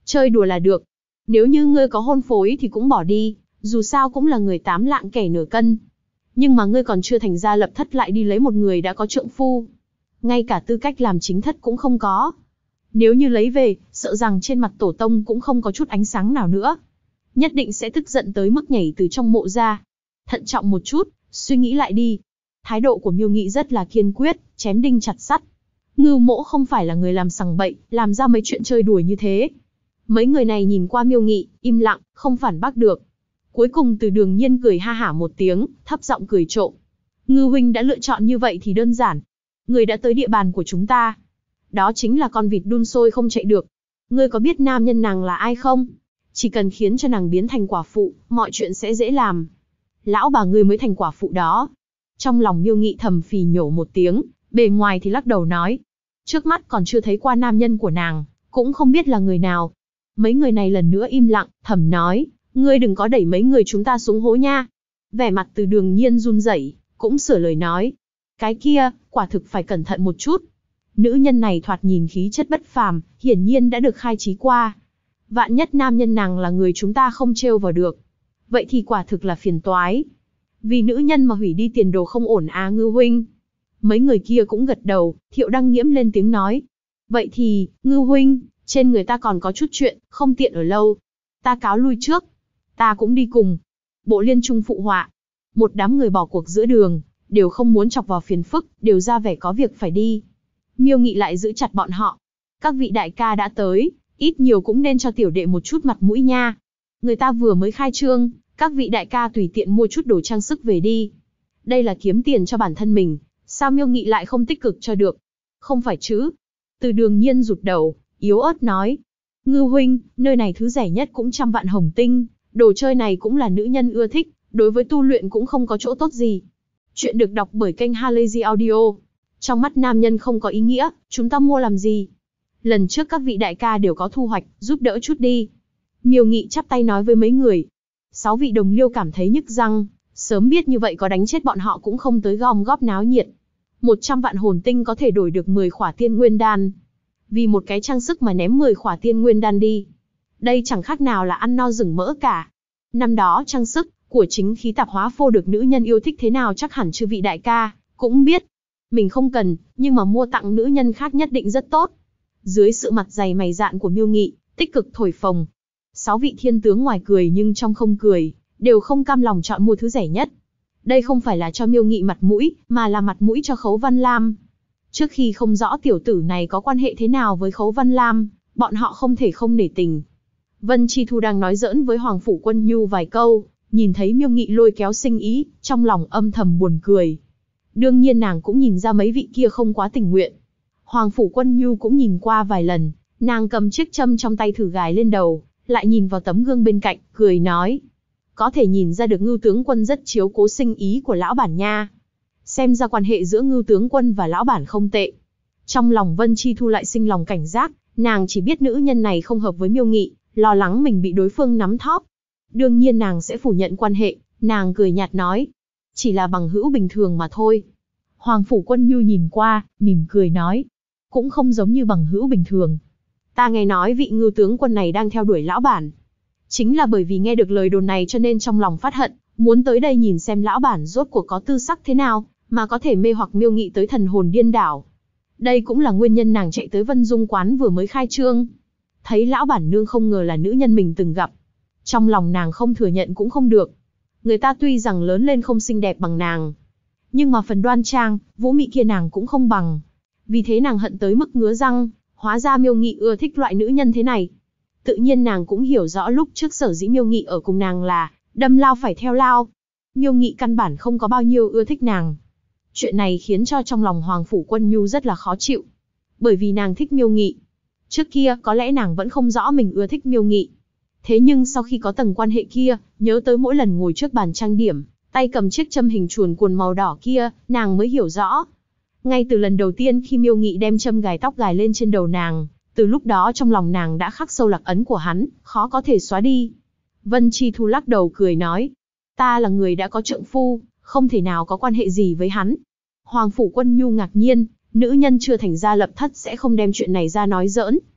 A: Chơi đùa là được. Nếu như ngươi có hôn phối thì cũng bỏ đi, dù sao cũng là người 8 lạng kẻ nửa cân. Nhưng mà ngươi còn chưa thành gia lập thất lại đi lấy một người đã có trượng phu. Ngay cả tư cách làm chính thất cũng không có. Nếu như lấy về, sợ rằng trên mặt tổ tông cũng không có chút ánh sáng nào nữa. Nhất định sẽ tức giận tới mức nhảy từ trong mộ ra. Thận trọng một chút, suy nghĩ lại đi. Thái độ của Miêu Nghị rất là kiên quyết, chém đinh chặt sắt. Ngưu Mỗ không phải là người làm sằng bậy, làm ra mấy chuyện chơi đùa như thế. Mấy người này nhìn qua Miêu Nghị, im lặng, không phản bác được. Cuối cùng Từ Đường Nhiên cười ha hả một tiếng, thấp giọng cười trộm. Ngưu huynh đã lựa chọn như vậy thì đơn giản. Người đã tới địa bàn của chúng ta. Đó chính là con vịt đun sôi không chạy được. Ngươi có biết nam nhân nàng là ai không? Chỉ cần khiến cho nàng biến thành quả phụ, mọi chuyện sẽ dễ làm. Lão bà ngươi mới thành quả phụ đó. Trong lòng Miêu Nghị thầm phì nhổ một tiếng, bề ngoài thì lắc đầu nói. Trước mắt còn chưa thấy qua nam nhân của nàng, cũng không biết là người nào. Mấy người này lần nữa im lặng, thầm nói, ngươi đừng có đẩy mấy người chúng ta xuống hố nha. Vẻ mặt Từ Đường Nhiên run rẩy, cũng sửa lời nói. Cái kia, quả thực phải cẩn thận một chút. Nữ nhân này thoạt nhìn khí chất bất phàm, hiển nhiên đã được khai trí qua. Vạn nhất nam nhân nàng là người chúng ta không trêu vào được. Vậy thì quả thực là phiền toái. Vì nữ nhân mà hủy đi tiền đồ không ổn à Ngưu huynh. Mấy người kia cũng gật đầu, Thiệu Đăng Nghiễm lên tiếng nói. Vậy thì, Ngưu huynh, trên người ta còn có chút chuyện, không tiện ở lâu. Ta cáo lui trước. Ta cũng đi cùng. Bộ Liên Trung phụ họa. Một đám người bỏ cuộc giữa đường, đều không muốn chọc vào phiền phức, đều ra vẻ có việc phải đi. Miêu Nghị lại giữ chặt bọn họ. Các vị đại ca đã tới, ít nhiều cũng nên cho tiểu đệ một chút mặt mũi nha. Người ta vừa mới khai trương, các vị đại ca tùy tiện mua chút đồ trang sức về đi. Đây là kiếm tiền cho bản thân mình, sao Miêu Nghị lại không tích cực cho được? Không phải chứ? Từ Đường Nhiên rụt đầu, yếu ớt nói. Ngưu huynh, nơi này thứ rẻ nhất cũng 100 vạn hồng tinh, đồ chơi này cũng là nữ nhân ưa thích, đối với tu luyện cũng không có chỗ tốt gì. Chuyện được đọc bởi kênh Halazy Audio. Trong mắt nam nhân không có ý nghĩa, chúng ta mua làm gì? Lần trước các vị đại ca đều có thu hoạch, giúp đỡ chút đi. Miêu Nghị chắp tay nói với mấy người. 6 vị đồng liêu cảm thấy nhức răng, sớm biết như vậy có đánh chết bọn họ cũng không tới gom góp náo nhiệt. 100 vạn hồn tinh có thể đổi được 10 khỏa tiên nguyên đan. Vì một cái trang sức mà ném 10 khỏa tiên nguyên đan đi. Đây chẳng khác nào là ăn no rừng mỡ cả. Năm đó trang sức của chính khí tạp hóa phô được nữ nhân yêu thích thế nào chắc hẳn chư vị đại ca cũng biết. Mình không cần, nhưng mà mua tặng nữ nhân khác nhất định rất tốt. Dưới sự mặt dày mày dạn của Miêu Nghị, tích cực thổi phồng. 6 vị thiên tướng ngoài cười nhưng trong không cười, đều không cam lòng chọn mua thứ rẻ nhất. Đây không phải là cho Miêu Nghị mặt mũi, mà là mặt mũi cho Khấu Văn Lam. Trước khi không rõ tiểu tử này có quan hệ thế nào với Khấu Văn Lam, bọn họ không thể không nể tình. Vân Chi Thu đang nói giỡn với Hoàng Phủ Quân Nhu vài câu, nhìn thấy Miêu Nghị lôi kéo sinh ý, trong lòng âm thầm buồn cười. Đương nhiên nàng cũng nhìn ra mấy vị kia không quá tình nguyện. Hoàng Phủ Quân Nhu cũng nhìn qua vài lần, nàng cầm chiếc châm trong tay thử gài lên đầu, lại nhìn vào tấm gương bên cạnh, cười nói. Có thể nhìn ra được Ngưu tướng quân rất chiếu cố sinh ý của lão bản nha. Xem ra quan hệ giữa Ngưu tướng quân và lão bản không tệ. Trong lòng Vân Chi Thu lại sinh lòng cảnh giác, nàng chỉ biết nữ nhân này không hợp với Miêu Nghị, lo lắng mình bị đối phương nắm thóp. Đương nhiên nàng sẽ phủ nhận quan hệ, nàng cười nhạt nói. Chỉ là bằng hữu bình thường mà thôi. Hoàng Phủ Quân Nhu nhìn qua, mỉm cười nói. Cũng không giống như bằng hữu bình thường. Ta nghe nói vị Ngưu tướng quân này đang theo đuổi lão bản. Chính là bởi vì nghe được lời đồn này cho nên trong lòng phát hận, muốn tới đây nhìn xem lão bản rốt cuộc có tư sắc thế nào, mà có thể mê hoặc Miêu Nghị tới thần hồn điên đảo. Đây cũng là nguyên nhân nàng chạy tới Vân Dung quán vừa mới khai trương. Thấy lão bản nương không ngờ là nữ nhân mình từng gặp. Trong lòng nàng không thừa nhận cũng không được. Người ta tuy rằng lớn lên không xinh đẹp bằng nàng, nhưng mà phần đoan trang, vũ mị kia nàng cũng không bằng. Vì thế nàng hận tới mức ngứa răng, hóa ra Miêu Nghị ưa thích loại nữ nhân thế này. Tự nhiên nàng cũng hiểu rõ lúc trước sở dĩ Miêu Nghị ở cùng nàng là đâm lao phải theo lao. Miêu Nghị căn bản không có bao nhiêu ưa thích nàng. Chuyện này khiến cho trong lòng Hoàng Phủ Quân Nhu rất là khó chịu. Bởi vì nàng thích Miêu Nghị. Trước kia có lẽ nàng vẫn không rõ mình ưa thích Miêu Nghị. Thế nhưng sau khi có tầng quan hệ kia, nhớ tới mỗi lần ngồi trước bàn trang điểm, tay cầm chiếc châm hình chuồn cuồn màu đỏ kia, nàng mới hiểu rõ. Ngay từ lần đầu tiên khi Miêu Nghị đem châm gài tóc gài lên trên đầu nàng, từ lúc đó trong lòng nàng đã khắc sâu lạc ấn của hắn, khó có thể xóa đi. Vân Chi Thu lắc đầu cười nói, ta là người đã có trượng phu, không thể nào có quan hệ gì với hắn. Hoàng Phủ Quân Nhu ngạc nhiên, nữ nhân chưa thành gia lập thất sẽ không đem chuyện này ra nói giỡn.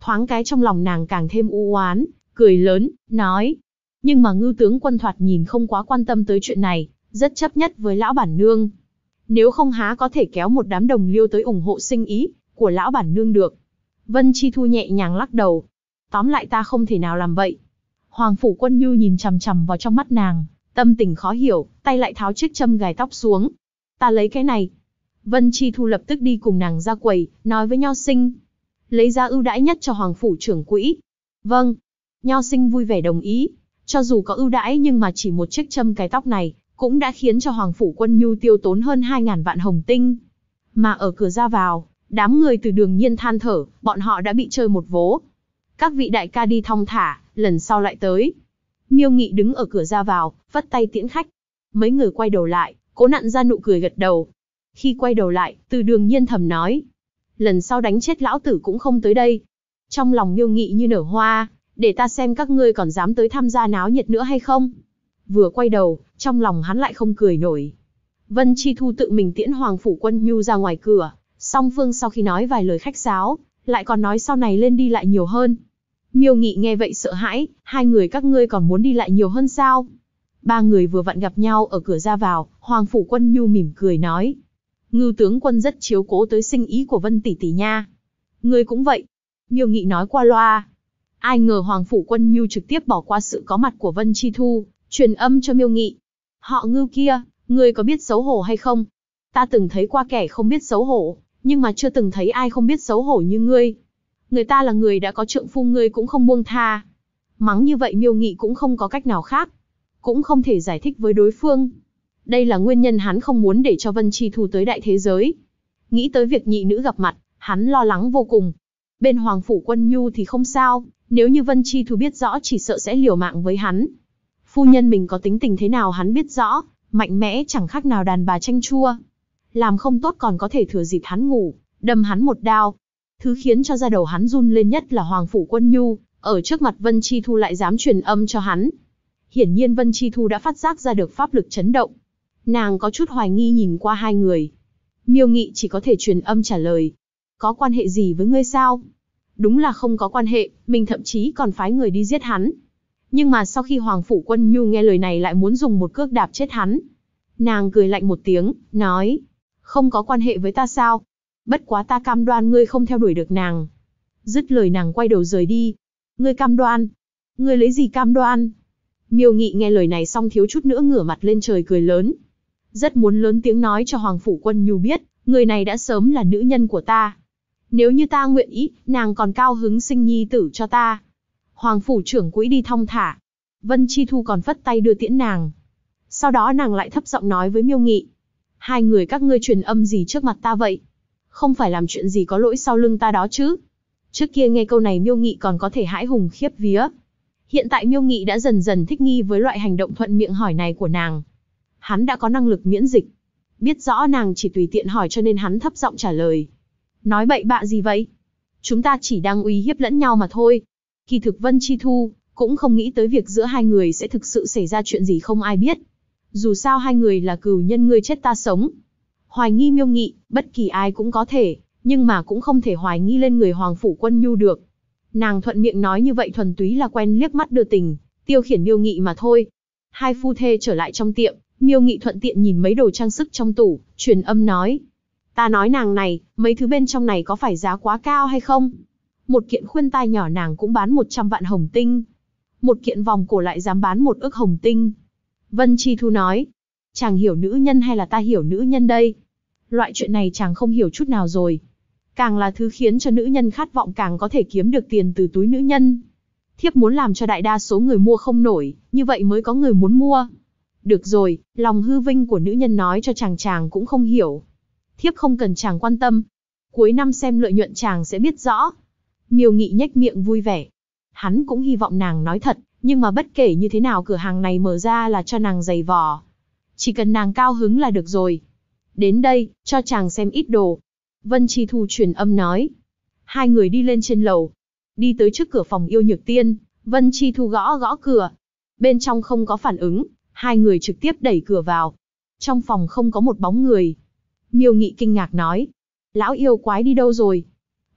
A: Thoáng cái trong lòng nàng càng thêm u oán, cười lớn, nói. Nhưng mà Ngưu tướng quân thoạt nhìn không quá quan tâm tới chuyện này, rất chấp nhất với lão bản nương. Nếu không há có thể kéo một đám đồng liêu tới ủng hộ sinh ý của lão bản nương được. Vân Chi Thu nhẹ nhàng lắc đầu. Tóm lại ta không thể nào làm vậy. Hoàng Phủ Quân Nhu nhìn chằm chằm vào trong mắt nàng, tâm tình khó hiểu, tay lại tháo chiếc châm gài tóc xuống. Ta lấy cái này. Vân Chi Thu lập tức đi cùng nàng ra quầy, nói với Nho Sinh. Lấy giá ưu đãi nhất cho Hoàng Phủ trưởng quỹ. Vâng. Nho Sinh vui vẻ đồng ý. Cho dù có ưu đãi nhưng mà chỉ một chiếc châm cái tóc này, cũng đã khiến cho Hoàng Phủ Quân Nhu tiêu tốn hơn 2.000 vạn hồng tinh. Mà ở cửa ra vào, đám người từ Đường Nhiên than thở, bọn họ đã bị chơi một vố. Các vị đại ca đi thong thả, lần sau lại tới. Miêu Nghị đứng ở cửa ra vào, vất tay tiễn khách. Mấy người quay đầu lại, Cố nặn ra nụ cười gật đầu. Khi quay đầu lại, Từ Đường Nhiên thầm nói. Lần sau đánh chết lão tử cũng không tới đây. Trong lòng Miêu Nghị như nở hoa, để ta xem các ngươi còn dám tới tham gia náo nhiệt nữa hay không. Vừa quay đầu, trong lòng hắn lại không cười nổi. Vân Chi Thu tự mình tiễn Hoàng Phủ Quân Nhu ra ngoài cửa, song phương sau khi nói vài lời khách sáo, lại còn nói sau này lên đi lại nhiều hơn. Miêu Nghị nghe vậy sợ hãi, hai người các ngươi còn muốn đi lại nhiều hơn sao? Ba người vừa vặn gặp nhau ở cửa ra vào, Hoàng Phủ Quân Nhu mỉm cười nói. Ngưu tướng quân rất chiếu cố tới sinh ý của Vân tỷ tỷ nha. Ngươi cũng vậy. Miêu Nghị nói qua loa. Ai ngờ Hoàng Phủ Quân Nhu trực tiếp bỏ qua sự có mặt của Vân Chi Thu, truyền âm cho Miêu Nghị. Họ Ngưu kia, ngươi có biết xấu hổ hay không? Ta từng thấy qua kẻ không biết xấu hổ, nhưng mà chưa từng thấy ai không biết xấu hổ như ngươi. Người ta là người đã có trượng phu, ngươi cũng không buông tha. Mắng như vậy Miêu Nghị cũng không có cách nào khác, cũng không thể giải thích với đối phương. Đây là nguyên nhân hắn không muốn để cho Vân Chi Thu tới đại thế giới. Nghĩ tới việc nhị nữ gặp mặt, hắn lo lắng vô cùng. Bên Hoàng Phủ Quân Nhu thì không sao, nếu như Vân Chi Thu biết rõ chỉ sợ sẽ liều mạng với hắn. Phu nhân mình có tính tình thế nào hắn biết rõ, mạnh mẽ chẳng khác nào đàn bà chanh chua. Làm không tốt còn có thể thừa dịp hắn ngủ, đâm hắn một đao. Thứ khiến cho da đầu hắn run lên nhất là Hoàng Phủ Quân Nhu, ở trước mặt Vân Chi Thu lại dám truyền âm cho hắn. Hiển nhiên Vân Chi Thu đã phát giác ra được pháp lực chấn động. Nàng có chút hoài nghi nhìn qua hai người. Miêu Nghị chỉ có thể truyền âm trả lời. Có quan hệ gì với ngươi sao? Đúng là không có quan hệ, mình thậm chí còn phái người đi giết hắn. Nhưng mà sau khi Hoàng Phủ Quân Nhu nghe lời này lại muốn dùng một cước đạp chết hắn. Nàng cười lạnh một tiếng, nói. Không có quan hệ với ta sao? Bất quá ta cam đoan ngươi không theo đuổi được nàng. Dứt lời nàng quay đầu rời đi. Ngươi cam đoan? Ngươi lấy gì cam đoan? Miêu Nghị nghe lời này xong thiếu chút nữa ngửa mặt lên trời cười lớn. Rất muốn lớn tiếng nói cho Hoàng Phủ Quân Nhu biết, người này đã sớm là nữ nhân của ta. Nếu như ta nguyện ý, nàng còn cao hứng sinh nhi tử cho ta. Hoàng Phủ trưởng quỹ đi thong thả. Vân Chi Thu còn phất tay đưa tiễn nàng. Sau đó nàng lại thấp giọng nói với Miêu Nghị. Hai người các ngươi truyền âm gì trước mặt ta vậy? Không phải làm chuyện gì có lỗi sau lưng ta đó chứ? Trước kia nghe câu này Miêu Nghị còn có thể hãi hùng khiếp vía. Hiện tại Miêu Nghị đã dần dần thích nghi với loại hành động thuận miệng hỏi này của nàng. Hắn đã có năng lực miễn dịch. Biết rõ nàng chỉ tùy tiện hỏi cho nên hắn thấp giọng trả lời. Nói bậy bạ gì vậy? Chúng ta chỉ đang uy hiếp lẫn nhau mà thôi. Kỳ thực Vân Chi Thu cũng không nghĩ tới việc giữa hai người sẽ thực sự xảy ra chuyện gì không ai biết. Dù sao hai người là cừu nhân ngươi chết ta sống. Hoài nghi Miêu Nghị, bất kỳ ai cũng có thể, nhưng mà cũng không thể hoài nghi lên người Hoàng Phủ Quân Nhu được. Nàng thuận miệng nói như vậy thuần túy là quen liếc mắt đưa tình, tiêu khiển Miêu Nghị mà thôi. Hai phu thê trở lại trong tiệm, Miêu Nghị thuận tiện nhìn mấy đồ trang sức trong tủ, truyền âm nói. Ta nói nàng này, mấy thứ bên trong này có phải giá quá cao hay không? Một kiện khuyên tai nhỏ nàng cũng bán 100 vạn hồng tinh. Một kiện vòng cổ lại dám bán 1 ức hồng tinh. Vân Chi Thu nói. Chàng hiểu nữ nhân hay là ta hiểu nữ nhân đây? Loại chuyện này chàng không hiểu chút nào rồi. Càng là thứ khiến cho nữ nhân khát vọng càng có thể kiếm được tiền từ túi nữ nhân. Thiếp muốn làm cho đại đa số người mua không nổi, như vậy mới có người muốn mua. Được rồi, lòng hư vinh của nữ nhân nói cho chàng cũng không hiểu. Thiếp không cần chàng quan tâm. Cuối năm xem lợi nhuận chàng sẽ biết rõ. Miêu Nghị nhếch miệng vui vẻ. Hắn cũng hy vọng nàng nói thật, nhưng mà bất kể như thế nào cửa hàng này mở ra là cho nàng giày vò. Chỉ cần nàng cao hứng là được rồi. Đến đây, cho chàng xem ít đồ. Vân Chi Thu truyền âm nói. Hai người đi lên trên lầu. Đi tới trước cửa phòng Yêu Nhược Tiên, Vân Chi Thu gõ gõ cửa. Bên trong không có phản ứng, hai người trực tiếp đẩy cửa vào. Trong phòng không có một bóng người. Miêu Nghị kinh ngạc nói. Lão yêu quái đi đâu rồi?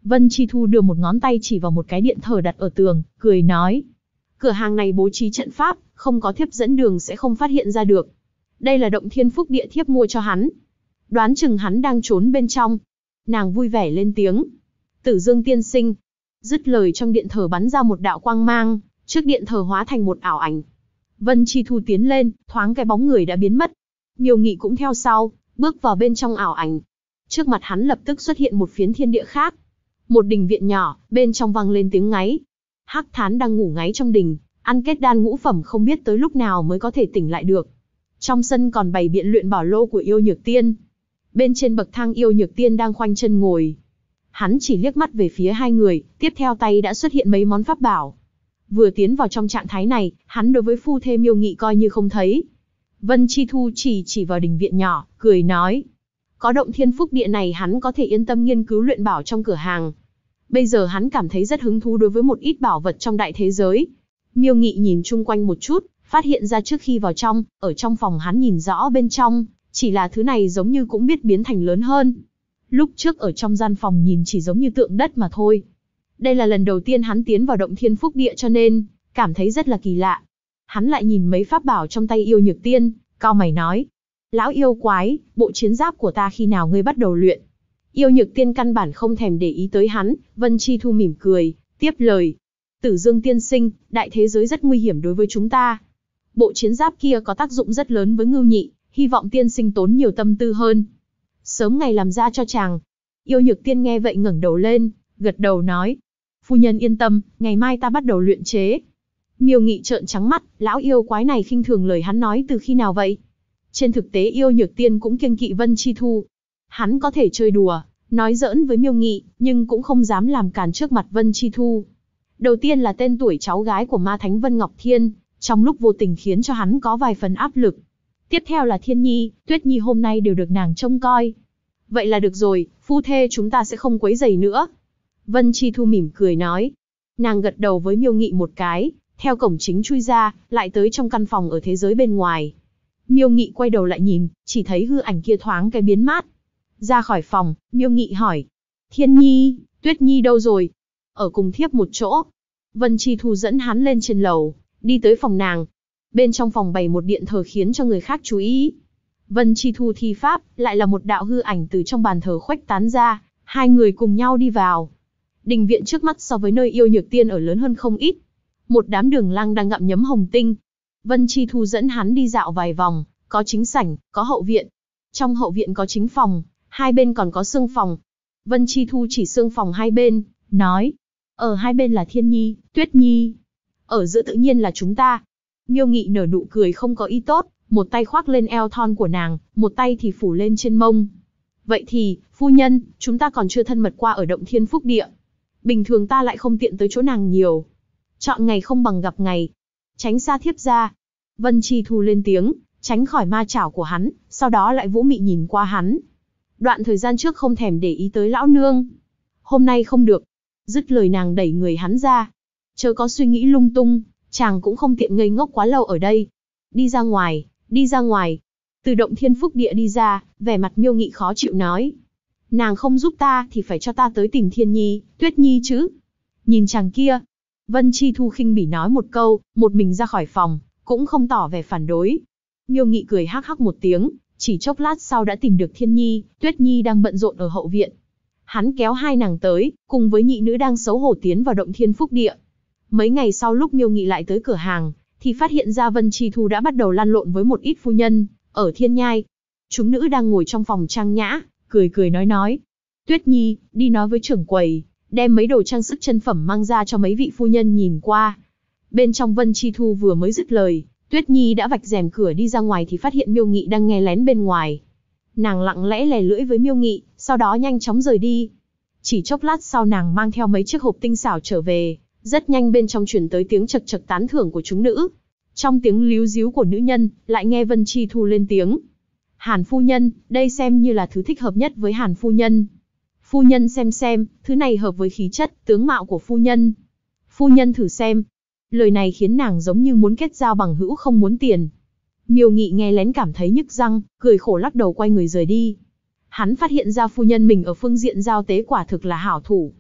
A: Vân Chi Thu đưa một ngón tay chỉ vào một cái điện thờ đặt ở tường, cười nói. Cửa hàng này bố trí trận pháp, không có thiếp dẫn đường sẽ không phát hiện ra được. Đây là động thiên phúc địa thiếp mua cho hắn. Đoán chừng hắn đang trốn bên trong. Nàng vui vẻ lên tiếng. Tử Dương tiên sinh. Dứt lời trong điện thờ bắn ra một đạo quang mang, trước điện thờ hóa thành một ảo ảnh. Vân Chi Thu tiến lên, thoáng cái bóng người đã biến mất. Miêu Nghị cũng theo sau, bước vào bên trong ảo ảnh. Trước mặt hắn lập tức xuất hiện một phiến thiên địa khác. Một đình viện nhỏ, bên trong vang lên tiếng ngáy. Hắc Thán đang ngủ ngáy trong đình, ăn kết đan ngũ phẩm không biết tới lúc nào mới có thể tỉnh lại được. Trong sân còn bày biện luyện bảo lô của Yêu Nhược Tiên. Bên trên bậc thang Yêu Nhược Tiên đang khoanh chân ngồi. Hắn chỉ liếc mắt về phía hai người, tiếp theo tay đã xuất hiện mấy món pháp bảo. Vừa tiến vào trong trạng thái này, hắn đối với phu thê Miêu Nghị coi như không thấy. Vân Chi Thu chỉ vào đình viện nhỏ, cười nói. Có động thiên phúc địa này hắn có thể yên tâm nghiên cứu luyện bảo trong cửa hàng. Bây giờ hắn cảm thấy rất hứng thú đối với một ít bảo vật trong đại thế giới. Miêu Nghị nhìn chung quanh một chút, phát hiện ra trước khi vào trong, ở trong phòng hắn nhìn rõ bên trong, chỉ là thứ này giống như cũng biết biến thành lớn hơn. Lúc trước ở trong gian phòng nhìn chỉ giống như tượng đất mà thôi. Đây là lần đầu tiên hắn tiến vào động thiên phúc địa cho nên, cảm thấy rất là kỳ lạ. Hắn lại nhìn mấy pháp bảo trong tay Yêu Nhược Tiên, cau mày nói. Lão yêu quái, bộ chiến giáp của ta khi nào ngươi bắt đầu luyện? Yêu Nhược Tiên căn bản không thèm để ý tới hắn, Vân Chi Thu mỉm cười, tiếp lời. Tử Dương tiên sinh, đại thế giới rất nguy hiểm đối với chúng ta. Bộ chiến giáp kia có tác dụng rất lớn với Ngưu Nhị, hy vọng tiên sinh tốn nhiều tâm tư hơn. Sớm ngày làm ra cho chàng. Yêu Nhược Tiên nghe vậy ngẩng đầu lên, gật đầu nói. Phu nhân yên tâm, ngày mai ta bắt đầu luyện chế. Miêu Nghị trợn trắng mắt, lão yêu quái này khinh thường lời hắn nói từ khi nào vậy? Trên thực tế Yêu Nhược Tiên cũng kiêng kỵ Vân Chi Thu. Hắn có thể chơi đùa, nói giỡn với Miêu Nghị, nhưng cũng không dám làm càn trước mặt Vân Chi Thu. Đầu tiên là tên tuổi cháu gái của ma thánh Vân Ngọc Thiên, trong lúc vô tình khiến cho hắn có vài phần áp lực. Tiếp theo là Thiên Nhi, Tuyết Nhi hôm nay đều được nàng trông coi. Vậy là được rồi, phu thê chúng ta sẽ không quấy rầy nữa. Vân Chi Thu mỉm cười nói. Nàng gật đầu với Miêu Nghị một cái, theo cổng chính chui ra, lại tới trong căn phòng ở thế giới bên ngoài. Miêu Nghị quay đầu lại nhìn, chỉ thấy hư ảnh kia thoáng cái biến mất. Ra khỏi phòng, Miêu Nghị hỏi. Thiên Nhi, Tuyết Nhi đâu rồi? Ở cùng thiếp một chỗ. Vân Chi Thu dẫn hắn lên trên lầu, đi tới phòng nàng. Bên trong phòng bày một điện thờ khiến cho người khác chú ý. Vân Chi Thu thi pháp, lại là một đạo hư ảnh từ trong bàn thờ khuếch tán ra, hai người cùng nhau đi vào. Đình viện trước mắt so với nơi Yêu Nhược Tiên ở lớn hơn không ít. Một đám đường lăng đang ngậm nhấm hồng tinh. Vân Chi Thu dẫn hắn đi dạo vài vòng, có chính sảnh, có hậu viện. Trong hậu viện có chính phòng, hai bên còn có xương phòng. Vân Chi Thu chỉ xương phòng hai bên, nói. Ở hai bên là Thiên Nhi, Tuyết Nhi. Ở giữa tự nhiên là chúng ta. Miêu Nghị nở nụ cười không có ý tốt, một tay khoác lên eo thon của nàng, một tay thì phủ lên trên mông. Vậy thì, phu nhân, chúng ta còn chưa thân mật qua ở động thiên phúc địa. Bình thường ta lại không tiện tới chỗ nàng nhiều. Chọn ngày không bằng gặp ngày. Tránh xa thiếp ra. Vân Chi Thu lên tiếng, tránh khỏi ma chảo của hắn, sau đó lại vũ mị nhìn qua hắn. Đoạn thời gian trước không thèm để ý tới lão nương. Hôm nay không được. Dứt lời nàng đẩy người hắn ra. Chớ có suy nghĩ lung tung, chàng cũng không tiện ngây ngốc quá lâu ở đây. Đi ra ngoài, đi ra ngoài. Từ động thiên phúc địa đi ra, vẻ mặt Miêu Nghị khó chịu nói. Nàng không giúp ta thì phải cho ta tới tìm Thiên Nhi, Tuyết Nhi chứ. Nhìn chàng kia. Vân Chi Thu khinh bỉ nói một câu, một mình ra khỏi phòng, cũng không tỏ vẻ phản đối. Miêu Nghị cười hắc hắc một tiếng, chỉ chốc lát sau đã tìm được Thiên Nhi, Tuyết Nhi đang bận rộn ở hậu viện. Hắn kéo hai nàng tới, cùng với nhị nữ đang xấu hổ tiến vào động thiên phúc địa. Mấy ngày sau lúc Miêu Nghị lại tới cửa hàng, thì phát hiện ra Vân Chi Thu đã bắt đầu lăn lộn với một ít phu nhân, ở Thiên Nhai. Chúng nữ đang ngồi trong phòng trang nhã, cười cười nói. Tuyết Nhi, đi nói với trưởng quầy, đem mấy đồ trang sức chân phẩm mang ra cho mấy vị phu nhân nhìn qua. Bên trong Vân Chi Thu vừa mới dứt lời, Tuyết Nhi đã vạch rèm cửa đi ra ngoài thì phát hiện Miêu Nghị đang nghe lén bên ngoài. Nàng lặng lẽ lè lưỡi với Miêu Nghị, sau đó nhanh chóng rời đi. Chỉ chốc lát sau nàng mang theo mấy chiếc hộp tinh xảo trở về, rất nhanh bên trong truyền tới tiếng chật chật tán thưởng của chúng nữ. Trong tiếng líu ríu của nữ nhân, lại nghe Vân Chi Thu lên tiếng. Hàn phu nhân, đây xem như là thứ thích hợp nhất với Hàn phu nhân. Phu nhân xem, thứ này hợp với khí chất, tướng mạo của phu nhân. Phu nhân thử xem. Lời này khiến nàng giống như muốn kết giao bằng hữu không muốn tiền. Miêu Nghị nghe lén cảm thấy nhức răng, cười khổ lắc đầu quay người rời đi. Hắn phát hiện ra phu nhân mình ở phương diện giao tế quả thực là hảo thủ.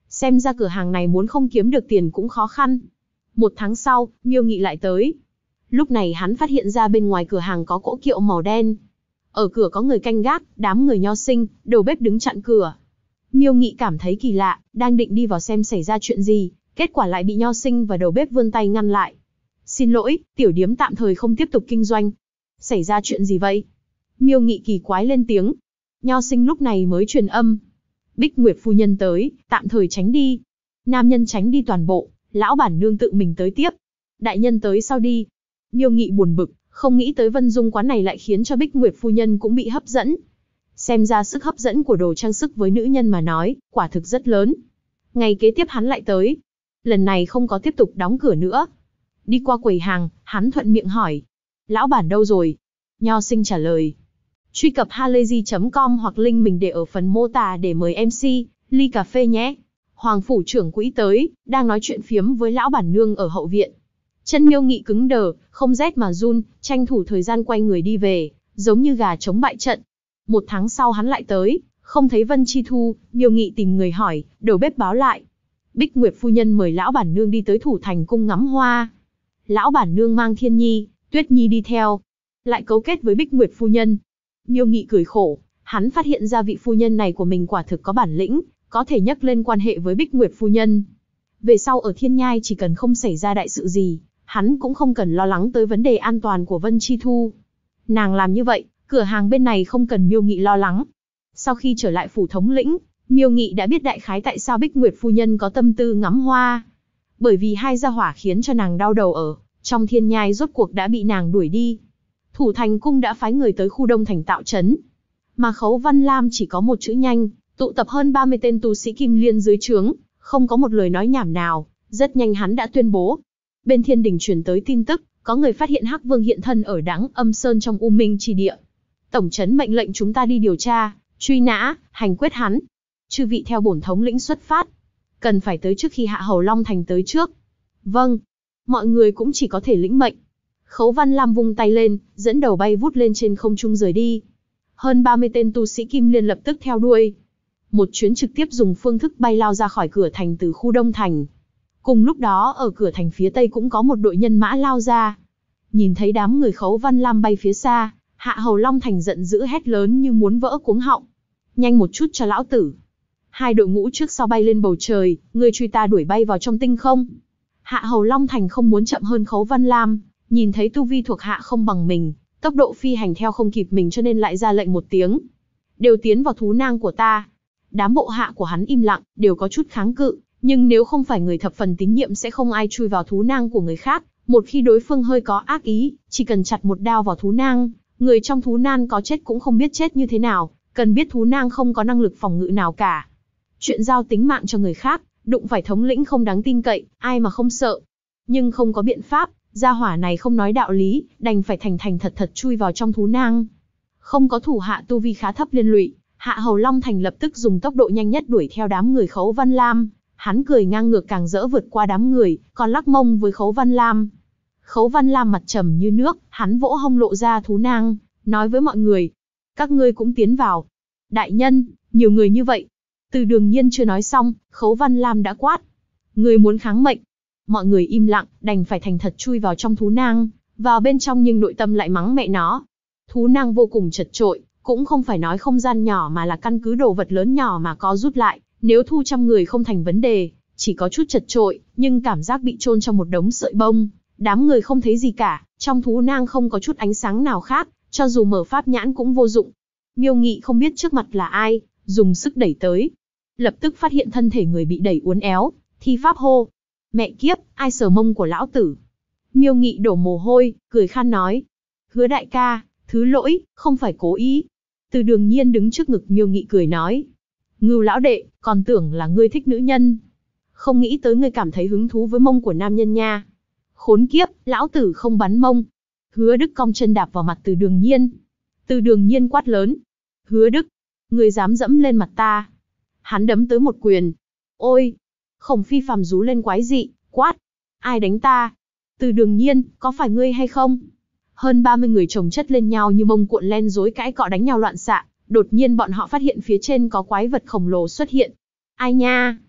A: Xem ra cửa hàng này muốn không kiếm được tiền cũng khó khăn. 1 tháng sau, Miêu Nghị lại tới. Lúc này hắn phát hiện ra bên ngoài cửa hàng có cỗ kiệu màu đen. Ở cửa có người canh gác, đám người nho sinh, đầu bếp đứng chặn cửa. Miêu Nghị cảm thấy kỳ lạ, đang định đi vào xem xảy ra chuyện gì, kết quả lại bị nho sinh và đầu bếp vươn tay ngăn lại. Xin lỗi, tiểu điếm tạm thời không tiếp tục kinh doanh. Xảy ra chuyện gì vậy? Miêu Nghị kỳ quái lên tiếng. Nho sinh lúc này mới truyền âm. Bích Nguyệt phu nhân tới, tạm thời tránh đi. Nam nhân tránh đi toàn bộ, lão bản nương tự mình tới tiếp. Đại nhân tới sau đi. Miêu Nghị buồn bực, không nghĩ tới Vân Dung quán này lại khiến cho Bích Nguyệt phu nhân cũng bị hấp dẫn. Xem ra sức hấp dẫn của đồ trang sức với nữ nhân mà nói, quả thực rất lớn. Ngày kế tiếp hắn lại tới. Lần này không có tiếp tục đóng cửa nữa. Đi qua quầy hàng, hắn thuận miệng hỏi. Lão bản đâu rồi? Nho sinh trả lời. Truy cập halayzi.com hoặc link mình để ở phần mô tả để mời MC, ly cà phê nhé. Hoàng phủ trưởng quỹ tới, đang nói chuyện phiếm với lão bản nương ở hậu viện. Chân Miêu Nghị cứng đờ, không rét mà run, tranh thủ thời gian quay người đi về, giống như gà chống bại trận. 1 tháng sau hắn lại tới, không thấy Vân Chi Thu, Miêu Nghị tìm người hỏi, đầu bếp báo lại. Bích Nguyệt phu nhân mời lão bản nương đi tới Thủ Thành cung ngắm hoa. Lão bản nương mang Thiên Nhi, Tuyết Nhi đi theo, lại cấu kết với Bích Nguyệt phu nhân. Miêu Nghị cười khổ, hắn phát hiện ra vị phu nhân này của mình quả thực có bản lĩnh, có thể nhắc lên quan hệ với Bích Nguyệt phu nhân. Về sau ở Thiên Nhai chỉ cần không xảy ra đại sự gì, hắn cũng không cần lo lắng tới vấn đề an toàn của Vân Chi Thu. Nàng làm như vậy, cửa hàng bên này không cần Miêu Nghị lo lắng. Sau khi trở lại phủ thống lĩnh, Miêu Nghị đã biết đại khái tại sao Bích Nguyệt phu nhân có tâm tư ngắm hoa. Bởi vì hai gia hỏa khiến cho nàng đau đầu ở trong Thiên Nhai rốt cuộc đã bị nàng đuổi đi. Thủ Thành cung đã phái người tới khu Đông Thành tạo trấn. Mà Khấu Văn Lam chỉ có một chữ nhanh, tụ tập hơn 30 tên tu sĩ Kim Liên dưới trướng, không có một lời nói nhảm nào, rất nhanh hắn đã tuyên bố. Bên Thiên Đình truyền tới tin tức, có người phát hiện Hắc Vương hiện thân ở Đãng Âm Sơn trong U Minh Chi Địa. Tổng trấn mệnh lệnh chúng ta đi điều tra, truy nã, hành quyết hắn. Chư vị theo bổn thống lĩnh xuất phát. Cần phải tới trước khi Hạ Hầu Long Thành tới trước. Vâng. Mọi người cũng chỉ có thể lĩnh mệnh. Khấu Văn Lam vung tay lên, dẫn đầu bay vút lên trên không trung rời đi. Hơn 30 tên tu sĩ Kim Liên lập tức theo đuôi. Một chuyến trực tiếp dùng phương thức bay lao ra khỏi cửa thành từ khu Đông Thành. Cùng lúc đó ở cửa thành phía Tây cũng có một đội nhân mã lao ra. Nhìn thấy đám người Khấu Văn Lam bay phía xa, Hạ Hầu Long Thành giận dữ hét lớn như muốn vỡ cuống họng. Nhanh một chút cho lão tử. Hai đội ngũ trước sau bay lên bầu trời, người truy ta đuổi bay vào trong tinh không. Hạ Hầu Long Thành không muốn chậm hơn Khấu Văn Lam, nhìn thấy tu vi thuộc hạ không bằng mình, tốc độ phi hành theo không kịp mình cho nên lại ra lệnh một tiếng. Đều tiến vào thú nang của ta. Đám bộ hạ của hắn im lặng, đều có chút kháng cự, nhưng nếu không phải người thập phần tín nhiệm sẽ không ai chui vào thú nang của người khác. Một khi đối phương hơi có ác ý, chỉ cần chặt một đao vào thú nang, người trong thú nang có chết cũng không biết chết như thế nào, cần biết thú nang không có năng lực phòng ngự nào cả. Chuyện giao tính mạng cho người khác, đụng phải thống lĩnh không đáng tin cậy, ai mà không sợ. Nhưng không có biện pháp, gia hỏa này không nói đạo lý, đành phải thành thành thật thật chui vào trong thú nang. Không có thủ hạ tu vi khá thấp liên lụy, Hạ Hầu Long Thành lập tức dùng tốc độ nhanh nhất đuổi theo đám người Khấu Văn Lam. Hắn cười ngang ngược càng rỡ vượt qua đám người, còn lắc mông với Khấu Văn Lam. Khấu Văn Lam mặt trầm như nước, hắn vỗ hông lộ ra thú nang, nói với mọi người. Các ngươi cũng tiến vào. Đại nhân, nhiều người như vậy. Từ Đường Nhiên chưa nói xong, Khấu Văn Lam đã quát. Người muốn kháng mệnh. Mọi người im lặng, đành phải thành thật chui vào trong thú nang, vào bên trong nhưng nội tâm lại mắng mẹ nó. Thú nang vô cùng chật trội, cũng không phải nói không gian nhỏ mà là căn cứ đồ vật lớn nhỏ mà có rút lại, nếu thu 100 người không thành vấn đề, chỉ có chút chật trội, nhưng cảm giác bị chôn trong một đống sợi bông, đám người không thấy gì cả, trong thú nang không có chút ánh sáng nào khác, cho dù mở pháp nhãn cũng vô dụng. Miêu Nghị không biết trước mặt là ai, dùng sức đẩy tới, lập tức phát hiện thân thể người bị đẩy uốn éo, thi pháp hô. Mẹ kiếp, ai sờ mông của lão tử? Miêu Nghị đổ mồ hôi, cười khan nói. Hứa đại ca, thứ lỗi, không phải cố ý. Từ Đường Nhiên đứng trước ngực Miêu Nghị cười nói. Ngưu lão đệ, còn tưởng là ngươi thích nữ nhân. Không nghĩ tới ngươi cảm thấy hứng thú với mông của nam nhân nha. Khốn kiếp, lão tử không bắn mông. Hứa Đức cong chân đạp vào mặt Từ Đường Nhiên. Từ Đường Nhiên quát lớn. Hứa Đức, ngươi dám dẫm lên mặt ta. Hắn đấm tới một quyền. Ôi! Khổng Phi phàm rú lên quái dị, quát. Ai đánh ta? Từ Đường Nhiên, có phải ngươi hay không? Hơn 30 người chồng chất lên nhau như mông cuộn len rối cãi cọ đánh nhau loạn xạ. Đột nhiên bọn họ phát hiện phía trên có quái vật khổng lồ xuất hiện. Ai nha?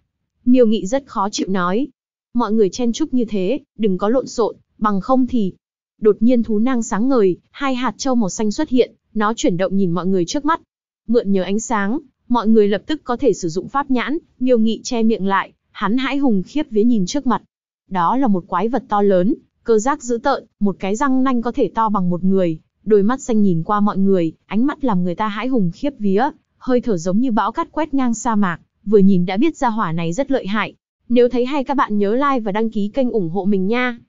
A: Miêu Nghị rất khó chịu nói. Mọi người chen chúc như thế, đừng có lộn xộn, bằng không thì... Đột nhiên thú nang sáng ngời, hai hạt châu màu xanh xuất hiện, nó chuyển động nhìn mọi người trước mắt. Mượn nhờ ánh sáng, mọi người lập tức có thể sử dụng pháp nhãn. Miêu Nghị che miệng lại, hắn hãi hùng khiếp vía nhìn trước mặt. Đó là một quái vật to lớn, cơ giác dữ tợn, một cái răng nanh có thể to bằng một người, đôi mắt xanh nhìn qua mọi người, ánh mắt làm người ta hãi hùng khiếp vía, hơi thở giống như bão cát quét ngang sa mạc, vừa nhìn đã biết ra hỏa này rất lợi hại. Nếu thấy hay các bạn nhớ like và đăng ký kênh ủng hộ mình nha.